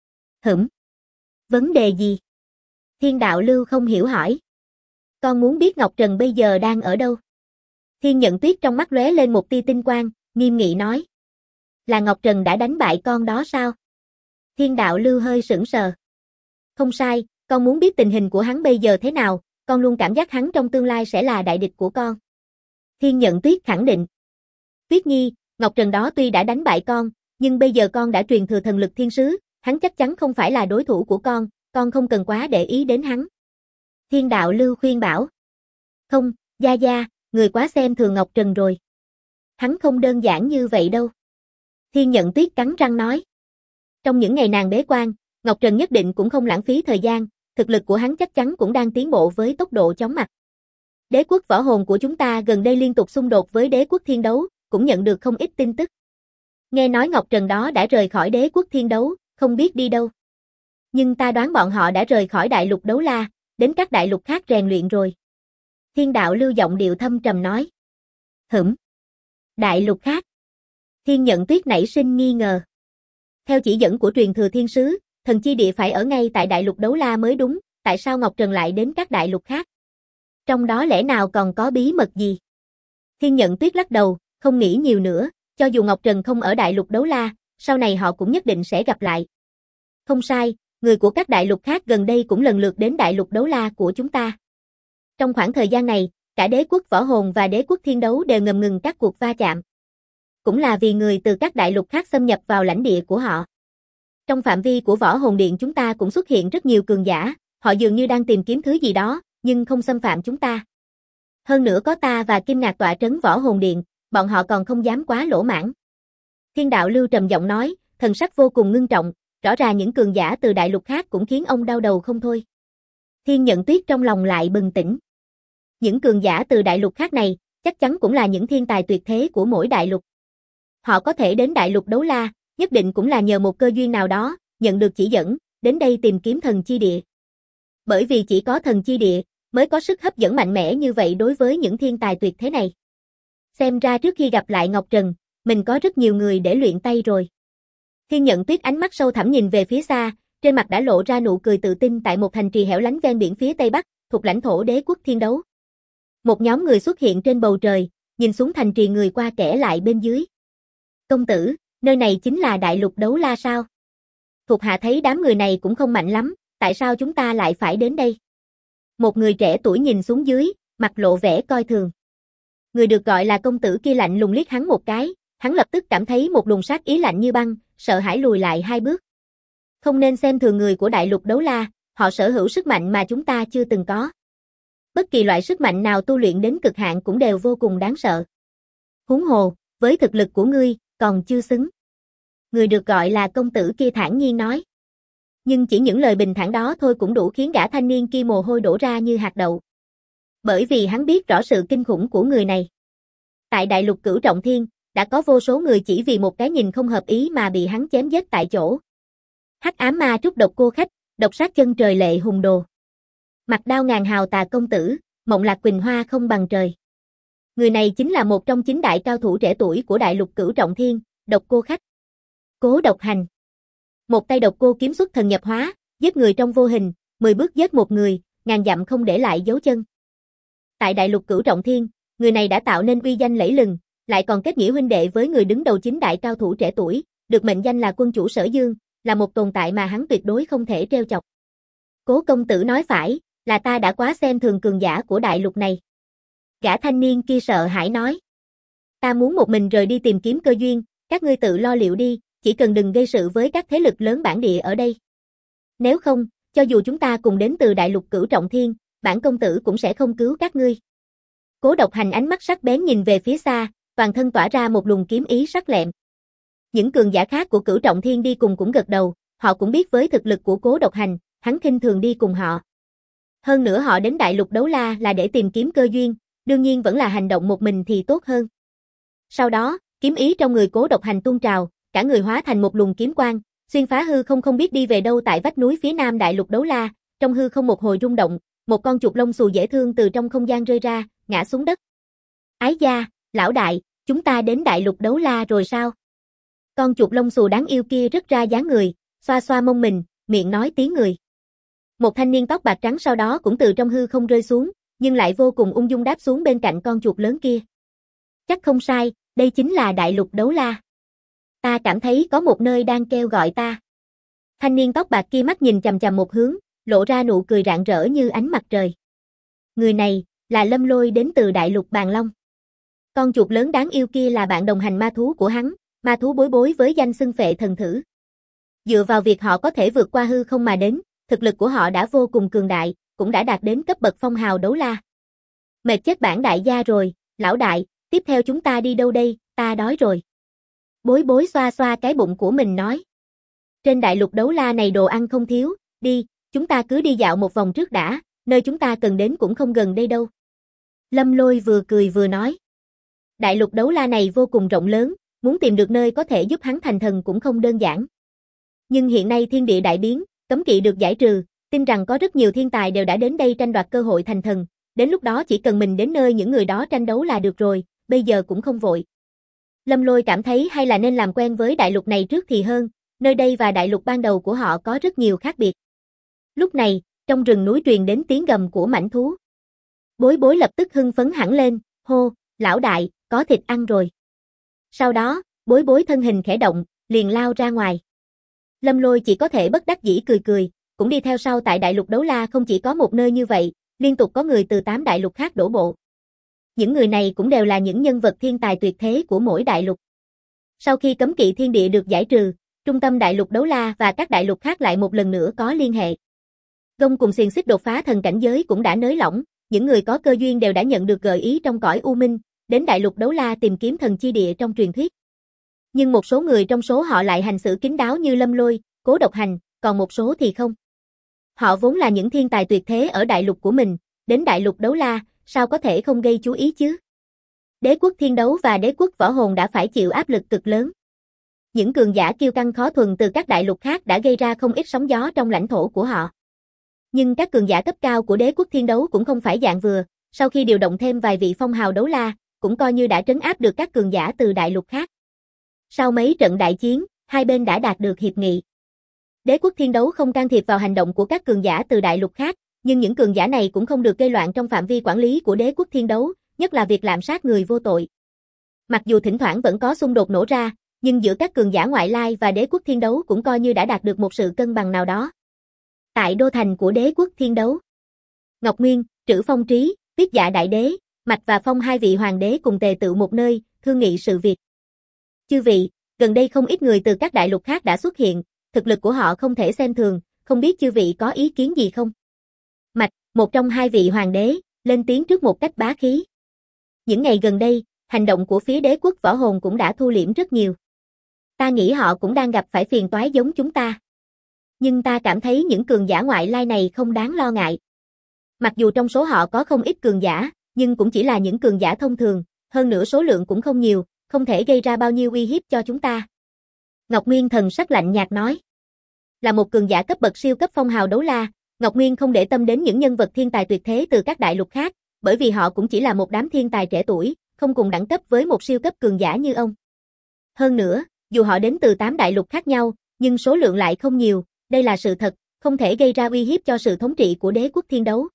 Vấn đề gì? Thiên đạo lưu không hiểu hỏi. Con muốn biết Ngọc Trần bây giờ đang ở đâu? Thiên Nhận Tuyết trong mắt lóe lên một tia tinh quang, nghiêm nghị nói. Là Ngọc Trần đã đánh bại con đó sao? Thiên đạo lưu hơi sững sờ. Không sai, con muốn biết tình hình của hắn bây giờ thế nào, con luôn cảm giác hắn trong tương lai sẽ là đại địch của con. Thiên Nhận Tuyết khẳng định. Tuyết Nhi, Ngọc Trần đó tuy đã đánh bại con, nhưng bây giờ con đã truyền thừa thần lực thiên sứ, hắn chắc chắn không phải là đối thủ của con không cần quá để ý đến hắn. Thiên đạo lưu khuyên bảo. Không, Gia Gia, người quá xem thường Ngọc Trần rồi. Hắn không đơn giản như vậy đâu. Thiên Nhận Tuyết cắn răng nói. Trong những ngày nàng bế quan, Ngọc Trần nhất định cũng không lãng phí thời gian, thực lực của hắn chắc chắn cũng đang tiến bộ với tốc độ chóng mặt. Đế quốc võ hồn của chúng ta gần đây liên tục xung đột với đế quốc thiên đấu, cũng nhận được không ít tin tức. Nghe nói Ngọc Trần đó đã rời khỏi đế quốc thiên đấu, không biết đi đâu. Nhưng ta đoán bọn họ đã rời khỏi đại lục đấu la, đến các đại lục khác rèn luyện rồi. Thiên đạo lưu giọng điệu thâm trầm nói. Đại lục khác. Thiên Nhận Tuyết nảy sinh nghi ngờ. Theo chỉ dẫn của truyền thừa thiên sứ, thần chi địa phải ở ngay tại đại lục đấu la mới đúng, tại sao Ngọc Trần lại đến các đại lục khác? Trong đó lẽ nào còn có bí mật gì? Thiên Nhận Tuyết lắc đầu, không nghĩ nhiều nữa, cho dù Ngọc Trần không ở đại lục đấu la, sau này họ cũng nhất định sẽ gặp lại. Không sai, người của các đại lục khác gần đây cũng lần lượt đến đại lục đấu la của chúng ta. Trong khoảng thời gian này, cả đế quốc võ hồn và đế quốc thiên đấu đều ngầm ngừng các cuộc va chạm. Cũng là vì người từ các đại lục khác xâm nhập vào lãnh địa của họ. Trong phạm vi của Võ Hồn Điện chúng ta cũng xuất hiện rất nhiều cường giả, họ dường như đang tìm kiếm thứ gì đó, nhưng không xâm phạm chúng ta. Hơn nữa có ta và Kim Ngạc tọa trấn Võ Hồn Điện, bọn họ còn không dám quá lỗ mãng. Thiên đạo lưu trầm giọng nói, thần sắc vô cùng ngưng trọng, rõ ràng những cường giả từ đại lục khác cũng khiến ông đau đầu không thôi. Thiên Nhận Tuyết trong lòng lại bừng tỉnh. Những cường giả từ đại lục khác này, chắc chắn cũng là những thiên tài tuyệt thế của mỗi đại lục. Họ có thể đến đại lục đấu la, nhất định cũng là nhờ một cơ duyên nào đó, nhận được chỉ dẫn, đến đây tìm kiếm thần chi địa. Bởi vì chỉ có thần chi địa, mới có sức hấp dẫn mạnh mẽ như vậy đối với những thiên tài tuyệt thế này. Xem ra trước khi gặp lại Ngọc Trần, mình có rất nhiều người để luyện tay rồi. Thiên Nhận Tuyết ánh mắt sâu thẳm nhìn về phía xa, trên mặt đã lộ ra nụ cười tự tin tại một thành trì hẻo lánh ven biển phía Tây Bắc, thuộc lãnh thổ đế quốc thiên đấu. Một nhóm người xuất hiện trên bầu trời, nhìn xuống thành trì người qua kẻ lại bên dưới. Công tử, nơi này chính là đại lục đấu la sao? Thuộc hạ thấy đám người này cũng không mạnh lắm, tại sao chúng ta lại phải đến đây? Một người trẻ tuổi nhìn xuống dưới, mặt lộ vẻ coi thường. Người được gọi là công tử kia lạnh lùng liếc hắn một cái, hắn lập tức cảm thấy một luồng sát ý lạnh như băng, sợ hãi lùi lại 2 bước. Không nên xem thường người của đại lục đấu la, họ sở hữu sức mạnh mà chúng ta chưa từng có. Bất kỳ loại sức mạnh nào tu luyện đến cực hạn cũng đều vô cùng đáng sợ. Huống hồ, với thực lực của ngươi, còn chưa xứng. Người được gọi là công tử kia thản nhiên nói. Nhưng chỉ những lời bình thản đó thôi cũng đủ khiến gã thanh niên kia mồ hôi đổ ra như hạt đậu. Bởi vì hắn biết rõ sự kinh khủng của người này. Tại đại lục Cửu Trọng Thiên, đã có vô số người chỉ vì một cái nhìn không hợp ý mà bị hắn chém giết tại chỗ. Hắc ám ma trúc độc cô khách, độc sát chân trời lệ hùng đồ. Mặc đao ngàn hào tà công tử, mộng lạc quỳnh hoa không bằng trời. Người này chính là một trong 9 đại cao thủ trẻ tuổi của đại lục Cửu Trọng Thiên, độc cô khách. Cố Độc Hành. Một tay độc cô kiếm xuất thần nhập hóa, giết người trong vô hình, 10 bước giết một người, ngàn dặm không để lại dấu chân. Tại đại lục Cửu Trọng Thiên, người này đã tạo nên uy danh lẫy lừng, lại còn kết nghĩa huynh đệ với người đứng đầu 9 đại cao thủ trẻ tuổi, được mệnh danh là quân chủ Sở Dương, là một tồn tại mà hắn tuyệt đối không thể trêu chọc. Cố công tử nói phải, là ta đã quá xem thường cường giả của đại lục này. Gã thanh niên kia sợ hãi nói. Ta muốn một mình rời đi tìm kiếm cơ duyên, các ngươi tự lo liệu đi, chỉ cần đừng gây sự với các thế lực lớn bản địa ở đây. Nếu không, cho dù chúng ta cùng đến từ đại lục Cửu Trọng Thiên, bản công tử cũng sẽ không cứu các ngươi. Cố Độc Hành ánh mắt sắc bén nhìn về phía xa, toàn thân tỏa ra một luồng kiếm ý sắc lẹm. Những cường giả khác của Cửu Trọng Thiên đi cùng cũng gật đầu, họ cũng biết với thực lực của Cố Độc Hành, hắn khinh thường đi cùng họ. Hơn nữa họ đến đại lục Đấu La là để tìm kiếm cơ duyên, đương nhiên vẫn là hành động một mình thì tốt hơn. Sau đó, kiếm ý trong người Cố Độc Hành tuôn trào, cả người hóa thành một luồng kiếm quang, xuyên phá hư không biết đi về đâu tại vách núi phía nam đại lục Đấu La, trong hư không một hồi rung động, một con chuột lông xù dễ thương từ trong không gian rơi ra, ngã xuống đất. Ái da, lão đại, chúng ta đến đại lục Đấu La rồi sao? Con chuột lông xù đáng yêu kia rứt ra dáng người, xoa xoa mông mình, miệng nói tiếng người. Một thanh niên tóc bạc trắng sau đó cũng từ trong hư không rơi xuống, nhưng lại vô cùng ung dung đáp xuống bên cạnh con chuột lớn kia. Chắc không sai, đây chính là đại lục Đấu La. Ta cảm thấy có một nơi đang kêu gọi ta. Thanh niên tóc bạc kia mắt nhìn chằm chằm một hướng, lộ ra nụ cười rạng rỡ như ánh mặt trời. Người này, là Lâm Lôi đến từ đại lục Bàn Long. Con chuột lớn đáng yêu kia là bạn đồng hành ma thú của hắn, ma thú bối bối với danh xưng Phệ Thần Thử. Dựa vào việc họ có thể vượt qua hư không mà đến, thực lực của họ đã vô cùng cường đại, cũng đã đạt đến cấp bậc phong hào Đấu La. Mệt chết bản đại gia rồi, lão đại, tiếp theo chúng ta đi đâu đây, ta đói rồi. Bối bối xoa xoa cái bụng của mình nói. Trên đại lục Đấu La này đồ ăn không thiếu, đi, chúng ta cứ đi dạo một vòng trước đã, nơi chúng ta cần đến cũng không gần đây đâu. Lâm Lôi vừa cười vừa nói. Đại lục Đấu La này vô cùng rộng lớn, muốn tìm được nơi có thể giúp hắn thành thần cũng không đơn giản. Nhưng hiện nay thiên địa đại biến, cấm kỵ được giải trừ, tin rằng có rất nhiều thiên tài đều đã đến đây tranh đoạt cơ hội thành thần, đến lúc đó chỉ cần mình đến nơi những người đó tranh đấu là được rồi, bây giờ cũng không vội. Lâm Lôi cảm thấy hay là nên làm quen với đại lục này trước thì hơn, nơi đây và đại lục ban đầu của họ có rất nhiều khác biệt. Lúc này, trong rừng núi truyền đến tiếng gầm của mãnh thú. Bối bối lập tức hưng phấn hẳn lên, hô, lão đại, có thịt ăn rồi. Sau đó, bối bối thân hình khẽ động, liền lao ra ngoài. Lâm Lôi chỉ có thể bất đắc dĩ cười cười, cũng đi theo sau. Tại đại lục Đấu La không chỉ có một nơi như vậy, liên tục có người từ 8 đại lục khác đổ bộ. Những người này cũng đều là những nhân vật thiên tài tuyệt thế của mỗi đại lục. Sau khi cấm kỵ thiên địa được giải trừ, trung tâm đại lục Đấu La và các đại lục khác lại một lần nữa có liên hệ. Gông cùng xiềng xích đột phá thần cảnh giới cũng đã nới lỏng, những người có cơ duyên đều đã nhận được gợi ý trong cõi u minh, đến đại lục Đấu La tìm kiếm thần chi địa trong truyền thuyết. Nhưng một số người trong số họ lại hành xử kín đáo như Lâm Lôi, Cố Độc Hành, còn một số thì không. Họ vốn là những thiên tài tuyệt thế ở đại lục của mình, đến đại lục Đấu La, sao có thể không gây chú ý chứ? Đế quốc Thiên Đấu và đế quốc Võ Hồn đã phải chịu áp lực cực lớn. Những cường giả kiêu căng khó thuần từ các đại lục khác đã gây ra không ít sóng gió trong lãnh thổ của họ. Nhưng các cường giả cấp cao của đế quốc Thiên Đấu cũng không phải dạng vừa, sau khi điều động thêm vài vị phong hào Đấu La, cũng coi như đã trấn áp được các cường giả từ đại lục khác. Sau mấy trận đại chiến, hai bên đã đạt được hiệp nghị. Đế quốc Thiên Đấu không can thiệp vào hành động của các cường giả từ đại lục khác, nhưng những cường giả này cũng không được gây loạn trong phạm vi quản lý của đế quốc Thiên Đấu, nhất là việc lạm sát người vô tội. Mặc dù thỉnh thoảng vẫn có xung đột nổ ra, nhưng giữa các cường giả ngoại lai và đế quốc Thiên Đấu cũng coi như đã đạt được một sự cân bằng nào đó. Tại đô thành của đế quốc Thiên Đấu, Ngọc Nguyên, Trữ Phong Trí, Tuyết Dạ Đại Đế, Mạch và Phong hai vị hoàng đế cùng tề tựu một nơi, thương nghị sự việc. Chư vị, gần đây không ít người từ các đại lục khác đã xuất hiện, thực lực của họ không thể xem thường, không biết chư vị có ý kiến gì không? Mạch, một trong hai vị hoàng đế, lên tiếng trước một cách bá khí. Những ngày gần đây, hành động của phía đế quốc Võ Hồn cũng đã thu liễm rất nhiều. Ta nghĩ họ cũng đang gặp phải phiền toái giống chúng ta. Nhưng ta cảm thấy những cường giả ngoại lai này không đáng lo ngại. Mặc dù trong số họ có không ít cường giả, nhưng cũng chỉ là những cường giả thông thường, hơn nữa số lượng cũng không nhiều, không thể gây ra bao nhiêu uy hiếp cho chúng ta. Ngọc Nguyên thần sắc lạnh nhạt nói. Là một cường giả cấp bậc siêu cấp phong hào đấu la, Ngọc Nguyên không để tâm đến những nhân vật thiên tài tuyệt thế từ các đại lục khác, bởi vì họ cũng chỉ là một đám thiên tài trẻ tuổi, không cùng đẳng cấp với một siêu cấp cường giả như ông. Hơn nữa, dù họ đến từ 8 đại lục khác nhau, nhưng số lượng lại không nhiều, đây là sự thật, không thể gây ra uy hiếp cho sự thống trị của đế quốc thiên đấu.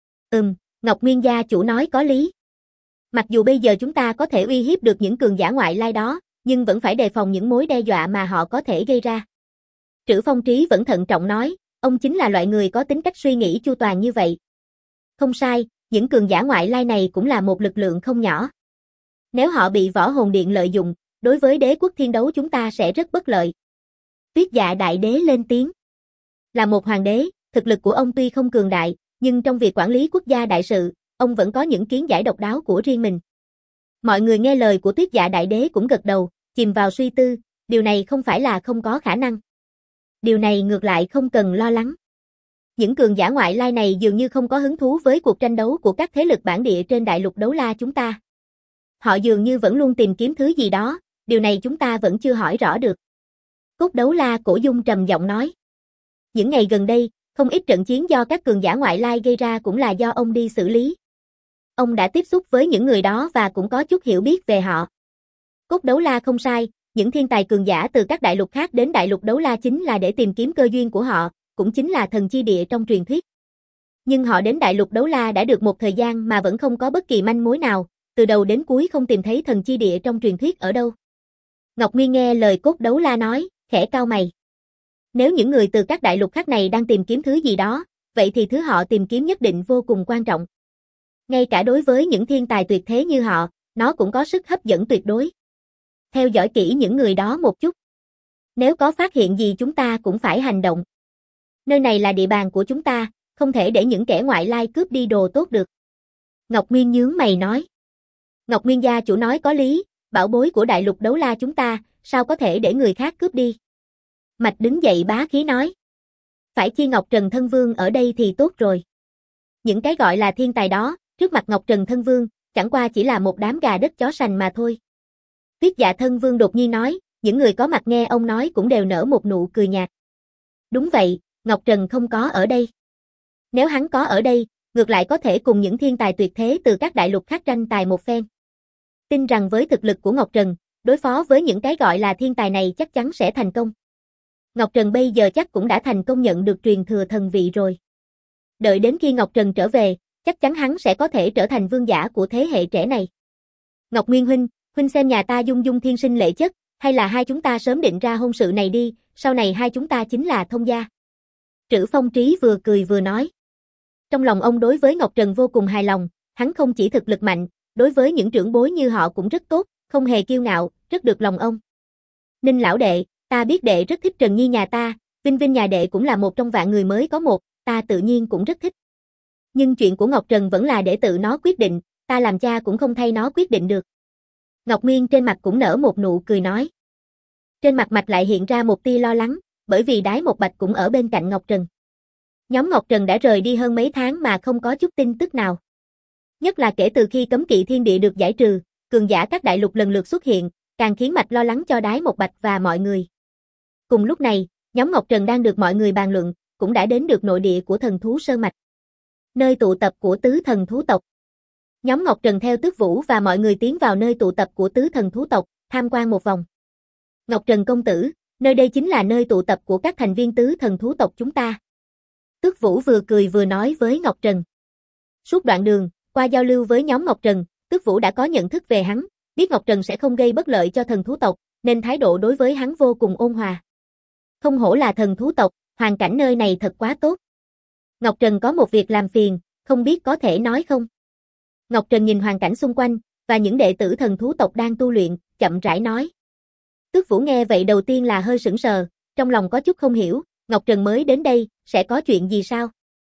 Ngọc Nguyên gia chủ nói có lý. Mặc dù bây giờ chúng ta có thể uy hiếp được những cường giả ngoại lai đó, nhưng vẫn phải đề phòng những mối đe dọa mà họ có thể gây ra. Trữ Phong Trí vẫn thận trọng nói, ông chính là loại người có tính cách suy nghĩ chu toàn như vậy. Không sai, những cường giả ngoại lai này cũng là một lực lượng không nhỏ. Nếu họ bị Võ Hồn Điện lợi dụng, đối với đế quốc thiên đấu chúng ta sẽ rất bất lợi. Tuyết Dạ Đại Đế lên tiếng. Là một hoàng đế, thực lực của ông tuy không cường đại, nhưng trong việc quản lý quốc gia đại sự, ông vẫn có những kiến giải độc đáo của riêng mình. Mọi người nghe lời của Tuyết Dạ Đại Đế cũng gật đầu, chìm vào suy tư, điều này không phải là không có khả năng. Điều này ngược lại không cần lo lắng. Những cường giả ngoại lai này dường như không có hứng thú với cuộc tranh đấu của các thế lực bản địa trên đại lục đấu la chúng ta. Họ dường như vẫn luôn tìm kiếm thứ gì đó, điều này chúng ta vẫn chưa hỏi rõ được. Cốt Đấu La Cổ Dung trầm giọng nói. Những ngày gần đây, không ít trận chiến do các cường giả ngoại lai gây ra cũng là do ông đi xử lý. Ông đã tiếp xúc với những người đó và cũng có chút hiểu biết về họ. Cốt Đấu La không sai, những thiên tài cường giả từ các đại lục khác đến đại lục đấu la chính là để tìm kiếm cơ duyên của họ, cũng chính là thần chi địa trong truyền thuyết. Nhưng họ đến đại lục đấu la đã được một thời gian mà vẫn không có bất kỳ manh mối nào, từ đầu đến cuối không tìm thấy thần chi địa trong truyền thuyết ở đâu. Ngọc Nguyên nghe lời Cốt Đấu La nói, khẽ cau mày. Nếu những người từ các đại lục khác này đang tìm kiếm thứ gì đó, vậy thì thứ họ tìm kiếm nhất định vô cùng quan trọng. Ngay cả đối với những thiên tài tuyệt thế như họ, nó cũng có sức hấp dẫn tuyệt đối. Theo dõi kỹ những người đó một chút. Nếu có phát hiện gì chúng ta cũng phải hành động. Nơi này là địa bàn của chúng ta, không thể để những kẻ ngoại lai cướp đi đồ tốt được. Ngọc Nguyên nhướng mày nói. Ngọc Nguyên gia chủ nói có lý, bảo bối của đại lục đấu la chúng ta, sao có thể để người khác cướp đi. Mạch đứng dậy bá khí nói. Phải chi Ngọc Trần Thân Vương ở đây thì tốt rồi. Những cái gọi là thiên tài đó, trước mặt Ngọc Trần Thân Vương, chẳng qua chỉ là một đám gà đất chó sành mà thôi. Tuyết Dạ Thân Vương đột nhiên nói, những người có mặt nghe ông nói cũng đều nở một nụ cười nhạt. Đúng vậy, Ngọc Trần không có ở đây. Nếu hắn có ở đây, ngược lại có thể cùng những thiên tài tuyệt thế từ các đại lục khác tranh tài một phen. Tin rằng với thực lực của Ngọc Trần, đối phó với những cái gọi là thiên tài này chắc chắn sẽ thành công. Ngọc Trần bây giờ chắc cũng đã thành công nhận được truyền thừa thần vị rồi. Đợi đến khi Ngọc Trần trở về, chắc chắn hắn sẽ có thể trở thành vương giả của thế hệ trẻ này. Ngọc Nguyên huynh xem nhà ta dung dung thiên sinh lệ chất, hay là hai chúng ta sớm định ra hôn sự này đi, sau này hai chúng ta chính là thông gia. Trữ Phong Trí vừa cười vừa nói. Trong lòng ông đối với Ngọc Trần vô cùng hài lòng, hắn không chỉ thực lực mạnh, đối với những trưởng bối như họ cũng rất tốt, không hề kiêu ngạo, rất được lòng ông. Ninh lão đệ, ta biết đệ rất thích Trần Nhi nhà ta, Vinh Vinh nhà đệ cũng là một trong vạn người mới có một, ta tự nhiên cũng rất thích. Nhưng chuyện của Ngọc Trần vẫn là để tự nó quyết định, ta làm cha cũng không thay nó quyết định được. Ngọc Nguyên trên mặt cũng nở một nụ cười nói. Trên mặt Mạch lại hiện ra một tia lo lắng, bởi vì Đái Một Bạch cũng ở bên cạnh Ngọc Trần. Nhóm Ngọc Trần đã rời đi hơn mấy tháng mà không có chút tin tức nào. Nhất là kể từ khi cấm kỵ thiên địa được giải trừ, cường giả các đại lục lần lượt xuất hiện, càng khiến Mạch lo lắng cho Đái Một Bạch và mọi người. Cùng lúc này, nhóm Ngọc Trần đang được mọi người bàn luận, cũng đã đến được nội địa của thần thú Sơn Mạch. Nơi tụ tập của tứ thần thú tộc. Nhóm Ngọc Trần theo Tước Vũ và mọi người tiến vào nơi tụ tập của tứ thần thú tộc, tham quan một vòng. Ngọc Trần công tử, nơi đây chính là nơi tụ tập của các thành viên tứ thần thú tộc chúng ta. Tước Vũ vừa cười vừa nói với Ngọc Trần. Suốt đoạn đường, qua giao lưu với nhóm Ngọc Trần, Tước Vũ đã có nhận thức về hắn, biết Ngọc Trần sẽ không gây bất lợi cho thần thú tộc, nên thái độ đối với hắn vô cùng ôn hòa. Không hổ là thần thú tộc, hoàn cảnh nơi này thật quá tốt. Ngọc Trần có một việc làm phiền, không biết có thể nói không? Ngọc Trần nhìn hoàn cảnh xung quanh, và những đệ tử thần thú tộc đang tu luyện, chậm rãi nói. Tước Vũ nghe vậy đầu tiên là hơi sững sờ, trong lòng có chút không hiểu, Ngọc Trần mới đến đây, sẽ có chuyện gì sao?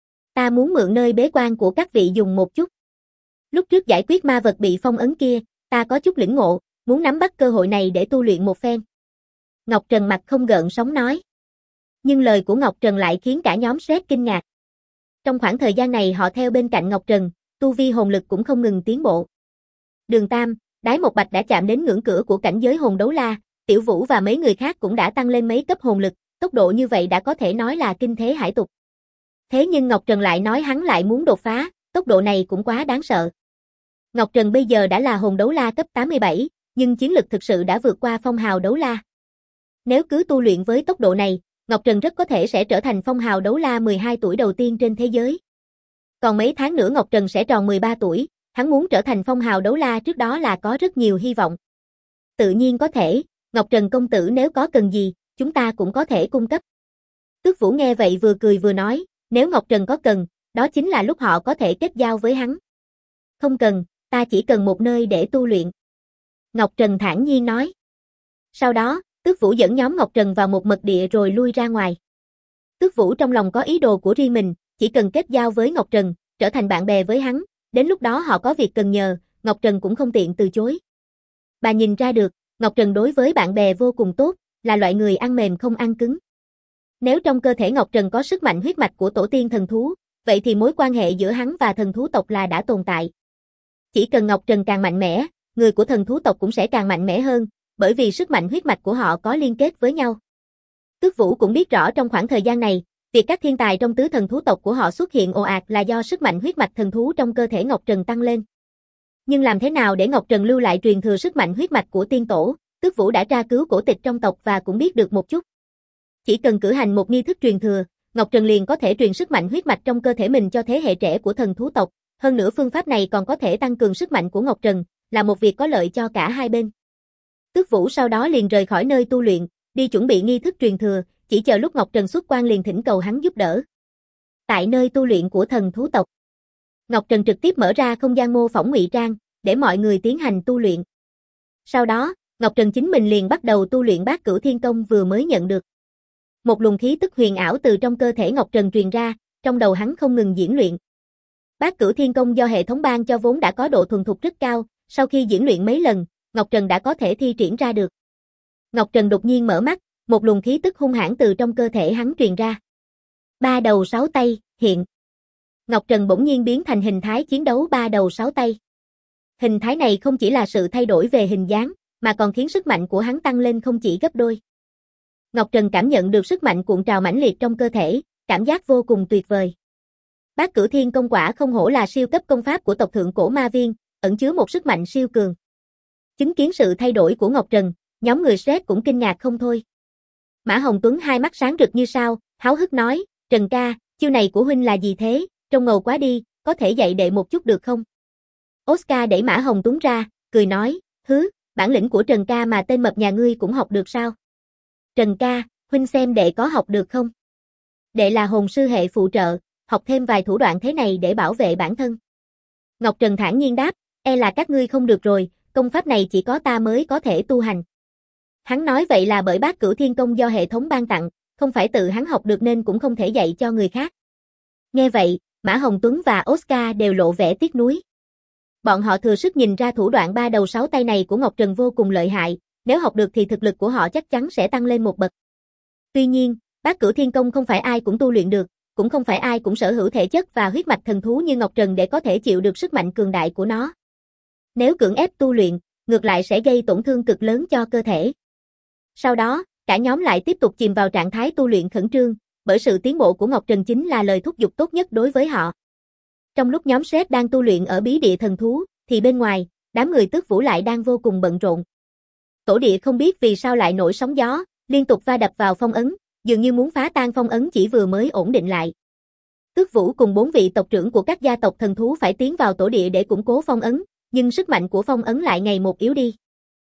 Ta muốn mượn nơi bế quan của các vị dùng một chút. Lúc trước giải quyết ma vật bị phong ấn kia, ta có chút lĩnh ngộ, muốn nắm bắt cơ hội này để tu luyện một phen. Ngọc Trần mặt không gợn sóng nói. Nhưng lời của Ngọc Trần lại khiến cả nhóm sếp kinh ngạc. Trong khoảng thời gian này họ theo bên cạnh Ngọc Trần, tu vi hồn lực cũng không ngừng tiến bộ. Đường Tam, Đái Một Bạch đã chạm đến ngưỡng cửa của cảnh giới hồn đấu la, Tiểu Vũ và mấy người khác cũng đã tăng lên mấy cấp hồn lực, tốc độ như vậy đã có thể nói là kinh thế hải tục. Thế nhưng Ngọc Trần lại nói hắn lại muốn đột phá, tốc độ này cũng quá đáng sợ. Ngọc Trần bây giờ đã là hồn đấu la cấp 87, nhưng chiến lực thực sự đã vượt qua phong hào đấu la. Nếu cứ tu luyện với tốc độ này, Ngọc Trần rất có thể sẽ trở thành phong hào đấu la 12 tuổi đầu tiên trên thế giới. Còn mấy tháng nữa Ngọc Trần sẽ tròn 13 tuổi, hắn muốn trở thành phong hào đấu la trước đó là có rất nhiều hy vọng. Tự nhiên có thể, Ngọc Trần công tử nếu có cần gì, chúng ta cũng có thể cung cấp. Tước Vũ nghe vậy vừa cười vừa nói, nếu Ngọc Trần có cần, đó chính là lúc họ có thể kết giao với hắn. Không cần, ta chỉ cần một nơi để tu luyện. Ngọc Trần thản nhiên nói. Sau đó, Tước Vũ dẫn nhóm Ngọc Trần vào một mật địa rồi lui ra ngoài. Tước Vũ trong lòng có ý đồ của riêng mình, chỉ cần kết giao với Ngọc Trần, trở thành bạn bè với hắn, đến lúc đó họ có việc cần nhờ, Ngọc Trần cũng không tiện từ chối. Bà nhìn ra được, Ngọc Trần đối với bạn bè vô cùng tốt, là loại người ăn mềm không ăn cứng. Nếu trong cơ thể Ngọc Trần có sức mạnh huyết mạch của tổ tiên thần thú, vậy thì mối quan hệ giữa hắn và thần thú tộc là đã tồn tại. Chỉ cần Ngọc Trần càng mạnh mẽ, người của thần thú tộc cũng sẽ càng mạnh mẽ hơn, bởi vì sức mạnh huyết mạch của họ có liên kết với nhau. Tước Vũ cũng biết rõ trong khoảng thời gian này, việc các thiên tài trong tứ thần thú tộc của họ xuất hiện ồ ạt là do sức mạnh huyết mạch thần thú trong cơ thể Ngọc Trần tăng lên. Nhưng làm thế nào để Ngọc Trần lưu lại truyền thừa sức mạnh huyết mạch của tiên tổ, Tước Vũ đã tra cứu cổ tịch trong tộc và cũng biết được một chút. Chỉ cần cử hành một nghi thức truyền thừa, Ngọc Trần liền có thể truyền sức mạnh huyết mạch trong cơ thể mình cho thế hệ trẻ của thần thú tộc, hơn nữa phương pháp này còn có thể tăng cường sức mạnh của Ngọc Trần, là một việc có lợi cho cả hai bên. Tước Vũ sau đó liền rời khỏi nơi tu luyện, đi chuẩn bị nghi thức truyền thừa, chỉ chờ lúc Ngọc Trần xuất quan liền thỉnh cầu hắn giúp đỡ. Tại nơi tu luyện của thần thú tộc, Ngọc Trần trực tiếp mở ra không gian mô phỏng ngụy trang, để mọi người tiến hành tu luyện. Sau đó, Ngọc Trần chính mình liền bắt đầu tu luyện Bát Cửu Thiên Công vừa mới nhận được. Một luồng khí tức huyền ảo từ trong cơ thể Ngọc Trần truyền ra, trong đầu hắn không ngừng diễn luyện. Bát Cửu Thiên Công do hệ thống ban cho vốn đã có độ thuần thục rất cao, sau khi diễn luyện mấy lần, Ngọc Trần đã có thể thi triển ra được. Ngọc Trần đột nhiên mở mắt, một luồng khí tức hung hãn từ trong cơ thể hắn truyền ra. Ba đầu sáu tay, hiện. Ngọc Trần bỗng nhiên biến thành hình thái chiến đấu ba đầu sáu tay. Hình thái này không chỉ là sự thay đổi về hình dáng, mà còn khiến sức mạnh của hắn tăng lên không chỉ gấp đôi. Ngọc Trần cảm nhận được sức mạnh cuộn trào mãnh liệt trong cơ thể, cảm giác vô cùng tuyệt vời. Bát Cửu Thiên Công quả không hổ là siêu cấp công pháp của tộc thượng cổ ma viên, ẩn chứa một sức mạnh siêu cường. Chứng kiến sự thay đổi của Ngọc Trần, nhóm người Shrek cũng kinh ngạc không thôi. Mã Hồng Tuấn hai mắt sáng rực như sao, háo hức nói, Trần ca, chiêu này của huynh là gì thế, trông ngầu quá đi, có thể dạy đệ một chút được không? Oscar đẩy Mã Hồng Tuấn ra, cười nói, bản lĩnh của Trần ca mà tên mập nhà ngươi cũng học được sao? Trần ca, huynh xem đệ có học được không? Đệ là hồn sư hệ phụ trợ, học thêm vài thủ đoạn thế này để bảo vệ bản thân. Ngọc Trần thản nhiên đáp, e là các ngươi không được rồi, công pháp này chỉ có ta mới có thể tu hành. Hắn nói vậy là bởi Bát Cửu Thiên Công do hệ thống ban tặng, không phải tự hắn học được nên cũng không thể dạy cho người khác. Nghe vậy, Mã Hồng Tuấn và Oscar đều lộ vẻ tiếc nuối. Bọn họ thừa sức nhìn ra thủ đoạn ba đầu sáu tay này của Ngọc Trần vô cùng lợi hại, nếu học được thì thực lực của họ chắc chắn sẽ tăng lên một bậc. Tuy nhiên, Bát Cửu Thiên Công không phải ai cũng tu luyện được, cũng không phải ai cũng sở hữu thể chất và huyết mạch thần thú như Ngọc Trần để có thể chịu được sức mạnh cường đại của nó. Nếu cưỡng ép tu luyện, ngược lại sẽ gây tổn thương cực lớn cho cơ thể. Sau đó, cả nhóm lại tiếp tục chìm vào trạng thái tu luyện khẩn trương, bởi sự tiến bộ của Ngọc Trần chính là lời thúc giục tốt nhất đối với họ. Trong lúc nhóm Shrek đang tu luyện ở bí địa thần thú, thì bên ngoài, đám người Tước Vũ lại đang vô cùng bận rộn. Tổ địa không biết vì sao lại nổi sóng gió, liên tục va đập vào phong ấn, dường như muốn phá tan phong ấn chỉ vừa mới ổn định lại. Tước Vũ cùng 4 vị tộc trưởng của các gia tộc thần thú phải tiến vào tổ địa để củng cố phong ấn, nhưng sức mạnh của phong ấn lại ngày một yếu đi.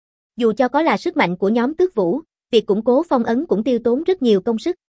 Dù cho có là sức mạnh của nhóm Tước Vũ, việc củng cố phong ấn cũng tiêu tốn rất nhiều công sức.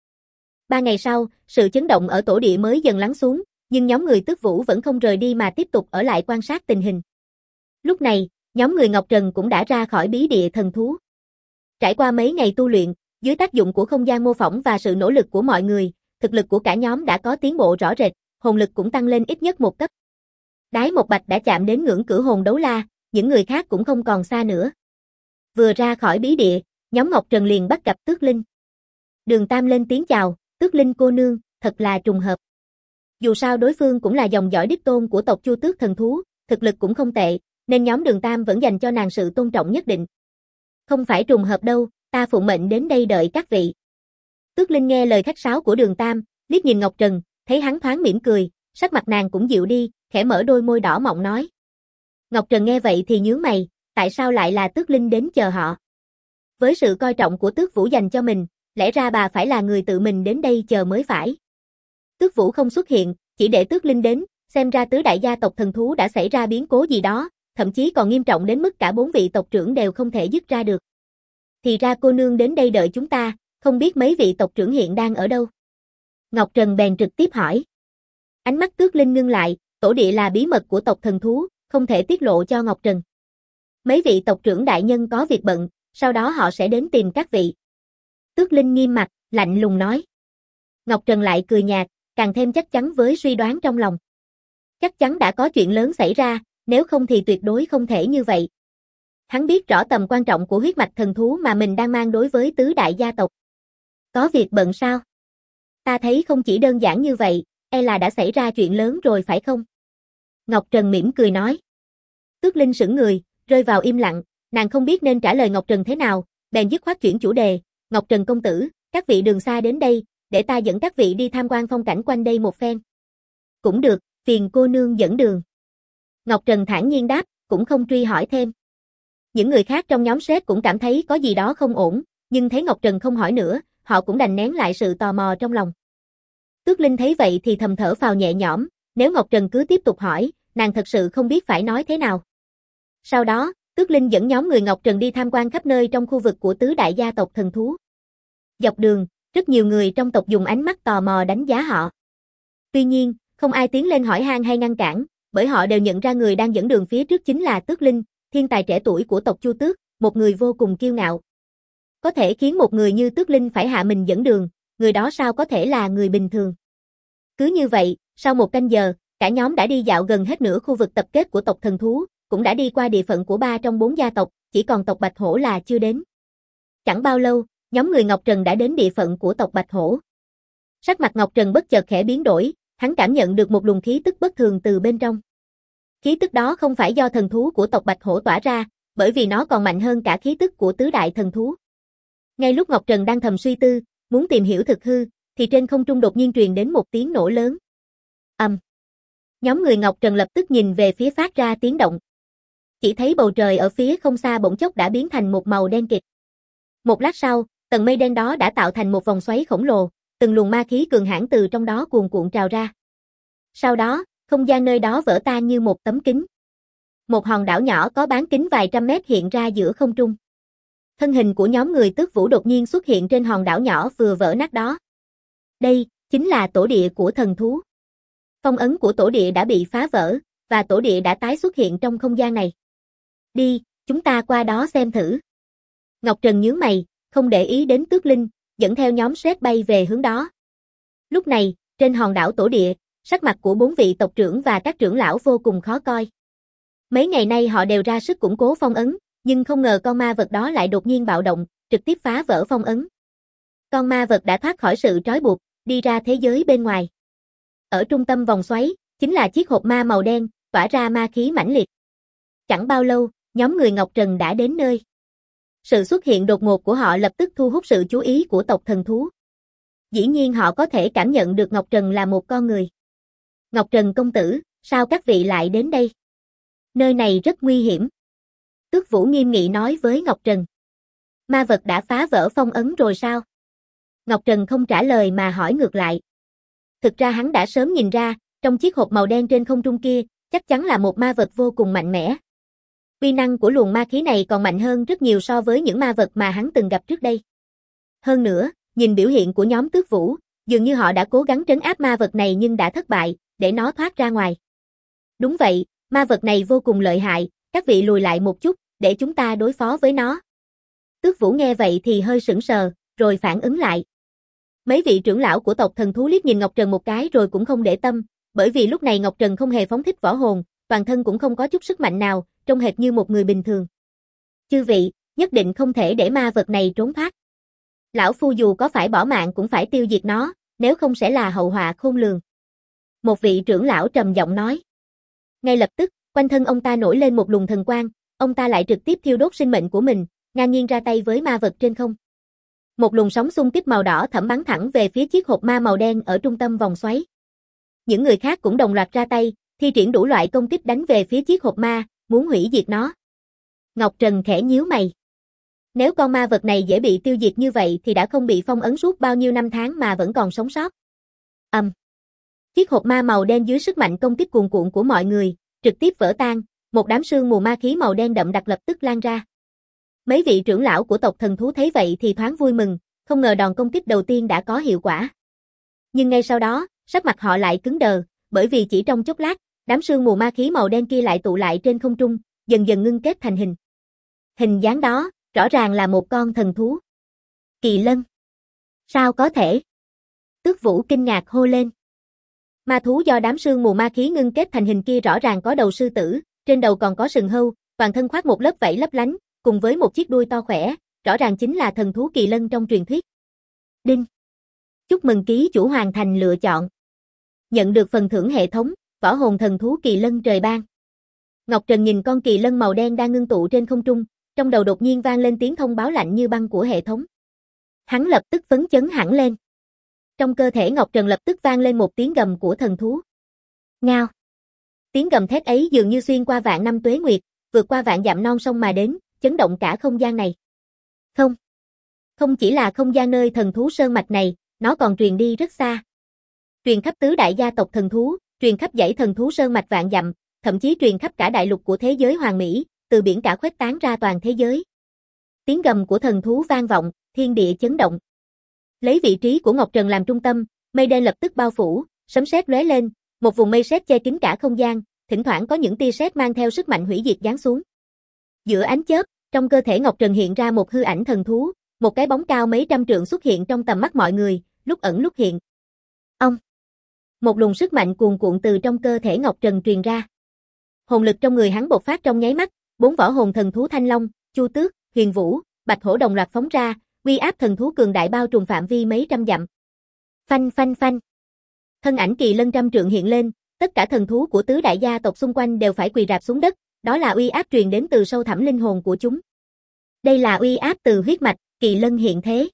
3 ngày sau, sự chấn động ở tổ địa mới dần lắng xuống, nhưng nhóm người Tước Vũ vẫn không rời đi mà tiếp tục ở lại quan sát tình hình. Lúc này, nhóm người Ngọc Trần cũng đã ra khỏi bí địa thần thú. Trải qua mấy ngày tu luyện, dưới tác dụng của không gian mô phỏng và sự nỗ lực của mọi người, thực lực của cả nhóm đã có tiến bộ rõ rệt, hồn lực cũng tăng lên ít nhất một cấp. Đái Một Bạch đã chạm đến ngưỡng cửa hồn đấu la, những người khác cũng không còn xa nữa. Vừa ra khỏi bí địa, nhóm Ngọc Trần liền bắt gặp Tước Linh. Đường Tam lên tiếng chào, Tước Linh cô nương, thật là trùng hợp. Dù sao đối phương cũng là dòng dõi đích tôn của tộc Chu Tước thần thú, thực lực cũng không tệ, nên nhóm Đường Tam vẫn dành cho nàng sự tôn trọng nhất định. Không phải trùng hợp đâu, ta phụng mệnh đến đây đợi các vị. Tước Linh nghe lời khách sáo của Đường Tam, liếc nhìn Ngọc Trần, thấy hắn thoáng mỉm cười, sắc mặt nàng cũng dịu đi, khẽ mở đôi môi đỏ mọng nói. Ngọc Trần nghe vậy thì nhướng mày, tại sao lại là Tước Linh đến chờ họ? Với sự coi trọng của Tước Vũ dành cho mình, lẽ ra bà phải là người tự mình đến đây chờ mới phải. Tước Vũ không xuất hiện, chỉ để Tước Linh đến, xem ra tứ đại gia tộc thần thú đã xảy ra biến cố gì đó, thậm chí còn nghiêm trọng đến mức cả 4 vị tộc trưởng đều không thể dứt ra được. Thì ra cô nương đến đây đợi chúng ta, không biết mấy vị tộc trưởng hiện đang ở đâu? Ngọc Trần bèn trực tiếp hỏi. Ánh mắt Tước Linh ngưng lại, tổ địa là bí mật của tộc thần thú, không thể tiết lộ cho Ngọc Trần. Mấy vị tộc trưởng đại nhân có việc bận, sau đó họ sẽ đến tìm các vị. Tước Linh nghiêm mặt, lạnh lùng nói. Ngọc Trần lại cười nhạt, càng thêm chắc chắn với suy đoán trong lòng. Chắc chắn đã có chuyện lớn xảy ra, nếu không thì tuyệt đối không thể như vậy. Hắn biết rõ tầm quan trọng của huyết mạch thần thú mà mình đang mang đối với tứ đại gia tộc. Có việc bận sao? Ta thấy không chỉ đơn giản như vậy, e là đã xảy ra chuyện lớn rồi phải không? Ngọc Trần mỉm cười nói. Tước Linh sững người, rơi vào im lặng, nàng không biết nên trả lời Ngọc Trần thế nào, bèn dứt khoát chuyển chủ đề. Ngọc Trần công tử, các vị đường xa đến đây, để ta dẫn các vị đi tham quan phong cảnh quanh đây một phen. Cũng được, phiền cô nương dẫn đường. Ngọc Trần thản nhiên đáp, cũng không truy hỏi thêm. Những người khác trong nhóm sếp cũng cảm thấy có gì đó không ổn, nhưng thấy Ngọc Trần không hỏi nữa, họ cũng đành nén lại sự tò mò trong lòng. Tước Linh thấy vậy thì thầm thở phào nhẹ nhõm, nếu Ngọc Trần cứ tiếp tục hỏi, nàng thật sự không biết phải nói thế nào. Sau đó, Tước Linh dẫn nhóm người Ngọc Trần đi tham quan khắp nơi trong khu vực của tứ đại gia tộc thần thú. Dọc đường, rất nhiều người trong tộc dùng ánh mắt tò mò đánh giá họ. Tuy nhiên, không ai tiến lên hỏi han hay ngăn cản, bởi họ đều nhận ra người đang dẫn đường phía trước chính là Tước Linh, thiên tài trẻ tuổi của tộc Chu Tước, một người vô cùng kiêu ngạo. Có thể khiến một người như Tước Linh phải hạ mình dẫn đường, người đó sao có thể là người bình thường. Cứ như vậy, sau 1 canh giờ, cả nhóm đã đi dạo gần hết nửa khu vực tập kết của tộc thần thú, cũng đã đi qua địa phận của 3 trong 4 gia tộc, chỉ còn tộc Bạch Hổ là chưa đến. Chẳng bao lâu, nhóm người Ngọc Trần đã đến địa phận của tộc Bạch Hổ. Sắc mặt Ngọc Trần bất chợt khẽ biến đổi, hắn cảm nhận được một luồng khí tức bất thường từ bên trong. Khí tức đó không phải do thần thú của tộc Bạch Hổ tỏa ra, bởi vì nó còn mạnh hơn cả khí tức của tứ đại thần thú. Ngay lúc Ngọc Trần đang thầm suy tư, muốn tìm hiểu thực hư, thì trên không trung đột nhiên truyền đến một tiếng nổ lớn. Nhóm người Ngọc Trần lập tức nhìn về phía phát ra tiếng động. Chỉ thấy bầu trời ở phía không xa bỗng chốc đã biến thành một màu đen kịt. Một lát sau, tầng mây đen đó đã tạo thành một vòng xoáy khổng lồ, từng luồng ma khí cường hãn từ trong đó cuồn cuộn trào ra. Sau đó, không gian nơi đó vỡ tan như một tấm kính. Một hòn đảo nhỏ có bán kính vài trăm mét hiện ra giữa không trung. Thân hình của nhóm người Tước Vũ đột nhiên xuất hiện trên hòn đảo nhỏ vừa vỡ nát đó. Đây, chính là tổ địa của thần thú. Phong ấn của tổ địa đã bị phá vỡ, và tổ địa đã tái xuất hiện trong không gian này. Đi, chúng ta qua đó xem thử. Ngọc Trần nhướng mày, không để ý đến Tước Linh, dẫn theo nhóm sét bay về hướng đó. Lúc này, trên hòn đảo tổ địa, sắc mặt của 4 vị tộc trưởng và các trưởng lão vô cùng khó coi. Mấy ngày nay họ đều ra sức củng cố phong ấn, nhưng không ngờ con ma vật đó lại đột nhiên bạo động, trực tiếp phá vỡ phong ấn. Con ma vật đã thoát khỏi sự trói buộc, đi ra thế giới bên ngoài. Ở trung tâm vòng xoáy, chính là chiếc hộp ma màu đen, tỏa ra ma khí mãnh liệt. Chẳng bao lâu, nhóm người Ngọc Trần đã đến nơi. Sự xuất hiện đột ngột của họ lập tức thu hút sự chú ý của tộc thần thú. Dĩ nhiên họ có thể cảm nhận được Ngọc Trần là một con người. Ngọc Trần công tử, sao các vị lại đến đây? Nơi này rất nguy hiểm. Tước Vũ nghiêm nghị nói với Ngọc Trần. Ma vật đã phá vỡ phong ấn rồi sao? Ngọc Trần không trả lời mà hỏi ngược lại. Thực ra hắn đã sớm nhìn ra, trong chiếc hộp màu đen trên không trung kia, chắc chắn là một ma vật vô cùng mạnh mẽ. Uy năng của luồng ma khí này còn mạnh hơn rất nhiều so với những ma vật mà hắn từng gặp trước đây. Hơn nữa, nhìn biểu hiện của nhóm Tước Vũ, dường như họ đã cố gắng trấn áp ma vật này nhưng đã thất bại, để nó thoát ra ngoài. Đúng vậy, ma vật này vô cùng lợi hại, các vị lùi lại một chút, để chúng ta đối phó với nó. Tước Vũ nghe vậy thì hơi sững sờ, rồi phản ứng lại. Mấy vị trưởng lão của tộc thần thú liếc nhìn Ngọc Trần một cái rồi cũng không để tâm, bởi vì lúc này Ngọc Trần không hề phóng thích võ hồn, toàn thân cũng không có chút sức mạnh nào, trông hệt như một người bình thường. Chư vị, nhất định không thể để ma vật này trốn thoát. Lão phu dù có phải bỏ mạng cũng phải tiêu diệt nó, nếu không sẽ là hậu họa khôn lường. Một vị trưởng lão trầm giọng nói. Ngay lập tức, Quanh thân ông ta nổi lên một luồng thần quang, ông ta lại trực tiếp thiêu đốt sinh mệnh của mình, ngang nhiên ra tay với ma vật trên không. Một luồng sóng xung kích màu đỏ thẫm bắn thẳng về phía chiếc hộp ma màu đen ở trung tâm vòng xoáy. Những người khác cũng đồng loạt ra tay, thi triển đủ loại công kích đánh về phía chiếc hộp ma, muốn hủy diệt nó. Ngọc Trần khẽ nhíu mày. Nếu con ma vật này dễ bị tiêu diệt như vậy thì đã không bị phong ấn suốt bao nhiêu năm tháng mà vẫn còn sống sót. Chiếc hộp ma màu đen dưới sức mạnh công kích cuồn cuộn của mọi người, trực tiếp vỡ tan, một đám sương mù ma khí màu đen đậm đặc lập tức lan ra. Mấy vị trưởng lão của tộc thần thú thấy vậy thì thoáng vui mừng, không ngờ đòn công kích đầu tiên đã có hiệu quả. Nhưng ngay sau đó, sắc mặt họ lại cứng đờ, bởi vì chỉ trong chốc lát, đám sương mù ma khí màu đen kia lại tụ lại trên không trung, dần dần ngưng kết thành hình. Hình dáng đó, rõ ràng là một con thần thú. Kỳ lân. Sao có thể? Tước Vũ kinh ngạc hô lên. Ma thú do đám sương mù ma khí ngưng kết thành hình kia rõ ràng có đầu sư tử, trên đầu còn có sừng hâu, toàn thân khoác một lớp vảy lấp lánh, cùng với một chiếc đuôi to khỏe, rõ ràng chính là thần thú kỳ lân trong truyền thuyết. Đinh. Chúc mừng ký chủ hoàn thành lựa chọn. Nhận được phần thưởng hệ thống, võ hồn thần thú kỳ lân trời ban. Ngọc Trần nhìn con kỳ lân màu đen đang ngưng tụ trên không trung, trong đầu đột nhiên vang lên tiếng thông báo lạnh như băng của hệ thống. Hắn lập tức phấn chấn hẳn lên. Trong cơ thể Ngọc Trần lập tức vang lên một tiếng gầm của thần thú. Ngao. Tiếng gầm thét ấy dường như xuyên qua vạn năm tuế nguyệt, vượt qua vạn dặm non sông mà đến, chấn động cả không gian này. Không chỉ là không gian nơi thần thú sơn mạch này, nó còn truyền đi rất xa. Truyền khắp tứ đại gia tộc thần thú, truyền khắp dãy thần thú sơn mạch vạn dặm, thậm chí truyền khắp cả đại lục của thế giới hoàn mỹ, từ biển cả khuếch tán ra toàn thế giới. Tiếng gầm của thần thú vang vọng, thiên địa chấn động. Lấy vị trí của Ngọc Trần làm trung tâm, mây đen lập tức bao phủ, sấm sét lóe lên, một vùng mây sét che kín cả không gian, thỉnh thoảng có những tia sét mang theo sức mạnh hủy diệt giáng xuống. Giữa ánh chớp, trong cơ thể Ngọc Trần hiện ra một hư ảnh thần thú, một cái bóng cao mấy trăm trượng xuất hiện trong tầm mắt mọi người, lúc ẩn lúc hiện. Một luồng sức mạnh cuồn cuộn từ trong cơ thể Ngọc Trần truyền ra. Hồn lực trong người hắn bộc phát trong nháy mắt, 4 võ hồn thần thú Thanh Long, Chu Tước, Huyền Vũ, Bạch Hổ đồng loạt phóng ra, uy áp thần thú cường đại bao trùm phạm vi mấy trăm dặm. Phanh phanh phanh. Thân ảnh kỳ lân trăm trượng hiện lên, tất cả thần thú của tứ đại gia tộc xung quanh đều phải quỳ rạp xuống đất, đó là uy áp truyền đến từ sâu thẳm linh hồn của chúng. Đây là uy áp từ huyết mạch, kỳ lân hiện thế.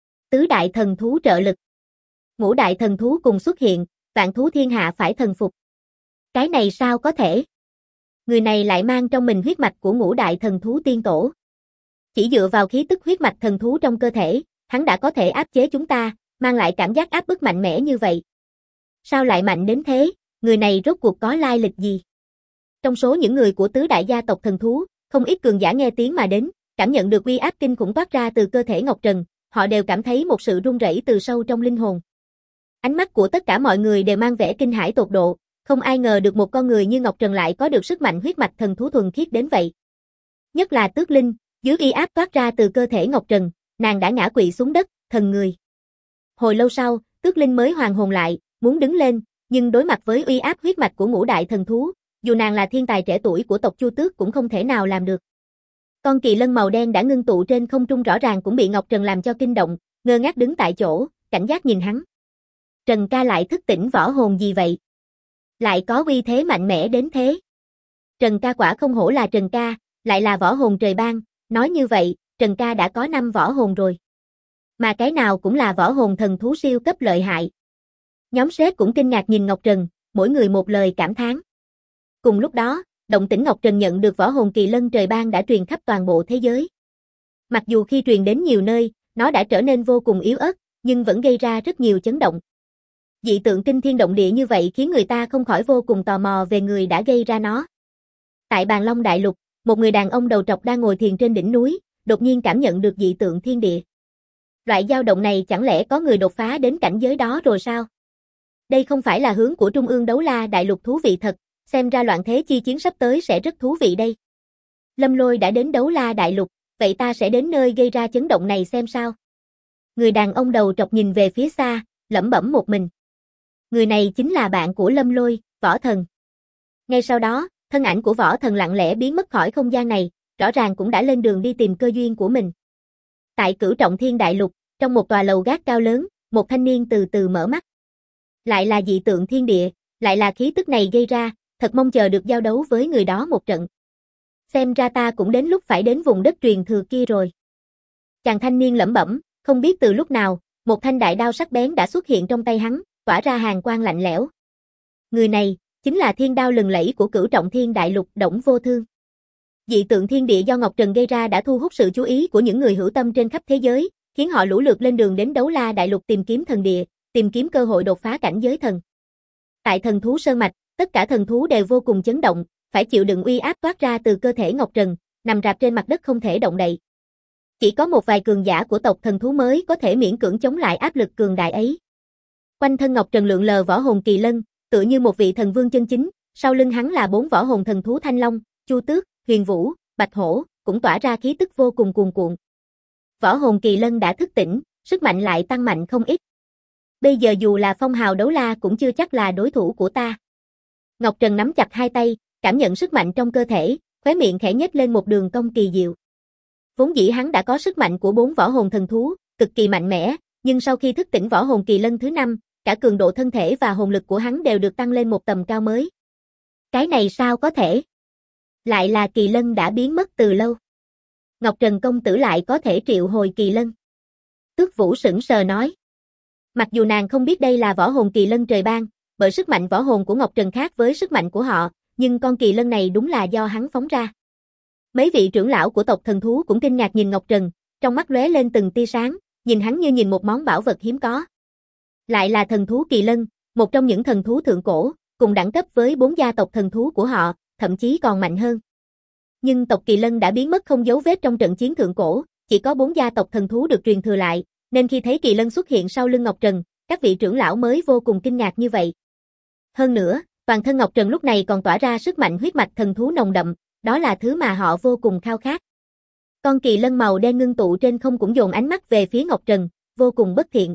Tứ đại thần thú trợ lực. Ngũ đại thần thú cùng xuất hiện, vạn thú thiên hạ phải thần phục. Cái này sao có thể? Người này lại mang trong mình huyết mạch của ngũ đại thần thú tiên tổ. Chỉ dựa vào khí tức huyết mạch thần thú trong cơ thể, hắn đã có thể áp chế chúng ta, mang lại cảm giác áp bức mạnh mẽ như vậy. Sao lại mạnh đến thế, người này rốt cuộc có lai lịch gì? Trong số những người của tứ đại gia tộc thần thú, không ít cường giả nghe tiếng mà đến, cảm nhận được uy áp kinh khủng toát ra từ cơ thể Ngọc Trần, họ đều cảm thấy một sự run rẩy từ sâu trong linh hồn. Ánh mắt của tất cả mọi người đều mang vẻ kinh hãi tột độ, không ai ngờ được một con người như Ngọc Trần lại có được sức mạnh huyết mạch thần thú thuần khiết đến vậy. Nhất là Tước Linh, dưới uy áp toát ra từ cơ thể Ngọc Trần, nàng đã ngã quỵ xuống đất, thần người. Hồi lâu sau, Tước Linh mới hoàn hồn lại, muốn đứng lên, nhưng đối mặt với uy áp huyết mạch của ngũ đại thần thú, dù nàng là thiên tài trẻ tuổi của tộc Chu Tước cũng không thể nào làm được. Con kỳ lân màu đen đã ngưng tụ trên không trung rõ ràng cũng bị Ngọc Trần làm cho kinh động, ngơ ngác đứng tại chỗ, cảnh giác nhìn hắn. Trần ca lại thức tỉnh võ hồn gì vậy? Lại có uy thế mạnh mẽ đến thế. Trần ca quả không hổ là Trần ca, lại là võ hồn trời ban, nói như vậy, Trần ca đã có 5 võ hồn rồi. Mà cái nào cũng là võ hồn thần thú siêu cấp lợi hại. Nhóm sếp cũng kinh ngạc nhìn Ngọc Trần, mỗi người một lời cảm thán. Cùng lúc đó, động tĩnh Ngọc Trần nhận được võ hồn kỳ lân trời ban đã truyền khắp toàn bộ thế giới. Mặc dù khi truyền đến nhiều nơi, nó đã trở nên vô cùng yếu ớt, nhưng vẫn gây ra rất nhiều chấn động. Dị tượng kinh thiên động địa như vậy khiến người ta không khỏi vô cùng tò mò về người đã gây ra nó. Tại Bàn Long Đại Lục, một người đàn ông đầu trọc đang ngồi thiền trên đỉnh núi, đột nhiên cảm nhận được dị tượng thiên địa. Loại dao động này chẳng lẽ có người đột phá đến cảnh giới đó rồi sao? Đây không phải là hướng của Trung ương Đấu La Đại Lục thú vị thật, xem ra loạn thế chi chiến sắp tới sẽ rất thú vị đây. Lâm Lôi đã đến Đấu La Đại Lục, vậy ta sẽ đến nơi gây ra chấn động này xem sao. Người đàn ông đầu trọc nhìn về phía xa, lẩm bẩm một mình. Người này chính là bạn của Lâm Lôi, Võ Thần. Ngay sau đó, thân ảnh của Võ Thần lặng lẽ biến mất khỏi không gian này, rõ ràng cũng đã lên đường đi tìm cơ duyên của mình. Tại Cửu Trọng Thiên Đại Lục, trong một tòa lầu gác cao lớn, một thanh niên từ từ mở mắt. Lại là dị tượng thiên địa, lại là khí tức này gây ra, thật mong chờ được giao đấu với người đó một trận. Xem ra ta cũng đến lúc phải đến vùng đất truyền thừa kia rồi. Chàng thanh niên lẩm bẩm, không biết từ lúc nào, một thanh đại đao sắc bén đã xuất hiện trong tay hắn, tỏa ra hàn quang lạnh lẽo. Người này, chính là thiên đao lừng lẫy của Cửu Trọng Thiên Đại Lục Đổng Vô Thương. Dị tượng thiên địa do Ngọc Trần gây ra đã thu hút sự chú ý của những người hữu tâm trên khắp thế giới, khiến họ lũ lượt lên đường đến Đấu La Đại Lục tìm kiếm thần địa, tìm kiếm cơ hội đột phá cảnh giới thần. Tại Thần Thú Sơn Mạch, tất cả thần thú đều vô cùng chấn động, phải chịu đựng uy áp toát ra từ cơ thể Ngọc Trần, nằm rạp trên mặt đất không thể động đậy. Chỉ có một vài cường giả của tộc thần thú mới có thể miễn cưỡng chống lại áp lực cường đại ấy. Quanh thân Ngọc Trần lượn lờ võ hồn kỳ lân, tựa như một vị thần vương chân chính, sau lưng hắn là 4 võ hồn thần thú Thanh Long, Chu Tước, Huyền Vũ, Bạch Hổ, cũng tỏa ra khí tức vô cùng cuồn cuộn. Võ hồn kỳ lân đã thức tỉnh, sức mạnh lại tăng mạnh không ít. Bây giờ dù là phong hào đấu la cũng chưa chắc là đối thủ của ta. Ngọc Trần nắm chặt hai tay, cảm nhận sức mạnh trong cơ thể, khóe miệng khẽ nhếch lên một đường cong kỳ diệu. Vốn dĩ hắn đã có sức mạnh của 4 võ hồn thần thú, cực kỳ mạnh mẽ, nhưng sau khi thức tỉnh võ hồn kỳ lân thứ 5, cả cường độ thân thể và hồn lực của hắn đều được tăng lên một tầm cao mới. Cái này sao có thể? Lại là kỳ lân đã biến mất từ lâu. Ngọc Trần công tử lại có thể triệu hồi kỳ lân. Tước Vũ sững sờ nói. Mặc dù nàng không biết đây là võ hồn kỳ lân trời ban, bởi sức mạnh võ hồn của Ngọc Trần khác với sức mạnh của họ, nhưng con kỳ lân này đúng là do hắn phóng ra. Mấy vị trưởng lão của tộc thần thú cũng kinh ngạc nhìn Ngọc Trần, trong mắt lóe lên từng tia sáng, nhìn hắn như nhìn một món bảo vật hiếm có. Lại là thần thú kỳ lân, một trong những thần thú thượng cổ, cùng đẳng cấp với 4 gia tộc thần thú của họ, thậm chí còn mạnh hơn. Nhưng tộc kỳ lân đã biến mất không dấu vết trong trận chiến thượng cổ, chỉ có 4 gia tộc thần thú được truyền thừa lại, nên khi thấy kỳ lân xuất hiện sau lưng Ngọc Trần, các vị trưởng lão mới vô cùng kinh ngạc như vậy. Hơn nữa, toàn thân Ngọc Trần lúc này còn tỏa ra sức mạnh huyết mạch thần thú nồng đậm, đó là thứ mà họ vô cùng khao khát. Con kỳ lân màu đen ngưng tụ trên không cũng dồn ánh mắt về phía Ngọc Trần, vô cùng bất thiện.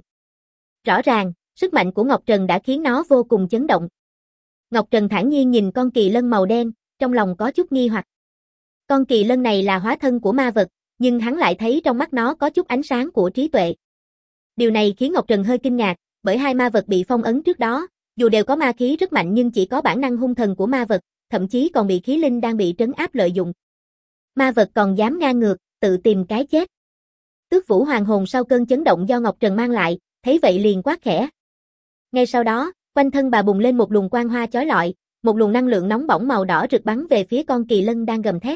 Rõ ràng, sức mạnh của Ngọc Trần đã khiến nó vô cùng chấn động. Ngọc Trần thản nhiên nhìn con kỳ lân màu đen, trong lòng có chút nghi hoặc. Con kỳ lân này là hóa thân của ma vật, nhưng hắn lại thấy trong mắt nó có chút ánh sáng của trí tuệ. Điều này khiến Ngọc Trần hơi kinh ngạc, bởi hai ma vật bị phong ấn trước đó, dù đều có ma khí rất mạnh nhưng chỉ có bản năng hung thần của ma vật, thậm chí còn bị khí linh đang bị trấn áp lợi dụng. Ma vật còn dám ngang ngược, tự tìm cái chết. Tước Vũ hoàng hồn sau cơn chấn động do Ngọc Trần mang lại, thấy vậy liền quát khẽ. Ngay sau đó, quanh thân bà bùng lên một luồng quang hoa chói lọi, một luồng năng lượng nóng bỏng màu đỏ rực bắn về phía con kỳ lân đang gầm thét.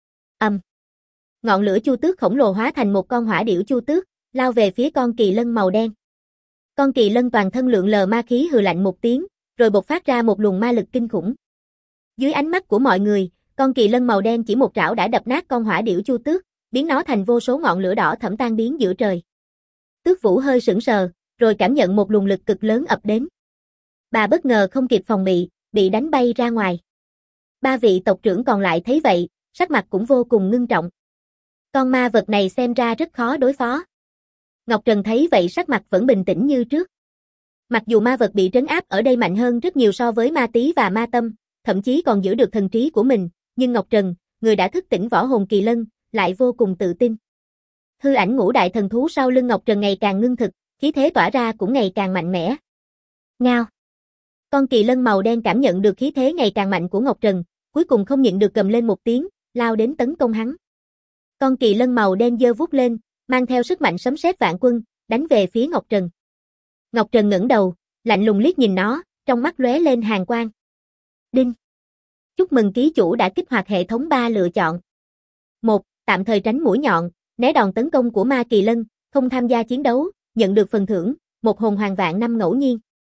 Ngọn lửa chu tước khổng lồ hóa thành một con hỏa điểu chu tước, lao về phía con kỳ lân màu đen. Con kỳ lân toàn thân lượn lờ ma khí hừ lạnh một tiếng, rồi bộc phát ra một luồng ma lực kinh khủng. Dưới ánh mắt của mọi người, con kỳ lân màu đen chỉ một trảo đã đập nát con hỏa điểu chu tước, biến nó thành vô số ngọn lửa đỏ thẫm tan biến giữa trời. Tước Vũ hơi sững sờ, rồi cảm nhận một luồng lực cực lớn ập đến. Bà bất ngờ không kịp phòng bị đánh bay ra ngoài. 3 vị tộc trưởng còn lại thấy vậy, sắc mặt cũng vô cùng ngưng trọng. Con ma vật này xem ra rất khó đối phó. Ngọc Trần thấy vậy sắc mặt vẫn bình tĩnh như trước. Mặc dù ma vật bị trấn áp ở đây mạnh hơn rất nhiều so với ma tí và ma tâm, thậm chí còn giữ được thần trí của mình, nhưng Ngọc Trần, người đã thức tỉnh võ hồn kỳ lân, lại vô cùng tự tin. Hư ảnh ngũ đại thần thú sau lưng Ngọc Trần ngày càng ngưng thực, khí thế tỏa ra cũng ngày càng mạnh mẽ. Ngao. Con kỳ lân màu đen cảm nhận được khí thế ngày càng mạnh của Ngọc Trần, cuối cùng không nhịn được gầm lên một tiếng, lao đến tấn công hắn. Con kỳ lân màu đen giơ vút lên, mang theo sức mạnh sấm sét vạn quân, đánh về phía Ngọc Trần. Ngọc Trần ngẩng đầu, lạnh lùng liếc nhìn nó, trong mắt lóe lên hàn quang. Đinh. Chúc mừng ký chủ đã kích hoạt hệ thống 3 lựa chọn. 1. Tạm thời tránh mũi nhọn, né đòn tấn công của ma kỳ lân, không tham gia chiến đấu, nhận được phần thưởng, một hồn hoàng vạn năm ngẫu nhiên.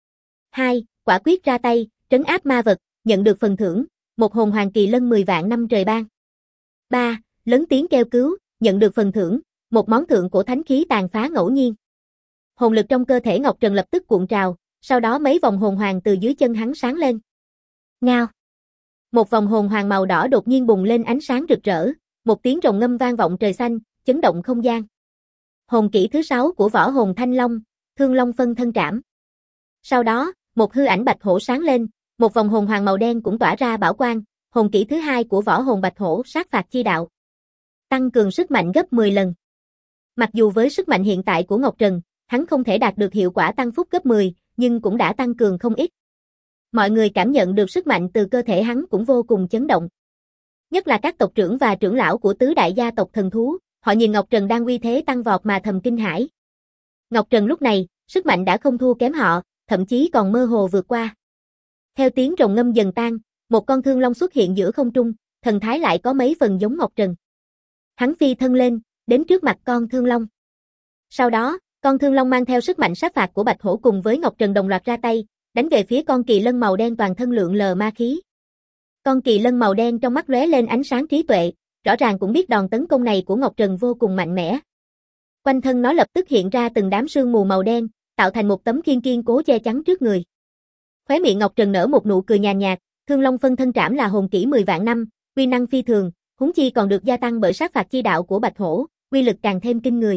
2. Quả quyết ra tay, trấn áp ma vật, nhận được phần thưởng, một hồn hoàng kỳ lân 10 vạn năm trời ban. 3. Lớn tiếng kêu cứu, nhận được phần thưởng, một món thượng cổ thánh khí tàn phá ngẫu nhiên. Hồn lực trong cơ thể Ngọc Trần lập tức cuộn trào, sau đó mấy vòng hồn hoàng từ dưới chân hắn sáng lên. Ngao. Một vòng hồn hoàng màu đỏ đột nhiên bùng lên ánh sáng rực rỡ, một tiếng rồng ngâm vang vọng trời xanh, chấn động không gian. Hồn kỹ thứ 6 của võ hồn Thanh Long, Thương Long phân thân trảm. Sau đó, một hư ảnh bạch hổ sáng lên, một vòng hồn hoàng màu đen cũng tỏa ra bảo quang, hồn kỹ thứ 2 của võ hồn bạch hổ sát phạt chi đạo. Tăng cường sức mạnh gấp 10 lần. Mặc dù với sức mạnh hiện tại của Ngọc Trần, hắn không thể đạt được hiệu quả tăng phúc gấp 10, nhưng cũng đã tăng cường không ít. Mọi người cảm nhận được sức mạnh từ cơ thể hắn cũng vô cùng chấn động. Nhất là các tộc trưởng và trưởng lão của tứ đại gia tộc thần thú, họ nhìn Ngọc Trần đang uy thế tăng vọt mà thầm kinh hãi. Ngọc Trần lúc này, sức mạnh đã không thua kém họ, thậm chí còn mơ hồ vượt qua. Theo tiếng rồng ngâm dần tan, một con thương long xuất hiện giữa không trung, thần thái lại có mấy phần giống Ngọc Trần. Hắn phi thân lên, đến trước mặt con thương long. Sau đó, con thương long mang theo sức mạnh sát phạt của Bạch Hổ cùng với Ngọc Trần đồng loạt ra tay, đánh về phía con kỳ lân màu đen toàn thân lượn lờ ma khí. Con kỳ lân màu đen trong mắt lóe lên ánh sáng trí tuệ, rõ ràng cũng biết đòn tấn công này của Ngọc Trần vô cùng mạnh mẽ. Quanh thân nó lập tức hiện ra từng đám sương mù màu đen, tạo thành một tấm khiên kiên cố che chắn trước người. Khóe miệng Ngọc Trần nở một nụ cười nhàn nhạt, Thương Long phân thân trảm là hồn kỹ 10 vạn năm, uy năng phi thường, huống chi còn được gia tăng bởi sát phạt chi đạo của Bạch Hổ, uy lực càng thêm kinh người.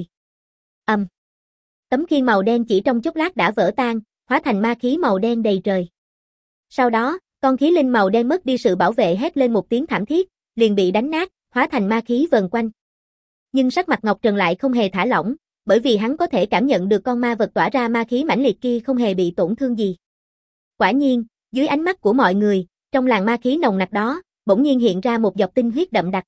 Tấm khiên màu đen chỉ trong chốc lát đã vỡ tan, hóa thành ma khí màu đen đầy trời. Sau đó, con khí linh màu đen mất đi sự bảo vệ hét lên một tiếng thảm thiết, liền bị đánh nát, hóa thành ma khí vần quanh. Nhưng sắc mặt Ngọc Trần lại không hề thả lỏng, bởi vì hắn có thể cảm nhận được con ma vật tỏa ra ma khí mãnh liệt kia không hề bị tổn thương gì. Quả nhiên, dưới ánh mắt của mọi người, trong làn ma khí nồng nặc đó, bỗng nhiên hiện ra một giọt tinh huyết đậm đặc.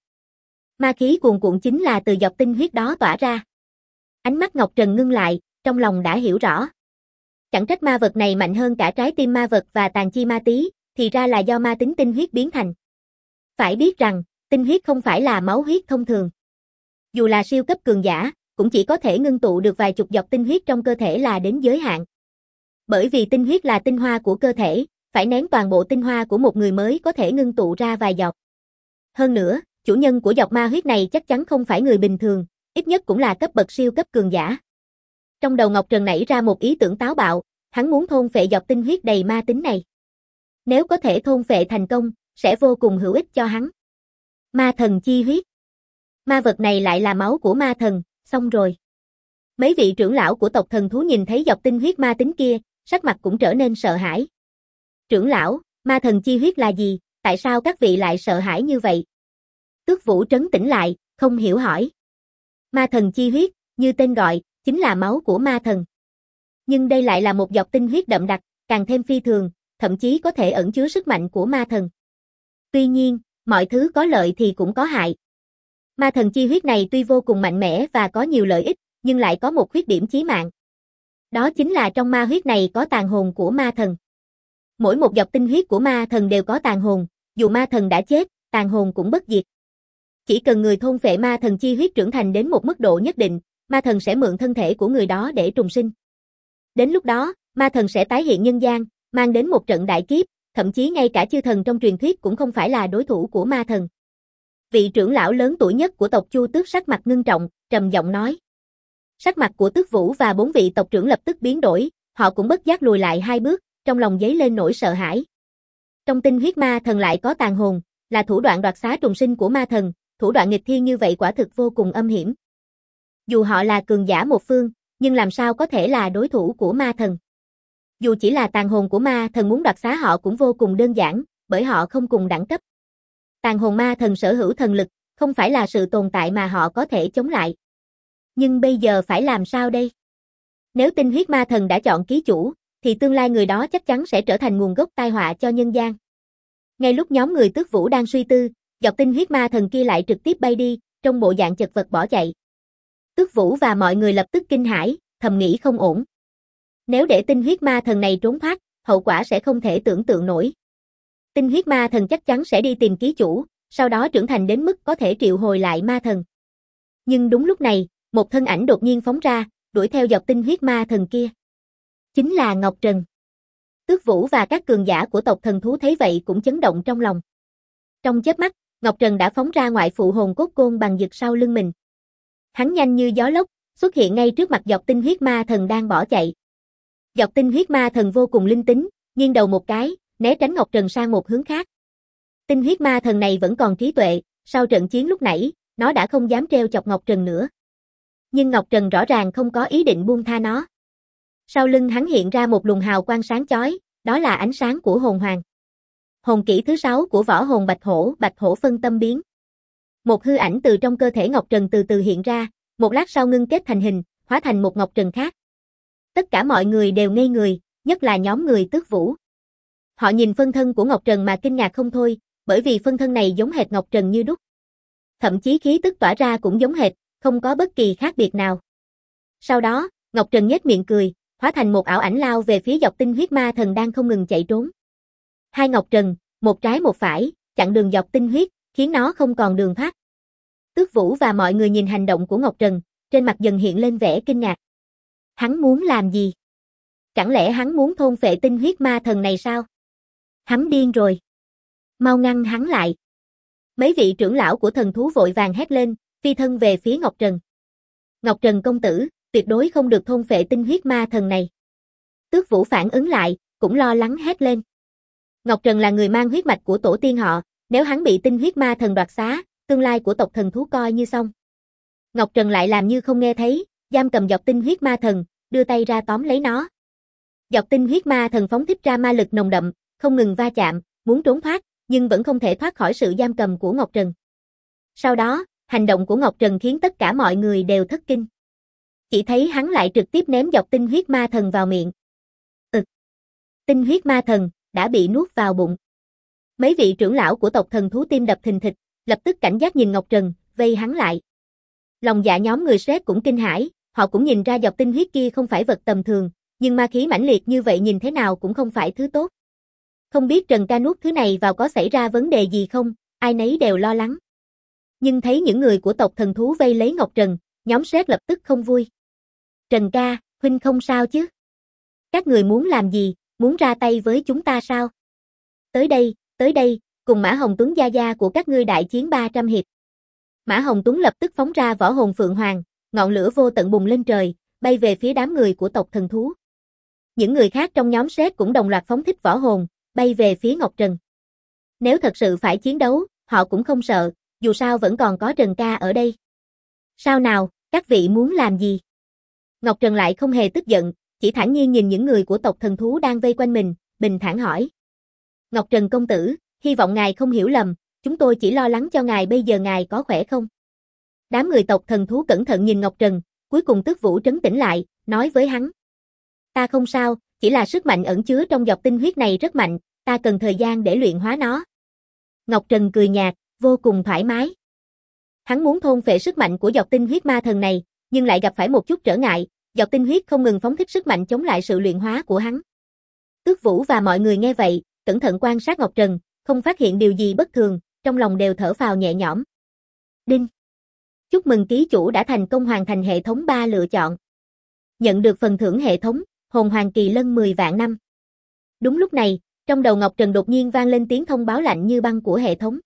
Ma khí cuồn cuộn chính là từ giọt tinh huyết đó tỏa ra. Ánh mắt Ngọc Trần ngưng lại, trong lòng đã hiểu rõ. Chẳng trách ma vật này mạnh hơn cả trái tim ma vật và tàn chi ma tí, thì ra là do ma tính tinh huyết biến thành. Phải biết rằng, tinh huyết không phải là máu huyết thông thường. Dù là siêu cấp cường giả, cũng chỉ có thể ngưng tụ được vài chục giọt tinh huyết trong cơ thể là đến giới hạn. Bởi vì tinh huyết là tinh hoa của cơ thể, phải nén toàn bộ tinh hoa của một người mới có thể ngưng tụ ra vài giọt. Hơn nữa, chủ nhân của giọt ma huyết này chắc chắn không phải người bình thường, ít nhất cũng là cấp bậc siêu cấp cường giả. Trong đầu Ngọc Trần nảy ra một ý tưởng táo bạo, hắn muốn thôn phệ giọt tinh huyết đầy ma tính này. Nếu có thể thôn phệ thành công, sẽ vô cùng hữu ích cho hắn. Ma thần chi huyết. Ma vật này lại là máu của ma thần, xong rồi. Mấy vị trưởng lão của tộc thần thú nhìn thấy giọt tinh huyết ma tính kia, sắc mặt cũng trở nên sợ hãi. Trưởng lão, ma thần chi huyết là gì, tại sao các vị lại sợ hãi như vậy? Tước Vũ trấn tĩnh lại, không hiểu hỏi. Ma thần chi huyết, như tên gọi, chính là máu của ma thần. Nhưng đây lại là một giọt tinh huyết đậm đặc, càng thêm phi thường, thậm chí có thể ẩn chứa sức mạnh của ma thần. Tuy nhiên, mọi thứ có lợi thì cũng có hại. Ma thần chi huyết này tuy vô cùng mạnh mẽ và có nhiều lợi ích, nhưng lại có một khuyết điểm chí mạng. Đó chính là trong ma huyết này có tàn hồn của ma thần. Mỗi một giọt tinh huyết của ma thần đều có tàn hồn, dù ma thần đã chết, tàn hồn cũng bất diệt. Chỉ cần người thôn phệ ma thần chi huyết trưởng thành đến một mức độ nhất định, ma thần sẽ mượn thân thể của người đó để trùng sinh. Đến lúc đó, ma thần sẽ tái hiện nhân gian, mang đến một trận đại kiếp, thậm chí ngay cả chư thần trong truyền thuyết cũng không phải là đối thủ của ma thần. Vị trưởng lão lớn tuổi nhất của tộc Chu Tước sắc mặt ngưng trọng, trầm giọng nói. Sắc mặt của Tước Vũ và 4 vị tộc trưởng lập tức biến đổi, họ cũng bất giác lùi lại 2 bước, trong lòng dấy lên nỗi sợ hãi. Trong tinh huyết ma thần lại có tàn hồn, là thủ đoạn đoạt xá trùng sinh của ma thần, thủ đoạn nghịch thiên như vậy quả thực vô cùng âm hiểm. Dù họ là cường giả một phương, nhưng làm sao có thể là đối thủ của ma thần. Dù chỉ là tàn hồn của ma thần muốn đoạt xá họ cũng vô cùng đơn giản, bởi họ không cùng đẳng cấp. Tàn hồn ma thần sở hữu thần lực, không phải là sự tồn tại mà họ có thể chống lại. Nhưng bây giờ phải làm sao đây? Nếu tinh huyết ma thần đã chọn ký chủ, thì tương lai người đó chắc chắn sẽ trở thành nguồn gốc tai họa cho nhân gian. Ngay lúc nhóm người Tước Vũ đang suy tư, giọt tinh huyết ma thần kia lại trực tiếp bay đi, trong bộ dạng chật vật bỏ chạy. Tước Vũ và mọi người lập tức kinh hãi, thầm nghĩ không ổn. Nếu để tinh huyết ma thần này trốn thoát, hậu quả sẽ không thể tưởng tượng nổi. Tinh huyết ma thần chắc chắn sẽ đi tìm ký chủ, sau đó trưởng thành đến mức có thể triệu hồi lại ma thần. Nhưng đúng lúc này, một thân ảnh đột nhiên phóng ra, đuổi theo giọt tinh huyết ma thần kia. Chính là Ngọc Trần. Tước Vũ và các cường giả của tộc thần thú thấy vậy cũng chấn động trong lòng. Trong chớp mắt, Ngọc Trần đã phóng ra ngoại phụ hồn cốt côn bằng dực sau lưng mình. Hắn nhanh như gió lốc, xuất hiện ngay trước mặt giọt tinh huyết ma thần đang bỏ chạy. Giọt tinh huyết ma thần vô cùng linh tính, nghiêng đầu một cái, né tránh Ngọc Trần sang một hướng khác. Tinh huyết ma thần này vẫn còn trí tuệ, sau trận chiến lúc nãy, nó đã không dám trêu chọc Ngọc Trần nữa. Nhưng Ngọc Trần rõ ràng không có ý định buông tha nó. Sau lưng hắn hiện ra một luồng hào quang sáng chói, đó là ánh sáng của hồn hoàng. Hồn kỹ thứ 6 của võ hồn Bạch Hổ phân tâm biến. Một hư ảnh từ trong cơ thể Ngọc Trần từ từ hiện ra, một lát sau ngưng kết thành hình, hóa thành một Ngọc Trần khác. Tất cả mọi người đều ngây người, nhất là nhóm người Tước Vũ. Họ nhìn phân thân của Ngọc Trần mà kinh ngạc không thôi, bởi vì phân thân này giống hệt Ngọc Trần như đúc. Thậm chí khí tức tỏa ra cũng giống hệt, không có bất kỳ khác biệt nào. Sau đó, Ngọc Trần nhếch miệng cười, hóa thành một ảo ảnh lao về phía Dọc Tinh Huyết Ma Thần đang không ngừng chạy trốn. Hai Ngọc Trần, một trái một phải, chặn đường Dọc Tinh Huyết, khiến nó không còn đường thoát. Tước Vũ và mọi người nhìn hành động của Ngọc Trần, trên mặt dần hiện lên vẻ kinh ngạc. Hắn muốn làm gì? Chẳng lẽ hắn muốn thôn phệ Tinh Huyết Ma Thần này sao? Hắn điên rồi. Mau ngăn hắn lại. Mấy vị trưởng lão của thần thú vội vàng hét lên, phi thân về phía Ngọc Trần. Ngọc Trần công tử, tuyệt đối không được thôn phệ Tinh Huyết Ma Thần này. Tước Vũ phản ứng lại, cũng lo lắng hét lên. Ngọc Trần là người mang huyết mạch của tổ tiên họ, nếu hắn bị Tinh Huyết Ma Thần đoạt xá, tương lai của tộc thần thú coi như xong. Ngọc Trần lại làm như không nghe thấy, giam cầm Dọc Tinh Huyết Ma Thần, đưa tay ra tóm lấy nó. Dọc Tinh Huyết Ma Thần phóng thích ra ma lực nồng đậm, không ngừng va chạm, muốn trốn thoát, nhưng vẫn không thể thoát khỏi sự giam cầm của Ngọc Trần. Sau đó, hành động của Ngọc Trần khiến tất cả mọi người đều thất kinh. Chỉ thấy hắn lại trực tiếp ném Dọc Tinh Huyết Ma Thần vào miệng. Tinh Huyết Ma Thần đã bị nuốt vào bụng. Mấy vị trưởng lão của tộc thần thú tim đập thình thịch, lập tức cảnh giác nhìn Ngọc Trần, vây hắn lại. Lòng dạ nhóm người Shrek cũng kinh hãi, họ cũng nhìn ra Dọc Tinh Huyết kia không phải vật tầm thường, nhưng ma khí mãnh liệt như vậy nhìn thế nào cũng không phải thứ tốt. Không biết Trần ca nuốt thứ này vào có xảy ra vấn đề gì không, ai nấy đều lo lắng. Nhưng thấy những người của tộc thần thú vây lấy Ngọc Trần, nhóm Shrek lập tức không vui. Trần ca, huynh không sao chứ? Các người muốn làm gì, muốn ra tay với chúng ta sao? Tới đây, cùng Mã Hồng Tuấn gia gia của các ngươi đại chiến 300 hiệp. Mã Hồng Tuấn lập tức phóng ra võ hồn Phượng Hoàng, ngọn lửa vô tận bùng lên trời, bay về phía đám người của tộc thần thú. Những người khác trong nhóm Shrek cũng đồng loạt phóng thích võ hồn, bay về phía Ngọc Trần. Nếu thật sự phải chiến đấu, họ cũng không sợ, dù sao vẫn còn có Trần ca ở đây. Sao nào, các vị muốn làm gì? Ngọc Trần lại không hề tức giận, chỉ thản nhiên nhìn những người của tộc thần thú đang vây quanh mình, bình thản hỏi. Ngọc Trần công tử, hy vọng ngài không hiểu lầm, chúng tôi chỉ lo lắng cho ngài bây giờ ngài có khỏe không? Đám người tộc thần thú cẩn thận nhìn Ngọc Trần, cuối cùng Tước Vũ trấn tĩnh lại, nói với hắn. Ta không sao, chỉ là sức mạnh ẩn chứa trong Dọc Tinh Huyết này rất mạnh, ta cần thời gian để luyện hóa nó. Ngọc Trần cười nhạt, vô cùng thoải mái. Hắn muốn thôn phệ sức mạnh của Dọc Tinh Huyết Ma Thần này, nhưng lại gặp phải một chút trở ngại, Dọc Tinh Huyết không ngừng phóng thích sức mạnh chống lại sự luyện hóa của hắn. Tước Vũ và mọi người nghe vậy, cẩn thận quan sát Ngọc Trần, không phát hiện điều gì bất thường, trong lòng đều thở phào nhẹ nhõm. Đinh! Chúc mừng ký chủ đã thành công hoàn thành hệ thống 3 lựa chọn. Nhận được phần thưởng hệ thống, Hồn Hoàng Kỳ Lân 10 vạn năm. Đúng lúc này, trong đầu Ngọc Trần đột nhiên vang lên tiếng thông báo lạnh như băng của hệ thống.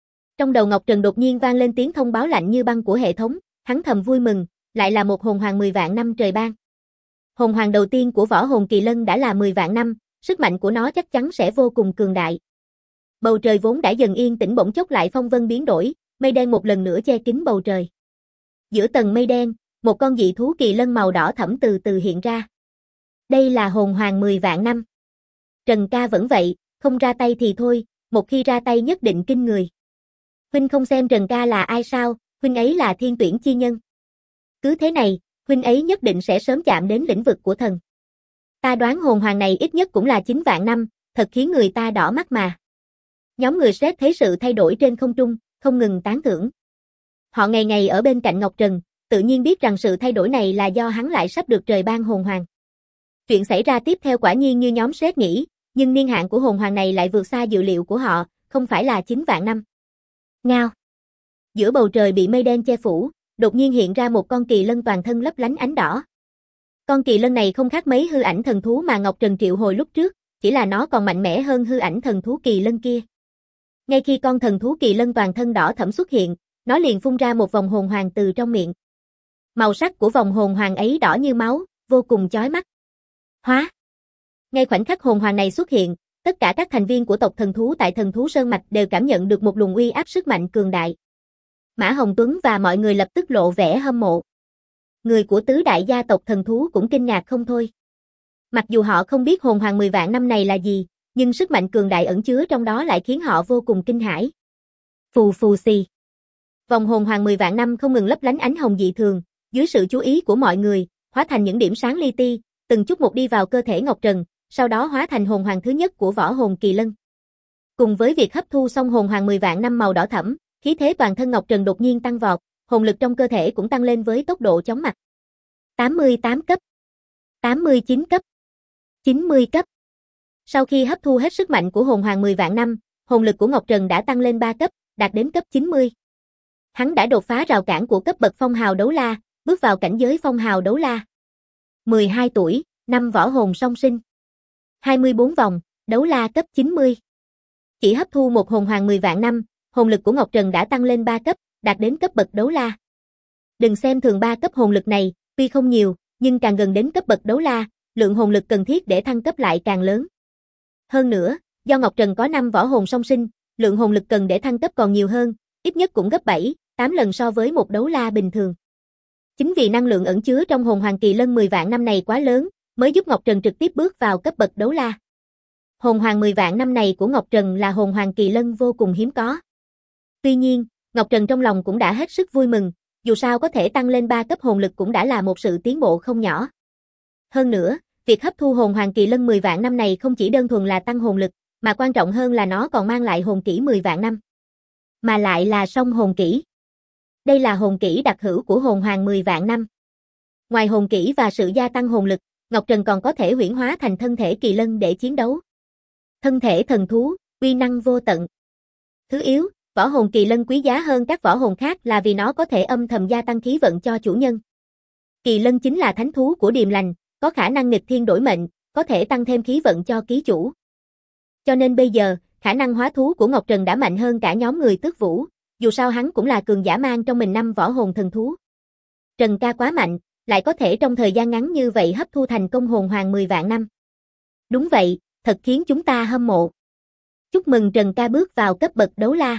Hắn thầm vui mừng, lại là một hồn hoàng 10 vạn năm trời ban. Hồn hoàng đầu tiên của võ hồn Kỳ Lân đã là 10 vạn năm, sức mạnh của nó chắc chắn sẽ vô cùng cường đại. Bầu trời vốn đã dần yên tĩnh bỗng chốc lại phong vân biến đổi, mây đen một lần nữa che kín bầu trời. Giữa tầng mây đen, một con dị thú Kỳ Lân màu đỏ thẫm từ từ hiện ra. Đây là hồn hoàng 10 vạn năm. Trần ca vẫn vậy, không ra tay thì thôi, một khi ra tay nhất định kinh người. Huynh không xem Trần ca là ai sao, huynh ấy là thiên tuyển chi nhân. Cứ thế này, huynh ấy nhất định sẽ sớm chạm đến lĩnh vực của thần. Ta đoán hồn hoàng này ít nhất cũng là 9 vạn năm, thật khiến người ta đỏ mắt mà. Nhóm người Shrek thấy sự thay đổi trên không trung, không ngừng tán thưởng. Họ ngày ngày ở bên cạnh Ngọc Trần, tự nhiên biết rằng sự thay đổi này là do hắn lại sắp được trời ban hồn hoàng. Chuyện xảy ra tiếp theo quả nhiên như nhóm Shrek nghĩ, nhưng niên hạn của hồn hoàng này lại vượt xa dự liệu của họ, không phải là 9 vạn năm. Ngao. Giữa bầu trời bị mây đen che phủ, đột nhiên hiện ra một con Kỳ Lân toàn thân lấp lánh ánh đỏ. Con Kỳ Lân này không khác mấy hư ảnh thần thú mà Ngọc Trần triệu hồi lúc trước, chỉ là nó còn mạnh mẽ hơn hư ảnh thần thú Kỳ Lân kia. Ngay khi con thần thú Kỳ Lân toàn thân đỏ thẫm xuất hiện, nó liền phun ra một vòng hồn hoàng từ trong miệng. Màu sắc của vòng hồn hoàng ấy đỏ như máu, vô cùng chói mắt. Hóa. Ngay khoảnh khắc hồn hoàng này xuất hiện, tất cả các thành viên của tộc thần thú tại Thần Thú Sơn Mạch đều cảm nhận được một luồng uy áp sức mạnh cường đại. Mã Hồng Tuấn và mọi người lập tức lộ vẻ hâm mộ. Người của tứ đại gia tộc thần thú cũng kinh ngạc không thôi. Mặc dù họ không biết hồn hoàng 10 vạn năm này là gì, nhưng sức mạnh cường đại ẩn chứa trong đó lại khiến họ vô cùng kinh hãi. Phù phù xì. Vòng hồn hoàng 10 vạn năm không ngừng lấp lánh ánh hồng dị thường, dưới sự chú ý của mọi người, hóa thành những điểm sáng li ti, từng chút một đi vào cơ thể Ngọc Trần, sau đó hóa thành hồn hoàng thứ nhất của võ hồn kỳ lân. Cùng với việc hấp thu xong hồn hoàng 10 vạn năm màu đỏ thẫm, khí thế toàn thân Ngọc Trần đột nhiên tăng vọt, hồn lực trong cơ thể cũng tăng lên với tốc độ chóng mặt. 88 cấp, 89 cấp, 90 cấp. Sau khi hấp thu hết sức mạnh của hồn hoàng 10 vạn năm, hồn lực của Ngọc Trần đã tăng lên 3 cấp, đạt đến cấp 90. Hắn đã đột phá rào cản của cấp bậc phong hào đấu la, bước vào cảnh giới phong hào đấu la. 12 tuổi, năm võ hồn song sinh. 24 vòng, đấu la cấp 90. Chỉ hấp thu một hồn hoàng 10 vạn năm, hồn lực của Ngọc Trần đã tăng lên 3 cấp, đạt đến cấp bậc đấu la. Đừng xem thường 3 cấp hồn lực này, tuy không nhiều, nhưng càng gần đến cấp bậc đấu la, lượng hồn lực cần thiết để thăng cấp lại càng lớn. Hơn nữa, do Ngọc Trần có 5 võ hồn song sinh, lượng hồn lực cần để thăng cấp còn nhiều hơn, ít nhất cũng gấp 7, 8 lần so với một đấu la bình thường. Chính vì năng lượng ẩn chứa trong hồn hoàng kỳ lân 10 vạn năm này quá lớn, mới giúp Ngọc Trần trực tiếp bước vào cấp bậc đấu la. Hồn hoàng 10 vạn năm này của Ngọc Trần là hồn hoàng kỳ lân vô cùng hiếm có. Tuy nhiên, Ngọc Trần trong lòng cũng đã hết sức vui mừng, dù sao có thể tăng lên 3 cấp hồn lực cũng đã là một sự tiến bộ không nhỏ. Hơn nữa, việc hấp thu hồn hoàng kỳ lân 10 vạn năm này không chỉ đơn thuần là tăng hồn lực, mà quan trọng hơn là nó còn mang lại hồn kỹ 10 vạn năm. Mà lại là song hồn kỹ. Đây là hồn kỹ đặc hữu của hồn hoàng 10 vạn năm. Ngoài hồn kỹ và sự gia tăng hồn lực, Ngọc Trần còn có thể huyễn hóa thành thân thể kỳ lân để chiến đấu. Thân thể thần thú, uy năng vô tận. Thứ yếu, võ hồn kỳ lân quý giá hơn các võ hồn khác là vì nó có thể âm thầm gia tăng khí vận cho chủ nhân. Kỳ lân chính là thánh thú của điềm lành, có khả năng nghịch thiên đổi mệnh, có thể tăng thêm khí vận cho ký chủ. Cho nên bây giờ, khả năng hóa thú của Ngọc Trần đã mạnh hơn cả nhóm người Tước Vũ, dù sao hắn cũng là cường giả mang trong mình 5 võ hồn thần thú. Trần ca quá mạnh, lại có thể trong thời gian ngắn như vậy hấp thu thành công hồn hoàng 10 vạn năm. Đúng vậy, thật khiến chúng ta hâm mộ. Chúc mừng Trần ca bước vào cấp bậc đấu la.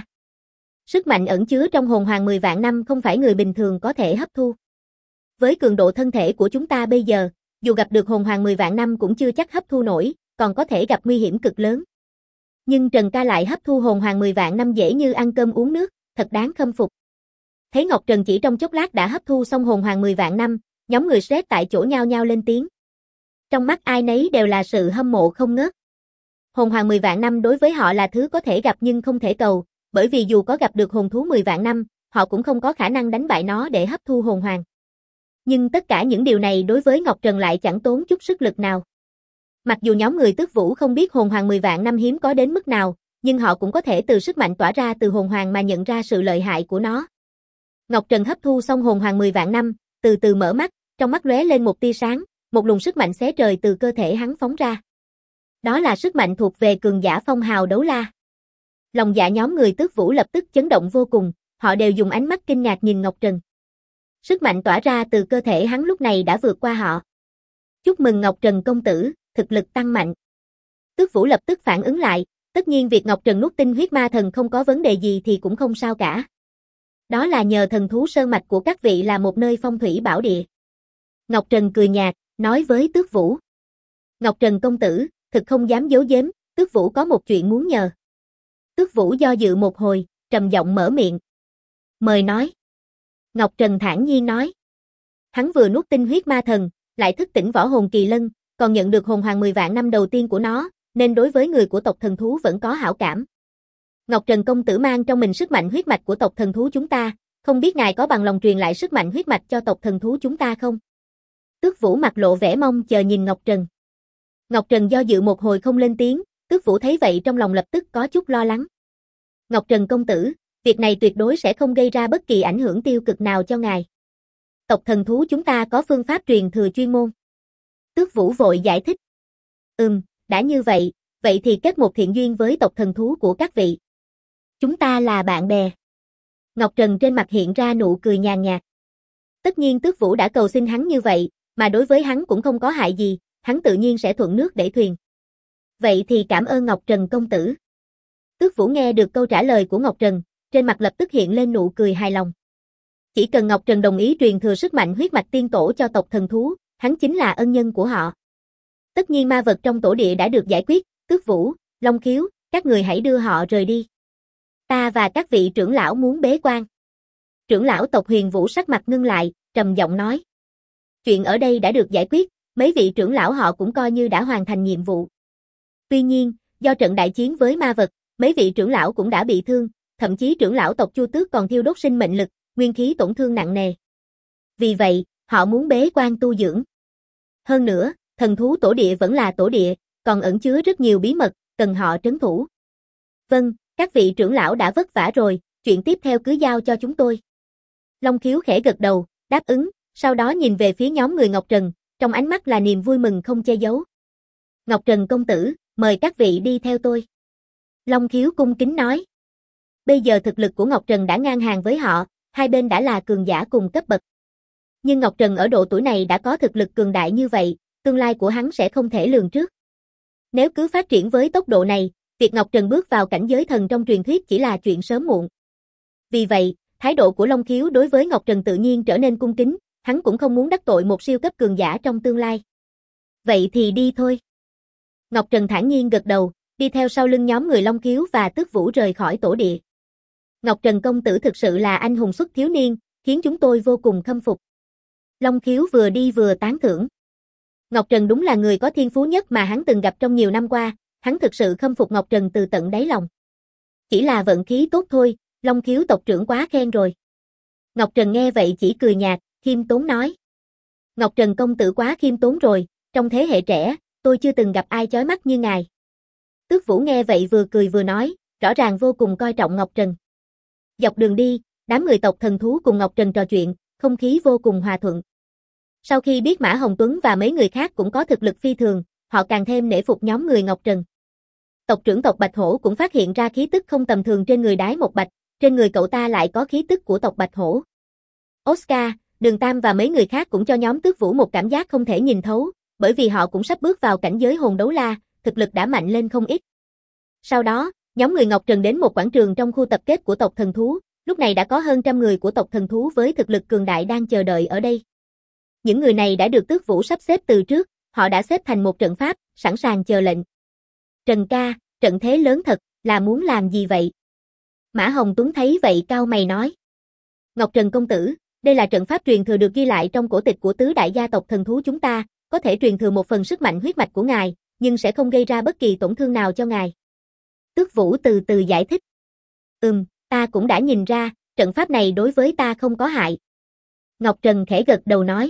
Sức mạnh ẩn chứa trong hồn hoàng 10 vạn năm không phải người bình thường có thể hấp thu. Với cường độ thân thể của chúng ta bây giờ, dù gặp được hồn hoàng 10 vạn năm cũng chưa chắc hấp thu nổi, còn có thể gặp nguy hiểm cực lớn. Nhưng Trần ca lại hấp thu hồn hoàng 10 vạn năm dễ như ăn cơm uống nước, thật đáng khâm phục. Thấy Ngọc Trần chỉ trong chốc lát đã hấp thu xong hồn hoàng 10 vạn năm, nhóm người stress tại chỗ nhao nhao lên tiếng. Trong mắt ai nấy đều là sự hâm mộ không ngớt. Hồn hoàng 10 vạn năm đối với họ là thứ có thể gặp nhưng không thể cầu, bởi vì dù có gặp được hồn thú 10 vạn năm, họ cũng không có khả năng đánh bại nó để hấp thu hồn hoàng. Nhưng tất cả những điều này đối với Ngọc Trần lại chẳng tốn chút sức lực nào. Mặc dù nhóm người Tước Vũ không biết hồn hoàng 10 vạn năm hiếm có đến mức nào, nhưng họ cũng có thể từ sức mạnh tỏa ra từ hồn hoàng mà nhận ra sự lợi hại của nó. Ngọc Trần hấp thu xong hồn hoàng 10 vạn năm, từ từ mở mắt, trong mắt lóe lên một tia sáng, một luồng sức mạnh xé trời từ cơ thể hắn phóng ra. Đó là sức mạnh thuộc về cường giả phong hào đấu la. Lòng dạ nhóm người Tước Vũ lập tức chấn động vô cùng, họ đều dùng ánh mắt kinh ngạc nhìn Ngọc Trần. Sức mạnh tỏa ra từ cơ thể hắn lúc này đã vượt qua họ. Chúc mừng Ngọc Trần công tử, thực lực tăng mạnh. Tước Vũ lập tức phản ứng lại, tất nhiên việc Ngọc Trần nuốt tinh huyết ma thần không có vấn đề gì thì cũng không sao cả. Đó là nhờ thần thú sơn mạch của các vị là một nơi phong thủy bảo địa. Ngọc Trần cười nhạt, nói với Tước Vũ. Ngọc Trần công tử, thực không dám giấu giếm, Tước Vũ có một chuyện muốn nhờ. Tước Vũ do dự một hồi, trầm giọng mở miệng. Mời nói. Ngọc Trần thản nhiên nói. Hắn vừa nuốt tinh huyết ma thần, lại thức tỉnh võ hồn kỳ lân, còn nhận được hồn hoàng 10 vạn năm đầu tiên của nó, nên đối với người của tộc thần thú vẫn có hảo cảm. Ngọc Trần công tử mang trong mình sức mạnh huyết mạch của tộc thần thú chúng ta, không biết ngài có bằng lòng truyền lại sức mạnh huyết mạch cho tộc thần thú chúng ta không? Tước Vũ mặt lộ vẻ mong chờ nhìn Ngọc Trần. Ngọc Trần do dự một hồi không lên tiếng, Tước Vũ thấy vậy trong lòng lập tức có chút lo lắng. Ngọc Trần công tử, việc này tuyệt đối sẽ không gây ra bất kỳ ảnh hưởng tiêu cực nào cho ngài. Tộc thần thú chúng ta có phương pháp truyền thừa chuyên môn. Tước Vũ vội giải thích. Đã như vậy, vậy thì kết một thiện duyên với tộc thần thú của các vị. Chúng ta là bạn bè. Ngọc Trần trên mặt hiện ra nụ cười nhàn nhạt. Tất nhiên Tước Vũ đã cầu xin hắn như vậy, mà đối với hắn cũng không có hại gì, hắn tự nhiên sẽ thuận nước đẩy thuyền. Vậy thì cảm ơn Ngọc Trần công tử. Tước Vũ nghe được câu trả lời của Ngọc Trần, trên mặt lập tức hiện lên nụ cười hài lòng. Chỉ cần Ngọc Trần đồng ý truyền thừa sức mạnh huyết mạch tiên tổ cho tộc thần thú, hắn chính là ân nhân của họ. Tất nhiên ma vật trong tổ địa đã được giải quyết, Tước Vũ, Long Khiếu, các người hãy đưa họ rời đi. Ta và các vị trưởng lão muốn bế quan. Trưởng lão tộc Huyền Vũ sắc mặt ngưng lại, trầm giọng nói. Chuyện ở đây đã được giải quyết, Mấy vị trưởng lão họ cũng coi như đã hoàn thành nhiệm vụ. Tuy nhiên, do trận đại chiến với ma vật, mấy vị trưởng lão cũng đã bị thương, thậm chí trưởng lão tộc Chu Tước còn thiêu đốt sinh mệnh lực, nguyên khí tổn thương nặng nề. Vì vậy, họ muốn bế quan tu dưỡng. Hơn nữa, thần thú tổ địa vẫn là tổ địa, còn ẩn chứa rất nhiều bí mật, cần họ trấn thủ. Vâng, các vị trưởng lão đã vất vả rồi, chuyện tiếp theo cứ giao cho chúng tôi. Long Khiếu khẽ gật đầu, đáp ứng, sau đó nhìn về phía nhóm người Ngọc Trần, trong ánh mắt là niềm vui mừng không che giấu. Ngọc Trần công tử, mời các vị đi theo tôi. Long Khiếu cung kính nói. Bây giờ thực lực của Ngọc Trần đã ngang hàng với họ, hai bên đã là cường giả cùng cấp bậc. Nhưng Ngọc Trần ở độ tuổi này đã có thực lực cường đại như vậy, tương lai của hắn sẽ không thể lường trước. Nếu cứ phát triển với tốc độ này, việc Ngọc Trần bước vào cảnh giới thần trong truyền thuyết chỉ là chuyện sớm muộn. Vì vậy, thái độ của Long Khiếu đối với Ngọc Trần tự nhiên trở nên cung kính, hắn cũng không muốn đắc tội một siêu cấp cường giả trong tương lai. Vậy thì đi thôi. Ngọc Trần thản nhiên gật đầu, đi theo sau lưng nhóm người Long Khiếu và Tước Vũ rời khỏi tổ địa. Ngọc Trần công tử thực sự là anh hùng xuất thiếu niên, khiến chúng tôi vô cùng khâm phục. Long Khiếu vừa đi vừa tán thưởng. Ngọc Trần đúng là người có thiên phú nhất mà hắn từng gặp trong nhiều năm qua, hắn thực sự khâm phục Ngọc Trần từ tận đáy lòng. Chỉ là vận khí tốt thôi, Long Khiếu tộc trưởng quá khen rồi. Ngọc Trần nghe vậy chỉ cười nhạt, khiêm tốn nói. Ngọc Trần công tử quá khiêm tốn rồi, trong thế hệ trẻ, tôi chưa từng gặp ai chói mắt như ngài. Tước Vũ nghe vậy vừa cười vừa nói, rõ ràng vô cùng coi trọng Ngọc Trần. Dọc đường đi, đám người tộc thần thú cùng Ngọc Trần trò chuyện, không khí vô cùng hòa thuận. Sau khi biết Mã Hồng Tuấn và mấy người khác cũng có thực lực phi thường, họ càng thêm nể phục nhóm người Ngọc Trần. Tộc trưởng tộc Bạch Hổ cũng phát hiện ra khí tức không tầm thường trên người Đái Một Bạch, trên người cậu ta lại có khí tức của tộc Bạch Hổ. Oscar, Đường Tam và mấy người khác cũng cho nhóm Tước Vũ một cảm giác không thể nhìn thấu, bởi vì họ cũng sắp bước vào cảnh giới hồn đấu la, thực lực đã mạnh lên không ít. Sau đó, nhóm người Ngọc Trần đến một quảng trường trong khu tập kết của tộc thần thú, lúc này đã có hơn trăm người của tộc thần thú với thực lực cường đại đang chờ đợi ở đây. Những người này đã được Tước Vũ sắp xếp từ trước, họ đã xếp thành một trận pháp, sẵn sàng chờ lệnh. Trần ca, trận thế lớn thật, là muốn làm gì vậy? Mã Hồng Tuấn thấy vậy cau mày nói. Ngọc Trần công tử, đây là trận pháp truyền thừa được ghi lại trong cổ tịch của tứ đại gia tộc thần thú chúng ta, có thể truyền thừa một phần sức mạnh huyết mạch của ngài, nhưng sẽ không gây ra bất kỳ tổn thương nào cho ngài. Tước Vũ từ từ giải thích. Ta cũng đã nhìn ra, trận pháp này đối với ta không có hại. Ngọc Trần khẽ gật đầu nói.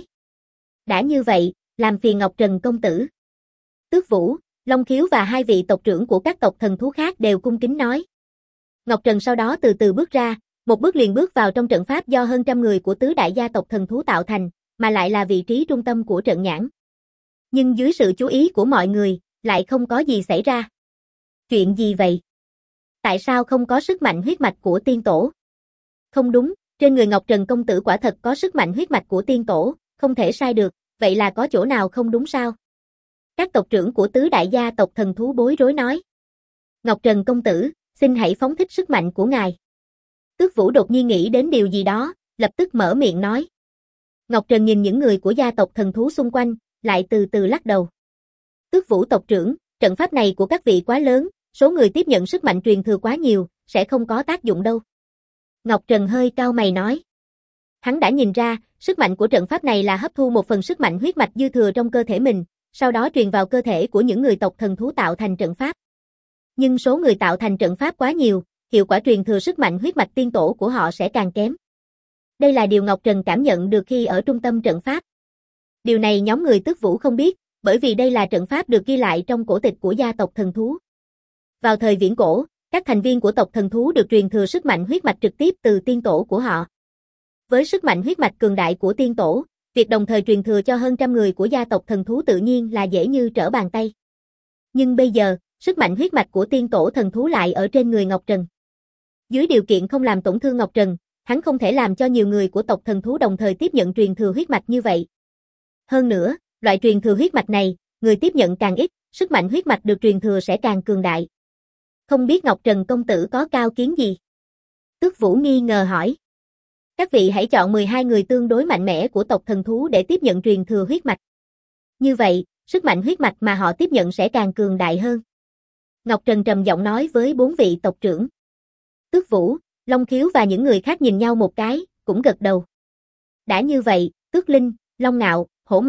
Đã như vậy, làm phiền Ngọc Trần công tử. Tước Vũ, Long Khiếu và hai vị tộc trưởng của các tộc thần thú khác đều cung kính nói. Ngọc Trần sau đó từ từ bước ra, một bước liền bước vào trong trận pháp do hơn trăm người của tứ đại gia tộc thần thú tạo thành, mà lại là vị trí trung tâm của trận nhãn. Nhưng dưới sự chú ý của mọi người, lại không có gì xảy ra. Chuyện gì vậy? Tại sao không có sức mạnh huyết mạch của tiên tổ? Không đúng, trên người Ngọc Trần công tử quả thật có sức mạnh huyết mạch của tiên tổ, không thể sai được, vậy là có chỗ nào không đúng sao? Các tộc trưởng của tứ đại gia tộc thần thú bối rối nói. Ngọc Trần công tử, xin hãy phóng thích sức mạnh của ngài. Tước Vũ đột nhiên nghĩ đến điều gì đó, lập tức mở miệng nói. Ngọc Trần nhìn những người của gia tộc thần thú xung quanh, lại từ từ lắc đầu. Tước Vũ tộc trưởng, trận pháp này của các vị quá lớn, số người tiếp nhận sức mạnh truyền thừa quá nhiều, sẽ không có tác dụng đâu. Ngọc Trần hơi cau mày nói. Hắn đã nhìn ra, sức mạnh của trận pháp này là hấp thu một phần sức mạnh huyết mạch dư thừa trong cơ thể mình, sau đó truyền vào cơ thể của những người tộc thần thú tạo thành trận pháp. Nhưng số người tạo thành trận pháp quá nhiều, hiệu quả truyền thừa sức mạnh huyết mạch tiên tổ của họ sẽ càng kém. Đây là điều Ngọc Trần cảm nhận được khi ở trung tâm trận pháp. Điều này nhóm người Tước Vũ không biết, bởi vì đây là trận pháp được ghi lại trong cổ tịch của gia tộc thần thú. Vào thời viễn cổ, các thành viên của tộc thần thú được truyền thừa sức mạnh huyết mạch trực tiếp từ tiên tổ của họ. Với sức mạnh huyết mạch cường đại của tiên tổ, việc đồng thời truyền thừa cho hơn trăm người của gia tộc thần thú tự nhiên là dễ như trở bàn tay. Nhưng bây giờ, sức mạnh huyết mạch của tiên tổ thần thú lại ở trên người Ngọc Trần. Dưới điều kiện không làm tổn thương Ngọc Trần, hắn không thể làm cho nhiều người của tộc thần thú đồng thời tiếp nhận truyền thừa huyết mạch như vậy. Hơn nữa, loại truyền thừa huyết mạch này, người tiếp nhận càng ít, sức mạnh huyết mạch được truyền thừa sẽ càng cường đại. Không biết Ngọc Trần công tử có cao kiến gì? Tước Vũ nghi ngờ hỏi. Các vị hãy chọn 12 người tương đối mạnh mẽ của tộc thần thú để tiếp nhận truyền thừa huyết mạch. Như vậy, sức mạnh huyết mạch mà họ tiếp nhận sẽ càng cường đại hơn. Ngọc Trần trầm giọng nói với 4 vị tộc trưởng. Tước Vũ, Long Khiếu và những người khác nhìn nhau một cái, cũng gật đầu. Đã như vậy, Tước Linh, Long Ngạo, Hổ Mãnh,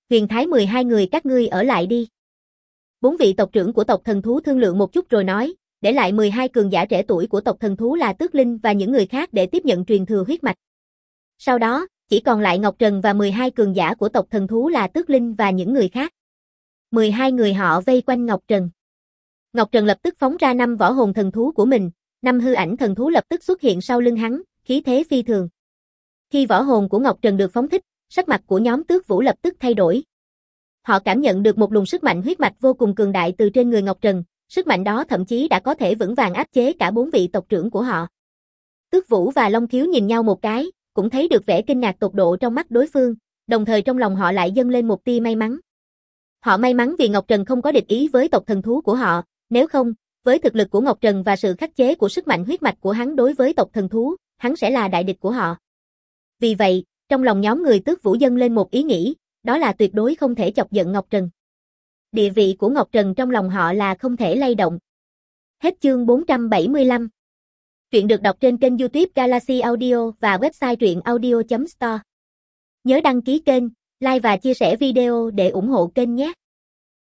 Huyền Thái 12 người các ngươi ở lại đi. 4 vị tộc trưởng của tộc thần thú thương lượng một chút rồi nói, để lại 12 cường giả trẻ tuổi của tộc thần thú là Tước Linh và những người khác để tiếp nhận truyền thừa huyết mạch. Sau đó, chỉ còn lại Ngọc Trần và 12 cường giả của tộc thần thú là Tước Linh và những người khác. 12 người họ vây quanh Ngọc Trần. Ngọc Trần lập tức phóng ra 5 võ hồn thần thú của mình, 5 hư ảnh thần thú lập tức xuất hiện sau lưng hắn, khí thế phi thường. Khi võ hồn của Ngọc Trần được phóng thích, sắc mặt của nhóm Tước Vũ lập tức thay đổi. Họ cảm nhận được một luồng sức mạnh huyết mạch vô cùng cường đại từ trên người Ngọc Trần, sức mạnh đó thậm chí đã có thể vững vàng áp chế cả 4 vị tộc trưởng của họ. Tước Vũ và Long Khiếu nhìn nhau một cái, cũng thấy được vẻ kinh ngạc tột độ trong mắt đối phương, đồng thời trong lòng họ lại dâng lên một tia may mắn. Họ may mắn vì Ngọc Trần không có địch ý với tộc thần thú của họ, nếu không, với thực lực của Ngọc Trần và sự khắc chế của sức mạnh huyết mạch của hắn đối với tộc thần thú, hắn sẽ là đại địch của họ. Vì vậy, trong lòng nhóm người Tước Vũ dâng lên một ý nghĩ, đó là tuyệt đối không thể chọc giận Ngọc Trần. Địa vị của Ngọc Trần trong lòng họ là không thể lay động. Hết chương 475. Truyện được đọc trên kênh YouTube Galaxy Audio và website truyệnaudio.store. Nhớ đăng ký kênh, like và chia sẻ video để ủng hộ kênh nhé.